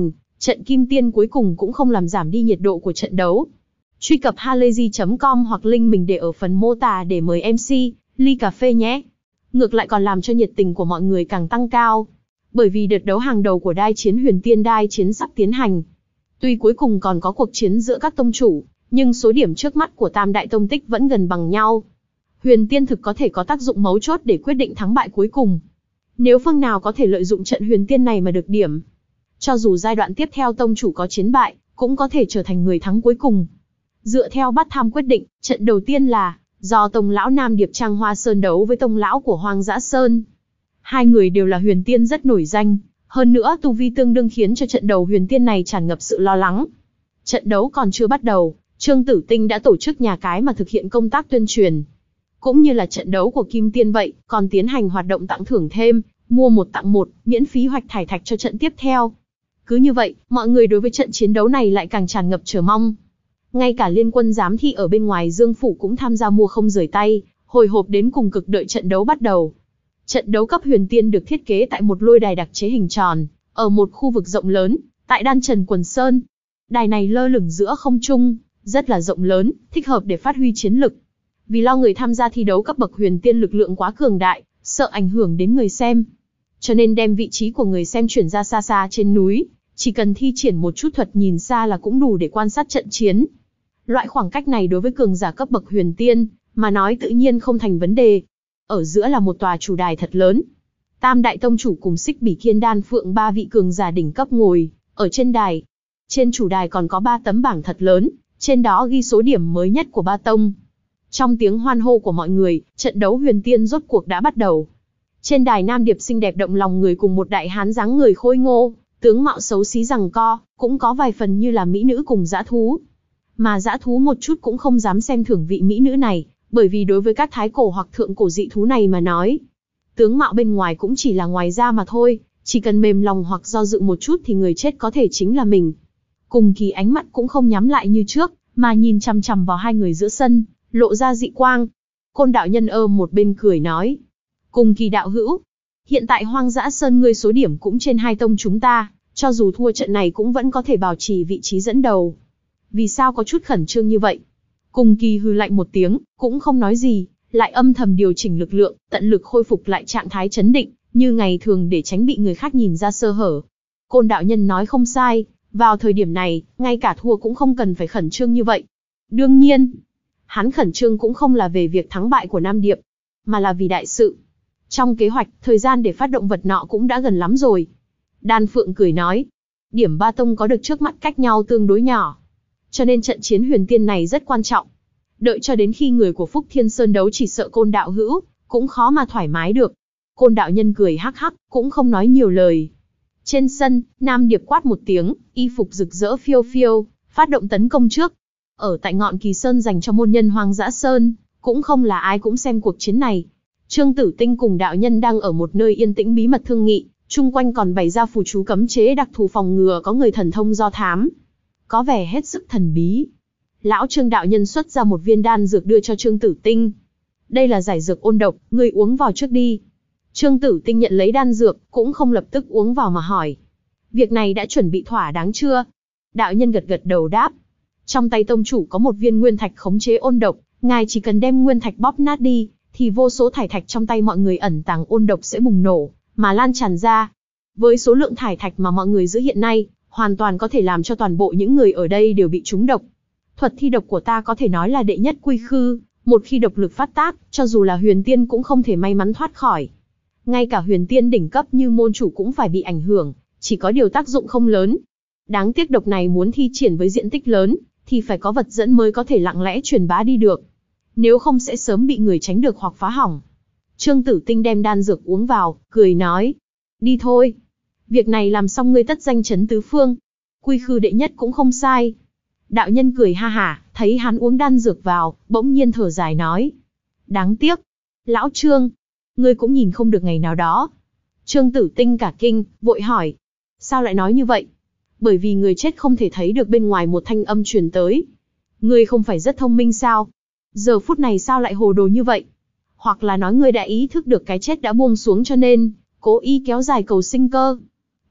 Trận kim tiên cuối cùng cũng không làm giảm đi nhiệt độ của trận đấu. Truy cập halayzi chấm com hoặc link mình để ở phần mô tả để mời em xê, ly cà phê nhé. Ngược lại còn làm cho nhiệt tình của mọi người càng tăng cao. Bởi vì đợt đấu hàng đầu của đai chiến huyền tiên đai chiến sắp tiến hành. Tuy cuối cùng còn có cuộc chiến giữa các tông chủ, nhưng số điểm trước mắt của tam đại tông tích vẫn gần bằng nhau. Huyền tiên thực có thể có tác dụng mấu chốt để quyết định thắng bại cuối cùng. Nếu phương nào có thể lợi dụng trận huyền tiên này mà được điểm, cho dù giai đoạn tiếp theo tông chủ có chiến bại, cũng có thể trở thành người thắng cuối cùng. Dựa theo Bát Tham quyết định, trận đầu tiên là do tông lão Nam Điệp Trang Hoa Sơn đấu với tông lão của Hoang Dã Sơn. Hai người đều là huyền tiên rất nổi danh, hơn nữa tu vi tương đương khiến cho trận đầu huyền tiên này tràn ngập sự lo lắng. Trận đấu còn chưa bắt đầu, Trương Tử Tinh đã tổ chức nhà cái mà thực hiện công tác tuyên truyền. Cũng như là trận đấu của Kim Tiên vậy, còn tiến hành hoạt động tặng thưởng thêm, mua một tặng một, miễn phí hoạch thải thạch cho trận tiếp theo. Cứ như vậy, mọi người đối với trận chiến đấu này lại càng tràn ngập chờ mong. Ngay cả liên quân giám thị ở bên ngoài Dương Phủ cũng tham gia mua không rời tay, hồi hộp đến cùng cực đợi trận đấu bắt đầu. Trận đấu cấp huyền tiên được thiết kế tại một lôi đài đặc chế hình tròn, ở một khu vực rộng lớn, tại Đan Trần Quần Sơn. Đài này lơ lửng giữa không trung, rất là rộng lớn, thích hợp để phát huy chiến lực. Vì lo người tham gia thi đấu cấp bậc huyền tiên lực lượng quá cường đại, sợ ảnh hưởng đến người xem, cho nên đem vị trí của người xem chuyển ra xa xa trên núi, chỉ cần thi triển một chút thuật nhìn xa là cũng đủ để quan sát trận chiến. Loại khoảng cách này đối với cường giả cấp bậc huyền tiên mà nói tự nhiên không thành vấn đề. Ở giữa là một tòa chủ đài thật lớn. Tam đại tông chủ cùng Xích Bỉ Kiên Đan Phượng ba vị cường giả đỉnh cấp ngồi ở trên đài. Trên chủ đài còn có ba tấm bảng thật lớn, trên đó ghi số điểm mới nhất của ba tông. Trong tiếng hoan hô của mọi người, trận đấu huyền tiên rốt cuộc đã bắt đầu. Trên đài Nam Điệp xinh đẹp động lòng người cùng một đại hán dáng người khôi ngô, tướng mạo xấu xí giằng co, cũng có vài phần như là mỹ nữ cùng dã thú. Mà dã thú một chút cũng không dám xem thường vị mỹ nữ này, bởi vì đối với các thái cổ hoặc thượng cổ dị thú này mà nói, tướng mạo bên ngoài cũng chỉ là ngoài da mà thôi, chỉ cần mềm lòng hoặc do dự một chút thì người chết có thể chính là mình. Cùng Kỳ ánh mắt cũng không nhắm lại như trước, mà nhìn chằm chằm vào hai người giữa sân, lộ ra dị quang. Côn đạo nhân ôm một bên cười nói, Cùng Kỳ đạo hữu, hiện tại Hoang Dã Sơn ngươi số điểm cũng trên hai tông chúng ta, cho dù thua trận này cũng vẫn có thể bảo trì vị trí dẫn đầu. Vì sao có chút khẩn trương như vậy? Cùng Kỳ hừ lạnh một tiếng, cũng không nói gì, lại âm thầm điều chỉnh lực lượng, tận lực khôi phục lại trạng thái chấn định, như ngày thường để tránh bị người khác nhìn ra sơ hở. Côn đạo nhân nói không sai, vào thời điểm này, ngay cả thua cũng không cần phải khẩn trương như vậy. Đương nhiên, hắn khẩn trương cũng không là về việc thắng bại của Nam Điệp, mà là vì đại sự. Trong kế hoạch, thời gian để phát động vật nọ cũng đã gần lắm rồi. Đan Phượng cười nói, điểm ba tông có được trước mắt cách nhau tương đối nhỏ, cho nên trận chiến huyền tiên này rất quan trọng. Đợi cho đến khi người của Phúc Thiên Sơn đấu chỉ sợ Côn đạo hữu cũng khó mà thoải mái được. Côn đạo nhân cười hắc hắc, cũng không nói nhiều lời. Trên sân, Nam Điệp quát một tiếng, y phục rực rỡ phiêu phiêu, phát động tấn công trước. Ở tại ngọn Kỳ Sơn dành cho môn nhân Hoang Dã Sơn, cũng không là ai cũng xem cuộc chiến này. Trương Tử Tinh cùng đạo nhân đang ở một nơi yên tĩnh bí mật thương nghị, chung quanh còn bày ra phù chú cấm chế đặc thù phòng ngừa có người thần thông do thám, có vẻ hết sức thần bí. Lão Trương đạo nhân xuất ra một viên đan dược đưa cho Trương Tử Tinh. Đây là giải dược ôn độc, ngươi uống vào trước đi. Trương Tử Tinh nhận lấy đan dược, cũng không lập tức uống vào mà hỏi, việc này đã chuẩn bị thỏa đáng chưa? Đạo nhân gật gật đầu đáp, trong tay tông chủ có một viên nguyên thạch khống chế ôn độc, ngài chỉ cần đem nguyên thạch bóp nát đi, thì vô số thải thạch trong tay mọi người ẩn tàng ôn độc sẽ bùng nổ, mà lan tràn ra. Với số lượng thải thạch mà mọi người giữ hiện nay, hoàn toàn có thể làm cho toàn bộ những người ở đây đều bị trúng độc. Thuật thi độc của ta có thể nói là đệ nhất quy khư, một khi độc lực phát tác, cho dù là huyền tiên cũng không thể may mắn thoát khỏi. Ngay cả huyền tiên đỉnh cấp như môn chủ cũng phải bị ảnh hưởng, chỉ có điều tác dụng không lớn. Đáng tiếc độc này muốn thi triển với diện tích lớn, thì phải có vật dẫn mới có thể lặng lẽ truyền bá đi được. Nếu không sẽ sớm bị người tránh được hoặc phá hỏng. Trương Tử Tinh đem đan dược uống vào, cười nói, đi thôi. Việc này làm xong ngươi tất danh chấn tứ phương. Quy khư đệ nhất cũng không sai. Đạo nhân cười ha hả, thấy hắn uống đan dược vào, bỗng nhiên thở dài nói, đáng tiếc. Lão Trương, ngươi cũng nhìn không được ngày nào đó. Trương Tử Tinh cả kinh, vội hỏi, sao lại nói như vậy? Bởi vì người chết không thể thấy được bên ngoài một thanh âm truyền tới. Ngươi không phải rất thông minh sao? Giờ phút này sao lại hồ đồ như vậy? Hoặc là nói ngươi đã ý thức được cái chết đã buông xuống cho nên cố ý kéo dài cầu sinh cơ.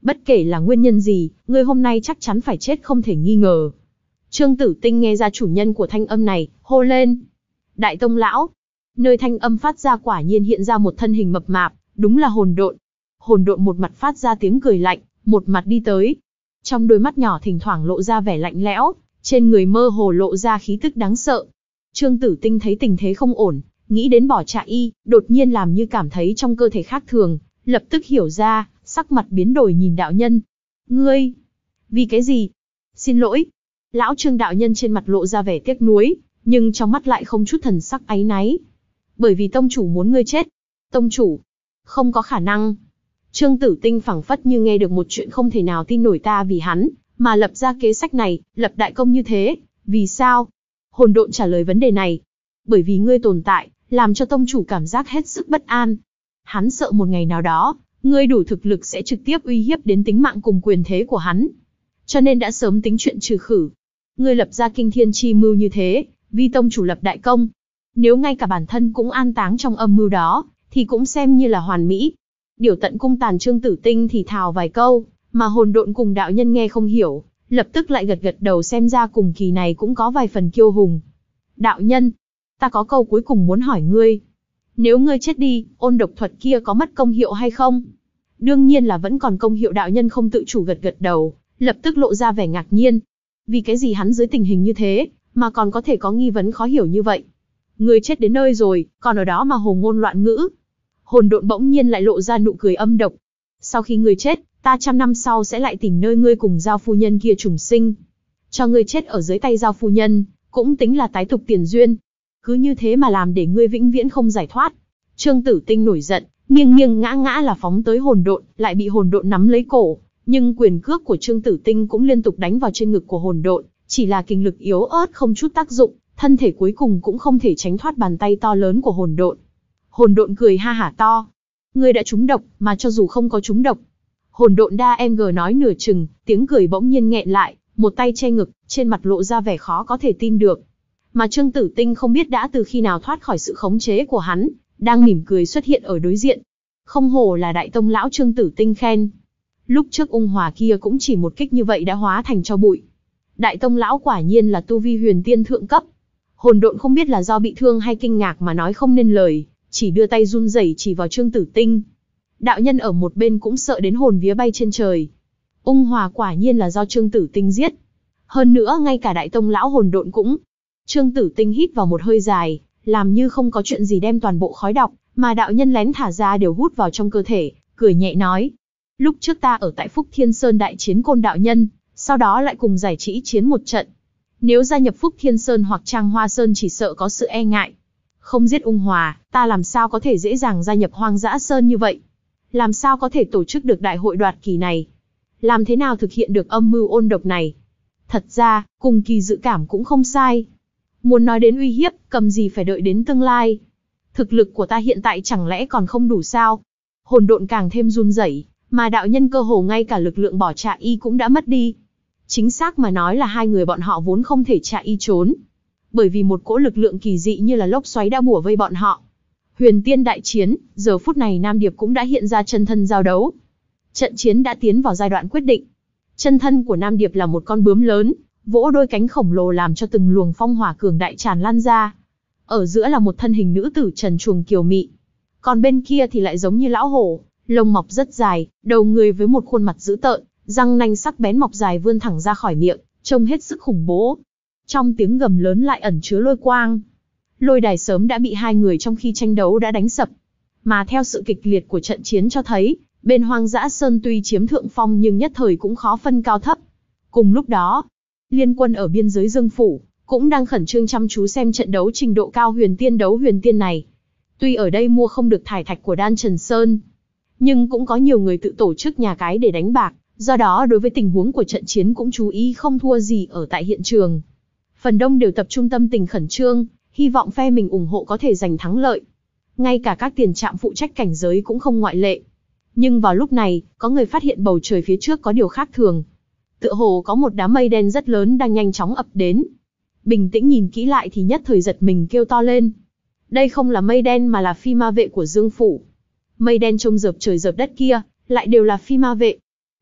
Bất kể là nguyên nhân gì, ngươi hôm nay chắc chắn phải chết không thể nghi ngờ. Trương Tử Tinh nghe ra chủ nhân của thanh âm này, hô lên. Đại Tông Lão. Nơi thanh âm phát ra quả nhiên hiện ra một thân hình mập mạp, đúng là hồn độn. Hồn độn một mặt phát ra tiếng cười lạnh, một mặt đi tới. Trong đôi mắt nhỏ thỉnh thoảng lộ ra vẻ lạnh lẽo, trên người mơ hồ lộ ra khí tức đáng sợ. Trương Tử Tinh thấy tình thế không ổn, nghĩ đến bỏ chạy y, đột nhiên làm như cảm thấy trong cơ thể khác thường, lập tức hiểu ra, sắc mặt biến đổi nhìn đạo nhân. Ngươi, vì cái gì? Xin lỗi. Lão Trương đạo nhân trên mặt lộ ra vẻ tiếc nuối, nhưng trong mắt lại không chút thần sắc áy náy. Bởi vì tông chủ muốn ngươi chết. Tông chủ? Không có khả năng. Trương Tử Tinh phảng phất như nghe được một chuyện không thể nào tin nổi, ta vì hắn mà lập ra kế sách này, lập đại công như thế, vì sao? Hồn độn trả lời vấn đề này. Bởi vì ngươi tồn tại, làm cho tông chủ cảm giác hết sức bất an. Hắn sợ một ngày nào đó, ngươi đủ thực lực sẽ trực tiếp uy hiếp đến tính mạng cùng quyền thế của hắn. Cho nên đã sớm tính chuyện trừ khử. Ngươi lập ra kinh thiên chi mưu như thế, vì tông chủ lập đại công. Nếu ngay cả bản thân cũng an táng trong âm mưu đó, thì cũng xem như là hoàn mỹ. Điều tận cung tàn Trương Tử Tinh thì thào vài câu, mà hồn độn cùng đạo nhân nghe không hiểu, lập tức lại gật gật đầu, xem ra cùng kỳ này cũng có vài phần kiêu hùng. Đạo nhân, ta có câu cuối cùng muốn hỏi ngươi. Nếu ngươi chết đi, ôn độc thuật kia có mất công hiệu hay không? Đương nhiên là vẫn còn công hiệu, đạo nhân không tự chủ gật gật đầu, lập tức lộ ra vẻ ngạc nhiên. Vì cái gì hắn dưới tình hình như thế, mà còn có thể có nghi vấn khó hiểu như vậy? Ngươi chết đến nơi rồi, còn ở đó mà hồ ngôn loạn ngữ. Hồn độn bỗng nhiên lại lộ ra nụ cười âm độc. Sau khi ngươi chết, ta trăm năm sau sẽ lại tìm nơi ngươi cùng Giao phu nhân kia trùng sinh. Cho ngươi chết ở dưới tay Giao phu nhân, cũng tính là tái tục tiền duyên. Cứ như thế mà làm để ngươi vĩnh viễn không giải thoát. Trương Tử Tinh nổi giận, nghiêng nghiêng ngã ngã là phóng tới hồn độn, lại bị hồn độn nắm lấy cổ. Nhưng quyền cước của Trương Tử Tinh cũng liên tục đánh vào trên ngực của hồn độn, chỉ là kinh lực yếu ớt không chút tác dụng, thân thể cuối cùng cũng không thể tránh thoát bàn tay to lớn của hồn độn. Hồn độn cười ha hả to. Ngươi đã trúng độc, mà cho dù không có trúng độc. Hồn độn đa em gờ nói nửa chừng, tiếng cười bỗng nhiên nghẹn lại, một tay che ngực, trên mặt lộ ra vẻ khó có thể tin được. Mà Trương Tử Tinh không biết đã từ khi nào thoát khỏi sự khống chế của hắn, đang mỉm cười xuất hiện ở đối diện. Không hổ là Đại Tông Lão, Trương Tử Tinh khen. Lúc trước ung hòa kia cũng chỉ một kích như vậy đã hóa thành tro bụi. Đại Tông Lão quả nhiên là tu vi huyền tiên thượng cấp. Hồn độn không biết là do bị thương hay kinh ngạc mà nói không nên lời, chỉ đưa tay run rẩy chỉ vào Trương Tử Tinh. Đạo nhân ở một bên cũng sợ đến hồn vía bay trên trời. Ung hòa quả nhiên là do Trương Tử Tinh giết. Hơn nữa ngay cả Đại Tông Lão hồn độn cũng. Trương Tử Tinh hít vào một hơi dài, làm như không có chuyện gì đem toàn bộ khói độc mà đạo nhân lén thả ra đều hút vào trong cơ thể, cười nhẹ nói. Lúc trước ta ở tại Phúc Thiên Sơn đại chiến Côn đạo nhân, sau đó lại cùng giải trĩ chiến một trận. Nếu gia nhập Phúc Thiên Sơn hoặc Trang Hoa Sơn chỉ sợ có sự e ngại. Không giết ung hòa, ta làm sao có thể dễ dàng gia nhập Hoang Dã Sơn như vậy? Làm sao có thể tổ chức được đại hội đoạt kỳ này? Làm thế nào thực hiện được âm mưu ôn độc này? Thật ra, cùng kỳ dự cảm cũng không sai. Muốn nói đến uy hiếp, cầm gì phải đợi đến tương lai. Thực lực của ta hiện tại chẳng lẽ còn không đủ sao? Hồn độn càng thêm run rẩy, mà đạo nhân cơ hồ ngay cả lực lượng bỏ chạy y cũng đã mất đi. Chính xác mà nói là hai người bọn họ vốn không thể chạy y trốn. Bởi vì một cỗ lực lượng kỳ dị như là lốc xoáy đã bủa vây bọn họ. Huyền tiên đại chiến, giờ phút này Nam Điệp cũng đã hiện ra chân thân giao đấu. Trận chiến đã tiến vào giai đoạn quyết định. Chân thân của Nam Điệp là một con bướm lớn, vỗ đôi cánh khổng lồ làm cho từng luồng phong hỏa cường đại tràn lan ra. Ở giữa là một thân hình nữ tử trần truồng kiều mị. Còn bên kia thì lại giống như lão hổ, lông mọc rất dài, đầu người với một khuôn mặt dữ tợn, răng nanh sắc bén mọc dài vươn thẳng ra khỏi miệng, trông hết sức khủng bố. Trong tiếng gầm lớn lại ẩn chứa lôi quang. Lôi đài sớm đã bị hai người trong khi tranh đấu đã đánh sập. Mà theo sự kịch liệt của trận chiến cho thấy, bên Hoang Dã Sơn tuy chiếm thượng phong nhưng nhất thời cũng khó phân cao thấp. Cùng lúc đó, liên quân ở biên giới Dương Phủ cũng đang khẩn trương chăm chú xem trận đấu trình độ cao huyền tiên đấu huyền tiên này. Tuy ở đây mua không được thải thạch của Đan Trần Sơn, nhưng cũng có nhiều người tự tổ chức nhà cái để đánh bạc, do đó đối với tình huống của trận chiến cũng chú ý không thua gì ở tại hiện trường. Phần đông đều tập trung tâm tình khẩn trương, hy vọng phe mình ủng hộ có thể giành thắng lợi. Ngay cả các tiền trạm phụ trách cảnh giới cũng không ngoại lệ. Nhưng vào lúc này, có người phát hiện bầu trời phía trước có điều khác thường. Tựa hồ có một đám mây đen rất lớn đang nhanh chóng ập đến. Bình tĩnh nhìn kỹ lại thì nhất thời giật mình kêu to lên. Đây không là mây đen mà là phi ma vệ của Dương Phủ. Mây đen trông rợp trời rợp đất kia, lại đều là phi ma vệ.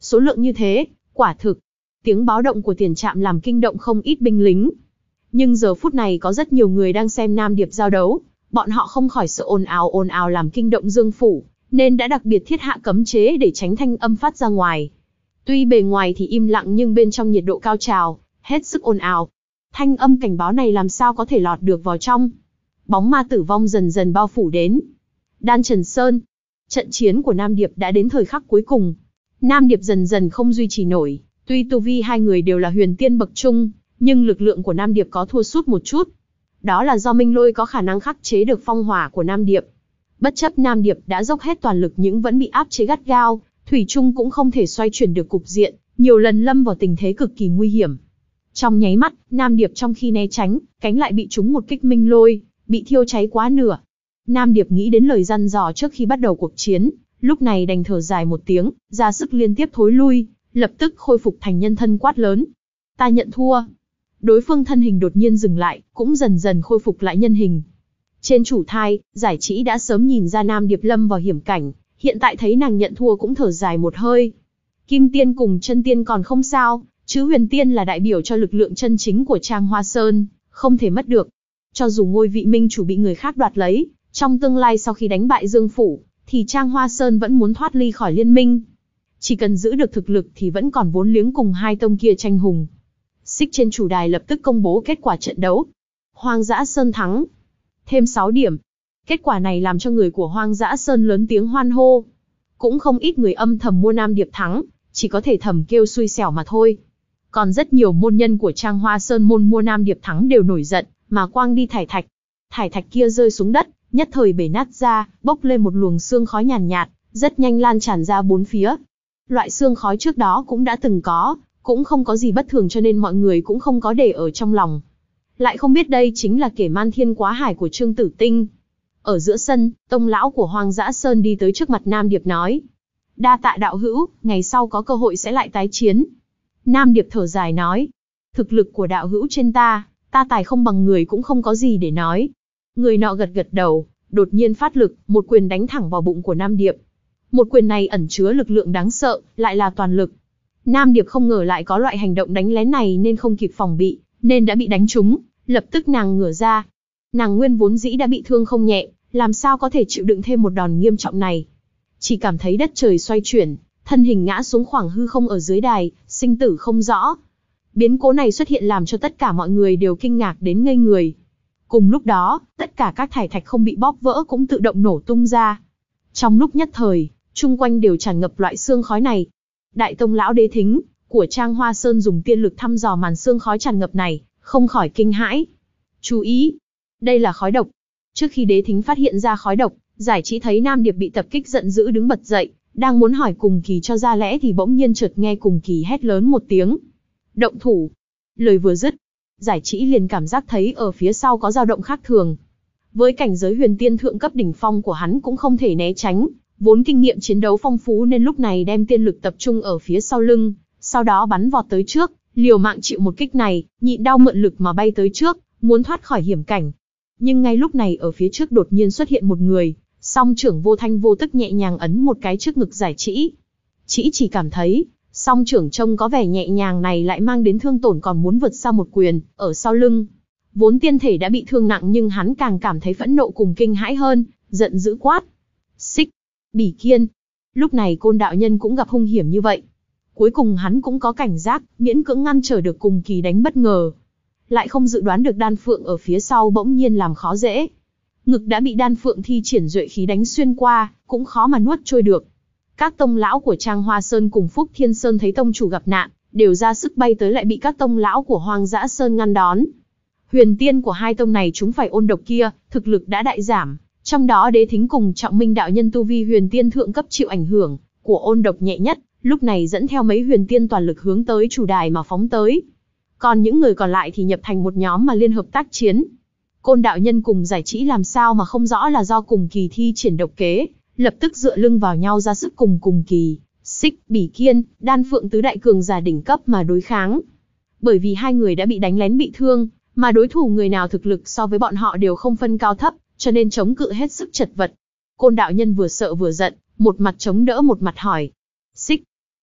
Số lượng như thế, quả thực. Tiếng báo động của tiền trạm làm kinh động không ít binh lính. Nhưng giờ phút này có rất nhiều người đang xem Nam Điệp giao đấu, bọn họ không khỏi sợ ồn ào ồn ào làm kinh động Dương phủ, nên đã đặc biệt thiết hạ cấm chế để tránh thanh âm phát ra ngoài. Tuy bề ngoài thì im lặng nhưng bên trong nhiệt độ cao trào, hết sức ồn ào. Thanh âm cảnh báo này làm sao có thể lọt được vào trong. Bóng ma tử vong dần dần bao phủ đến. Đan Trần Sơn. Trận chiến của Nam Điệp đã đến thời khắc cuối cùng. Nam Điệp dần dần không duy trì nổi, tuy tu vi hai người đều là huyền tiên bậc trung, nhưng lực lượng của Nam Điệp có thua sút một chút. Đó là do Minh Lôi có khả năng khắc chế được phong hỏa của Nam Điệp. Bất chấp Nam Điệp đã dốc hết toàn lực nhưng vẫn bị áp chế gắt gao, thủy chung cũng không thể xoay chuyển được cục diện, nhiều lần lâm vào tình thế cực kỳ nguy hiểm. Trong nháy mắt, Nam Điệp trong khi né tránh, cánh lại bị trúng một kích Minh Lôi, bị thiêu cháy quá nửa. Nam Điệp nghĩ đến lời dặn dò trước khi bắt đầu cuộc chiến, lúc này đành thở dài một tiếng, ra sức liên tiếp thối lui, lập tức khôi phục thành nhân thân quát lớn. Ta nhận thua. Đối phương thân hình đột nhiên dừng lại, cũng dần dần khôi phục lại nhân hình. Trên chủ thai, Giải Trĩ đã sớm nhìn ra Nam Điệp lâm vào hiểm cảnh, hiện tại thấy nàng nhận thua cũng thở dài một hơi. Kim Tiên cùng Chân Tiên còn không sao, chứ Huyền Tiên là đại biểu cho lực lượng chân chính của Trang Hoa Sơn, không thể mất được. Cho dù ngôi vị minh chủ bị người khác đoạt lấy, trong tương lai sau khi đánh bại Dương phủ, thì Trang Hoa Sơn vẫn muốn thoát ly khỏi liên minh. Chỉ cần giữ được thực lực thì vẫn còn vốn liếng cùng hai tông kia tranh hùng. Xích trên chủ đài lập tức công bố kết quả trận đấu. Hoang Dã Sơn thắng. Thêm sáu điểm. Kết quả này làm cho người của Hoang Dã Sơn lớn tiếng hoan hô. Cũng không ít người âm thầm mua Nam Điệp thắng, chỉ có thể thầm kêu xui xẻo mà thôi. Còn rất nhiều môn nhân của Trang Hoa Sơn môn mua Nam Điệp thắng đều nổi giận, mà quang đi thải thạch. Thải thạch kia rơi xuống đất, nhất thời bể nát ra, bốc lên một luồng sương khói nhàn nhạt, nhạt, rất nhanh lan tràn ra bốn phía. Loại sương khói trước đó cũng đã từng có, cũng không có gì bất thường cho nên mọi người cũng không có để ở trong lòng. Lại không biết đây chính là kẻ man thiên quá hải của Trương Tử Tinh. Ở giữa sân, tông lão của Hoang Dã Sơn đi tới trước mặt Nam Điệp nói. Đa tạ đạo hữu, ngày sau có cơ hội sẽ lại tái chiến. Nam Điệp thở dài nói. Thực lực của đạo hữu trên ta, ta tài không bằng người cũng không có gì để nói. Người nọ gật gật đầu, đột nhiên phát lực, một quyền đánh thẳng vào bụng của Nam Điệp. Một quyền này ẩn chứa lực lượng đáng sợ, lại là toàn lực. Nam Điệp không ngờ lại có loại hành động đánh lén này nên không kịp phòng bị, nên đã bị đánh trúng, lập tức nàng ngửa ra. Nàng nguyên vốn dĩ đã bị thương không nhẹ, làm sao có thể chịu đựng thêm một đòn nghiêm trọng này. Chỉ cảm thấy đất trời xoay chuyển, thân hình ngã xuống khoảng hư không ở dưới đài, sinh tử không rõ. Biến cố này xuất hiện làm cho tất cả mọi người đều kinh ngạc đến ngây người. Cùng lúc đó, tất cả các thải thạch không bị bóp vỡ cũng tự động nổ tung ra. Trong lúc nhất thời, chung quanh đều tràn ngập loại sương khói này. Đại tông lão Đế Thính của Trang Hoa Sơn dùng tiên lực thăm dò màn sương khói tràn ngập này, không khỏi kinh hãi. Chú ý, đây là khói độc. Trước khi Đế Thính phát hiện ra khói độc, Giải Trí thấy Nam Điệp bị tập kích giận dữ đứng bật dậy, đang muốn hỏi Cùng Kỳ cho ra lẽ thì bỗng nhiên chợt nghe Cùng Kỳ hét lớn một tiếng. Động thủ. Lời vừa dứt, Giải Trí liền cảm giác thấy ở phía sau có dao động khác thường. Với cảnh giới huyền tiên thượng cấp đỉnh phong của hắn cũng không thể né tránh, vốn kinh nghiệm chiến đấu phong phú nên lúc này đem tiên lực tập trung ở phía sau lưng, sau đó bắn vọt tới trước, liều mạng chịu một kích này, nhịn đau mượn lực mà bay tới trước, muốn thoát khỏi hiểm cảnh. Nhưng ngay lúc này ở phía trước đột nhiên xuất hiện một người, song trưởng vô thanh vô tức nhẹ nhàng ấn một cái trước ngực Giải Trĩ. Trĩ chỉ cảm thấy, song trưởng trông có vẻ nhẹ nhàng này lại mang đến thương tổn còn muốn vượt xa một quyền, ở sau lưng. Vốn tiên thể đã bị thương nặng nhưng hắn càng cảm thấy phẫn nộ cùng kinh hãi hơn, giận dữ quát. Xích, Bỉ Kiên. Lúc này Côn đạo nhân cũng gặp hung hiểm như vậy. Cuối cùng hắn cũng có cảnh giác, miễn cưỡng ngăn trở được Cùng Kỳ đánh bất ngờ. Lại không dự đoán được Đan Phượng ở phía sau bỗng nhiên làm khó dễ. Ngực đã bị Đan Phượng thi triển duệ khí đánh xuyên qua, cũng khó mà nuốt trôi được. Các tông lão của Trang Hoa Sơn cùng Phúc Thiên Sơn thấy tông chủ gặp nạn, đều ra sức bay tới lại bị các tông lão của Hoang Dã Sơn ngăn đón. Huyền tiên của hai tông này chúng phải ôn độc kia, thực lực đã đại giảm, trong đó Đế Thính cùng Trọng Minh đạo nhân tu vi huyền tiên thượng cấp chịu ảnh hưởng của ôn độc nhẹ nhất, lúc này dẫn theo mấy huyền tiên toàn lực hướng tới chủ đài mà phóng tới. Còn những người còn lại thì nhập thành một nhóm mà liên hợp tác chiến. Côn đạo nhân cùng Giải Trĩ làm sao mà không rõ là do Cùng Kỳ thi triển độc kế, lập tức dựa lưng vào nhau ra sức cùng Cùng Kỳ, Xích, Bỉ Kiên, Đan Phượng tứ đại cường giả đỉnh cấp mà đối kháng. Bởi vì hai người đã bị đánh lén bị thương, mà đối thủ người nào thực lực so với bọn họ đều không phân cao thấp, cho nên chống cự hết sức chật vật. Côn đạo nhân vừa sợ vừa giận, một mặt chống đỡ một mặt hỏi. Xích,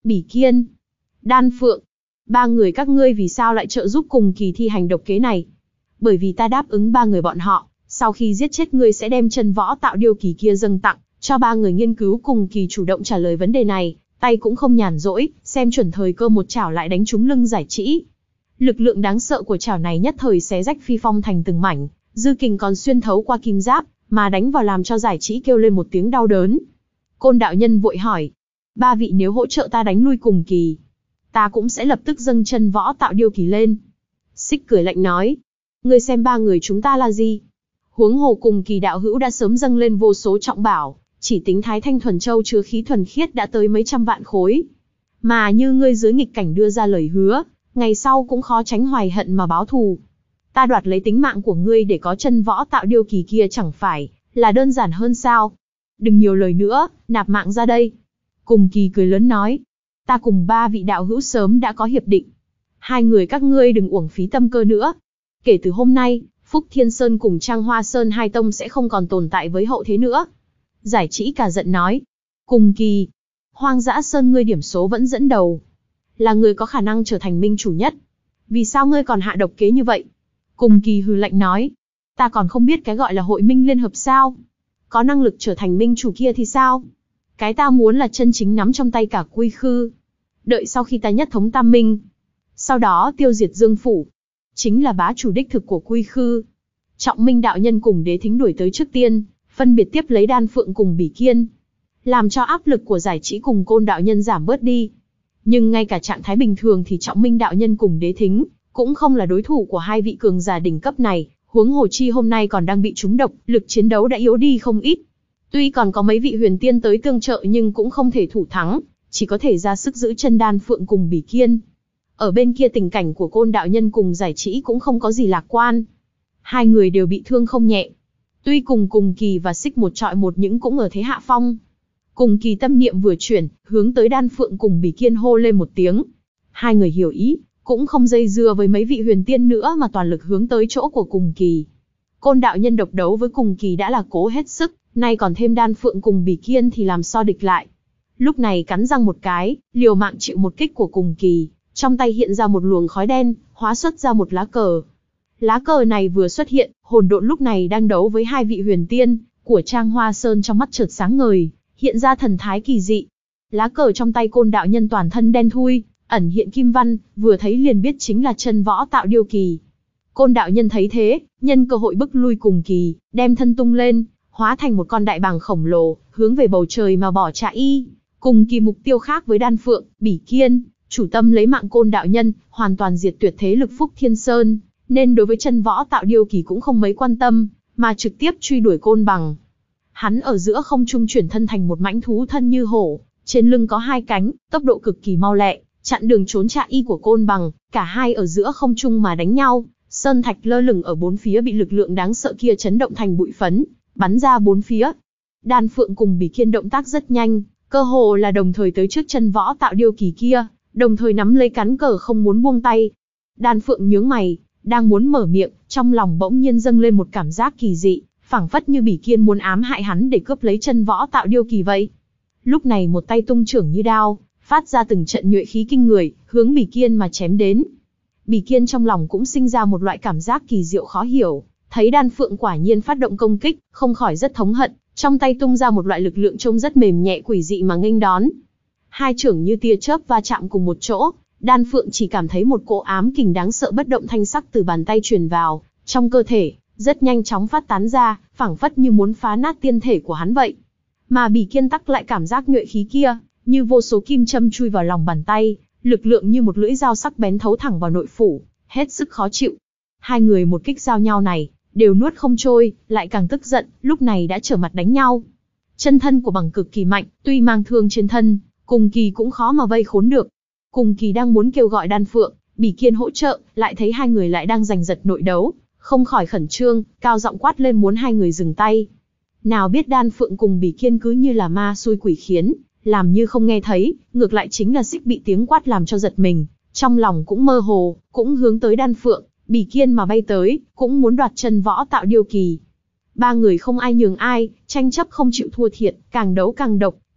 Bỉ Kiên, Đan Phượng. Ba người các ngươi vì sao lại trợ giúp cùng kỳ thi hành độc kế này? Bởi vì ta đáp ứng ba người bọn họ, sau khi giết chết ngươi sẽ đem chân võ tạo điêu kỳ kia dâng tặng, cho ba người nghiên cứu. Cùng kỳ chủ động trả lời vấn đề này, tay cũng không nhàn rỗi, xem chuẩn thời cơ một chảo lại đánh trúng lưng Giải Trĩ. Lực lượng đáng sợ của chảo này nhất thời xé rách Phi Phong thành từng mảnh, dư kình còn xuyên thấu qua kim giáp, mà đánh vào làm cho Giải Trĩ kêu lên một tiếng đau đớn. Côn đạo nhân vội hỏi, ba vị nếu hỗ trợ ta đánh lui cùng kỳ, ta cũng sẽ lập tức dâng chân võ tạo điêu kỳ lên. Xích cười lạnh nói, ngươi xem ba người chúng ta là gì? Huống hồ cùng kỳ đạo hữu đã sớm dâng lên vô số trọng bảo, chỉ tính Thái Thanh Thuần Châu chứa khí thuần khiết đã tới mấy trăm vạn khối. Mà như ngươi dưới nghịch cảnh đưa ra lời hứa, ngày sau cũng khó tránh hoài hận mà báo thù. Ta đoạt lấy tính mạng của ngươi để có chân võ tạo điêu kỳ kia chẳng phải là đơn giản hơn sao? Đừng nhiều lời nữa, nạp mạng ra đây. Cùng kỳ cười lớn nói, ta cùng ba vị đạo hữu sớm đã có hiệp định. Hai người các ngươi đừng uổng phí tâm cơ nữa. Kể từ hôm nay, Phúc Thiên Sơn cùng Trang Hoa Sơn hai tông sẽ không còn tồn tại với hậu thế nữa. Giải Trĩ cả giận nói, cùng kỳ, Hoang Dã Sơn ngươi điểm số vẫn dẫn đầu, là người có khả năng trở thành minh chủ nhất. Vì sao ngươi còn hạ độc kế như vậy? Cùng kỳ hừ lạnh nói, ta còn không biết cái gọi là hội minh liên hợp sao? Có năng lực trở thành minh chủ kia thì sao? Cái ta muốn là chân chính nắm trong tay cả Quy Khư. Đợi sau khi ta nhất thống Tam Minh, sau đó tiêu diệt Dương Phủ, chính là bá chủ đích thực của Quy Khư. Trọng Minh đạo nhân cùng Đế Thính đuổi tới trước tiên, phân biệt tiếp lấy Đan Phượng cùng Bỉ Kiên, làm cho áp lực của Giải Trĩ cùng Côn đạo nhân giảm bớt đi. Nhưng ngay cả trạng thái bình thường thì Trọng Minh đạo nhân cùng Đế Thính cũng không là đối thủ của hai vị cường giả đỉnh cấp này, huống hồ chi hôm nay còn đang bị trúng độc, lực chiến đấu đã yếu đi không ít. Tuy còn có mấy vị huyền tiên tới tương trợ nhưng cũng không thể thủ thắng, chỉ có thể ra sức giữ chân Đan Phượng cùng Bỉ Kiên. Ở bên kia tình cảnh của Côn đạo nhân cùng Giải Trĩ cũng không có gì lạc quan. Hai người đều bị thương không nhẹ. Tuy cùng cùng kỳ và Xích một trọi một nhưng cũng ở thế hạ phong. Cùng kỳ tâm niệm vừa chuyển, hướng tới Đan Phượng cùng Bỉ Kiên hô lên một tiếng. Hai người hiểu ý, cũng không dây dưa với mấy vị huyền tiên nữa mà toàn lực hướng tới chỗ của cùng kỳ. Côn đạo nhân độc đấu với cùng kỳ đã là cố hết sức, nay còn thêm Đan Phượng cùng Bỉ Kiên thì làm sao địch lại. Lúc này cắn răng một cái, liều mạng chịu một kích của cùng kỳ, trong tay hiện ra một luồng khói đen, hóa xuất ra một lá cờ. Lá cờ này vừa xuất hiện, hồn độn lúc này đang đấu với hai vị huyền tiên của Trang Hoa Sơn trong mắt chợt sáng ngời, hiện ra thần thái kỳ dị. Lá cờ trong tay Côn đạo nhân toàn thân đen thui, ẩn hiện kim văn, vừa thấy liền biết chính là chân võ tạo điêu kỳ. Côn đạo nhân thấy thế, nhân cơ hội bức lui cùng kỳ, đem thân tung lên, hóa thành một con đại bàng khổng lồ, hướng về bầu trời mà bỏ chạy. Cùng kỳ mục tiêu khác với Đan Phượng, Bỉ Kiên, chủ tâm lấy mạng Côn đạo nhân, hoàn toàn diệt tuyệt thế lực Phúc Thiên Sơn, nên đối với chân võ tạo điêu kỳ cũng không mấy quan tâm, mà trực tiếp truy đuổi Côn bằng. Hắn ở giữa không trung chuyển thân thành một mãnh thú thân như hổ, trên lưng có hai cánh, tốc độ cực kỳ mau lẹ, chặn đường trốn chạy của Côn bằng, cả hai ở giữa không trung mà đánh nhau. Sơn thạch lơ lửng ở bốn phía bị lực lượng đáng sợ kia chấn động thành bụi phấn, bắn ra bốn phía. Đan Phượng cùng Bỉ Kiên động tác rất nhanh, cơ hồ là đồng thời tới trước chân võ tạo điêu kỳ kia, đồng thời nắm lấy cán cờ không muốn buông tay. Đan Phượng nhướng mày, đang muốn mở miệng, trong lòng bỗng nhiên dâng lên một cảm giác kỳ dị, phảng phất như Bỉ Kiên muốn ám hại hắn để cướp lấy chân võ tạo điêu kỳ vậy. Lúc này một tay tung chưởng như đao, phát ra từng trận nhuệ khí kinh người, hướng Bỉ Kiên mà chém đến. Bỉ Kiên trong lòng cũng sinh ra một loại cảm giác kỳ diệu khó hiểu, thấy Đan Phượng quả nhiên phát động công kích, không khỏi rất thống hận, trong tay tung ra một loại lực lượng trông rất mềm nhẹ quỷ dị mà nghênh đón. Hai chưởng như tia chớp va chạm cùng một chỗ, Đan Phượng chỉ cảm thấy một cỗ ám kình đáng sợ bất động thanh sắc từ bàn tay truyền vào trong cơ thể, rất nhanh chóng phát tán ra, phảng phất như muốn phá nát tiên thể của hắn vậy. Mà Bỉ Kiên tắc lại cảm giác nhuệ khí kia, như vô số kim châm chui vào lòng bàn tay, lực lượng như một lưỡi dao sắc bén thấu thẳng vào nội phủ, hết sức khó chịu. Hai người một kích giao nhau này, đều nuốt không trôi, lại càng tức giận, lúc này đã trở mặt đánh nhau. Chân thân của bằng cực kỳ mạnh, tuy mang thương trên thân, cùng kỳ cũng khó mà vây khốn được. Cùng kỳ đang muốn kêu gọi Đan Phượng, Bỉ Kiên hỗ trợ, lại thấy hai người lại đang giành giật nội đấu, không khỏi khẩn trương, cao giọng quát lên muốn hai người dừng tay. Nào biết Đan Phượng cùng Bỉ Kiên cứ như là ma xui quỷ khiến, làm như không nghe thấy, ngược lại chính là Xích bị tiếng quát làm cho giật mình, trong lòng cũng mơ hồ, cũng hướng tới Đan Phượng, Bỉ Kiên mà bay tới, cũng muốn đoạt chân võ tạo điêu kỳ. Ba người không ai nhường ai, tranh chấp không chịu thua thiệt, càng đấu càng độc,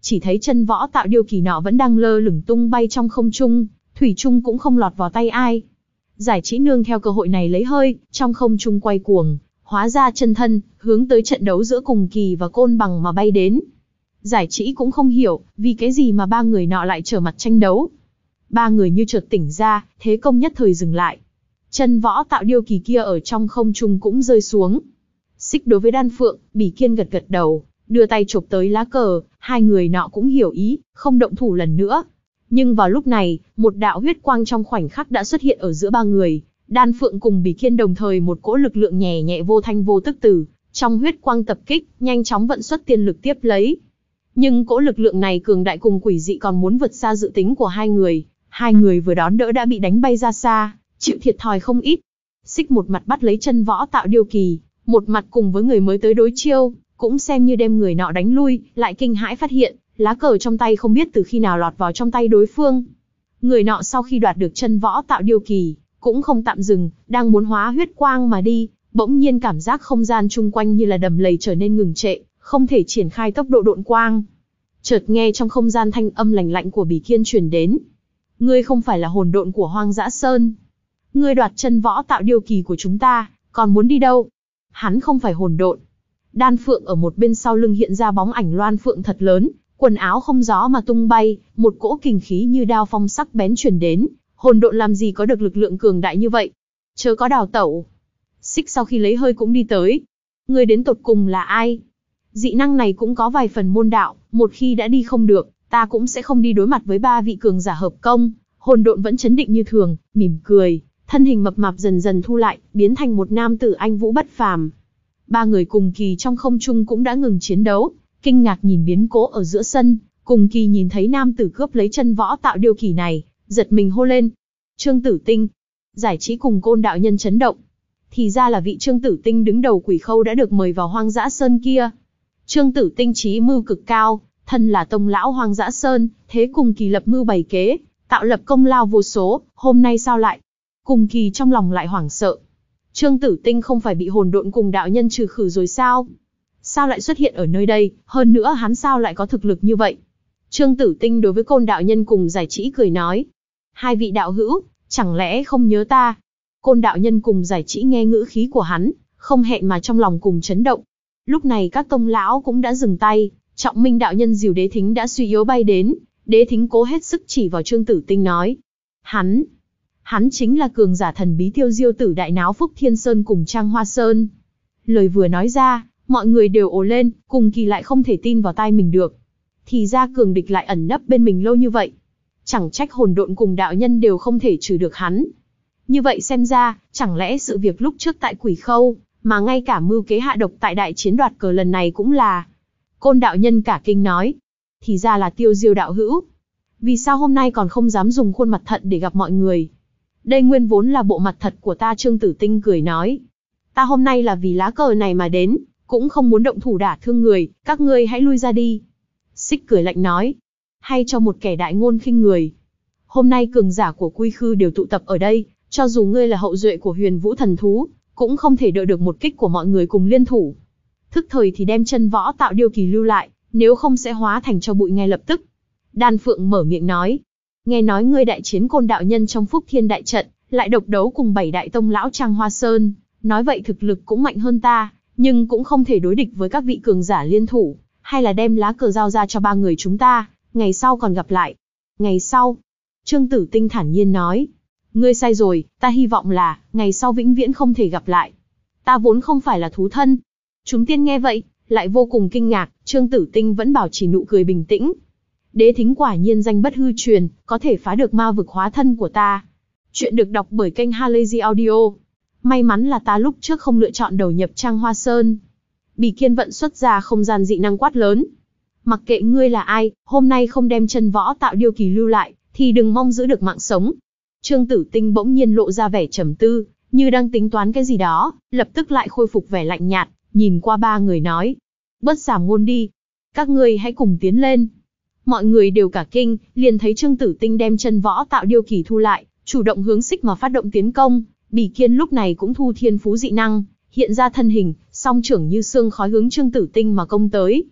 chỉ thấy chân võ tạo điêu kỳ nọ vẫn đang lơ lửng tung bay trong không trung, thủy chung cũng không lọt vào tay ai. Giải Trí nương theo cơ hội này lấy hơi, trong không trung quay cuồng, hóa ra chân thân, hướng tới trận đấu giữa Cùng Kỳ và Côn Bằng mà bay đến. Giải Trí cũng không hiểu, vì cái gì mà ba người nọ lại trở mặt tranh đấu. Ba người như chợt tỉnh ra, thế công nhất thời dừng lại. Chân võ tạo điêu kỳ kia ở trong không trung cũng rơi xuống. Xích đối với Đan Phượng, Bỉ Kiên gật gật đầu, đưa tay chộp tới lá cờ, hai người nọ cũng hiểu ý, không động thủ lần nữa. Nhưng vào lúc này, một đạo huyết quang trong khoảnh khắc đã xuất hiện ở giữa ba người. Đan Phượng cùng Bỉ Kiên đồng thời một cỗ lực lượng nhẹ nhẹ vô thanh vô tức từ trong huyết quang tập kích, nhanh chóng vận xuất tiên lực tiếp lấy. Nhưng cỗ lực lượng này cường đại cùng quỷ dị còn muốn vượt xa dự tính của hai người. Hai người vừa đón đỡ đã bị đánh bay ra xa, chịu thiệt thòi không ít. Xích một mặt bắt lấy chân võ tạo điêu kỳ, một mặt cùng với người mới tới đối chiêu, cũng xem như đem người nọ đánh lui, lại kinh hãi phát hiện, lá cờ trong tay không biết từ khi nào lọt vào trong tay đối phương. Người nọ sau khi đoạt được chân võ tạo điêu kỳ, cũng không tạm dừng, đang muốn hóa huyết quang mà đi, bỗng nhiên cảm giác không gian chung quanh như là đầm lầy trở nên ngừng trệ, không thể triển khai tốc độ độn quang. Chợt nghe trong không gian thanh âm lạnh lạnh của Bỉ Kiên truyền đến. Ngươi không phải là hồn độn của Hoang Dã Sơn. Ngươi đoạt chân võ tạo điêu kỳ của chúng ta, còn muốn đi đâu? Hắn không phải hồn độn. Đan Phượng ở một bên sau lưng hiện ra bóng ảnh loan phượng thật lớn, quần áo không gió mà tung bay, một cỗ kình khí như đao phong sắc bén truyền đến. Hồn độn làm gì có được lực lượng cường đại như vậy? Chớ có đào tẩu. Xích sau khi lấy hơi cũng đi tới. Ngươi đến tột cùng là ai? Dị năng này cũng có vài phần môn đạo, một khi đã đi không được, ta cũng sẽ không đi đối mặt với ba vị cường giả hợp công. Hồn độn vẫn chấn định như thường, mỉm cười, thân hình mập mạp dần dần thu lại, biến thành một nam tử anh vũ bất phàm. Ba người Cùng Kỳ trong không trung cũng đã ngừng chiến đấu, kinh ngạc nhìn biến cố ở giữa sân. Cùng Kỳ nhìn thấy nam tử cướp lấy chân võ tạo điêu kỳ này, giật mình hô lên. Trương Tử Tinh. Giải Trí cùng Côn đạo nhân chấn động. Thì ra là vị Trương Tử Tinh đứng đầu Quỷ Khâu đã được mời vào Hoang Dã Sơn kia. Trương Tử Tinh trí mưu cực cao, thân là tông lão Hoang Dã Sơn, thế Cùng Kỳ lập mưu bày kế, tạo lập công lao vô số, hôm nay sao lại? Cùng Kỳ trong lòng lại hoảng sợ. Trương Tử Tinh không phải bị hồn độn cùng đạo nhân trừ khử rồi sao? Sao lại xuất hiện ở nơi đây, hơn nữa hắn sao lại có thực lực như vậy? Trương Tử Tinh đối với Côn đạo nhân cùng Giải Trí cười nói. Hai vị đạo hữu, chẳng lẽ không nhớ ta? Côn đạo nhân cùng Giải Trí nghe ngữ khí của hắn, không hẹn mà trong lòng cùng chấn động. Lúc này các tông lão cũng đã dừng tay, Trọng Minh đạo nhân dìu Đế Thính đã suy yếu bay đến, Đế Thính cố hết sức chỉ vào Trương Tử Tinh nói. Hắn, hắn chính là cường giả thần bí Tiêu Diêu Tử đại náo Phúc Thiên Sơn cùng Trang Hoa Sơn. Lời vừa nói ra, mọi người đều ồ lên, Cùng Kỳ lại không thể tin vào tai mình được. Thì ra cường địch lại ẩn nấp bên mình lâu như vậy. Chẳng trách hồn độn cùng đạo nhân đều không thể trừ được hắn. Như vậy xem ra, chẳng lẽ sự việc lúc trước tại Quỷ Khâu, mà ngay cả mưu kế hạ độc tại đại chiến đoạt cờ lần này cũng là. Côn đạo nhân cả kinh nói. Thì ra là Tiêu Diêu đạo hữu. Vì sao hôm nay còn không dám dùng khuôn mặt thật để gặp mọi người? Đây nguyên vốn là bộ mặt thật của ta. Trương Tử Tinh cười nói. Ta hôm nay là vì lá cờ này mà đến, cũng không muốn động thủ đả thương người, các ngươi hãy lui ra đi. Xích cười lạnh nói. Hay cho một kẻ đại ngôn khinh người. Hôm nay cường giả của Quy Khư đều tụ tập ở đây, cho dù ngươi là hậu duệ của Huyền Vũ thần thú, cũng không thể đỡ được một kích của mọi người cùng liên thủ. Thức thời thì đem chân võ tạo điêu kỳ lưu lại, nếu không sẽ hóa thành cho bụi ngay lập tức. Đan Phượng mở miệng nói. Nghe nói ngươi đại chiến Côn đạo nhân trong Phúc Thiên đại trận, lại độc đấu cùng bảy đại tông lão Trang Hoa Sơn, nói vậy thực lực cũng mạnh hơn ta, nhưng cũng không thể đối địch với các vị cường giả liên thủ, hay là đem lá cờ giao ra cho ba người chúng ta, ngày sau còn gặp lại. Ngày sau? Trương Tử Tinh thản nhiên nói. Ngươi sai rồi, ta hy vọng là, ngày sau vĩnh viễn không thể gặp lại. Ta vốn không phải là thú thân. Chúng tiên nghe vậy, lại vô cùng kinh ngạc, Trương Tử Tinh vẫn bảo trì nụ cười bình tĩnh. Đế Thính quả nhiên danh bất hư truyền, có thể phá được ma vực hóa thân của ta. Chuyện được đọc bởi kênh Halazy Audio. May mắn là ta lúc trước không lựa chọn đầu nhập Trang Hoa Sơn. Bỉ Kiên vận xuất ra không gian dị năng quát lớn. Mặc kệ ngươi là ai, hôm nay không đem chân võ tạo điêu kỳ lưu lại, thì đừng mong giữ được mạng sống. Trương Tử Tinh bỗng nhiên lộ ra vẻ trầm tư, như đang tính toán cái gì đó, lập tức lại khôi phục vẻ lạnh nhạt, nhìn qua ba người nói. Bớt giảm ngôn đi. Các ngươi hãy cùng tiến lên. Mọi người đều cả kinh, liền thấy Trương Tử Tinh đem chân võ tạo điêu kỳ thu lại, chủ động hướng Xích mà phát động tiến công. Bỉ Kiên lúc này cũng thu thiên phú dị năng, hiện ra thân hình, song trưởng như sương khói hướng Trương Tử Tinh mà công tới.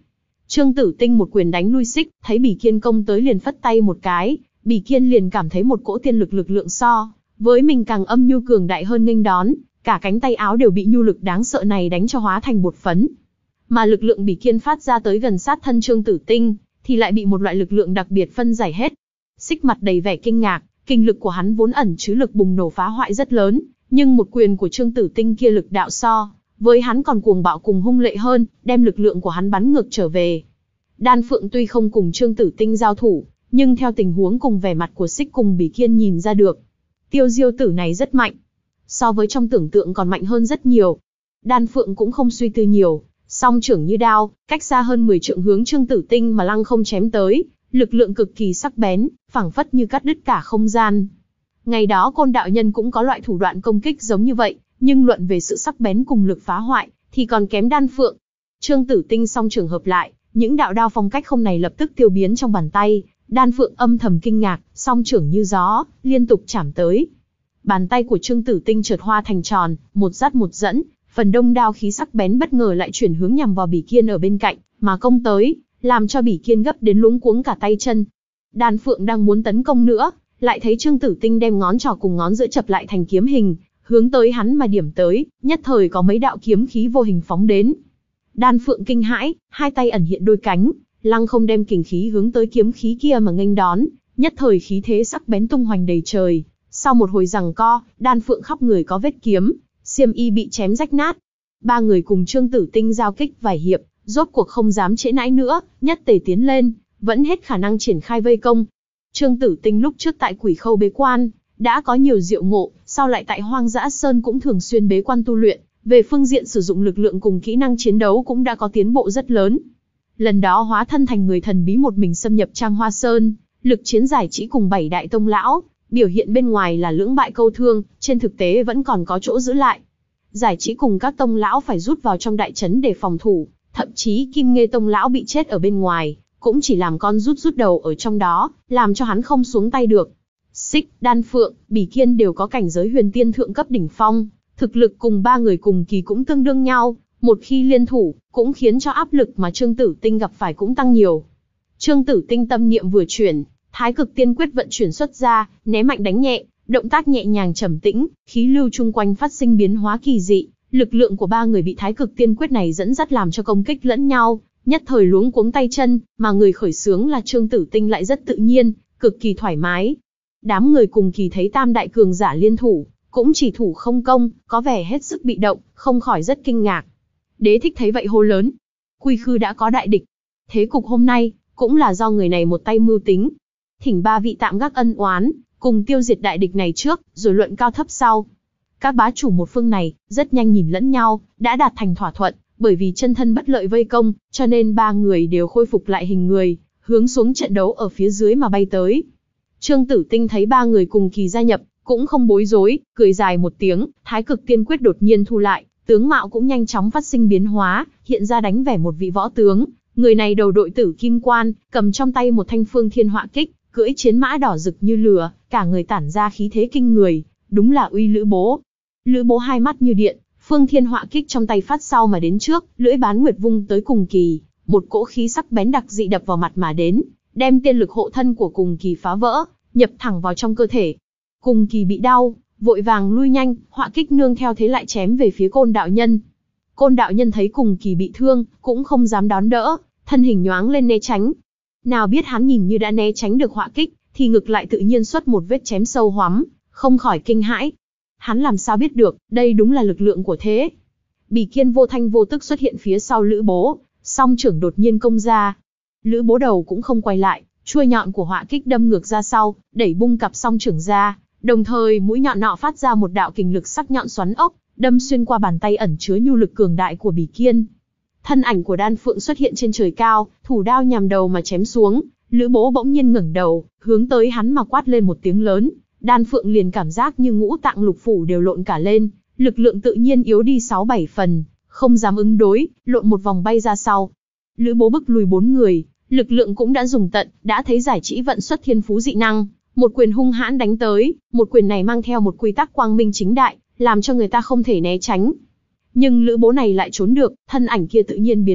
Trương Tử Tinh một quyền đánh lui Xích, thấy Bỉ Kiên công tới liền phất tay một cái, Bỉ Kiên liền cảm thấy một cỗ tiên lực lực lượng so với mình càng âm nhu cường đại hơn nghênh đón, cả cánh tay áo đều bị nhu lực đáng sợ này đánh cho hóa thành bột phấn. Mà lực lượng Bỉ Kiên phát ra tới gần sát thân Trương Tử Tinh, thì lại bị một loại lực lượng đặc biệt phân giải hết. Xích mặt đầy vẻ kinh ngạc, kinh lực của hắn vốn ẩn chứa lực bùng nổ phá hoại rất lớn, nhưng một quyền của Trương Tử Tinh kia lực đạo so với hắn còn cuồng bạo cùng hung lệ hơn, đem lực lượng của hắn bắn ngược trở về. Đan Phượng tuy không cùng Trương Tử Tinh giao thủ, nhưng theo tình huống cùng vẻ mặt của Xích cùng Bỉ Kiên nhìn ra được, Tiêu Diêu tử này rất mạnh, so với trong tưởng tượng còn mạnh hơn rất nhiều. Đan Phượng cũng không suy tư nhiều, song trưởng như đao, cách xa hơn mười trượng hướng Trương Tử Tinh mà lăng không chém tới, lực lượng cực kỳ sắc bén, phảng phất như cắt đứt cả không gian. Ngày đó Côn đạo nhân cũng có loại thủ đoạn công kích giống như vậy, nhưng luận về sự sắc bén cùng lực phá hoại, thì còn kém Đan Phượng. Trương Tử Tinh song trưởng hợp lại, những đạo đao phong cách không này lập tức tiêu biến trong bàn tay. Đan Phượng âm thầm kinh ngạc, song trưởng như gió, liên tục chảm tới. Bàn tay của Trương Tử Tinh chợt hoa thành tròn, một dắt một dẫn, phần đông đao khí sắc bén bất ngờ lại chuyển hướng nhằm vào Bỉ Kiên ở bên cạnh, mà công tới, làm cho Bỉ Kiên gấp đến luống cuống cả tay chân. Đan Phượng đang muốn tấn công nữa, lại thấy Trương Tử Tinh đem ngón trỏ cùng ngón giữa chập lại thành kiếm hình, hướng tới hắn mà điểm tới, nhất thời có mấy đạo kiếm khí vô hình phóng đến. Đan Phượng kinh hãi, hai tay ẩn hiện đôi cánh, lăng không đem kình khí hướng tới kiếm khí kia mà nghênh đón, nhất thời khí thế sắc bén tung hoành đầy trời. Sau một hồi giằng co, Đan Phượng khắp người có vết kiếm, xiêm y bị chém rách nát. Ba người cùng Trương Tử Tinh giao kích vài hiệp, rốt cuộc không dám trễ nãi nữa, nhất tề tiến lên, vẫn hết khả năng triển khai vây công. Trương Tử Tinh lúc trước tại Quỷ Khâu bế quan, đã có nhiều diệu ngộ, sau lại tại Hoang Dã Sơn cũng thường xuyên bế quan tu luyện, về phương diện sử dụng lực lượng cùng kỹ năng chiến đấu cũng đã có tiến bộ rất lớn. Lần đó hóa thân thành người thần bí một mình xâm nhập Trang Hoa Sơn, lực chiến giải chỉ cùng bảy đại tông lão, biểu hiện bên ngoài là lưỡng bại câu thương, trên thực tế vẫn còn có chỗ giữ lại. Giải chỉ cùng các tông lão phải rút vào trong đại trấn để phòng thủ, thậm chí Kim Nghê tông lão bị chết ở bên ngoài, cũng chỉ làm con rút rút đầu ở trong đó, làm cho hắn không xuống tay được. Xích, Đan Phượng, Bỉ Kiên đều có cảnh giới huyền tiên thượng cấp đỉnh phong, thực lực cùng ba người cùng kỳ cũng tương đương nhau, một khi liên thủ, cũng khiến cho áp lực mà Trương Tử Tinh gặp phải cũng tăng nhiều. Trương Tử Tinh tâm niệm vừa chuyển, Thái Cực Tiên Quyết vận chuyển xuất ra, né mạnh đánh nhẹ, động tác nhẹ nhàng trầm tĩnh, khí lưu chung quanh phát sinh biến hóa kỳ dị, lực lượng của ba người bị Thái Cực Tiên Quyết này dẫn dắt làm cho công kích lẫn nhau, nhất thời luống cuống tay chân, mà người khởi xướng là Trương Tử Tinh lại rất tự nhiên, cực kỳ thoải mái. Đám người cùng kỳ thấy tam đại cường giả liên thủ, cũng chỉ thủ không công, có vẻ hết sức bị động, không khỏi rất kinh ngạc. Đế Thích thấy vậy hô lớn: Quy Khư đã có đại địch. Thế cục hôm nay, cũng là do người này một tay mưu tính. Thỉnh ba vị tạm gác ân oán, cùng tiêu diệt đại địch này trước, rồi luận cao thấp sau. Các bá chủ một phương này, rất nhanh nhìn lẫn nhau, đã đạt thành thỏa thuận, bởi vì chân thân bất lợi vây công, cho nên ba người đều khôi phục lại hình người, hướng xuống trận đấu ở phía dưới mà bay tới. Trương Tử Tinh thấy ba người cùng kỳ gia nhập, cũng không bối rối, cười dài một tiếng, Thái Cực Tiên Quyết đột nhiên thu lại, tướng mạo cũng nhanh chóng phát sinh biến hóa, hiện ra đánh vẻ một vị võ tướng. Người này đầu đội tử kim quan, cầm trong tay một thanh phương thiên họa kích, cưỡi chiến mã đỏ rực như lửa, cả người tản ra khí thế kinh người, đúng là uy Lữ Bố. Lữ Bố hai mắt như điện, phương thiên họa kích trong tay phát sau mà đến trước, lưỡi bán nguyệt vung tới cùng kỳ, một cỗ khí sắc bén đặc dị đập vào mặt mà đến, đem tiên lực hộ thân của cùng kỳ phá vỡ, nhập thẳng vào trong cơ thể. Cùng kỳ bị đau, vội vàng lui nhanh, họa kích nương theo thế lại chém về phía Côn đạo nhân. Côn đạo nhân thấy cùng kỳ bị thương, cũng không dám đón đỡ, thân hình nhoáng lên né tránh. Nào biết hắn nhìn như đã né tránh được họa kích, thì ngực lại tự nhiên xuất một vết chém sâu hoắm, không khỏi kinh hãi. Hắn làm sao biết được, đây đúng là lực lượng của thế. Bỉ Kiên vô thanh vô tức xuất hiện phía sau Lữ Bố, song trưởng đột nhiên công ra. Lữ Bố đầu cũng không quay lại, chuôi nhọn của họa kích đâm ngược ra sau, đẩy bung cặp song trưởng ra, đồng thời mũi nhọn nọ phát ra một đạo kình lực sắc nhọn xoắn ốc, đâm xuyên qua bàn tay ẩn chứa nhu lực cường đại của Bỉ Kiên. Thân ảnh của Đan Phượng xuất hiện trên trời cao, thủ đao nhằm đầu mà chém xuống. Lữ Bố bỗng nhiên ngẩng đầu, hướng tới hắn mà quát lên một tiếng lớn. Đan Phượng liền cảm giác như ngũ tạng lục phủ đều lộn cả lên, lực lượng tự nhiên yếu đi sáu bảy phần, không dám ứng đối, lộn một vòng bay ra sau. Lữ Bố bức lùi bốn người, lực lượng cũng đã dùng tận, đã thấy giải chỉ vận xuất thiên phú dị năng, một quyền hung hãn đánh tới, một quyền này mang theo một quy tắc quang minh chính đại, làm cho người ta không thể né tránh. Nhưng Lữ Bố này lại trốn được, thân ảnh kia tự nhiên biến mất,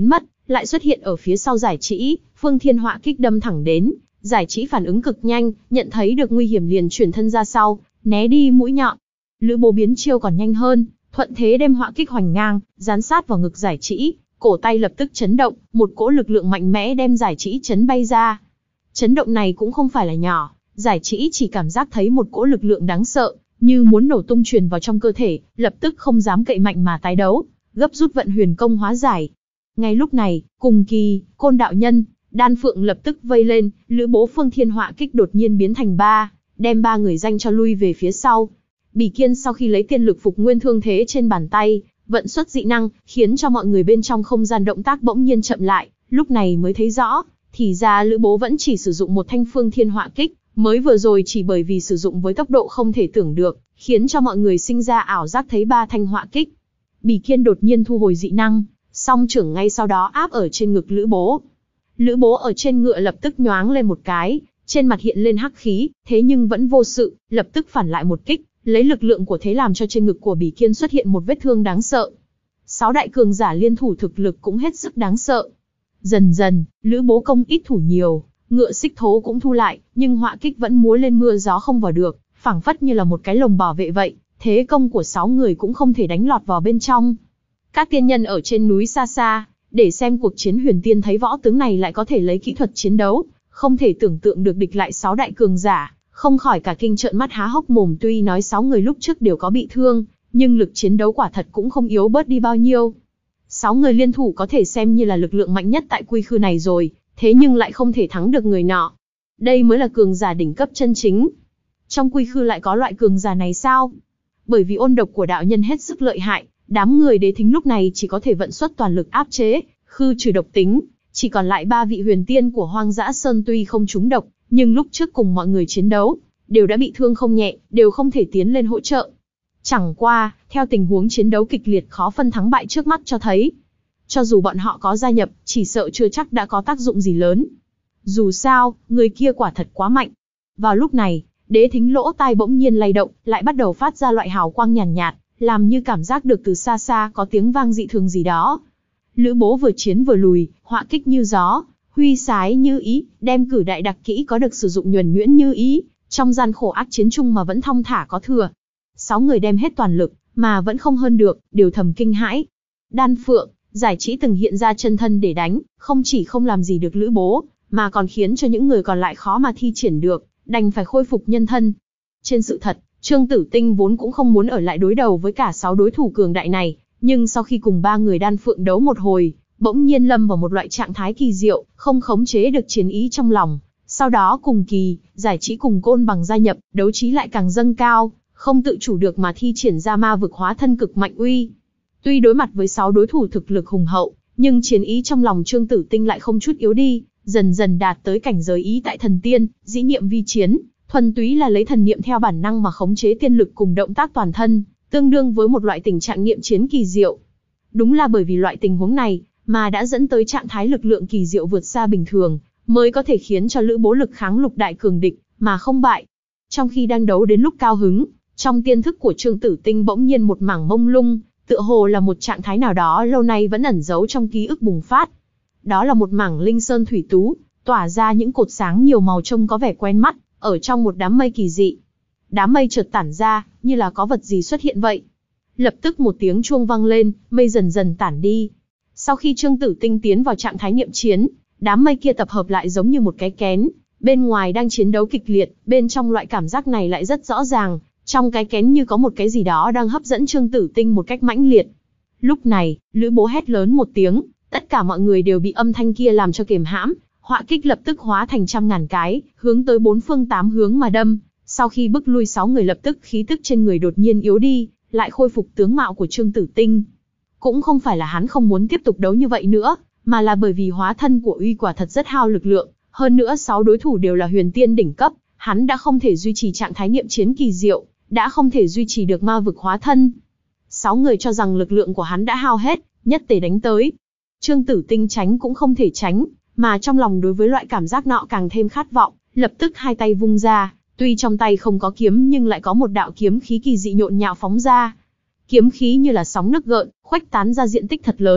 lại xuất hiện ở phía sau Giải Trĩ, Phương Thiên họa kích đâm thẳng đến. Giải Trĩ phản ứng cực nhanh, nhận thấy được nguy hiểm liền chuyển thân ra sau, né đi mũi nhọn. Lữ Bố biến chiêu còn nhanh hơn, thuận thế đem họa kích hoành ngang, dán sát vào ngực Giải Trĩ, cổ tay lập tức chấn động, một cỗ lực lượng mạnh mẽ đem Giải Trĩ chấn bay ra. Chấn động này cũng không phải là nhỏ, Giải Trĩ chỉ cảm giác thấy một cỗ lực lượng đáng sợ, như muốn nổ tung truyền vào trong cơ thể, lập tức không dám cậy mạnh mà tái đấu, gấp rút vận huyền công hóa giải. Ngay lúc này, Cùng Kỳ, Côn đạo nhân, Đan Phượng lập tức vây lên, Lữ Bố Phương Thiên họa kích đột nhiên biến thành ba, đem ba người danh cho lui về phía sau. Bỉ Kiên sau khi lấy tiên lực phục nguyên thương thế trên bàn tay, vận xuất dị năng, khiến cho mọi người bên trong không gian động tác bỗng nhiên chậm lại, lúc này mới thấy rõ, thì ra Lữ Bố vẫn chỉ sử dụng một thanh Phương Thiên họa kích, mới vừa rồi chỉ bởi vì sử dụng với tốc độ không thể tưởng được, khiến cho mọi người sinh ra ảo giác thấy ba thanh họa kích. Bỉ Kiên đột nhiên thu hồi dị năng, song trưởng ngay sau đó áp ở trên ngực Lữ Bố. Lữ Bố ở trên ngựa lập tức nhoáng lên một cái, trên mặt hiện lên hắc khí, thế nhưng vẫn vô sự, lập tức phản lại một kích, lấy lực lượng của thế làm cho trên ngực của Bỉ Kiên xuất hiện một vết thương đáng sợ. Sáu đại cường giả liên thủ thực lực cũng hết sức đáng sợ. Dần dần, Lữ Bố công ít thủ nhiều, ngựa xích thố cũng thu lại, nhưng họa kích vẫn múa lên mưa gió không vào được, phảng phất như là một cái lồng bảo vệ vậy, thế công của sáu người cũng không thể đánh lọt vào bên trong. Các tiên nhân ở trên núi xa xa, để xem cuộc chiến huyền tiên thấy võ tướng này lại có thể lấy kỹ thuật chiến đấu, không thể tưởng tượng được địch lại sáu đại cường giả, không khỏi cả kinh trợn mắt há hốc mồm. Tuy nói sáu người lúc trước đều có bị thương, nhưng lực chiến đấu quả thật cũng không yếu bớt đi bao nhiêu. Sáu người liên thủ có thể xem như là lực lượng mạnh nhất tại quy khư này rồi, thế nhưng lại không thể thắng được người nọ. Đây mới là cường giả đỉnh cấp chân chính. Trong quy khư lại có loại cường giả này sao? Bởi vì ôn độc của đạo nhân hết sức lợi hại, đám người đế thính lúc này chỉ có thể vận xuất toàn lực áp chế, khư trừ độc tính, chỉ còn lại ba vị huyền tiên của Hoang Dã Sơn tuy không trúng độc, nhưng lúc trước cùng mọi người chiến đấu, đều đã bị thương không nhẹ, đều không thể tiến lên hỗ trợ. Chẳng qua, theo tình huống chiến đấu kịch liệt khó phân thắng bại trước mắt cho thấy, cho dù bọn họ có gia nhập, chỉ sợ chưa chắc đã có tác dụng gì lớn. Dù sao, người kia quả thật quá mạnh. Vào lúc này, đế thính lỗ tai bỗng nhiên lay động, lại bắt đầu phát ra loại hào quang nhàn nhạt, nhạt, làm như cảm giác được từ xa xa có tiếng vang dị thường gì đó. Lữ Bố vừa chiến vừa lùi, họa kích như gió, huy sái như ý, đem cử đại đặc kỹ có được sử dụng nhuần nhuyễn như ý, trong gian khổ ác chiến chung mà vẫn thong thả có thừa. Sáu người đem hết toàn lực, mà vẫn không hơn được, đều thầm kinh hãi. Đan Phượng, Giải Trĩ từng hiện ra chân thân để đánh, không chỉ không làm gì được Lữ Bố, mà còn khiến cho những người còn lại khó mà thi triển được, đành phải khôi phục nhân thân. Trên sự thật, Trương Tử Tinh vốn cũng không muốn ở lại đối đầu với cả sáu đối thủ cường đại này, nhưng sau khi cùng ba người Đan Phượng đấu một hồi, bỗng nhiên lâm vào một loại trạng thái kỳ diệu, không khống chế được chiến ý trong lòng. Sau đó Cùng Kỳ, Giải Trĩ cùng Côn Bằng gia nhập, đấu trí lại càng dâng cao, không tự chủ được mà thi triển ra ma vực hóa thân cực mạnh uy. Tuy đối mặt với sáu đối thủ thực lực hùng hậu, nhưng chiến ý trong lòng Trương Tử Tinh lại không chút yếu đi, dần dần đạt tới cảnh giới ý tại thần tiên, dĩ niệm vi chiến, thuần túy là lấy thần niệm theo bản năng mà khống chế tiên lực cùng động tác toàn thân, tương đương với một loại tình trạng niệm chiến kỳ diệu. Đúng là bởi vì loại tình huống này, mà đã dẫn tới trạng thái lực lượng kỳ diệu vượt xa bình thường, mới có thể khiến cho Lữ Bố lực kháng lục đại cường địch, mà không bại. Trong khi đang đấu đến lúc cao hứng, trong tiên thức của Trương Tử Tinh bỗng nhiên một mảng mông lung, tựa hồ là một trạng thái nào đó lâu nay vẫn ẩn giấu trong ký ức bùng phát. Đó là một mảng linh sơn thủy tú, tỏa ra những cột sáng nhiều màu trông có vẻ quen mắt, ở trong một đám mây kỳ dị. Đám mây chợt tản ra, như là có vật gì xuất hiện vậy. Lập tức một tiếng chuông vang lên, mây dần dần tản đi. Sau khi Trương Tử Tinh tiến vào trạng thái niệm chiến, đám mây kia tập hợp lại giống như một cái kén, bên ngoài đang chiến đấu kịch liệt, bên trong loại cảm giác này lại rất rõ ràng, trong cái kén như có một cái gì đó đang hấp dẫn Trương Tử Tinh một cách mãnh liệt. Lúc này, Lữ Bố hét lớn một tiếng, tất cả mọi người đều bị âm thanh kia làm cho kiềm hãm, họa kích lập tức hóa thành trăm ngàn cái, hướng tới bốn phương tám hướng mà đâm. Sau khi bức lui sáu người lập tức khí tức trên người đột nhiên yếu đi, lại khôi phục tướng mạo của Trương Tử Tinh. Cũng không phải là hắn không muốn tiếp tục đấu như vậy nữa, mà là bởi vì hóa thân của uy quả thật rất hao lực lượng, hơn nữa sáu đối thủ đều là huyền tiên đỉnh cấp, hắn đã không thể duy trì trạng thái niệm chiến kỳ diệu, đã không thể duy trì được ma vực hóa thân. Sáu người cho rằng lực lượng của hắn đã hao hết, nhất tề đánh tới. Trương Tử Tinh tránh cũng không thể tránh, mà trong lòng đối với loại cảm giác nọ càng thêm khát vọng, lập tức hai tay vung ra, tuy trong tay không có kiếm nhưng lại có một đạo kiếm khí kỳ dị nhộn nhạo phóng ra. Kiếm khí như là sóng nước gợn, khuếch tán ra diện tích thật lớn,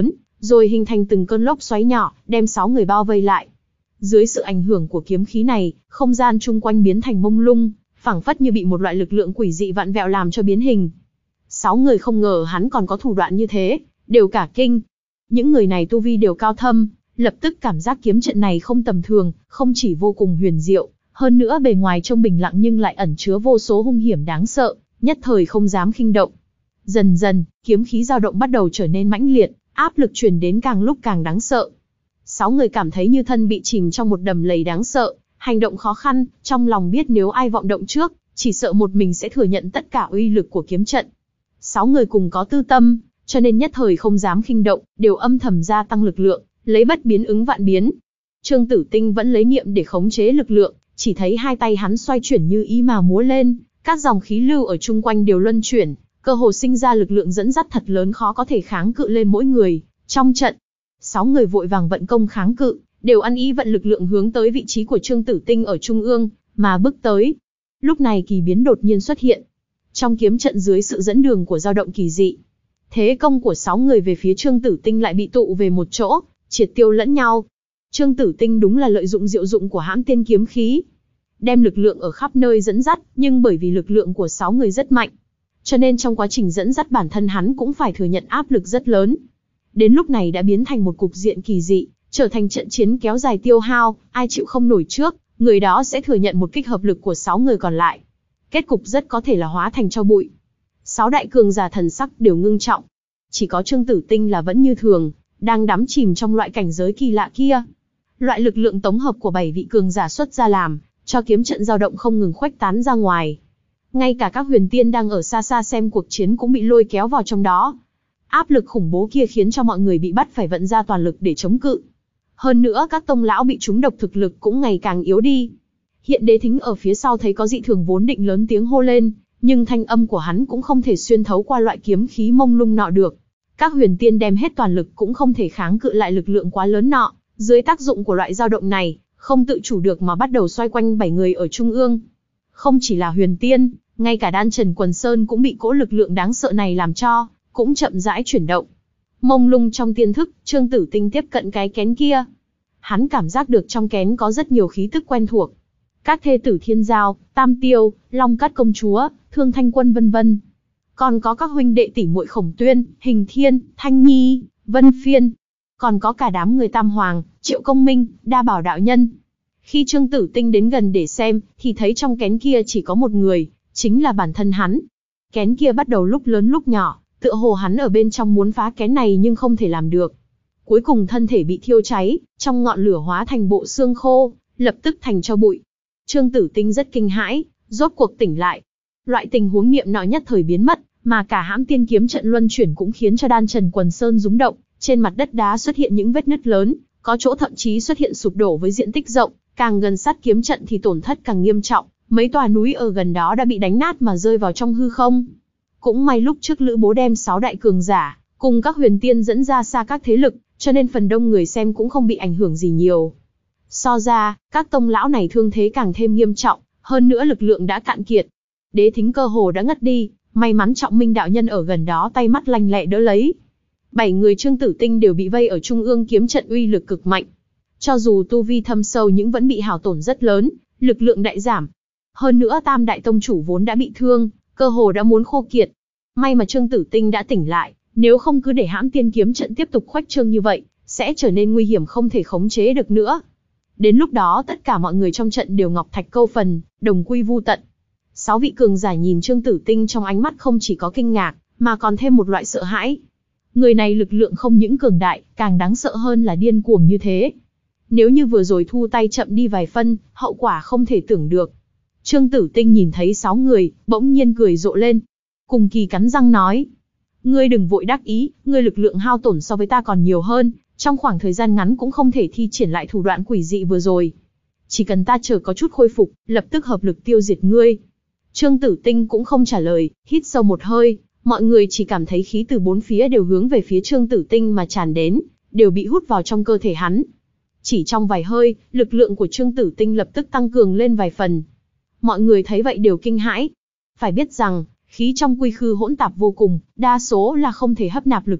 rồi hình thành từng cơn lốc xoáy nhỏ, đem sáu người bao vây lại. Dưới sự ảnh hưởng của kiếm khí này, không gian chung quanh biến thành mông lung, phảng phất như bị một loại lực lượng quỷ dị vặn vẹo làm cho biến hình. Sáu người không ngờ hắn còn có thủ đoạn như thế, đều cả kinh. Những người này tu vi đều cao thâm, lập tức cảm giác kiếm trận này không tầm thường, không chỉ vô cùng huyền diệu, hơn nữa bề ngoài trông bình lặng nhưng lại ẩn chứa vô số hung hiểm đáng sợ, nhất thời không dám khinh động. Dần dần, kiếm khí dao động bắt đầu trở nên mãnh liệt, áp lực truyền đến càng lúc càng đáng sợ. Sáu người cảm thấy như thân bị chìm trong một đầm lầy đáng sợ, hành động khó khăn, trong lòng biết nếu ai vọng động trước, chỉ sợ một mình sẽ thừa nhận tất cả uy lực của kiếm trận. Sáu người cùng có tư tâm, cho nên nhất thời không dám khinh động, đều âm thầm gia tăng lực lượng, lấy bất biến ứng vạn biến. Trương Tử Tinh vẫn lấy niệm để khống chế lực lượng, chỉ thấy hai tay hắn xoay chuyển như ý mà múa lên, các dòng khí lưu ở chung quanh đều luân chuyển, cơ hồ sinh ra lực lượng dẫn dắt thật lớn khó có thể kháng cự lên mỗi người. Trong trận, sáu người vội vàng vận công kháng cự, đều ăn ý vận lực lượng hướng tới vị trí của Trương Tử Tinh ở trung ương, mà bước tới. Lúc này kỳ biến đột nhiên xuất hiện. Trong kiếm trận dưới sự dẫn đường của dao động kỳ dị, thế công của sáu người về phía Trương Tử Tinh lại bị tụ về một chỗ, triệt tiêu lẫn nhau. Trương Tử Tinh đúng là lợi dụng diệu dụng của hãm tiên kiếm khí, đem lực lượng ở khắp nơi dẫn dắt, nhưng bởi vì lực lượng của sáu người rất mạnh, cho nên trong quá trình dẫn dắt bản thân hắn cũng phải thừa nhận áp lực rất lớn. Đến lúc này đã biến thành một cục diện kỳ dị, trở thành trận chiến kéo dài tiêu hao, ai chịu không nổi trước, người đó sẽ thừa nhận một kích hợp lực của sáu người còn lại. Kết cục rất có thể là hóa thành tro bụi. Sáu đại cường giả thần sắc đều ngưng trọng. Chỉ có Trương Tử Tinh là vẫn như thường, đang đắm chìm trong loại cảnh giới kỳ lạ kia. Loại lực lượng tổng hợp của bảy vị cường giả xuất ra làm cho kiếm trận dao động không ngừng khuếch tán ra ngoài. Ngay cả các huyền tiên đang ở xa xa xem cuộc chiến cũng bị lôi kéo vào trong đó. Áp lực khủng bố kia khiến cho mọi người bị bắt phải vận ra toàn lực để chống cự. Hơn nữa các tông lão bị trúng độc thực lực cũng ngày càng yếu đi. Hiện Đế Thính ở phía sau thấy có dị thường vốn định lớn tiếng hô lên, nhưng thanh âm của hắn cũng không thể xuyên thấu qua loại kiếm khí mông lung nọ được. Các huyền tiên đem hết toàn lực cũng không thể kháng cự lại lực lượng quá lớn nọ, dưới tác dụng của loại dao động này, không tự chủ được mà bắt đầu xoay quanh bảy người ở trung ương. Không chỉ là huyền tiên, ngay cả Đan Trần Quần Sơn cũng bị cỗ lực lượng đáng sợ này làm cho, cũng chậm rãi chuyển động. Mông lung trong tiên thức, Trương Tử Tinh tiếp cận cái kén kia. Hắn cảm giác được trong kén có rất nhiều khí tức quen thuộc. Các thê tử Thiên Giao, Tam Tiêu, Long Cát Công Chúa, Thương Thanh Quân vân vân. Còn có các huynh đệ tỷ muội Khổng Tuyên, Hình Thiên, Thanh Nhi, Vân Phiên. Còn có cả đám người Tam Hoàng, Triệu Công Minh, Đa Bảo đạo nhân. Khi Trương Tử Tinh đến gần để xem, thì thấy trong kén kia chỉ có một người, chính là bản thân hắn. Kén kia bắt đầu lúc lớn lúc nhỏ, tựa hồ hắn ở bên trong muốn phá kén này nhưng không thể làm được. Cuối cùng thân thể bị thiêu cháy, trong ngọn lửa hóa thành bộ xương khô, lập tức thành tro bụi. Trương Tử Tinh rất kinh hãi, rốt cuộc tỉnh lại. Loại tình huống niệm nọ nhất thời biến mất, mà cả hãm tiên kiếm trận luân chuyển cũng khiến cho Đan Trần Quần Sơn rúng động, trên mặt đất đá xuất hiện những vết nứt lớn, có chỗ thậm chí xuất hiện sụp đổ với diện tích rộng, càng gần sát kiếm trận thì tổn thất càng nghiêm trọng, mấy tòa núi ở gần đó đã bị đánh nát mà rơi vào trong hư không. Cũng may lúc trước Lữ Bố đem sáu đại cường giả cùng các huyền tiên dẫn ra xa các thế lực, cho nên phần đông người xem cũng không bị ảnh hưởng gì nhiều. So ra, các tông lão này thương thế càng thêm nghiêm trọng, hơn nữa lực lượng đã cạn kiệt. Đế Thính cơ hồ đã ngất đi, may mắn Trọng Minh đạo nhân ở gần đó tay mắt lanh lẹ đỡ lấy. Bảy người Trương Tử Tinh đều bị vây ở trung ương kiếm trận uy lực cực mạnh. Cho dù tu vi thâm sâu nhưng vẫn bị hao tổn rất lớn, lực lượng đại giảm. Hơn nữa Tam đại tông chủ vốn đã bị thương, cơ hồ đã muốn khô kiệt. May mà Trương Tử Tinh đã tỉnh lại, nếu không cứ để hãm tiên kiếm trận tiếp tục khuếch trương như vậy, sẽ trở nên nguy hiểm không thể khống chế được nữa. Đến lúc đó tất cả mọi người trong trận đều ngọc thạch câu phần, đồng quy vu tận. Sáu vị cường giả nhìn Trương Tử Tinh trong ánh mắt không chỉ có kinh ngạc, mà còn thêm một loại sợ hãi. Người này lực lượng không những cường đại, càng đáng sợ hơn là điên cuồng như thế. Nếu như vừa rồi thu tay chậm đi vài phân, hậu quả không thể tưởng được. Trương Tử Tinh nhìn thấy sáu người, bỗng nhiên cười rộ lên. Cùng Kỳ cắn răng nói. Ngươi đừng vội đắc ý, ngươi lực lượng hao tổn so với ta còn nhiều hơn, trong khoảng thời gian ngắn cũng không thể thi triển lại thủ đoạn quỷ dị vừa rồi. Chỉ cần ta chờ có chút khôi phục, lập tức hợp lực tiêu diệt ngươi. Trương Tử Tinh cũng không trả lời, hít sâu một hơi, mọi người chỉ cảm thấy khí từ bốn phía đều hướng về phía Trương Tử Tinh mà tràn đến, đều bị hút vào trong cơ thể hắn. Chỉ trong vài hơi, lực lượng của Trương Tử Tinh lập tức tăng cường lên vài phần. Mọi người thấy vậy đều kinh hãi. Phải biết rằng, khí trong quy khư hỗn tạp vô cùng, đa số là không thể hấp nạp lực lượng,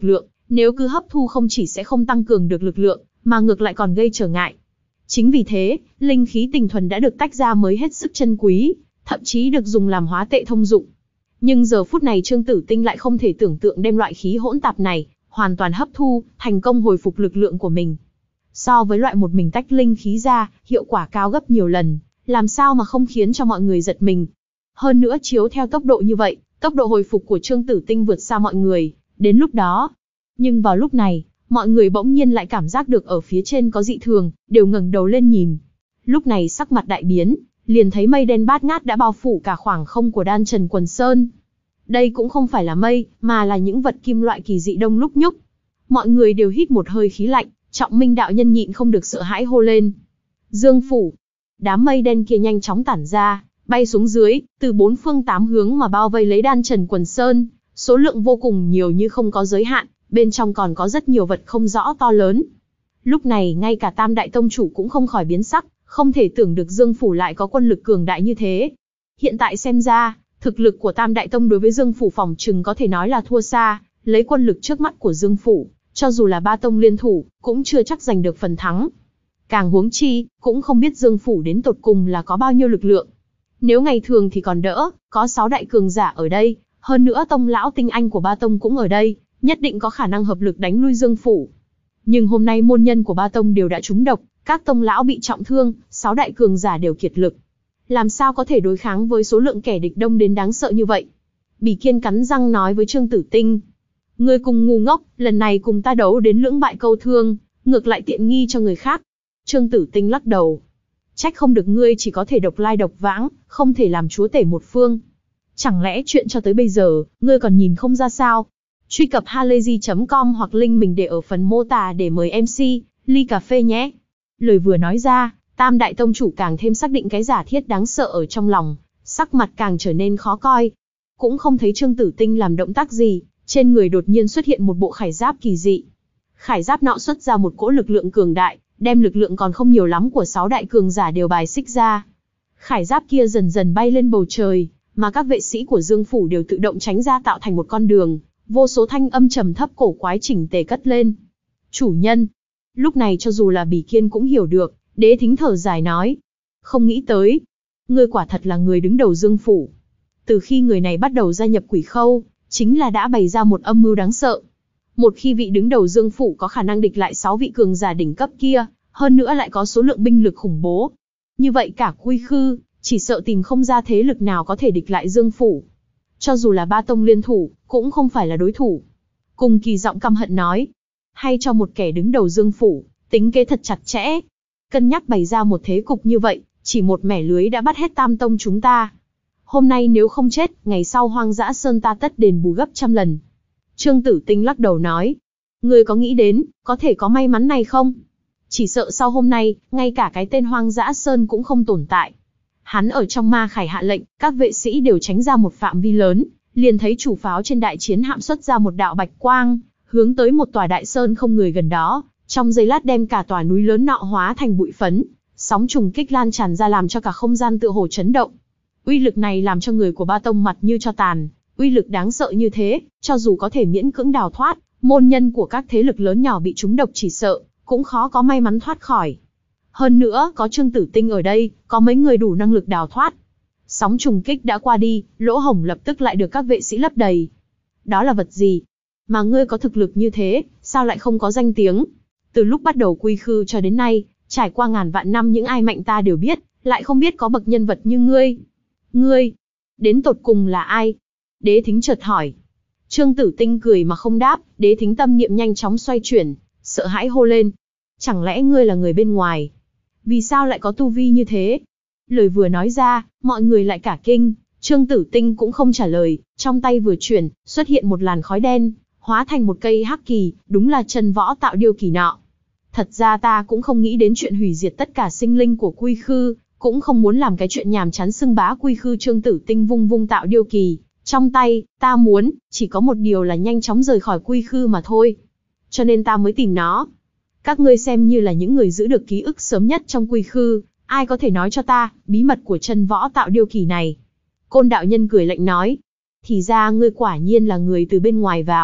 Nếu cứ hấp thu không chỉ sẽ không tăng cường được lực lượng, mà ngược lại còn gây trở ngại. Chính vì thế, linh khí tinh thuần đã được tách ra mới hết sức chân quý, thậm chí được dùng làm hóa tệ thông dụng. Nhưng giờ phút này Trương Tử Tinh lại không thể tưởng tượng đem loại khí hỗn tạp này, hoàn toàn hấp thu, thành công hồi phục lực lượng của mình. So với loại một mình tách linh khí ra, hiệu quả cao gấp nhiều lần, làm sao mà không khiến cho mọi người giật mình. Hơn nữa chiếu theo tốc độ như vậy, tốc độ hồi phục của Trương Tử Tinh vượt xa mọi người, đến lúc đó. Nhưng vào lúc này, mọi người bỗng nhiên lại cảm giác được ở phía trên có dị thường, đều ngẩng đầu lên nhìn. Lúc này sắc mặt đại biến, liền thấy mây đen bát ngát đã bao phủ cả khoảng không của Đan Trần Quần Sơn. Đây cũng không phải là mây, mà là những vật kim loại kỳ dị đông lúc nhúc. Mọi người đều hít một hơi khí lạnh, Trọng Minh đạo nhân nhịn không được sợ hãi hô lên. Dương phủ. Đám mây đen kia nhanh chóng tản ra, bay xuống dưới, từ bốn phương tám hướng mà bao vây lấy Đan Trần Quần Sơn, số lượng vô cùng nhiều như không có giới hạn, bên trong còn có rất nhiều vật không rõ to lớn. Lúc này ngay cả Tam Đại Tông Chủ cũng không khỏi biến sắc, không thể tưởng được Dương phủ lại có quân lực cường đại như thế. Hiện tại xem ra, thực lực của Tam Đại Tông đối với Dương phủ phòng trừng có thể nói là thua xa, lấy quân lực trước mắt của Dương phủ, cho dù là ba tông liên thủ, cũng chưa chắc giành được phần thắng. Càng huống chi, cũng không biết Dương phủ đến tột cùng là có bao nhiêu lực lượng. Nếu ngày thường thì còn đỡ, có sáu đại cường giả ở đây, hơn nữa tông lão tinh anh của ba tông cũng ở đây, nhất định có khả năng hợp lực đánh lui Dương phủ. Nhưng hôm nay môn nhân của ba tông đều đã trúng độc, các tông lão bị trọng thương, sáu đại cường giả đều kiệt lực. Làm sao có thể đối kháng với số lượng kẻ địch đông đến đáng sợ như vậy? Bỉ Kiên cắn răng nói với Trương Tử Tinh. Ngươi cùng ngu ngốc, lần này cùng ta đấu đến lưỡng bại câu thương, ngược lại tiện nghi cho người khác. Trương Tử Tinh lắc đầu. Trách không được ngươi chỉ có thể độc lai độc vãng, không thể làm chúa tể một phương. Chẳng lẽ chuyện cho tới bây giờ, ngươi còn nhìn không ra sao? Truy cập halayzi chấm com hoặc link mình để ở phần mô tả để mời em xê, ly cà phê nhé. Lời vừa nói ra, Tam Đại Tông Chủ càng thêm xác định cái giả thiết đáng sợ ở trong lòng, sắc mặt càng trở nên khó coi. Cũng không thấy Trương Tử Tinh làm động tác gì, trên người đột nhiên xuất hiện một bộ khải giáp kỳ dị. Khải giáp nọ xuất ra một cỗ lực lượng cường đại, đem lực lượng còn không nhiều lắm của sáu đại cường giả đều bài xích ra. Khải giáp kia dần dần bay lên bầu trời, mà các vệ sĩ của Dương phủ đều tự động tránh ra tạo thành một con đường, vô số thanh âm trầm thấp cổ quái chỉnh tề cất lên. Chủ nhân. Lúc này cho dù là Bỉ Kiên cũng hiểu được, Đế Thính thở dài nói. Không nghĩ tới. Ngươi quả thật là người đứng đầu Dương phủ. Từ khi người này bắt đầu gia nhập Quỷ Khâu, chính là đã bày ra một âm mưu đáng sợ. Một khi vị đứng đầu Dương phủ có khả năng địch lại sáu vị cường giả đỉnh cấp kia, hơn nữa lại có số lượng binh lực khủng bố. Như vậy cả Quy Khư, chỉ sợ tìm không ra thế lực nào có thể địch lại Dương phủ. Cho dù là ba tông liên thủ, cũng không phải là đối thủ. Cùng Kỳ giọng căm hận nói. Hay cho một kẻ đứng đầu Dương phủ, tính kế thật chặt chẽ. Cân nhắc bày ra một thế cục như vậy, chỉ một mẻ lưới đã bắt hết tam tông chúng ta. Hôm nay nếu không chết, ngày sau Hoang Dã Sơn ta tất đền bù gấp trăm lần. Trương Tử Tinh lắc đầu nói. Ngươi có nghĩ đến, có thể có may mắn này không? Chỉ sợ sau hôm nay, ngay cả cái tên Hoang Dã Sơn cũng không tồn tại. Hắn ở trong ma khải hạ lệnh, các vệ sĩ đều tránh ra một phạm vi lớn, liền thấy chủ pháo trên đại chiến hạm xuất ra một đạo bạch quang, hướng tới một tòa đại sơn không người gần đó, trong giây lát đem cả tòa núi lớn nọ hóa thành bụi phấn, sóng trùng kích lan tràn ra làm cho cả không gian tựa hồ chấn động. Uy lực này làm cho người của ba tông mặt như cho tàn, uy lực đáng sợ như thế, cho dù có thể miễn cưỡng đào thoát, môn nhân của các thế lực lớn nhỏ bị trúng độc chỉ sợ, cũng khó có may mắn thoát khỏi. Hơn nữa, có Trương Tử Tinh ở đây, có mấy người đủ năng lực đào thoát. Sóng trùng kích đã qua đi, lỗ hổng lập tức lại được các vệ sĩ lấp đầy. Đó là vật gì? Mà ngươi có thực lực như thế, sao lại không có danh tiếng? Từ lúc bắt đầu Quy Khư cho đến nay, trải qua ngàn vạn năm những ai mạnh ta đều biết, lại không biết có bậc nhân vật như ngươi. Ngươi, đến tột cùng là ai? Đế Thính chợt hỏi. Trương Tử Tinh cười mà không đáp, Đế Thính tâm niệm nhanh chóng xoay chuyển, sợ hãi hô lên. Chẳng lẽ ngươi là người bên ngoài? Vì sao lại có tu vi như thế? Lời vừa nói ra, mọi người lại cả kinh, Trương Tử Tinh cũng không trả lời, trong tay vừa chuyển, xuất hiện một làn khói đen, hóa thành một cây hắc kỳ, đúng là chân võ tạo điêu kỳ nọ. Thật ra ta cũng không nghĩ đến chuyện hủy diệt tất cả sinh linh của Quy Khư, cũng không muốn làm cái chuyện nhàm chán xưng bá Quy Khư. Trương Tử Tinh vung vung tạo điêu kỳ, trong tay, ta muốn, chỉ có một điều là nhanh chóng rời khỏi Quy Khư mà thôi. Cho nên ta mới tìm nó. Các ngươi xem như là những người giữ được ký ức sớm nhất trong Quy Khư, ai có thể nói cho ta, bí mật của chân võ tạo điêu kỳ này? Côn đạo nhân cười lạnh nói. Thì ra ngươi quả nhiên là người từ bên ngoài vào,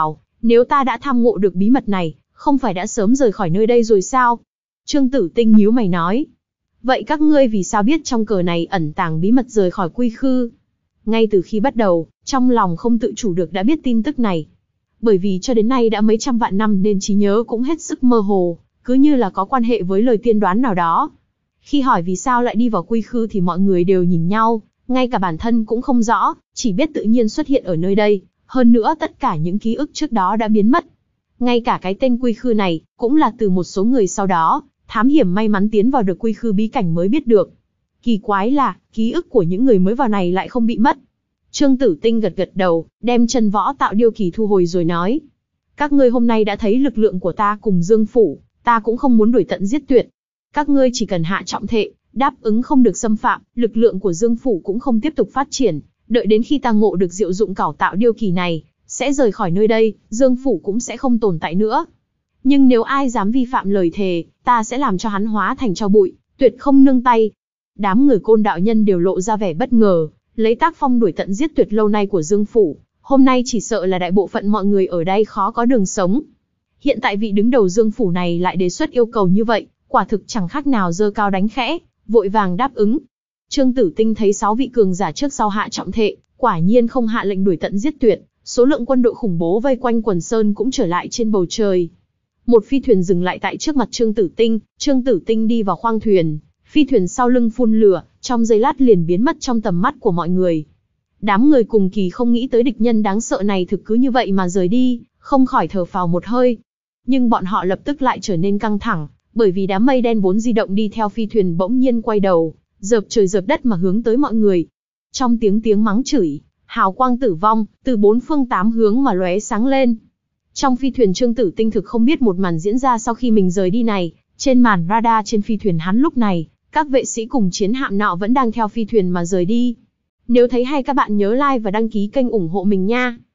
Nếu ta đã tham ngộ được bí mật này, không phải đã sớm rời khỏi nơi đây rồi sao? Trương Tử Tinh nhíu mày nói. Vậy các ngươi vì sao biết trong cờ này ẩn tàng bí mật rời khỏi quy khư? Ngay từ khi bắt đầu, trong lòng không tự chủ được đã biết tin tức này. Bởi vì cho đến nay đã mấy trăm vạn năm nên trí nhớ cũng hết sức mơ hồ, cứ như là có quan hệ với lời tiên đoán nào đó. Khi hỏi vì sao lại đi vào quy khư thì mọi người đều nhìn nhau, ngay cả bản thân cũng không rõ, chỉ biết tự nhiên xuất hiện ở nơi đây. Hơn nữa tất cả những ký ức trước đó đã biến mất. Ngay cả cái tên quy khư này, cũng là từ một số người sau đó, thám hiểm may mắn tiến vào được quy khư bí cảnh mới biết được. Kỳ quái là, ký ức của những người mới vào này lại không bị mất. Trương Tử Tinh gật gật đầu, đem chân võ tạo điêu kỳ thu hồi rồi nói. Các ngươi hôm nay đã thấy lực lượng của ta cùng Dương Phủ, ta cũng không muốn đuổi tận giết tuyệt. Các ngươi chỉ cần hạ trọng thệ, đáp ứng không được xâm phạm, lực lượng của Dương Phủ cũng không tiếp tục phát triển. Đợi đến khi ta ngộ được diệu dụng cảo tạo điêu kỳ này, sẽ rời khỏi nơi đây, Dương Phủ cũng sẽ không tồn tại nữa. Nhưng nếu ai dám vi phạm lời thề, ta sẽ làm cho hắn hóa thành tro bụi, tuyệt không nương tay. Đám người Côn đạo nhân đều lộ ra vẻ bất ngờ, lấy tác phong đuổi tận giết tuyệt lâu nay của Dương Phủ, hôm nay chỉ sợ là đại bộ phận mọi người ở đây khó có đường sống. Hiện tại vị đứng đầu Dương Phủ này lại đề xuất yêu cầu như vậy, quả thực chẳng khác nào giơ cao đánh khẽ, vội vàng đáp ứng. Trương Tử Tinh thấy sáu vị cường giả trước sau hạ trọng thệ, quả nhiên không hạ lệnh đuổi tận giết tuyệt, số lượng quân đội khủng bố vây quanh quần sơn cũng trở lại trên bầu trời. Một phi thuyền dừng lại tại trước mặt Trương Tử Tinh, Trương Tử Tinh đi vào khoang thuyền, phi thuyền sau lưng phun lửa, trong giây lát liền biến mất trong tầm mắt của mọi người. Đám người cùng kỳ không nghĩ tới địch nhân đáng sợ này thực cứ như vậy mà rời đi, không khỏi thở phào một hơi. Nhưng bọn họ lập tức lại trở nên căng thẳng, bởi vì đám mây đen vốn di động đi theo phi thuyền bỗng nhiên quay đầu, dợp trời dợp đất mà hướng tới mọi người. Trong tiếng tiếng mắng chửi, hào quang tử vong, từ bốn phương tám hướng mà lóe sáng lên. Trong phi thuyền Trương Tử Tinh thực không biết một màn diễn ra sau khi mình rời đi này, trên màn radar trên phi thuyền hắn lúc này, các vệ sĩ cùng chiến hạm nọ vẫn đang theo phi thuyền mà rời đi. Nếu thấy hay các bạn nhớ like và đăng ký kênh ủng hộ mình nha.